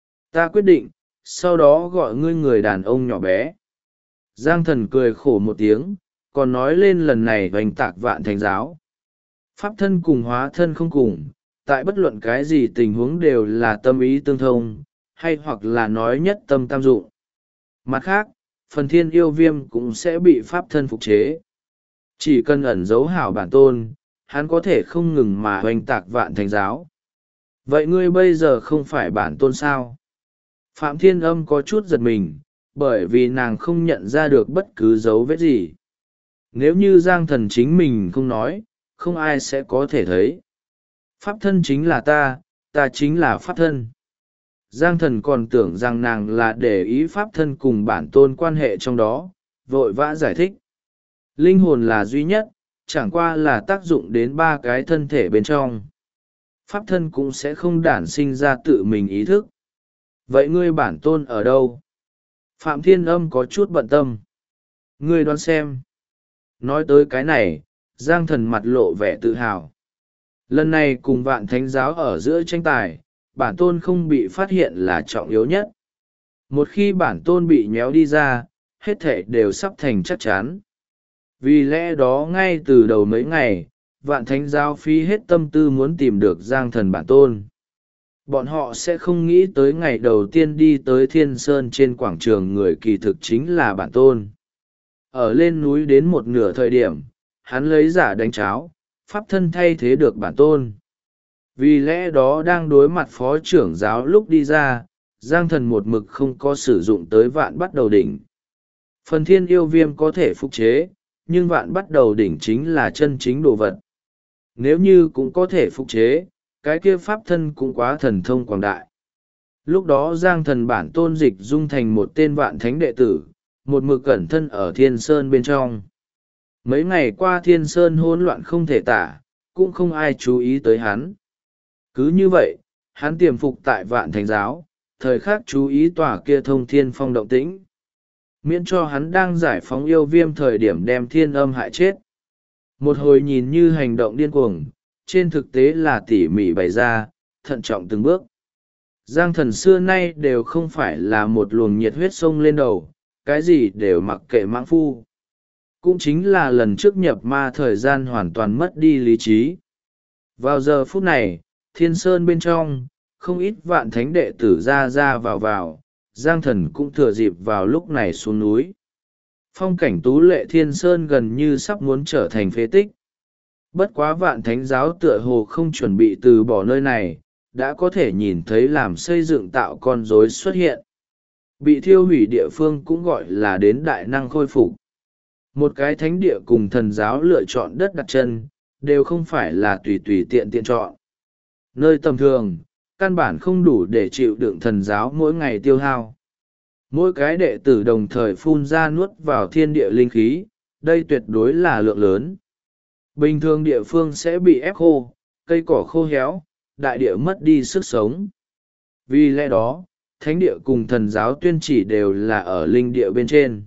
Ta quyết định, sau đó gọi ngươi người đàn ông nhỏ bé. Giang Thần cười khổ một tiếng, còn nói lên lần này hoành tạc Vạn Thánh Giáo. Pháp thân cùng hóa thân không cùng, tại bất luận cái gì tình huống đều là tâm ý tương thông, hay hoặc là nói nhất tâm tam dụng. Mặt khác, phần thiên yêu viêm cũng sẽ bị pháp thân phục chế. Chỉ cần ẩn giấu hảo bản tôn, hắn có thể không ngừng mà hoành tạc Vạn Thánh Giáo. Vậy ngươi bây giờ không phải bản tôn sao? Phạm Thiên Âm có chút giật mình, bởi vì nàng không nhận ra được bất cứ dấu vết gì. Nếu như Giang Thần chính mình không nói, không ai sẽ có thể thấy. Pháp thân chính là ta, ta chính là pháp thân. Giang Thần còn tưởng rằng nàng là để ý pháp thân cùng bản tôn quan hệ trong đó, vội vã giải thích. Linh hồn là duy nhất, chẳng qua là tác dụng đến ba cái thân thể bên trong. Pháp thân cũng sẽ không đản sinh ra tự mình ý thức. Vậy ngươi bản tôn ở đâu? Phạm Thiên Âm có chút bận tâm. Ngươi đoán xem. Nói tới cái này, Giang Thần mặt lộ vẻ tự hào. Lần này cùng Vạn Thánh Giáo ở giữa tranh tài, bản tôn không bị phát hiện là trọng yếu nhất. Một khi bản tôn bị nhéo đi ra, hết thể đều sắp thành chắc chắn. Vì lẽ đó ngay từ đầu mấy ngày, Vạn Thánh Giáo phí hết tâm tư muốn tìm được Giang Thần bản tôn. Bọn họ sẽ không nghĩ tới ngày đầu tiên đi tới Thiên Sơn trên quảng trường người kỳ thực chính là bản tôn. Ở lên núi đến một nửa thời điểm, hắn lấy giả đánh cháo, pháp thân thay thế được bản tôn. Vì lẽ đó đang đối mặt phó trưởng giáo lúc đi ra, Giang Thần một mực không có sử dụng tới Vạn Bắt Đầu Đỉnh. Phần thiên yêu viêm có thể phục chế, nhưng Vạn Bắt Đầu Đỉnh chính là chân chính đồ vật. Nếu như cũng có thể phục chế, cái kia pháp thân cũng quá thần thông quảng đại. Lúc đó Giang Thần bản tôn dịch dung thành một tên Vạn Thánh đệ tử, một mực cẩn thân ở Thiên Sơn bên trong. Mấy ngày qua Thiên Sơn hỗn loạn không thể tả, cũng không ai chú ý tới hắn. Cứ như vậy, hắn tiềm phục tại Vạn Thánh Giáo, thời khắc chú ý tòa kia thông thiên phong động tĩnh. Miễn cho hắn đang giải phóng yêu viêm thời điểm đem Thiên Âm hại chết. Một hồi nhìn như hành động điên cuồng, trên thực tế là tỉ mỉ bày ra, thận trọng từng bước. Giang Thần xưa nay đều không phải là một luồng nhiệt huyết sông lên đầu, cái gì đều mặc kệ mãng phu. Cũng chính là lần trước nhập ma thời gian hoàn toàn mất đi lý trí. Vào giờ phút này, Thiên Sơn bên trong, không ít vạn thánh đệ tử ra ra vào, Giang Thần cũng thừa dịp vào lúc này xuống núi. Phong cảnh tú lệ Thiên Sơn gần như sắp muốn trở thành phế tích. Bất quá vạn thánh giáo tựa hồ không chuẩn bị từ bỏ nơi này, đã có thể nhìn thấy làm xây dựng tạo con rối xuất hiện. Bị thiêu hủy địa phương cũng gọi là đến đại năng khôi phục. Một cái thánh địa cùng thần giáo lựa chọn đất đặt chân, đều không phải là tùy tùy tiện tiện chọn. Nơi tầm thường, căn bản không đủ để chịu đựng thần giáo mỗi ngày tiêu hao. Mỗi cái đệ tử đồng thời phun ra nuốt vào thiên địa linh khí, đây tuyệt đối là lượng lớn. Bình thường địa phương sẽ bị ép khô, cây cỏ khô héo, đại địa mất đi sức sống. Vì lẽ đó, thánh địa cùng thần giáo tuyên chỉ đều là ở linh địa bên trên.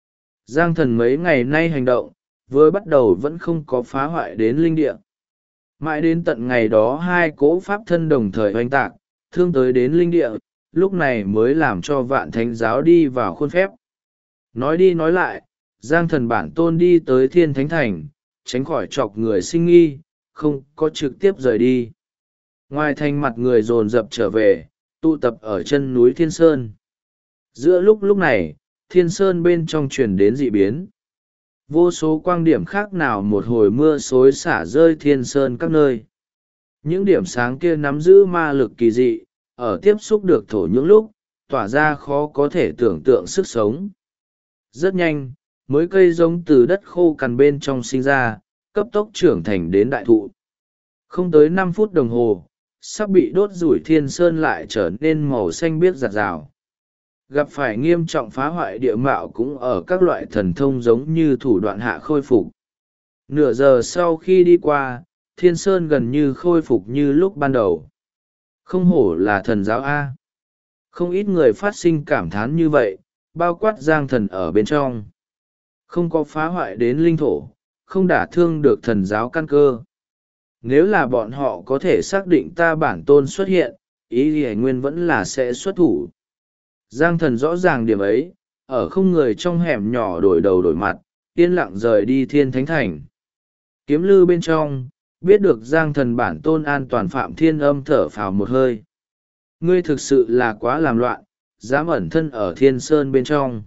Giang Thần mấy ngày nay hành động, vừa bắt đầu vẫn không có phá hoại đến linh địa. Mãi đến tận ngày đó hai cỗ pháp thân đồng thời oanh tạc, thương tới đến linh địa, lúc này mới làm cho vạn thánh giáo đi vào khuôn phép. Nói đi nói lại, Giang Thần bản tôn đi tới Thiên Thánh Thành, tránh khỏi chọc người sinh nghi, không có trực tiếp rời đi. Ngoài thành mặt người dồn dập trở về, tụ tập ở chân núi Thiên Sơn. Giữa lúc này, Thiên Sơn bên trong truyền đến dị biến. Vô số quang điểm khác nào một hồi mưa xối xả rơi Thiên Sơn các nơi. Những điểm sáng kia nắm giữ ma lực kỳ dị, ở tiếp xúc được thổ những lúc, tỏa ra khó có thể tưởng tượng sức sống. Rất nhanh, mới cây giống từ đất khô cằn bên trong sinh ra, cấp tốc trưởng thành đến đại thụ. Không tới 5 phút đồng hồ, sắp bị đốt rủi Thiên Sơn lại trở nên màu xanh biếc rạt rào. Gặp phải nghiêm trọng phá hoại địa mạo cũng ở các loại thần thông giống như thủ đoạn hạ khôi phục. Nửa giờ sau khi đi qua, Thiên Sơn gần như khôi phục như lúc ban đầu. Không hổ là thần giáo A. Không ít người phát sinh cảm thán như vậy, bao quát Giang Thần ở bên trong. Không có phá hoại đến linh thổ, không đả thương được thần giáo căn cơ. Nếu là bọn họ có thể xác định ta bản tôn xuất hiện, ý thì nguyên vẫn là sẽ xuất thủ. Giang Thần rõ ràng điểm ấy, ở không người trong hẻm nhỏ đổi đầu đổi mặt, yên lặng rời đi Thiên Thánh Thành. Kiếm lư bên trong, biết được Giang Thần bản tôn an toàn Phạm Thiên Âm thở phào một hơi. Ngươi thực sự là quá làm loạn, dám ẩn thân ở Thiên Sơn bên trong.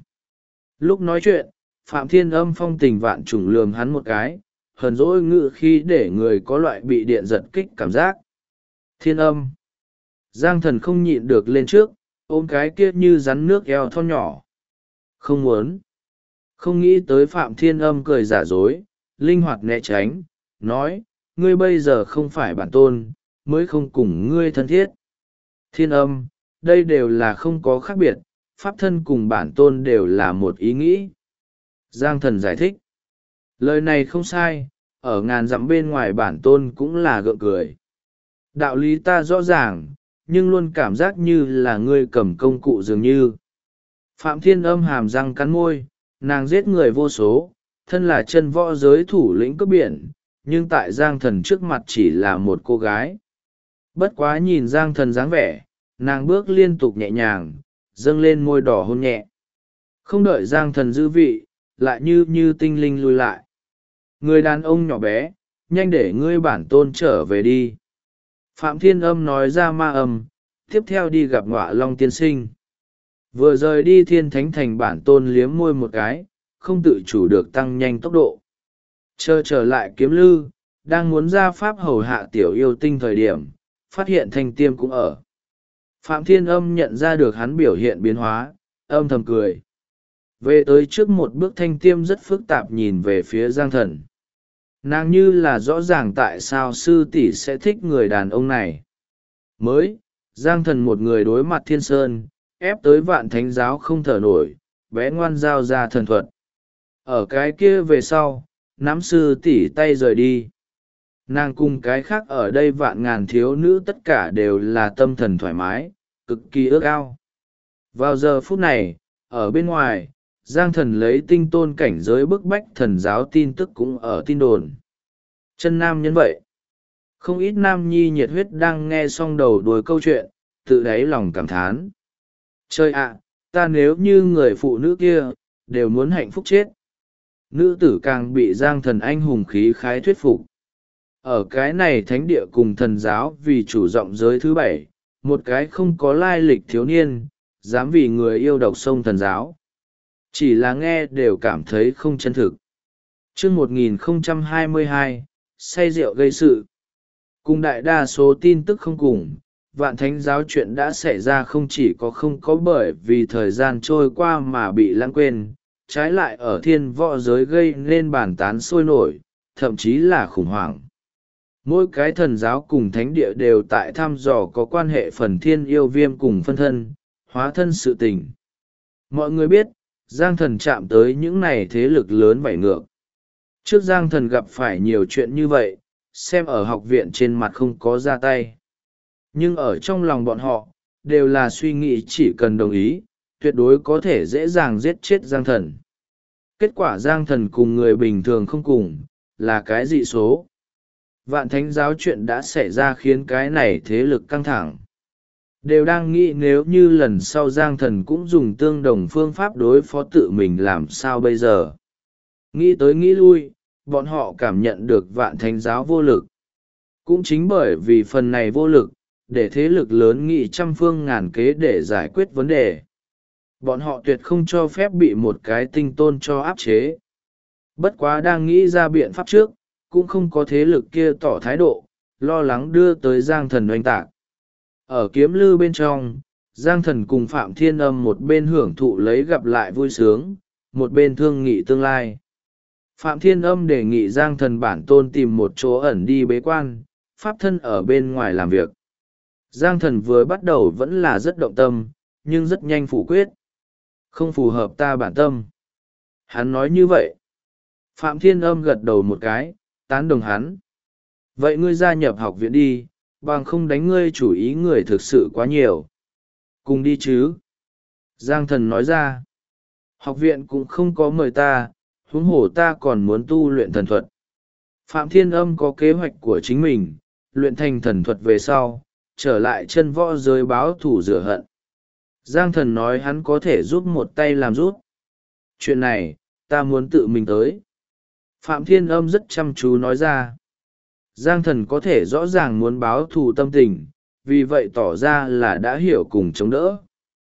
Lúc nói chuyện, Phạm Thiên Âm phong tình vạn trùng lườm hắn một cái, hờn dỗi ngự khi để người có loại bị điện giật kích cảm giác. Thiên Âm. Giang Thần không nhịn được lên trước, ôm cái kia như rắn nước eo thon nhỏ. Không muốn. Không nghĩ tới Phạm Thiên Âm cười giả dối, linh hoạt né tránh, nói, ngươi bây giờ không phải bản tôn, mới không cùng ngươi thân thiết. Thiên Âm, đây đều là không có khác biệt, pháp thân cùng bản tôn đều là một ý nghĩ. Giang Thần giải thích. Lời này không sai, ở ngàn dặm bên ngoài bản tôn cũng là gượng cười. Đạo lý ta rõ ràng, nhưng luôn cảm giác như là ngươi cầm công cụ dường như. Phạm Thiên Âm hàm răng cắn môi, nàng giết người vô số, thân là chân võ giới thủ lĩnh cướp biển, nhưng tại Giang Thần trước mặt chỉ là một cô gái. Bất quá nhìn Giang Thần dáng vẻ, nàng bước liên tục nhẹ nhàng, dâng lên môi đỏ hôn nhẹ. Không đợi Giang Thần dư vị, lại như tinh linh lui lại. Người đàn ông nhỏ bé, nhanh để ngươi bản tôn trở về đi. Phạm Thiên Âm nói ra ma âm, tiếp theo đi gặp Ngọa Long tiên sinh. Vừa rời đi Thiên Thánh Thành bản tôn liếm môi một cái, không tự chủ được tăng nhanh tốc độ. Trở lại kiếm lư, đang muốn ra pháp hầu hạ tiểu yêu tinh thời điểm, phát hiện Thanh Tiêm cũng ở. Phạm Thiên Âm nhận ra được hắn biểu hiện biến hóa, âm thầm cười. Về tới trước một bước Thanh Tiêm rất phức tạp nhìn về phía Giang Thần. Nàng như là rõ ràng tại sao sư tỷ sẽ thích người đàn ông này. Giang Thần một người đối mặt Thiên Sơn, ép tới vạn thánh giáo không thở nổi, bé ngoan giao ra thần thuật. Ở cái kia về sau, nắm sư tỷ tay rời đi. Nàng cùng cái khác ở đây vạn ngàn thiếu nữ tất cả đều là tâm thần thoải mái, cực kỳ ước ao. Vào giờ phút này, ở bên ngoài, Giang Thần lấy tinh tôn cảnh giới bức bách thần giáo tin tức cũng ở tin đồn. Chân nam nhân vậy. Không ít nam nhi nhiệt huyết đang nghe xong đầu đuôi câu chuyện, tự đáy lòng cảm thán. Trời ạ, ta nếu như người phụ nữ kia, đều muốn hạnh phúc chết. Nữ tử càng bị Giang Thần anh hùng khí khái thuyết phục. Ở cái này thánh địa cùng thần giáo vì chủ rộng giới thứ bảy, một cái không có lai lịch thiếu niên, dám vì người yêu độc sông thần giáo. Chỉ là nghe đều cảm thấy không chân thực. Chương 1022, say rượu gây sự. Cùng đại đa số tin tức không cùng, Vạn Thánh giáo chuyện đã xảy ra không chỉ không có bởi vì thời gian trôi qua mà bị lãng quên, trái lại ở thiên võ giới gây nên bàn tán sôi nổi, thậm chí là khủng hoảng. Mỗi cái thần giáo cùng thánh địa đều tại thăm dò có quan hệ phần thiên yêu viêm cùng phân thân, hóa thân sự tình. Mọi người biết, Giang Thần chạm tới những này thế lực lớn vảy ngược. Trước Giang Thần gặp phải nhiều chuyện như vậy, xem ở học viện trên mặt không có ra tay. Nhưng ở trong lòng bọn họ, đều là suy nghĩ chỉ cần đồng ý, tuyệt đối có thể dễ dàng giết chết Giang Thần. Kết quả Giang Thần cùng người bình thường không cùng, là cái dị số. Vạn Thánh giáo chuyện đã xảy ra khiến cái này thế lực căng thẳng. Đều đang nghĩ nếu như lần sau Giang Thần cũng dùng tương đồng phương pháp đối phó tự mình làm sao bây giờ. Nghĩ tới nghĩ lui, bọn họ cảm nhận được Vạn Thánh giáo vô lực. Cũng chính bởi vì phần này vô lực, để thế lực lớn nghị trăm phương ngàn kế để giải quyết vấn đề. Bọn họ tuyệt không cho phép bị một cái tinh tôn cho áp chế. Bất quá đang nghĩ ra biện pháp trước, cũng không có thế lực kia tỏ thái độ, lo lắng đưa tới Giang Thần oanh tạc. Ở kiếm lư bên trong, Giang Thần cùng Phạm Thiên Âm một bên hưởng thụ lấy gặp lại vui sướng, một bên thương nghị tương lai. Phạm Thiên Âm đề nghị Giang Thần bản tôn tìm một chỗ ẩn đi bế quan, pháp thân ở bên ngoài làm việc. Giang Thần vừa bắt đầu vẫn là rất động tâm, nhưng rất nhanh phủ quyết. Không phù hợp ta bản tâm. Hắn nói như vậy. Phạm Thiên Âm gật đầu một cái, tán đồng hắn. Vậy ngươi gia nhập học viện đi, bằng không đánh ngươi chủ ý người thực sự quá nhiều. Cùng đi chứ. Giang Thần nói ra. Học viện cũng không có mời ta, huống hồ ta còn muốn tu luyện thần thuật. Phạm Thiên Âm có kế hoạch của chính mình, luyện thành thần thuật về sau, trở lại chân võ giới báo thù rửa hận. Giang Thần nói hắn có thể giúp một tay làm giúp. Chuyện này, ta muốn tự mình tới. Phạm Thiên Âm rất chăm chú nói ra. Giang Thần có thể rõ ràng muốn báo thù tâm tình, vì vậy tỏ ra là đã hiểu cùng chống đỡ.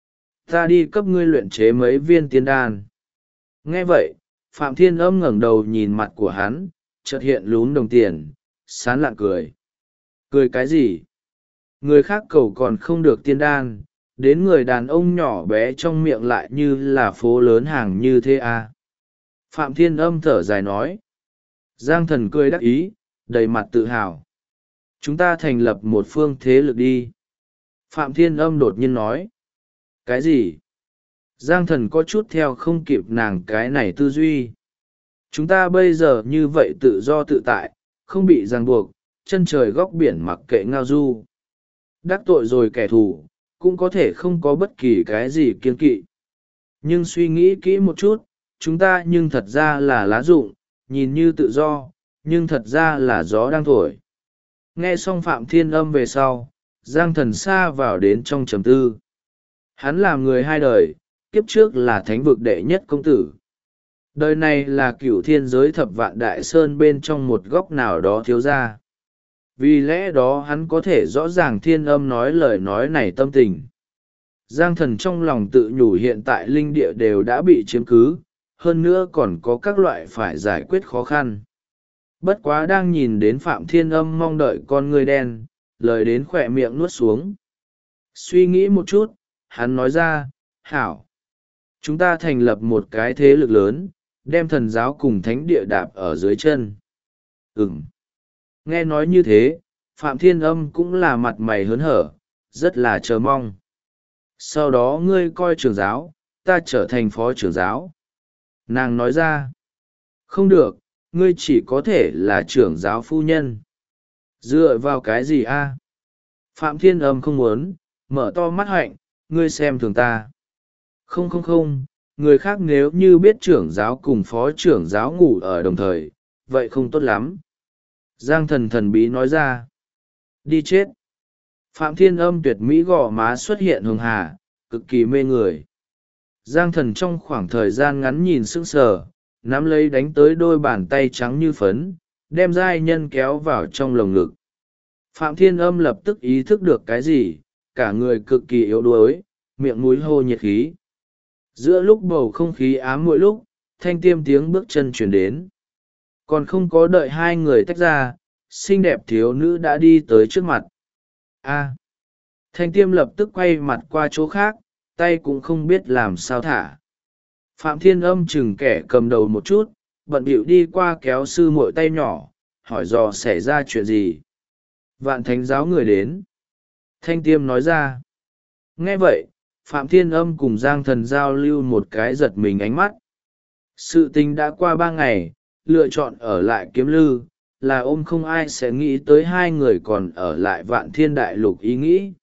Ta đi cấp ngươi luyện chế mấy viên tiên đan. Nghe vậy, Phạm Thiên Âm ngẩng đầu nhìn mặt của hắn, chợt hiện lún đồng tiền, sán lạn cười. Cười cái gì? Người khác cầu còn không được tiên đan, đến người đàn ông nhỏ bé trong miệng lại như là phố lớn hàng như thế à. Phạm Thiên Âm thở dài nói. Giang Thần cười đắc ý, đầy mặt tự hào. Chúng ta thành lập một phương thế lực đi. Phạm Thiên Âm đột nhiên nói. Cái gì? Giang Thần có chút theo không kịp nàng cái này tư duy. Chúng ta bây giờ như vậy tự do tự tại, không bị ràng buộc, chân trời góc biển mặc kệ ngao du. Đắc tội rồi kẻ thù, cũng có thể không có bất kỳ cái gì kiêng kỵ. Nhưng suy nghĩ kỹ một chút, chúng ta nhưng thật ra là lá rụng, nhìn như tự do, nhưng thật ra là gió đang thổi. Nghe xong Phạm Thiên Âm về sau, Giang Thần xa vào đến trong trầm tư. Hắn là người hai đời, kiếp trước là thánh vực đệ nhất công tử. Đời này là cửu thiên giới thập vạn đại sơn bên trong một góc nào đó thiếu ra. Vì lẽ đó hắn có thể rõ ràng Thiên Âm nói lời nói này tâm tình. Giang Thần trong lòng tự nhủ hiện tại linh địa đều đã bị chiếm cứ, hơn nữa còn có các loại phải giải quyết khó khăn. Bất quá đang nhìn đến Phạm Thiên Âm mong đợi con người đen, lời đến khỏe miệng nuốt xuống. Suy nghĩ một chút, hắn nói ra, hảo. Chúng ta thành lập một cái thế lực lớn, đem thần giáo cùng thánh địa đạp ở dưới chân. Nghe nói như thế, Phạm Thiên Âm cũng là mặt mày hớn hở, rất là chờ mong. Sau đó ngươi coi trưởng giáo, ta trở thành phó trưởng giáo. Nàng nói ra, không được, ngươi chỉ có thể là trưởng giáo phu nhân. Dựa vào cái gì a? Phạm Thiên Âm không muốn, mở to mắt hạnh, ngươi xem thường ta. Không, người khác nếu như biết trưởng giáo cùng phó trưởng giáo ngủ ở đồng thời, vậy không tốt lắm. Giang Thần thần bí nói ra. Đi chết. Phạm Thiên Âm tuyệt mỹ gò má xuất hiện hường hà, cực kỳ mê người. Giang Thần trong khoảng thời gian ngắn nhìn sững sờ, nắm lấy đánh tới đôi bàn tay trắng như phấn, đem giai nhân kéo vào trong lồng ngực. Phạm Thiên Âm lập tức ý thức được cái gì, cả người cực kỳ yếu đuối, miệng mũi hô nhiệt khí. Giữa lúc bầu không khí ám mỗi lúc, Thanh Tiêm tiếng bước chân chuyển đến. Còn không có đợi hai người tách ra, xinh đẹp thiếu nữ đã đi tới trước mặt. Thanh Tiêm lập tức quay mặt qua chỗ khác, tay cũng không biết làm sao thả. Phạm Thiên Âm chừng kẻ cầm đầu một chút, bận bịu đi qua kéo sư muội tay nhỏ, hỏi dò xảy ra chuyện gì. Vạn thánh giáo người đến. Thanh Tiêm nói ra. Nghe vậy, Phạm Thiên Âm cùng Giang Thần giao lưu một cái giật mình ánh mắt. Sự tình đã qua 3 ngày, lựa chọn ở lại Kiếm Lư, là ôm không ai sẽ nghĩ tới hai người còn ở lại Vạn Thiên Đại Lục ý nghĩ.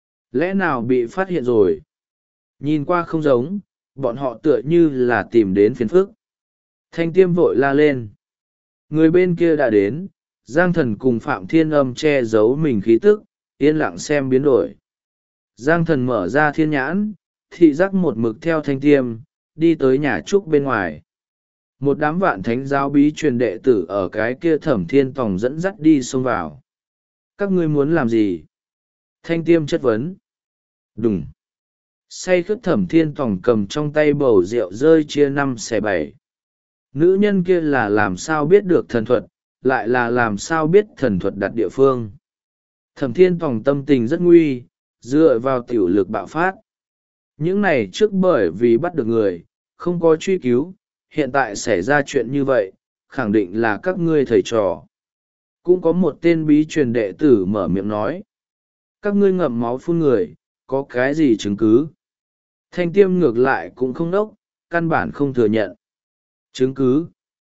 Lẽ nào bị phát hiện rồi? Nhìn qua không giống, bọn họ tựa như là tìm đến phiền phức. Thanh Tiêm vội la lên. Người bên kia đã đến, Giang Thần cùng Phạm Thiên Âm che giấu mình khí tức, yên lặng xem biến đổi. Giang Thần mở ra thiên nhãn, thị giác một mực theo Thanh Tiêm, đi tới nhà trúc bên ngoài. Một đám Vạn thánh giáo bí truyền đệ tử ở cái kia Thẩm Thiên Tòng dẫn dắt đi xông vào. Các ngươi muốn làm gì? Thanh Tiêm chất vấn. Đùng. Say khướt Thẩm Thiên Tòng cầm trong tay bầu rượu rơi chia 5/7. Nữ nhân kia là làm sao biết được thần thuật, lại là làm sao biết thần thuật đặt địa phương. Thẩm Thiên Tòng tâm tình rất nguy, dựa vào tiểu lực bạo phát. Những này trước bởi vì bắt được người, không có truy cứu, hiện tại xảy ra chuyện như vậy, khẳng định là các ngươi thầy trò. Cũng có một tên bí truyền đệ tử mở miệng nói. Các ngươi ngậm máu phun người, có cái gì chứng cứ? Thanh Tiêm ngược lại cũng không đốc, căn bản không thừa nhận. Chứng cứ?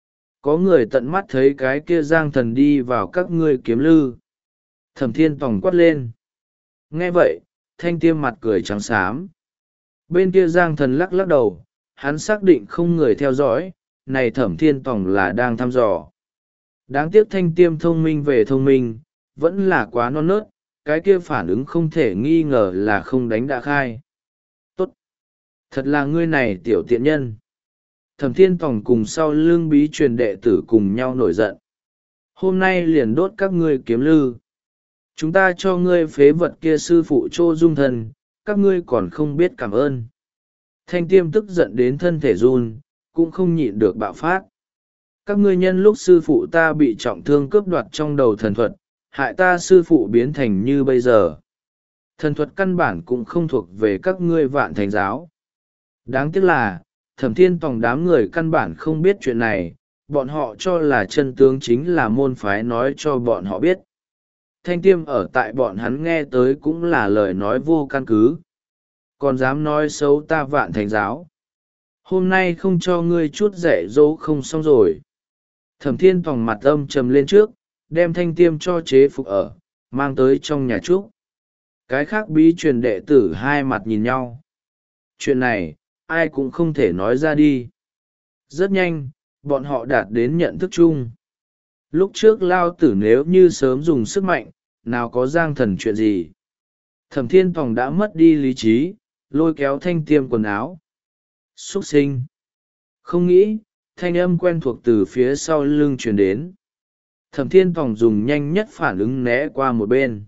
Có người tận mắt thấy cái kia Giang Thần đi vào các ngươi Kiếm Lư. Thẩm Thiên Tòng quát lên. Nghe vậy, Thanh Tiêm mặt cười trắng xám. Bên kia Giang Thần lắc lắc đầu, hắn xác định không người theo dõi, này Thẩm Thiên Tòng là đang thăm dò. Đáng tiếc Thanh Tiêm thông minh về thông minh, vẫn là quá non nớt, cái kia phản ứng không thể nghi ngờ là không đánh đã khai. Tốt! Thật là ngươi này tiểu tiện nhân. Thẩm Thiên Tòng cùng sau lưng bí truyền đệ tử cùng nhau nổi giận. Hôm nay liền đốt các ngươi Kiếm Lư. Chúng ta cho ngươi phế vật kia sư phụ Trô Dung Thần, các ngươi còn không biết cảm ơn. Thanh Tiêm tức giận đến thân thể run, cũng không nhịn được bạo phát. Các ngươi nhân lúc sư phụ ta bị trọng thương cướp đoạt trong đầu thần thuật, hại ta sư phụ biến thành như bây giờ. Thần thuật căn bản cũng không thuộc về các ngươi Vạn thánh giáo. Đáng tiếc là, Thẩm Thiên Tòng đám người căn bản không biết chuyện này, bọn họ cho là chân tướng chính là môn phái nói cho bọn họ biết. Thanh Tiêm ở tại bọn hắn nghe tới cũng là lời nói vô căn cứ. Còn dám nói xấu ta Vạn thánh giáo. Hôm nay không cho ngươi chút dạy dỗ không xong rồi. Thẩm Thiên Tòng mặt âm trầm lên trước, đem Thanh Tiêm cho chế phục ở, mang tới trong nhà trúc. Cái khác bí truyền đệ tử hai mặt nhìn nhau. Chuyện này, ai cũng không thể nói ra đi. Rất nhanh, bọn họ đạt đến nhận thức chung. Lúc trước Lao Tử nếu như sớm dùng sức mạnh, nào có Giang Thần chuyện gì. Thẩm Thiên Tòng đã mất đi lý trí, lôi kéo Thanh Tiêm quần áo. Xuất sinh. Không nghĩ, thanh âm quen thuộc từ phía sau lưng truyền đến. Thẩm Thiên Tòng dùng nhanh nhất phản ứng né qua một bên.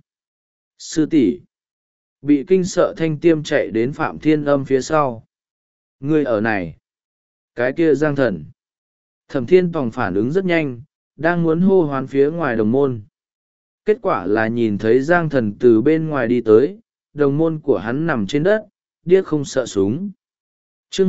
Sư tỷ. Bị kinh sợ Thanh Tiêm chạy đến Phạm Thiên Âm phía sau. Ngươi ở này. Cái kia Giang Thần. Thẩm Thiên Tòng phản ứng rất nhanh, đang muốn hô hoán phía ngoài đồng môn. Kết quả là nhìn thấy Giang Thần từ bên ngoài đi tới, đồng môn của hắn nằm trên đất, điếc không sợ súng. Chương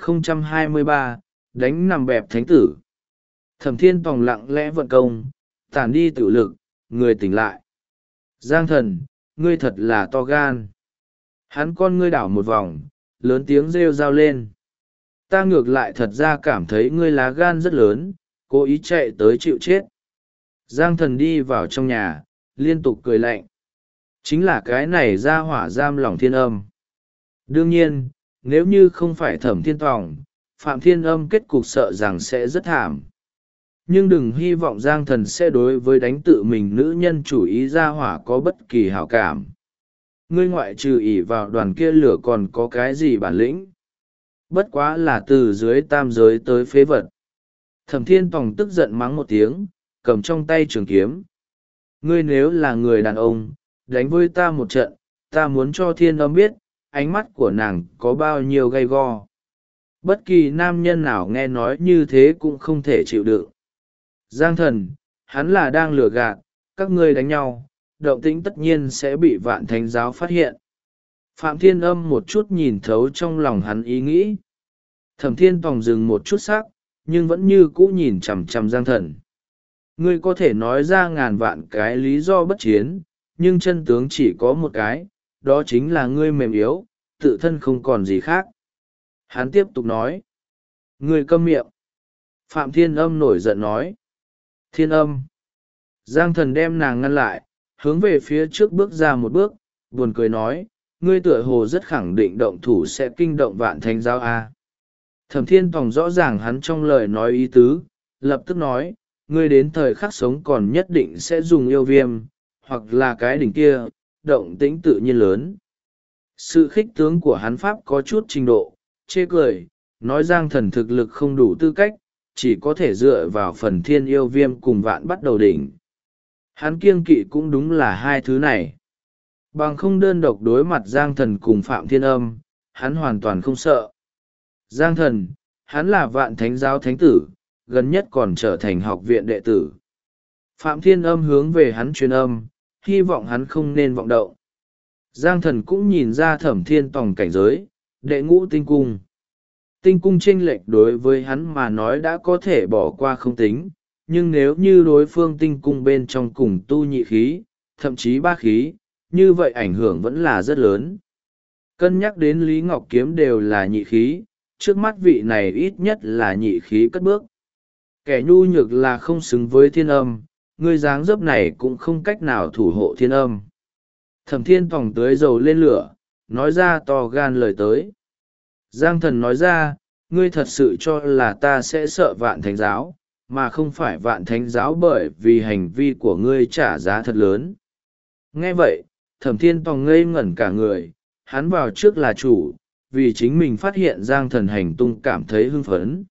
1023, đánh nằm bẹp thánh tử. Thẩm Thiên Tòng lặng lẽ vận công, tản đi tự lực, người tỉnh lại. Giang Thần, ngươi thật là to gan. Hắn con ngươi đảo một vòng, lớn tiếng rêu rao lên. Ta ngược lại thật ra cảm thấy ngươi lá gan rất lớn, cố ý chạy tới chịu chết. Giang Thần đi vào trong nhà, liên tục cười lạnh. Chính là cái này ra hỏa giam lòng Thiên Âm. Đương nhiên, nếu như không phải Thẩm Thiên Tòng, Phạm Thiên Âm kết cục sợ rằng sẽ rất thảm. Nhưng đừng hy vọng Giang Thần sẽ đối với đánh tự mình nữ nhân chủ ý ra hỏa có bất kỳ hảo cảm. ngươi ngoại trừ ỷ vào đoàn kia lửa còn có cái gì bản lĩnh? Bất quá là từ dưới tam giới tới phế vật. Thẩm Thiên Tòng tức giận mắng một tiếng, cầm trong tay trường kiếm. Ngươi nếu là người đàn ông, đánh với ta một trận, ta muốn cho Thiên Âm biết, ánh mắt của nàng có bao nhiêu gay go. Bất kỳ nam nhân nào nghe nói như thế cũng không thể chịu đựng. Giang Thần, hắn là đang lừa gạt, các ngươi đánh nhau, động tĩnh tất nhiên sẽ bị Vạn Thánh Giáo phát hiện. Phạm Thiên Âm một chút nhìn thấu trong lòng hắn ý nghĩ. Thẩm Thiên Tòng dừng một chút sắc, nhưng vẫn như cũ nhìn chằm chằm Giang Thần. Ngươi có thể nói ra ngàn vạn cái lý do bất chiến, nhưng chân tướng chỉ có một cái, đó chính là ngươi mềm yếu, tự thân không còn gì khác. Hắn tiếp tục nói. Ngươi câm miệng. Phạm Thiên Âm nổi giận nói. Thiên Âm. Giang Thần đem nàng ngăn lại, hướng về phía trước bước ra một bước, buồn cười nói, ngươi tựa hồ rất khẳng định động thủ sẽ kinh động Vạn Thánh Giáo a. Thẩm Thiên Tòng rõ ràng hắn trong lời nói ý tứ, lập tức nói, ngươi đến thời khắc sống còn nhất định sẽ dùng yêu viêm, hoặc là cái đỉnh kia, động tĩnh tự nhiên lớn. Sự khích tướng của hắn pháp có chút trình độ, chê cười, nói Giang Thần thực lực không đủ tư cách, chỉ có thể dựa vào phần thiên yêu viêm cùng Vạn bắt đầu đỉnh. Hắn kiêng kỵ cũng đúng là hai thứ này. Bằng không đơn độc đối mặt Giang Thần cùng Phạm Thiên Âm, hắn hoàn toàn không sợ. Giang Thần, hắn là Vạn Thánh Giáo thánh tử, gần nhất còn trở thành học viện đệ tử. Phạm Thiên Âm hướng về hắn truyền âm, hy vọng hắn không nên vọng động. Giang Thần cũng nhìn ra Thẩm Thiên Tòng cảnh giới, đệ ngũ tinh cung. Tinh cung chênh lệch đối với hắn mà nói đã có thể bỏ qua không tính, nhưng nếu như đối phương tinh cung bên trong cùng tu nhị khí, thậm chí ba khí, như vậy ảnh hưởng vẫn là rất lớn. Cân nhắc đến Lý Ngọc Kiếm đều là nhị khí, trước mắt vị này ít nhất là nhị khí cất bước. Kẻ nhu nhược là không xứng với Thiên Âm, người dáng dấp này cũng không cách nào thủ hộ Thiên Âm. Thẩm Thiên Tòng tưới dầu lên lửa, nói ra to gan lời tới. Giang Thần nói ra, ngươi thật sự cho là ta sẽ sợ Vạn Thánh Giáo, mà không phải Vạn Thánh Giáo bởi vì hành vi của ngươi trả giá thật lớn. Nghe vậy, Thẩm Thiên Tòng ngây ngẩn cả người, hắn vào trước là chủ, vì chính mình phát hiện Giang Thần hành tung cảm thấy hưng phấn.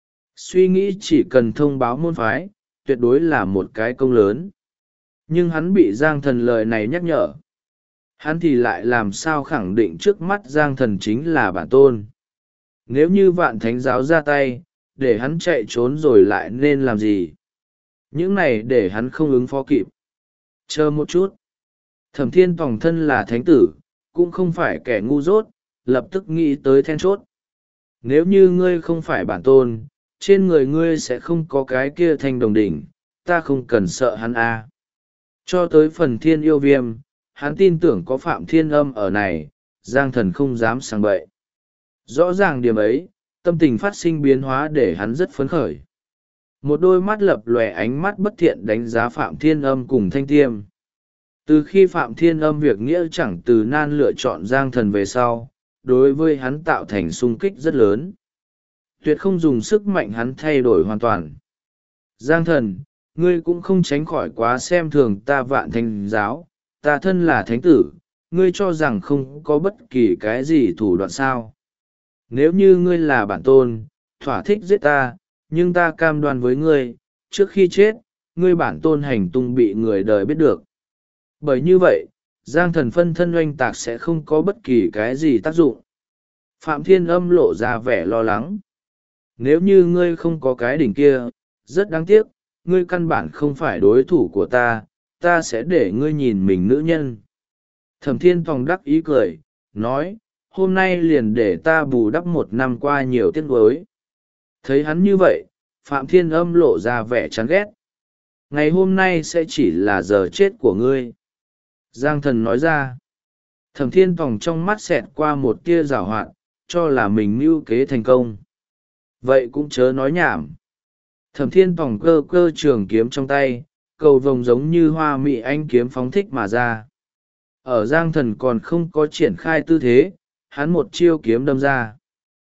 Suy nghĩ chỉ cần thông báo môn phái, tuyệt đối là một cái công lớn. Nhưng hắn bị Giang Thần lời này nhắc nhở. Hắn thì lại làm sao khẳng định trước mắt Giang Thần chính là bản tôn. Nếu như Vạn Thánh Giáo ra tay, để hắn chạy trốn rồi lại nên làm gì? Những này để hắn không ứng phó kịp. Chờ một chút. Thẩm Thiên Tòng thân là thánh tử, cũng không phải kẻ ngu dốt, lập tức nghĩ tới then chốt. Nếu như ngươi không phải bản tôn, trên người ngươi sẽ không có cái kia thanh đồng đỉnh, ta không cần sợ hắn a. Cho tới phần thiên yêu viêm, hắn tin tưởng có Phạm Thiên Âm ở này, Giang Thần không dám sang bậy. Rõ ràng điểm ấy, tâm tình phát sinh biến hóa để hắn rất phấn khởi. Một đôi mắt lập lòe ánh mắt bất thiện đánh giá Phạm Thiên Âm cùng Thanh Tiêm. Từ khi Phạm Thiên Âm việc nghĩa chẳng từ nan lựa chọn Giang Thần về sau, đối với hắn tạo thành sung kích rất lớn. Tuyệt không dùng sức mạnh hắn thay đổi hoàn toàn. Giang Thần, ngươi cũng không tránh khỏi quá xem thường ta Vạn Thánh Giáo, ta thân là thánh tử, ngươi cho rằng không có bất kỳ cái gì thủ đoạn sao. Nếu như ngươi là bản tôn, thỏa thích giết ta, nhưng ta cam đoan với ngươi, trước khi chết, ngươi bản tôn hành tung bị người đời biết được. Bởi như vậy, Giang Thần phân thân oanh tạc sẽ không có bất kỳ cái gì tác dụng. Phạm Thiên Âm lộ ra vẻ lo lắng. Nếu như ngươi không có cái đỉnh kia, rất đáng tiếc, ngươi căn bản không phải đối thủ của ta, ta sẽ để ngươi nhìn mình nữ nhân. Thẩm Thiên Tòng đắc ý cười, nói, hôm nay liền để ta bù đắp một năm qua nhiều tiếc nuối. Thấy hắn như vậy, Phạm Thiên Âm lộ ra vẻ chán ghét. Ngày hôm nay sẽ chỉ là giờ chết của ngươi. Giang Thần nói ra. Thẩm Thiên Tòng trong mắt xẹt qua một tia giảo hoạt, cho là mình mưu kế thành công. Vậy cũng chớ nói nhảm. Thẩm Thiên Tòng cơ cơ trường kiếm trong tay, cầu vồng giống như hoa mị anh kiếm phóng thích mà ra. Ở Giang Thần còn không có triển khai tư thế, hắn một chiêu kiếm đâm ra.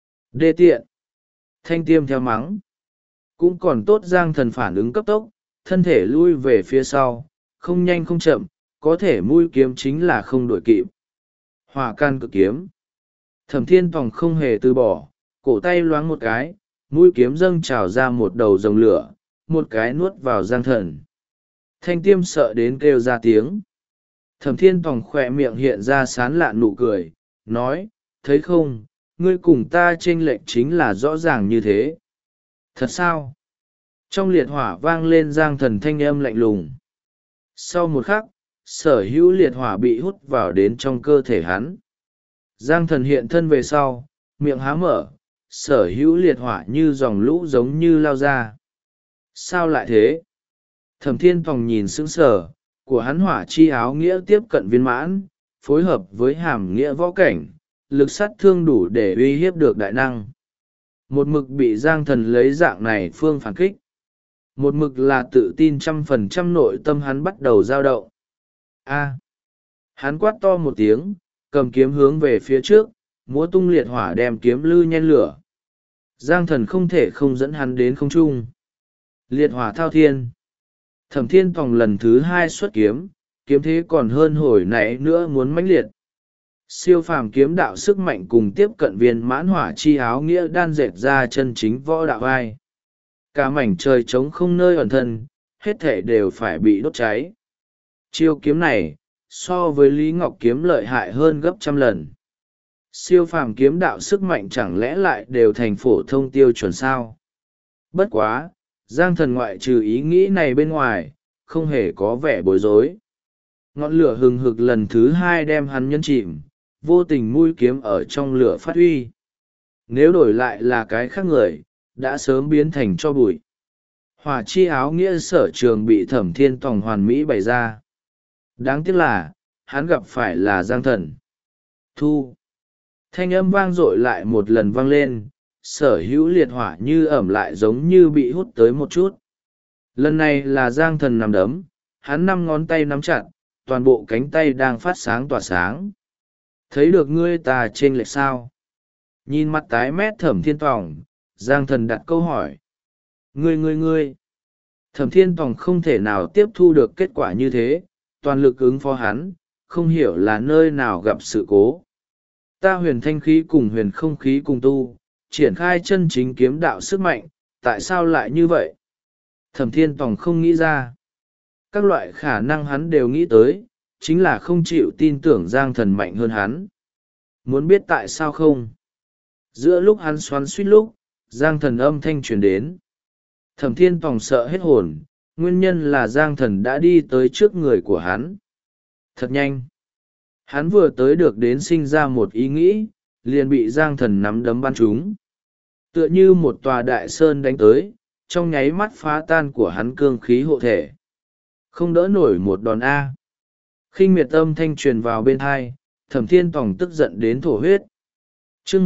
Đê tiện. Thanh Tiêm theo mắng. Cũng còn tốt Giang Thần phản ứng cấp tốc, thân thể lui về phía sau, không nhanh không chậm, có thể mũi kiếm chính là không đuổi kịp. Hỏa can cực kiếm. Thẩm Thiên Tòng không hề từ bỏ, cổ tay loáng một cái, mũi kiếm dâng trào ra một đầu rồng lửa, một cái nuốt vào Giang Thần. Thanh Tiêm sợ đến kêu ra tiếng. Thẩm Thiên Tòng khỏe miệng hiện ra sán lạn nụ cười, nói, thấy không, ngươi cùng ta chênh lệch chính là rõ ràng như thế. Thật sao? Trong liệt hỏa vang lên Giang Thần thanh âm lạnh lùng. Sau một khắc, sở hữu liệt hỏa bị hút vào đến trong cơ thể hắn. Giang Thần hiện thân về sau, miệng há mở, sở hữu liệt hỏa như dòng lũ giống như lao ra. Sao lại thế? Thẩm Thiên Tòng nhìn sững sờ, của hắn hỏa chi áo nghĩa tiếp cận viên mãn, phối hợp với hàm nghĩa võ cảnh, lực sát thương đủ để uy hiếp được đại năng. Một mực bị Giang Thần lấy dạng này phương phản kích. Một mực là tự tin 100% nội tâm hắn bắt đầu dao động. Hắn quát to một tiếng, cầm kiếm hướng về phía trước, múa tung liệt hỏa đem kiếm lư nhen lửa. Giang Thần không thể không dẫn hắn đến không trung. Liệt hỏa thao thiên. Thẩm Thiên Tòng lần thứ hai xuất kiếm, kiếm thế còn hơn hồi nãy nữa muốn mãnh liệt. Siêu phàm kiếm đạo sức mạnh cùng tiếp cận viên mãn hỏa chi áo nghĩa đan dệt ra chân chính võ đạo vai. Cả mảnh trời trống không nơi ẩn thân, hết thể đều phải bị đốt cháy. Chiêu kiếm này, so với Lý Ngọc kiếm lợi hại hơn gấp 100 lần. Siêu phàm kiếm đạo sức mạnh chẳng lẽ lại đều thành phổ thông tiêu chuẩn sao? Bất quá, Giang Thần ngoại trừ ý nghĩ này bên ngoài, không hề có vẻ bối rối. Ngọn lửa hừng hực lần thứ hai đem hắn nhấn chìm, vô tình mũi kiếm ở trong lửa phát huy. Nếu đổi lại là cái khác người, đã sớm biến thành cho bụi. Hỏa chi áo nghĩa sở trường bị Thẩm Thiên Tòng hoàn mỹ bày ra. Đáng tiếc là, hắn gặp phải là Giang Thần. Thu. Thanh âm vang dội lại một lần vang lên, sở hữu liệt hỏa như ẩm lại giống như bị hút tới một chút. Lần này là Giang Thần nằm đấm, hắn 5 ngón tay nắm chặt, toàn bộ cánh tay đang phát sáng tỏa sáng. Thấy được ngươi ta trên lệch sao? Nhìn mặt tái mét Thẩm Thiên Tòng, Giang Thần đặt câu hỏi. Ngươi. Thẩm Thiên Tòng không thể nào tiếp thu được kết quả như thế, toàn lực ứng phó hắn, không hiểu là nơi nào gặp sự cố. Ta huyền thanh khí cùng huyền không khí cùng tu, triển khai chân chính kiếm đạo sức mạnh, tại sao lại như vậy? Thẩm Thiên Tòng không nghĩ ra. Các loại khả năng hắn đều nghĩ tới, chính là không chịu tin tưởng Giang Thần mạnh hơn hắn. Muốn biết tại sao không? Giữa lúc hắn xoắn suýt lúc, Giang Thần âm thanh truyền đến. Thẩm Thiên Tòng sợ hết hồn, nguyên nhân là Giang Thần đã đi tới trước người của hắn. Thật nhanh. Hắn vừa tới được đến sinh ra một ý nghĩ, liền bị Giang Thần nắm đấm bắn trúng. Tựa như một tòa đại sơn đánh tới, trong nháy mắt phá tan của hắn cương khí hộ thể. Không đỡ nổi một đòn A. Khinh miệt âm thanh truyền vào bên tai, Thẩm Thiên Tòng tức giận đến thổ huyết. Chương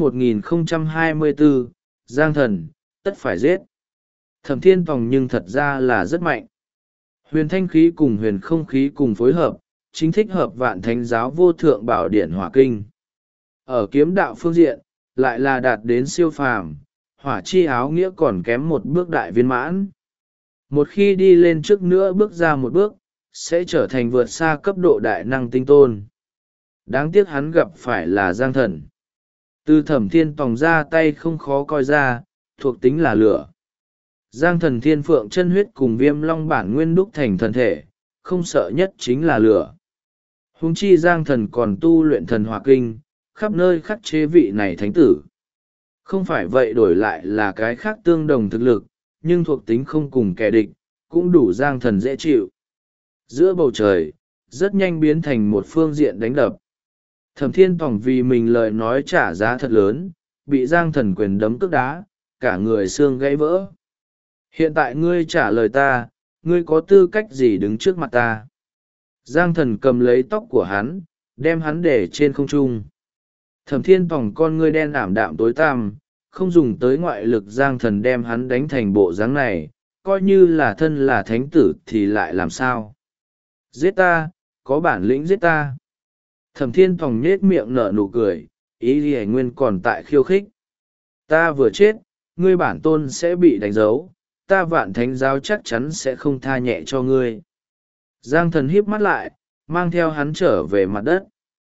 1024, Giang Thần, tất phải giết. Thẩm Thiên Tòng nhưng thật ra là rất mạnh. Huyền thanh khí cùng huyền không khí cùng phối hợp, chính thích hợp Vạn Thánh giáo vô thượng bảo điển hỏa kinh. Ở kiếm đạo phương diện, lại là đạt đến siêu phàm, hỏa chi áo nghĩa còn kém một bước đại viên mãn. Một khi đi lên trước nữa bước ra một bước, sẽ trở thành vượt xa cấp độ đại năng tinh tôn. Đáng tiếc hắn gặp phải là Giang Thần. Từ Thẩm Thiên Tòng ra tay không khó coi ra, thuộc tính là lửa. Giang Thần Thiên Phượng chân huyết cùng Viêm Long bản nguyên đúc thành thần thể, không sợ nhất chính là lửa. Huống chi Giang Thần còn tu luyện thần hỏa kinh, khắp nơi khắc chế vị này thánh tử. Không phải vậy đổi lại là cái khác tương đồng thực lực, nhưng thuộc tính không cùng kẻ địch, cũng đủ Giang Thần dễ chịu. Giữa bầu trời, rất nhanh biến thành một phương diện đánh đập. Thẩm Thiên Tòng vì mình lời nói trả giá thật lớn, bị Giang Thần quyền đấm cước đá, cả người xương gãy vỡ. Hiện tại ngươi trả lời ta, ngươi có tư cách gì đứng trước mặt ta? Giang Thần cầm lấy tóc của hắn, đem hắn để trên không trung. Thẩm Thiên Tòng con ngươi đen ảm đạm tối tăm, không dùng tới ngoại lực. Giang Thần đem hắn đánh thành bộ dáng này, coi như là thân là thánh tử thì lại làm sao? Giết ta, có bản lĩnh giết ta. Thẩm Thiên Tòng nhết miệng nở nụ cười, ý Lý Nguyên còn tại khiêu khích. Ta vừa chết, ngươi bản tôn sẽ bị đánh dấu, ta Vạn Thánh giáo chắc chắn sẽ không tha nhẹ cho ngươi. Giang Thần híp mắt lại, mang theo hắn trở về mặt đất.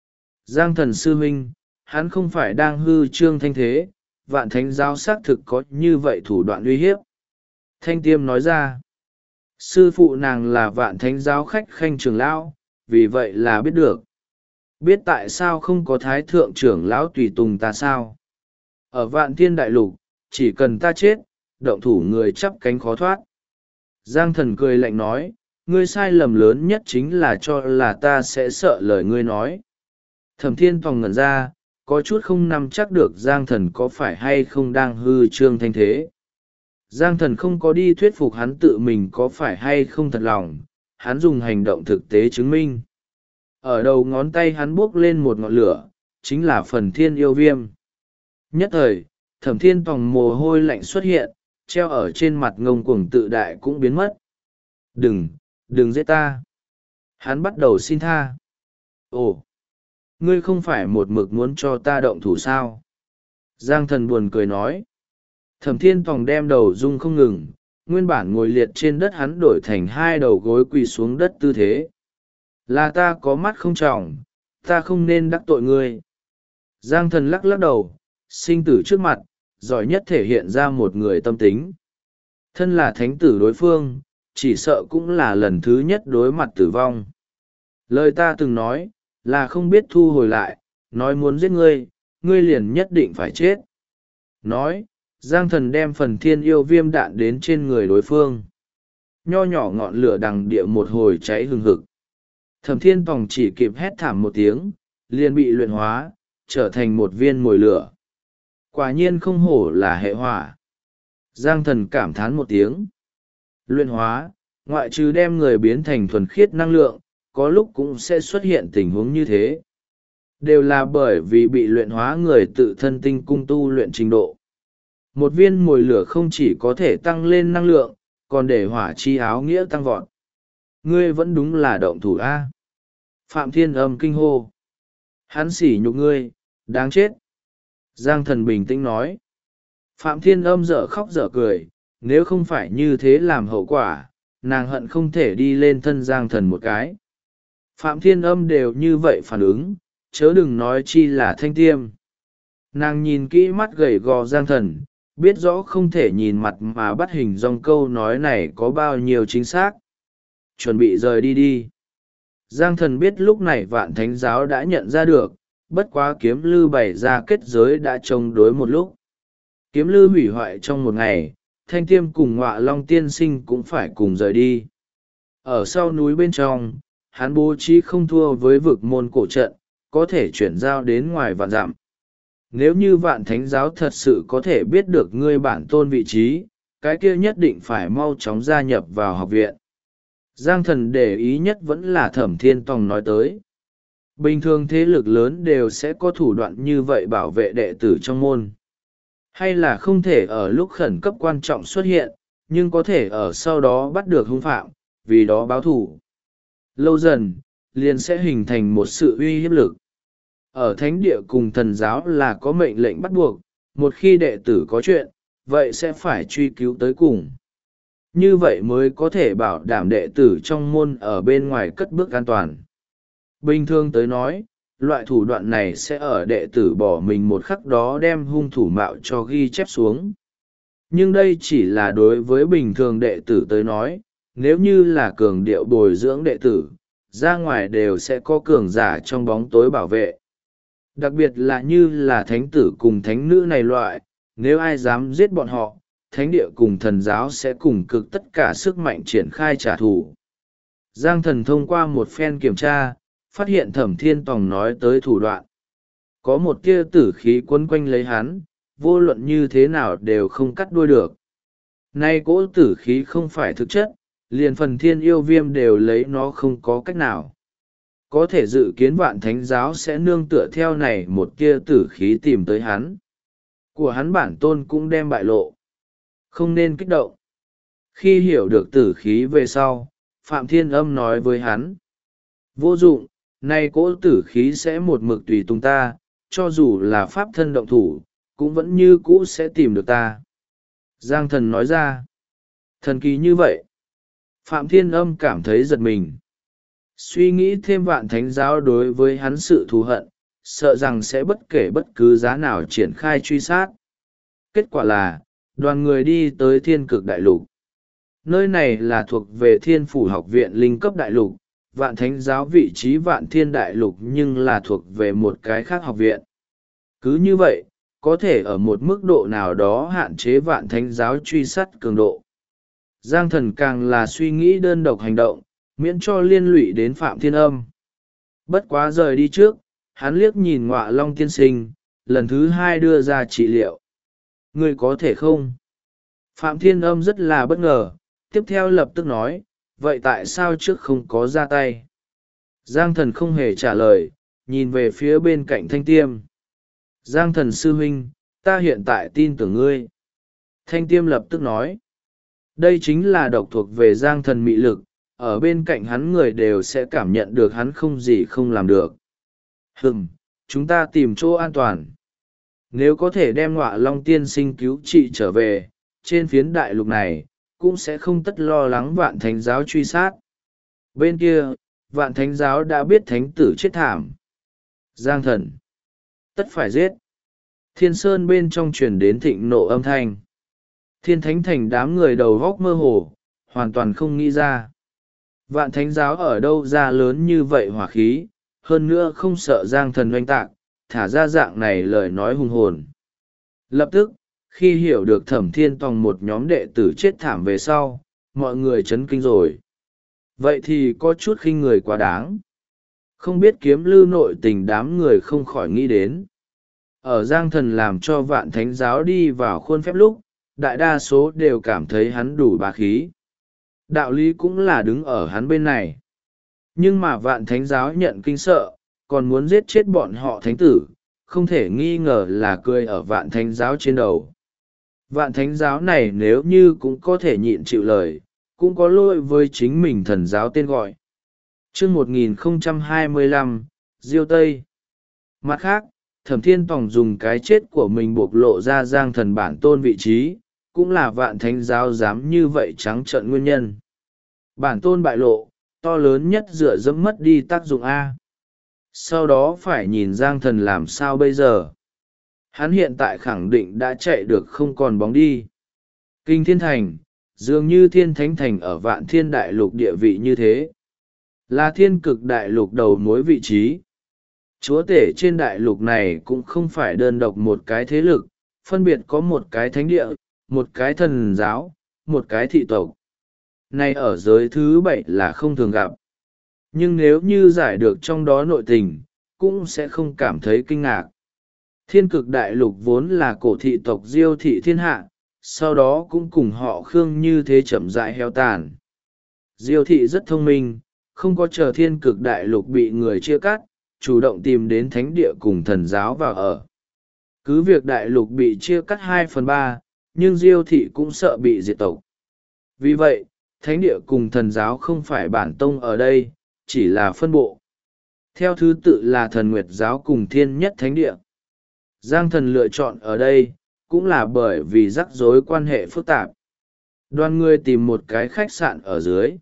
Giang thần sư huynh, hắn không phải đang hư trương thanh thế, vạn thánh giáo xác thực có như vậy thủ đoạn uy hiếp. Thanh tiêm nói ra, sư phụ nàng là vạn thánh giáo khách khanh trưởng lão, vì vậy là biết được. Biết tại sao không có thái thượng trưởng lão tùy tùng ta sao? Ở vạn thiên đại lục, chỉ cần ta chết, động thủ người chắp cánh khó thoát. Giang thần cười lạnh nói, ngươi sai lầm lớn nhất chính là cho là ta sẽ sợ lời ngươi nói. Thẩm thiên tòng ngẩn ra, có chút không nắm chắc được Giang thần có phải hay không đang hư trương thanh thế. Giang thần không có đi thuyết phục hắn tự mình có phải hay không thật lòng, hắn dùng hành động thực tế chứng minh. Ở đầu ngón tay hắn buốc lên một ngọn lửa, chính là phần thiên yêu viêm. Nhất thời, thẩm thiên tòng mồ hôi lạnh xuất hiện, treo ở trên mặt ngông cuồng tự đại cũng biến mất. Đừng giết ta. Hắn bắt đầu xin tha. Ồ, ngươi không phải một mực muốn cho ta động thủ sao? Giang thần buồn cười nói. Thẩm thiên tòng đem đầu rung không ngừng, nguyên bản ngồi liệt trên đất hắn đổi thành hai đầu gối quỳ xuống đất tư thế. Là ta có mắt không tròng, ta không nên đắc tội ngươi. Giang thần lắc lắc đầu, sinh tử trước mặt, giỏi nhất thể hiện ra một người tâm tính. Thân là thánh tử đối phương, chỉ sợ cũng là lần thứ nhất đối mặt tử vong. Lời ta từng nói, là không biết thu hồi lại, nói muốn giết ngươi, ngươi liền nhất định phải chết. Nói, Giang thần đem phần thiên yêu viêm đạn đến trên người đối phương. Nho nhỏ ngọn lửa đằng địa một hồi cháy hừng hực. Thẩm thiên tòng chỉ kịp hét thảm một tiếng, liền bị luyện hóa, trở thành một viên mồi lửa. Quả nhiên không hổ là hệ hỏa. Giang thần cảm thán một tiếng. Luyện hóa, ngoại trừ đem người biến thành thuần khiết năng lượng, có lúc cũng sẽ xuất hiện tình huống như thế. Đều là bởi vì bị luyện hóa người tự thân tinh cung tu luyện trình độ. Một viên mồi lửa không chỉ có thể tăng lên năng lượng, còn để hỏa chi áo nghĩa tăng vọt. Ngươi vẫn đúng là động thủ A. Phạm Thiên Âm kinh hô. Hắn sỉ nhục ngươi, đáng chết. Giang thần bình tĩnh nói. Phạm Thiên Âm dở khóc dở cười, nếu không phải như thế làm hậu quả, nàng hận không thể đi lên thân Giang thần một cái. Phạm Thiên Âm đều như vậy phản ứng, chớ đừng nói chi là Thanh Tiêm. Nàng nhìn kỹ mắt gầy gò Giang thần, biết rõ không thể nhìn mặt mà bắt hình dong câu nói này có bao nhiêu chính xác. Chuẩn bị rời đi đi. Giang thần biết lúc này vạn thánh giáo đã nhận ra được, bất quá kiếm lư bày ra kết giới đã chống đối một lúc. Kiếm lư hủy hoại trong một ngày, Thanh Tiêm cùng Ngọa Long tiên sinh cũng phải cùng rời đi. Ở sau núi bên trong, hắn bố trí không thua với vực môn cổ trận, có thể chuyển giao đến ngoài vạn dặm. Nếu như vạn thánh giáo thật sự có thể biết được ngươi bản tôn vị trí, cái kia nhất định phải mau chóng gia nhập vào học viện. Giang thần để ý nhất vẫn là Thẩm Thiên Tòng nói tới. Bình thường thế lực lớn đều sẽ có thủ đoạn như vậy bảo vệ đệ tử trong môn. Hay là không thể ở lúc khẩn cấp quan trọng xuất hiện, nhưng có thể ở sau đó bắt được hung phạm, vì đó báo thù. Lâu dần, liền sẽ hình thành một sự uy hiếp lực. Ở thánh địa cùng thần giáo là có mệnh lệnh bắt buộc, một khi đệ tử có chuyện, vậy sẽ phải truy cứu tới cùng. Như vậy mới có thể bảo đảm đệ tử trong môn ở bên ngoài cất bước an toàn. Bình thường tới nói, loại thủ đoạn này sẽ ở đệ tử bỏ mình một khắc đó đem hung thủ mạo cho ghi chép xuống. Nhưng đây chỉ là đối với bình thường đệ tử tới nói, nếu như là cường điệu bồi dưỡng đệ tử, ra ngoài đều sẽ có cường giả trong bóng tối bảo vệ. Đặc biệt là như là thánh tử cùng thánh nữ này loại, nếu ai dám giết bọn họ, thánh địa cùng thần giáo sẽ cùng cực tất cả sức mạnh triển khai trả thù. Giang thần thông qua một phen kiểm tra, phát hiện Thẩm Thiên Tòng nói tới thủ đoạn. Có một tia tử khí quấn quanh lấy hắn, vô luận như thế nào đều không cắt đuôi được. Nay cỗ tử khí không phải thực chất, liền phần thiên yêu viêm đều lấy nó không có cách nào. Có thể dự kiến vạn thánh giáo sẽ nương tựa theo này một tia tử khí tìm tới hắn. Của hắn bản tôn cũng đem bại lộ. Không nên kích động. Khi hiểu được tử khí về sau, Phạm Thiên Âm nói với hắn. Vô dụng, nay cỗ tử khí sẽ một mực tùy tùng ta, cho dù là pháp thân động thủ, cũng vẫn như cũ sẽ tìm được ta. Giang thần nói ra. Thần kỳ như vậy. Phạm Thiên Âm cảm thấy giật mình. Suy nghĩ thêm vạn thánh giáo đối với hắn sự thù hận, sợ rằng sẽ bất kể bất cứ giá nào triển khai truy sát. Kết quả là, đoàn người đi tới Thiên Cực Đại Lục. Nơi này là thuộc về Thiên Phủ Học viện linh cấp đại lục, Vạn Thánh Giáo vị trí Vạn Thiên Đại Lục nhưng là thuộc về một cái khác học viện. Cứ như vậy, có thể ở một mức độ nào đó hạn chế Vạn Thánh Giáo truy sát cường độ. Giang Thần càng là suy nghĩ đơn độc hành động, miễn cho liên lụy đến Phạm Thiên Âm. Bất quá rời đi trước, hắn liếc nhìn Ngọa Long tiên sinh, lần thứ hai đưa ra trị liệu. Ngươi có thể không? Phạm Thiên Âm rất là bất ngờ, tiếp theo lập tức nói, vậy tại sao trước không có ra tay? Giang Thần không hề trả lời, nhìn về phía bên cạnh Thanh Tiêm. Giang Thần sư huynh, ta hiện tại tin tưởng ngươi. Thanh Tiêm lập tức nói, đây chính là độc thuộc về Giang Thần mị lực, ở bên cạnh hắn người đều sẽ cảm nhận được hắn không gì không làm được. Chúng ta tìm chỗ an toàn. Nếu có thể đem Ngọa Long tiên sinh cứu trị trở về, trên phiến đại lục này, cũng sẽ không tất lo lắng Vạn Thánh Giáo truy sát. Bên kia, Vạn Thánh Giáo đã biết thánh tử chết thảm. Giang Thần, tất phải giết. Thiên Sơn bên trong truyền đến thịnh nộ âm thanh. Thiên Thánh Thành đám người đầu góc mơ hồ, hoàn toàn không nghĩ ra. Vạn Thánh Giáo ở đâu ra lớn như vậy hỏa khí, hơn nữa không sợ Giang Thần oanh tạc, thả ra dạng này lời nói hùng hồn. Lập tức, khi hiểu được Thẩm Thiên Tòng một nhóm đệ tử chết thảm về sau, mọi người chấn kinh rồi. Vậy thì có chút khinh người quá đáng. Không biết kiếm lưu nội tình đám người không khỏi nghĩ đến. Ở Giang Thần làm cho Vạn Thánh Giáo đi vào khuôn phép lúc, đại đa số đều cảm thấy hắn đủ bá khí. Đạo lý cũng là đứng ở hắn bên này. Nhưng mà Vạn Thánh Giáo nhận kinh sợ, còn muốn giết chết bọn họ thánh tử, không thể nghi ngờ là cười ở Vạn Thánh Giáo trên đầu. Vạn Thánh Giáo này nếu như cũng có thể nhịn chịu lời, cũng có lỗi với chính mình thần giáo tên gọi. Chương 1025, Diêu Tây. Mặt khác, Thẩm Thiên Tòng dùng cái chết của mình bộc lộ ra Giang Thần bản tôn vị trí, cũng là Vạn Thánh Giáo dám như vậy trắng trợn nguyên nhân. Bản tôn bại lộ, to lớn nhất dựa dẫm mất đi tác dụng A. Sau đó phải nhìn Giang Thần làm sao bây giờ. Hắn hiện tại khẳng định đã chạy được không còn bóng đi. Kinh Thiên Thành, dường như Thiên Thánh Thành ở Vạn Thiên Đại Lục địa vị như thế. Là Thiên Cực Đại Lục đầu mối vị trí. Chúa tể trên đại lục này cũng không phải đơn độc một cái thế lực, phân biệt có một cái thánh địa, một cái thần giáo, một cái thị tộc. Này ở giới thứ 7 là không thường gặp. Nhưng nếu như giải được trong đó nội tình, cũng sẽ không cảm thấy kinh ngạc. Thiên Cực Đại Lục vốn là cổ thị tộc Diêu thị thiên hạ, sau đó cũng cùng họ Khương như thế chậm rãi heo tàn. Diêu thị rất thông minh, không có chờ Thiên Cực Đại Lục bị người chia cắt, chủ động tìm đến thánh địa cùng thần giáo vào ở. Cứ việc đại lục bị chia cắt 2/3, nhưng Diêu thị cũng sợ bị diệt tộc. Vì vậy, thánh địa cùng thần giáo không phải bản tông ở đây, chỉ là phân bộ. Theo thứ tự là Thần Nguyệt Giáo cùng Thiên Nhất Thánh Địa. Giang Thần lựa chọn ở đây, cũng là bởi vì rắc rối quan hệ phức tạp. Đoàn người tìm một cái khách sạn ở dưới.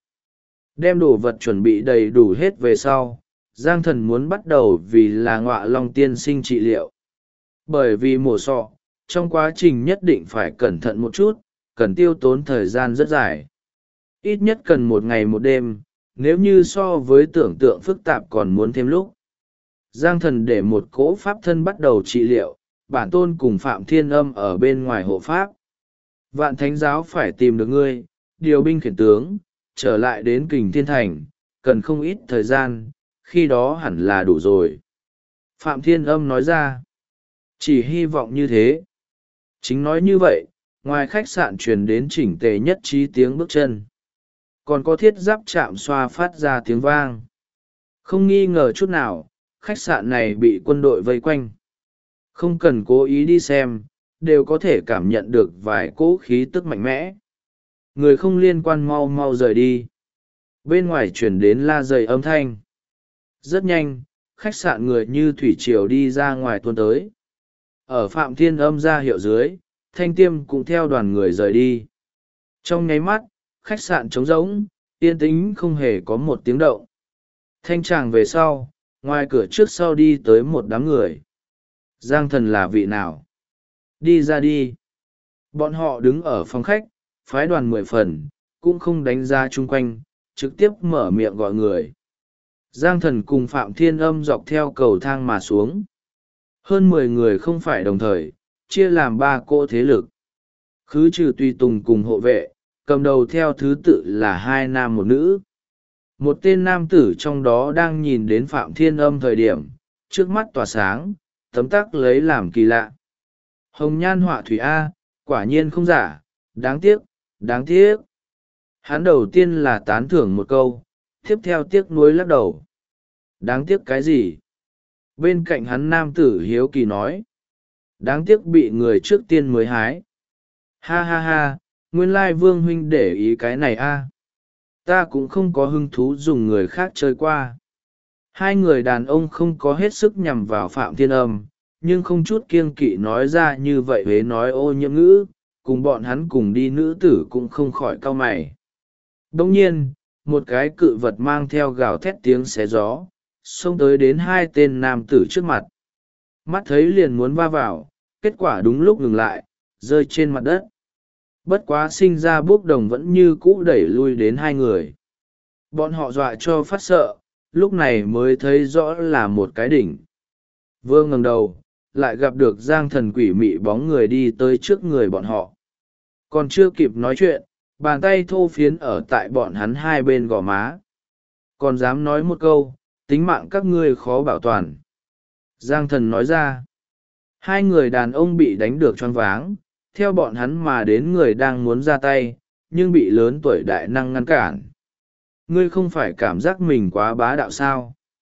Đem đồ vật chuẩn bị đầy đủ hết về sau, Giang Thần muốn bắt đầu vì là Ngọa Long tiên sinh trị liệu. Bởi vì mổ sọ, trong quá trình nhất định phải cẩn thận một chút, cần tiêu tốn thời gian rất dài. Ít nhất cần 1 ngày 1 đêm, nếu như so với tưởng tượng phức tạp còn muốn thêm lúc. Giang Thần để một cỗ pháp thân bắt đầu trị liệu, bản tôn cùng Phạm Thiên Âm ở bên ngoài hộ pháp. Vạn Thánh Giáo phải tìm được ngươi, điều binh khiển tướng, trở lại đến Kình Thiên Thành, cần không ít thời gian, khi đó hẳn là đủ rồi. Phạm Thiên Âm nói ra, chỉ hy vọng như thế. Chính nói như vậy, ngoài khách sạn truyền đến chỉnh tề nhất trí tiếng bước chân. Còn có thiết giáp chạm xoa phát ra tiếng vang. Không nghi ngờ chút nào, khách sạn này bị quân đội vây quanh. Không cần cố ý đi xem, đều có thể cảm nhận được vài cỗ khí tức mạnh mẽ. Người không liên quan mau mau rời đi. Bên ngoài truyền đến la dày âm thanh. Rất nhanh, khách sạn người như thủy triều đi ra ngoài tuôn tới. Ở Phạm Thiên Âm ra hiệu dưới, Thanh Tiêm cũng theo đoàn người rời đi. Trong nháy mắt, khách sạn trống rỗng, yên tĩnh không hề có một tiếng động. Thanh tràng về sau, ngoài cửa trước sau đi tới một đám người. Giang thần là vị nào? Đi ra đi. Bọn họ đứng ở phòng khách, phái đoàn 10 phần, cũng không đánh giá chung quanh, trực tiếp mở miệng gọi người. Giang thần cùng Phạm Thiên Âm dọc theo cầu thang mà xuống. Hơn 10 người không phải đồng thời, chia làm 3 cỗ thế lực. Khứ trừ tùy tùng cùng hộ vệ, cầm đầu theo thứ tự là 2 nam 1 nữ. Một tên nam tử trong đó đang nhìn đến Phạm Thiên Âm thời điểm, trước mắt tỏa sáng, tấm tắc lấy làm kỳ lạ. Hồng nhan họa thủy A, quả nhiên không giả, đáng tiếc, đáng tiếc. Hắn đầu tiên là tán thưởng một câu, tiếp theo tiếc nuối lắc đầu. Đáng tiếc cái gì? Bên cạnh hắn nam tử hiếu kỳ nói. Đáng tiếc bị người trước tiên mới hái. Ha ha ha, nguyên lai Vương huynh để ý cái này a. Ta cũng không có hứng thú dùng người khác chơi qua. Hai người đàn ông không có hết sức nhằm vào Phạm Thiên Âm, nhưng không chút kiêng kỵ nói ra như vậy huế nói ô nhiễm ngữ, cùng bọn hắn cùng đi nữ tử cũng không khỏi cau mày. Đồng nhiên, một cái cự vật mang theo gào thét tiếng xé gió, xông tới đến 2 tên nam tử trước mặt. Mắt thấy liền muốn va vào, kết quả đúng lúc ngừng lại, rơi trên mặt đất. Bất quá sinh ra bốc đồng vẫn như cũ đẩy lui đến 2 người. Bọn họ dọa cho phát sợ, lúc này mới thấy rõ là một cái đỉnh. Vừa ngẩng đầu, lại gặp được Giang thần quỷ mị bóng người đi tới trước người bọn họ. Còn chưa kịp nói chuyện, bàn tay thô phiến ở tại bọn hắn 2 bên gò má. Còn dám nói một câu, tính mạng các ngươi khó bảo toàn. Giang thần nói ra. 2 người đàn ông bị đánh được choáng váng, theo bọn hắn mà đến người đang muốn ra tay, nhưng bị lớn tuổi đại năng ngăn cản. Ngươi không phải cảm giác mình quá bá đạo sao?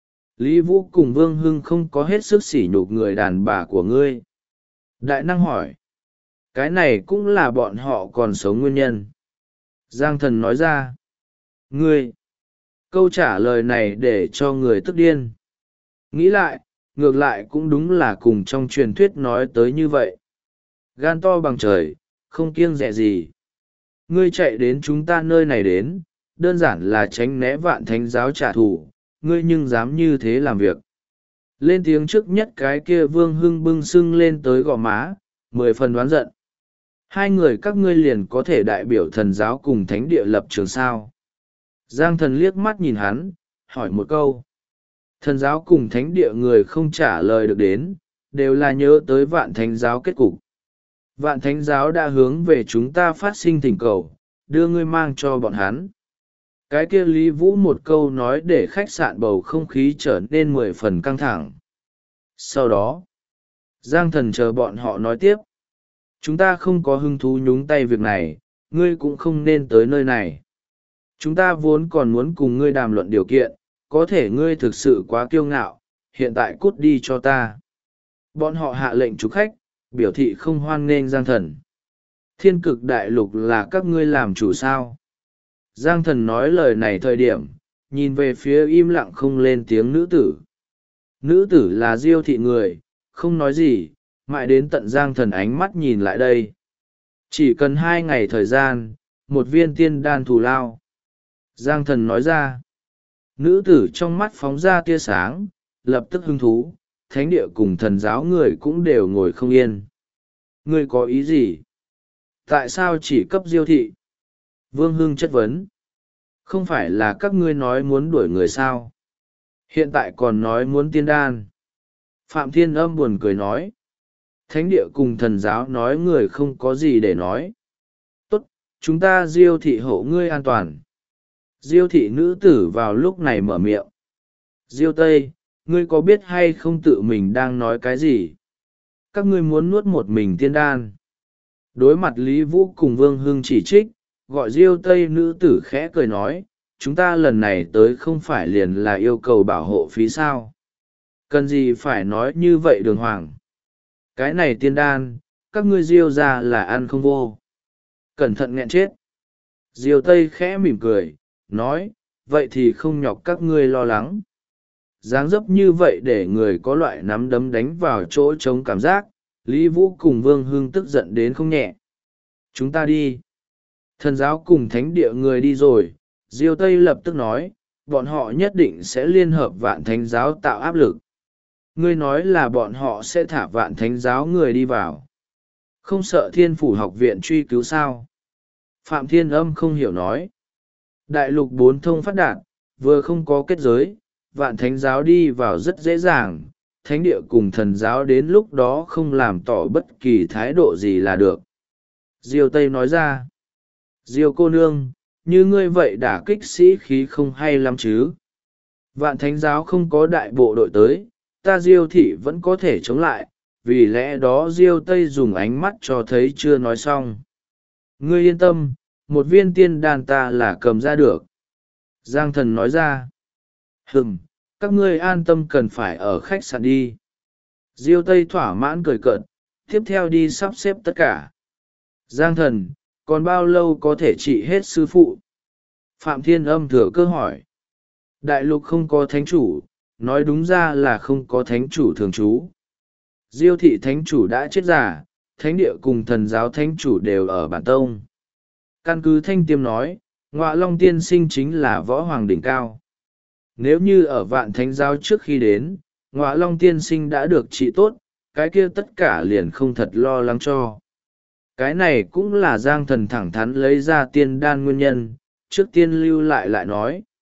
Lý Vũ cùng Vương Hưng không có hết sức sỉ nhục người đàn bà của ngươi. Đại năng hỏi. Cái này cũng là bọn họ còn sống nguyên nhân. Giang thần nói ra. Ngươi! Câu trả lời này để cho người tức điên. Nghĩ lại, ngược lại cũng đúng là cùng trong truyền thuyết nói tới như vậy. Gan to bằng trời, không kiêng dè gì. Ngươi chạy đến chúng ta nơi này đến, đơn giản là tránh né Vạn Thánh giáo trả thù, ngươi nhưng dám như thế làm việc. Lên tiếng trước nhất cái kia Vương Hưng bưng sưng lên tới gò má, 10 phần đoán giận. 2 người các ngươi liền có thể đại biểu thần giáo cùng thánh địa lập trường sao? Giang thần liếc mắt nhìn hắn, hỏi một câu. Thần giáo cùng thánh địa người không trả lời được đến, đều là nhớ tới Vạn Thánh giáo kết cục. Vạn Thánh giáo đã hướng về chúng ta phát sinh thỉnh cầu, đưa ngươi mang cho bọn hắn. Cái kia Lý Vũ một câu nói để khách sạn bầu không khí trở nên 10 phần căng thẳng. Sau đó, Giang thần chờ bọn họ nói tiếp. Chúng ta không có hứng thú nhúng tay việc này, ngươi cũng không nên tới nơi này. Chúng ta vốn còn muốn cùng ngươi đàm luận điều kiện, có thể ngươi thực sự quá kiêu ngạo, hiện tại cút đi cho ta. Bọn họ hạ lệnh chủ khách, biểu thị không hoan nghênh Giang thần. Thiên cực đại lục là các ngươi làm chủ sao? Giang thần nói lời này thời điểm, nhìn về phía im lặng không lên tiếng nữ tử. Nữ tử là Diêu thị người, không nói gì, mãi đến tận Giang thần ánh mắt nhìn lại đây. Chỉ cần 2 ngày thời gian, một viên tiên đan thù lao. Giang thần nói ra. Nữ tử trong mắt phóng ra tia sáng, lập tức hứng thú, thánh địa cùng thần giáo người cũng đều ngồi không yên. Ngươi có ý gì? Tại sao chỉ cấp Diêu thị? Vương Hưng chất vấn. Không phải là các ngươi nói muốn đuổi người sao? Hiện tại còn nói muốn tiên đan. Phạm Thiên Âm buồn cười nói. Thánh địa cùng thần giáo nói người không có gì để nói. Tốt, chúng ta Diêu thị hộ ngươi an toàn. Diêu thị nữ tử vào lúc này mở miệng. Diêu Tây, ngươi có biết hay không tự mình đang nói cái gì? Các ngươi muốn nuốt một mình tiên đan. Đối mặt Lý Vũ cùng Vương Hưng chỉ trích, gọi Diêu Tây nữ tử khẽ cười nói, chúng ta lần này tới không phải liền là yêu cầu bảo hộ phí sao? Cần gì phải nói như vậy đường hoàng? Cái này tiên đan, các ngươi Diêu ra là ăn không vô. Cẩn thận nghẹn chết. Diêu Tây khẽ mỉm cười, nói, vậy thì không nhọc các ngươi lo lắng. Dáng dấp như vậy để người có loại nắm đấm đánh vào chỗ trống cảm giác, Lý Vũ cùng Vương Hưng tức giận đến không nhẹ. Chúng ta đi. Thần giáo cùng thánh địa người đi rồi, Diêu Tây lập tức nói, bọn họ nhất định sẽ liên hợp vạn thánh giáo tạo áp lực. Ngươi nói là bọn họ sẽ thả vạn thánh giáo người đi vào. Không sợ thiên phủ học viện truy cứu sao? Phạm Thiên Âm không hiểu nói. Đại lục bốn thông phát đạt, vừa không có kết giới, vạn thánh giáo đi vào rất dễ dàng, thánh địa cùng thần giáo đến lúc đó không làm tỏ bất kỳ thái độ gì là được. Diêu Tây nói ra. Diêu cô nương, như ngươi vậy đả kích sĩ khí không hay lắm chứ. Vạn thánh giáo không có đại bộ đội tới, ta Diêu thị vẫn có thể chống lại, vì lẽ đó Diêu Tây dùng ánh mắt cho thấy chưa nói xong. Ngươi yên tâm, một viên tiên đan ta là cầm ra được. Giang Thần nói ra. Các ngươi an tâm cần phải ở khách sạn đi. Diêu Tây thỏa mãn cười cợt, tiếp theo đi sắp xếp tất cả. Giang Thần, còn bao lâu có thể trị hết sư phụ? Phạm Thiên Âm thừa cơ hỏi. Đại lục không có thánh chủ, nói đúng ra là không có thánh chủ thường trú. Diêu thị thánh chủ đã chết già, thánh địa cùng thần giáo thánh chủ đều ở bản tông. Căn cứ Thanh Tiêm nói, Ngọa Long tiên sinh chính là võ hoàng đỉnh cao. Nếu như ở vạn thánh giáo trước khi đến, Ngọa Long tiên sinh đã được trị tốt, cái kia tất cả liền không thật lo lắng cho. Cái này cũng là Giang Thần thẳng thắn lấy ra tiên đan nguyên nhân, trước tiên lưu lại nói.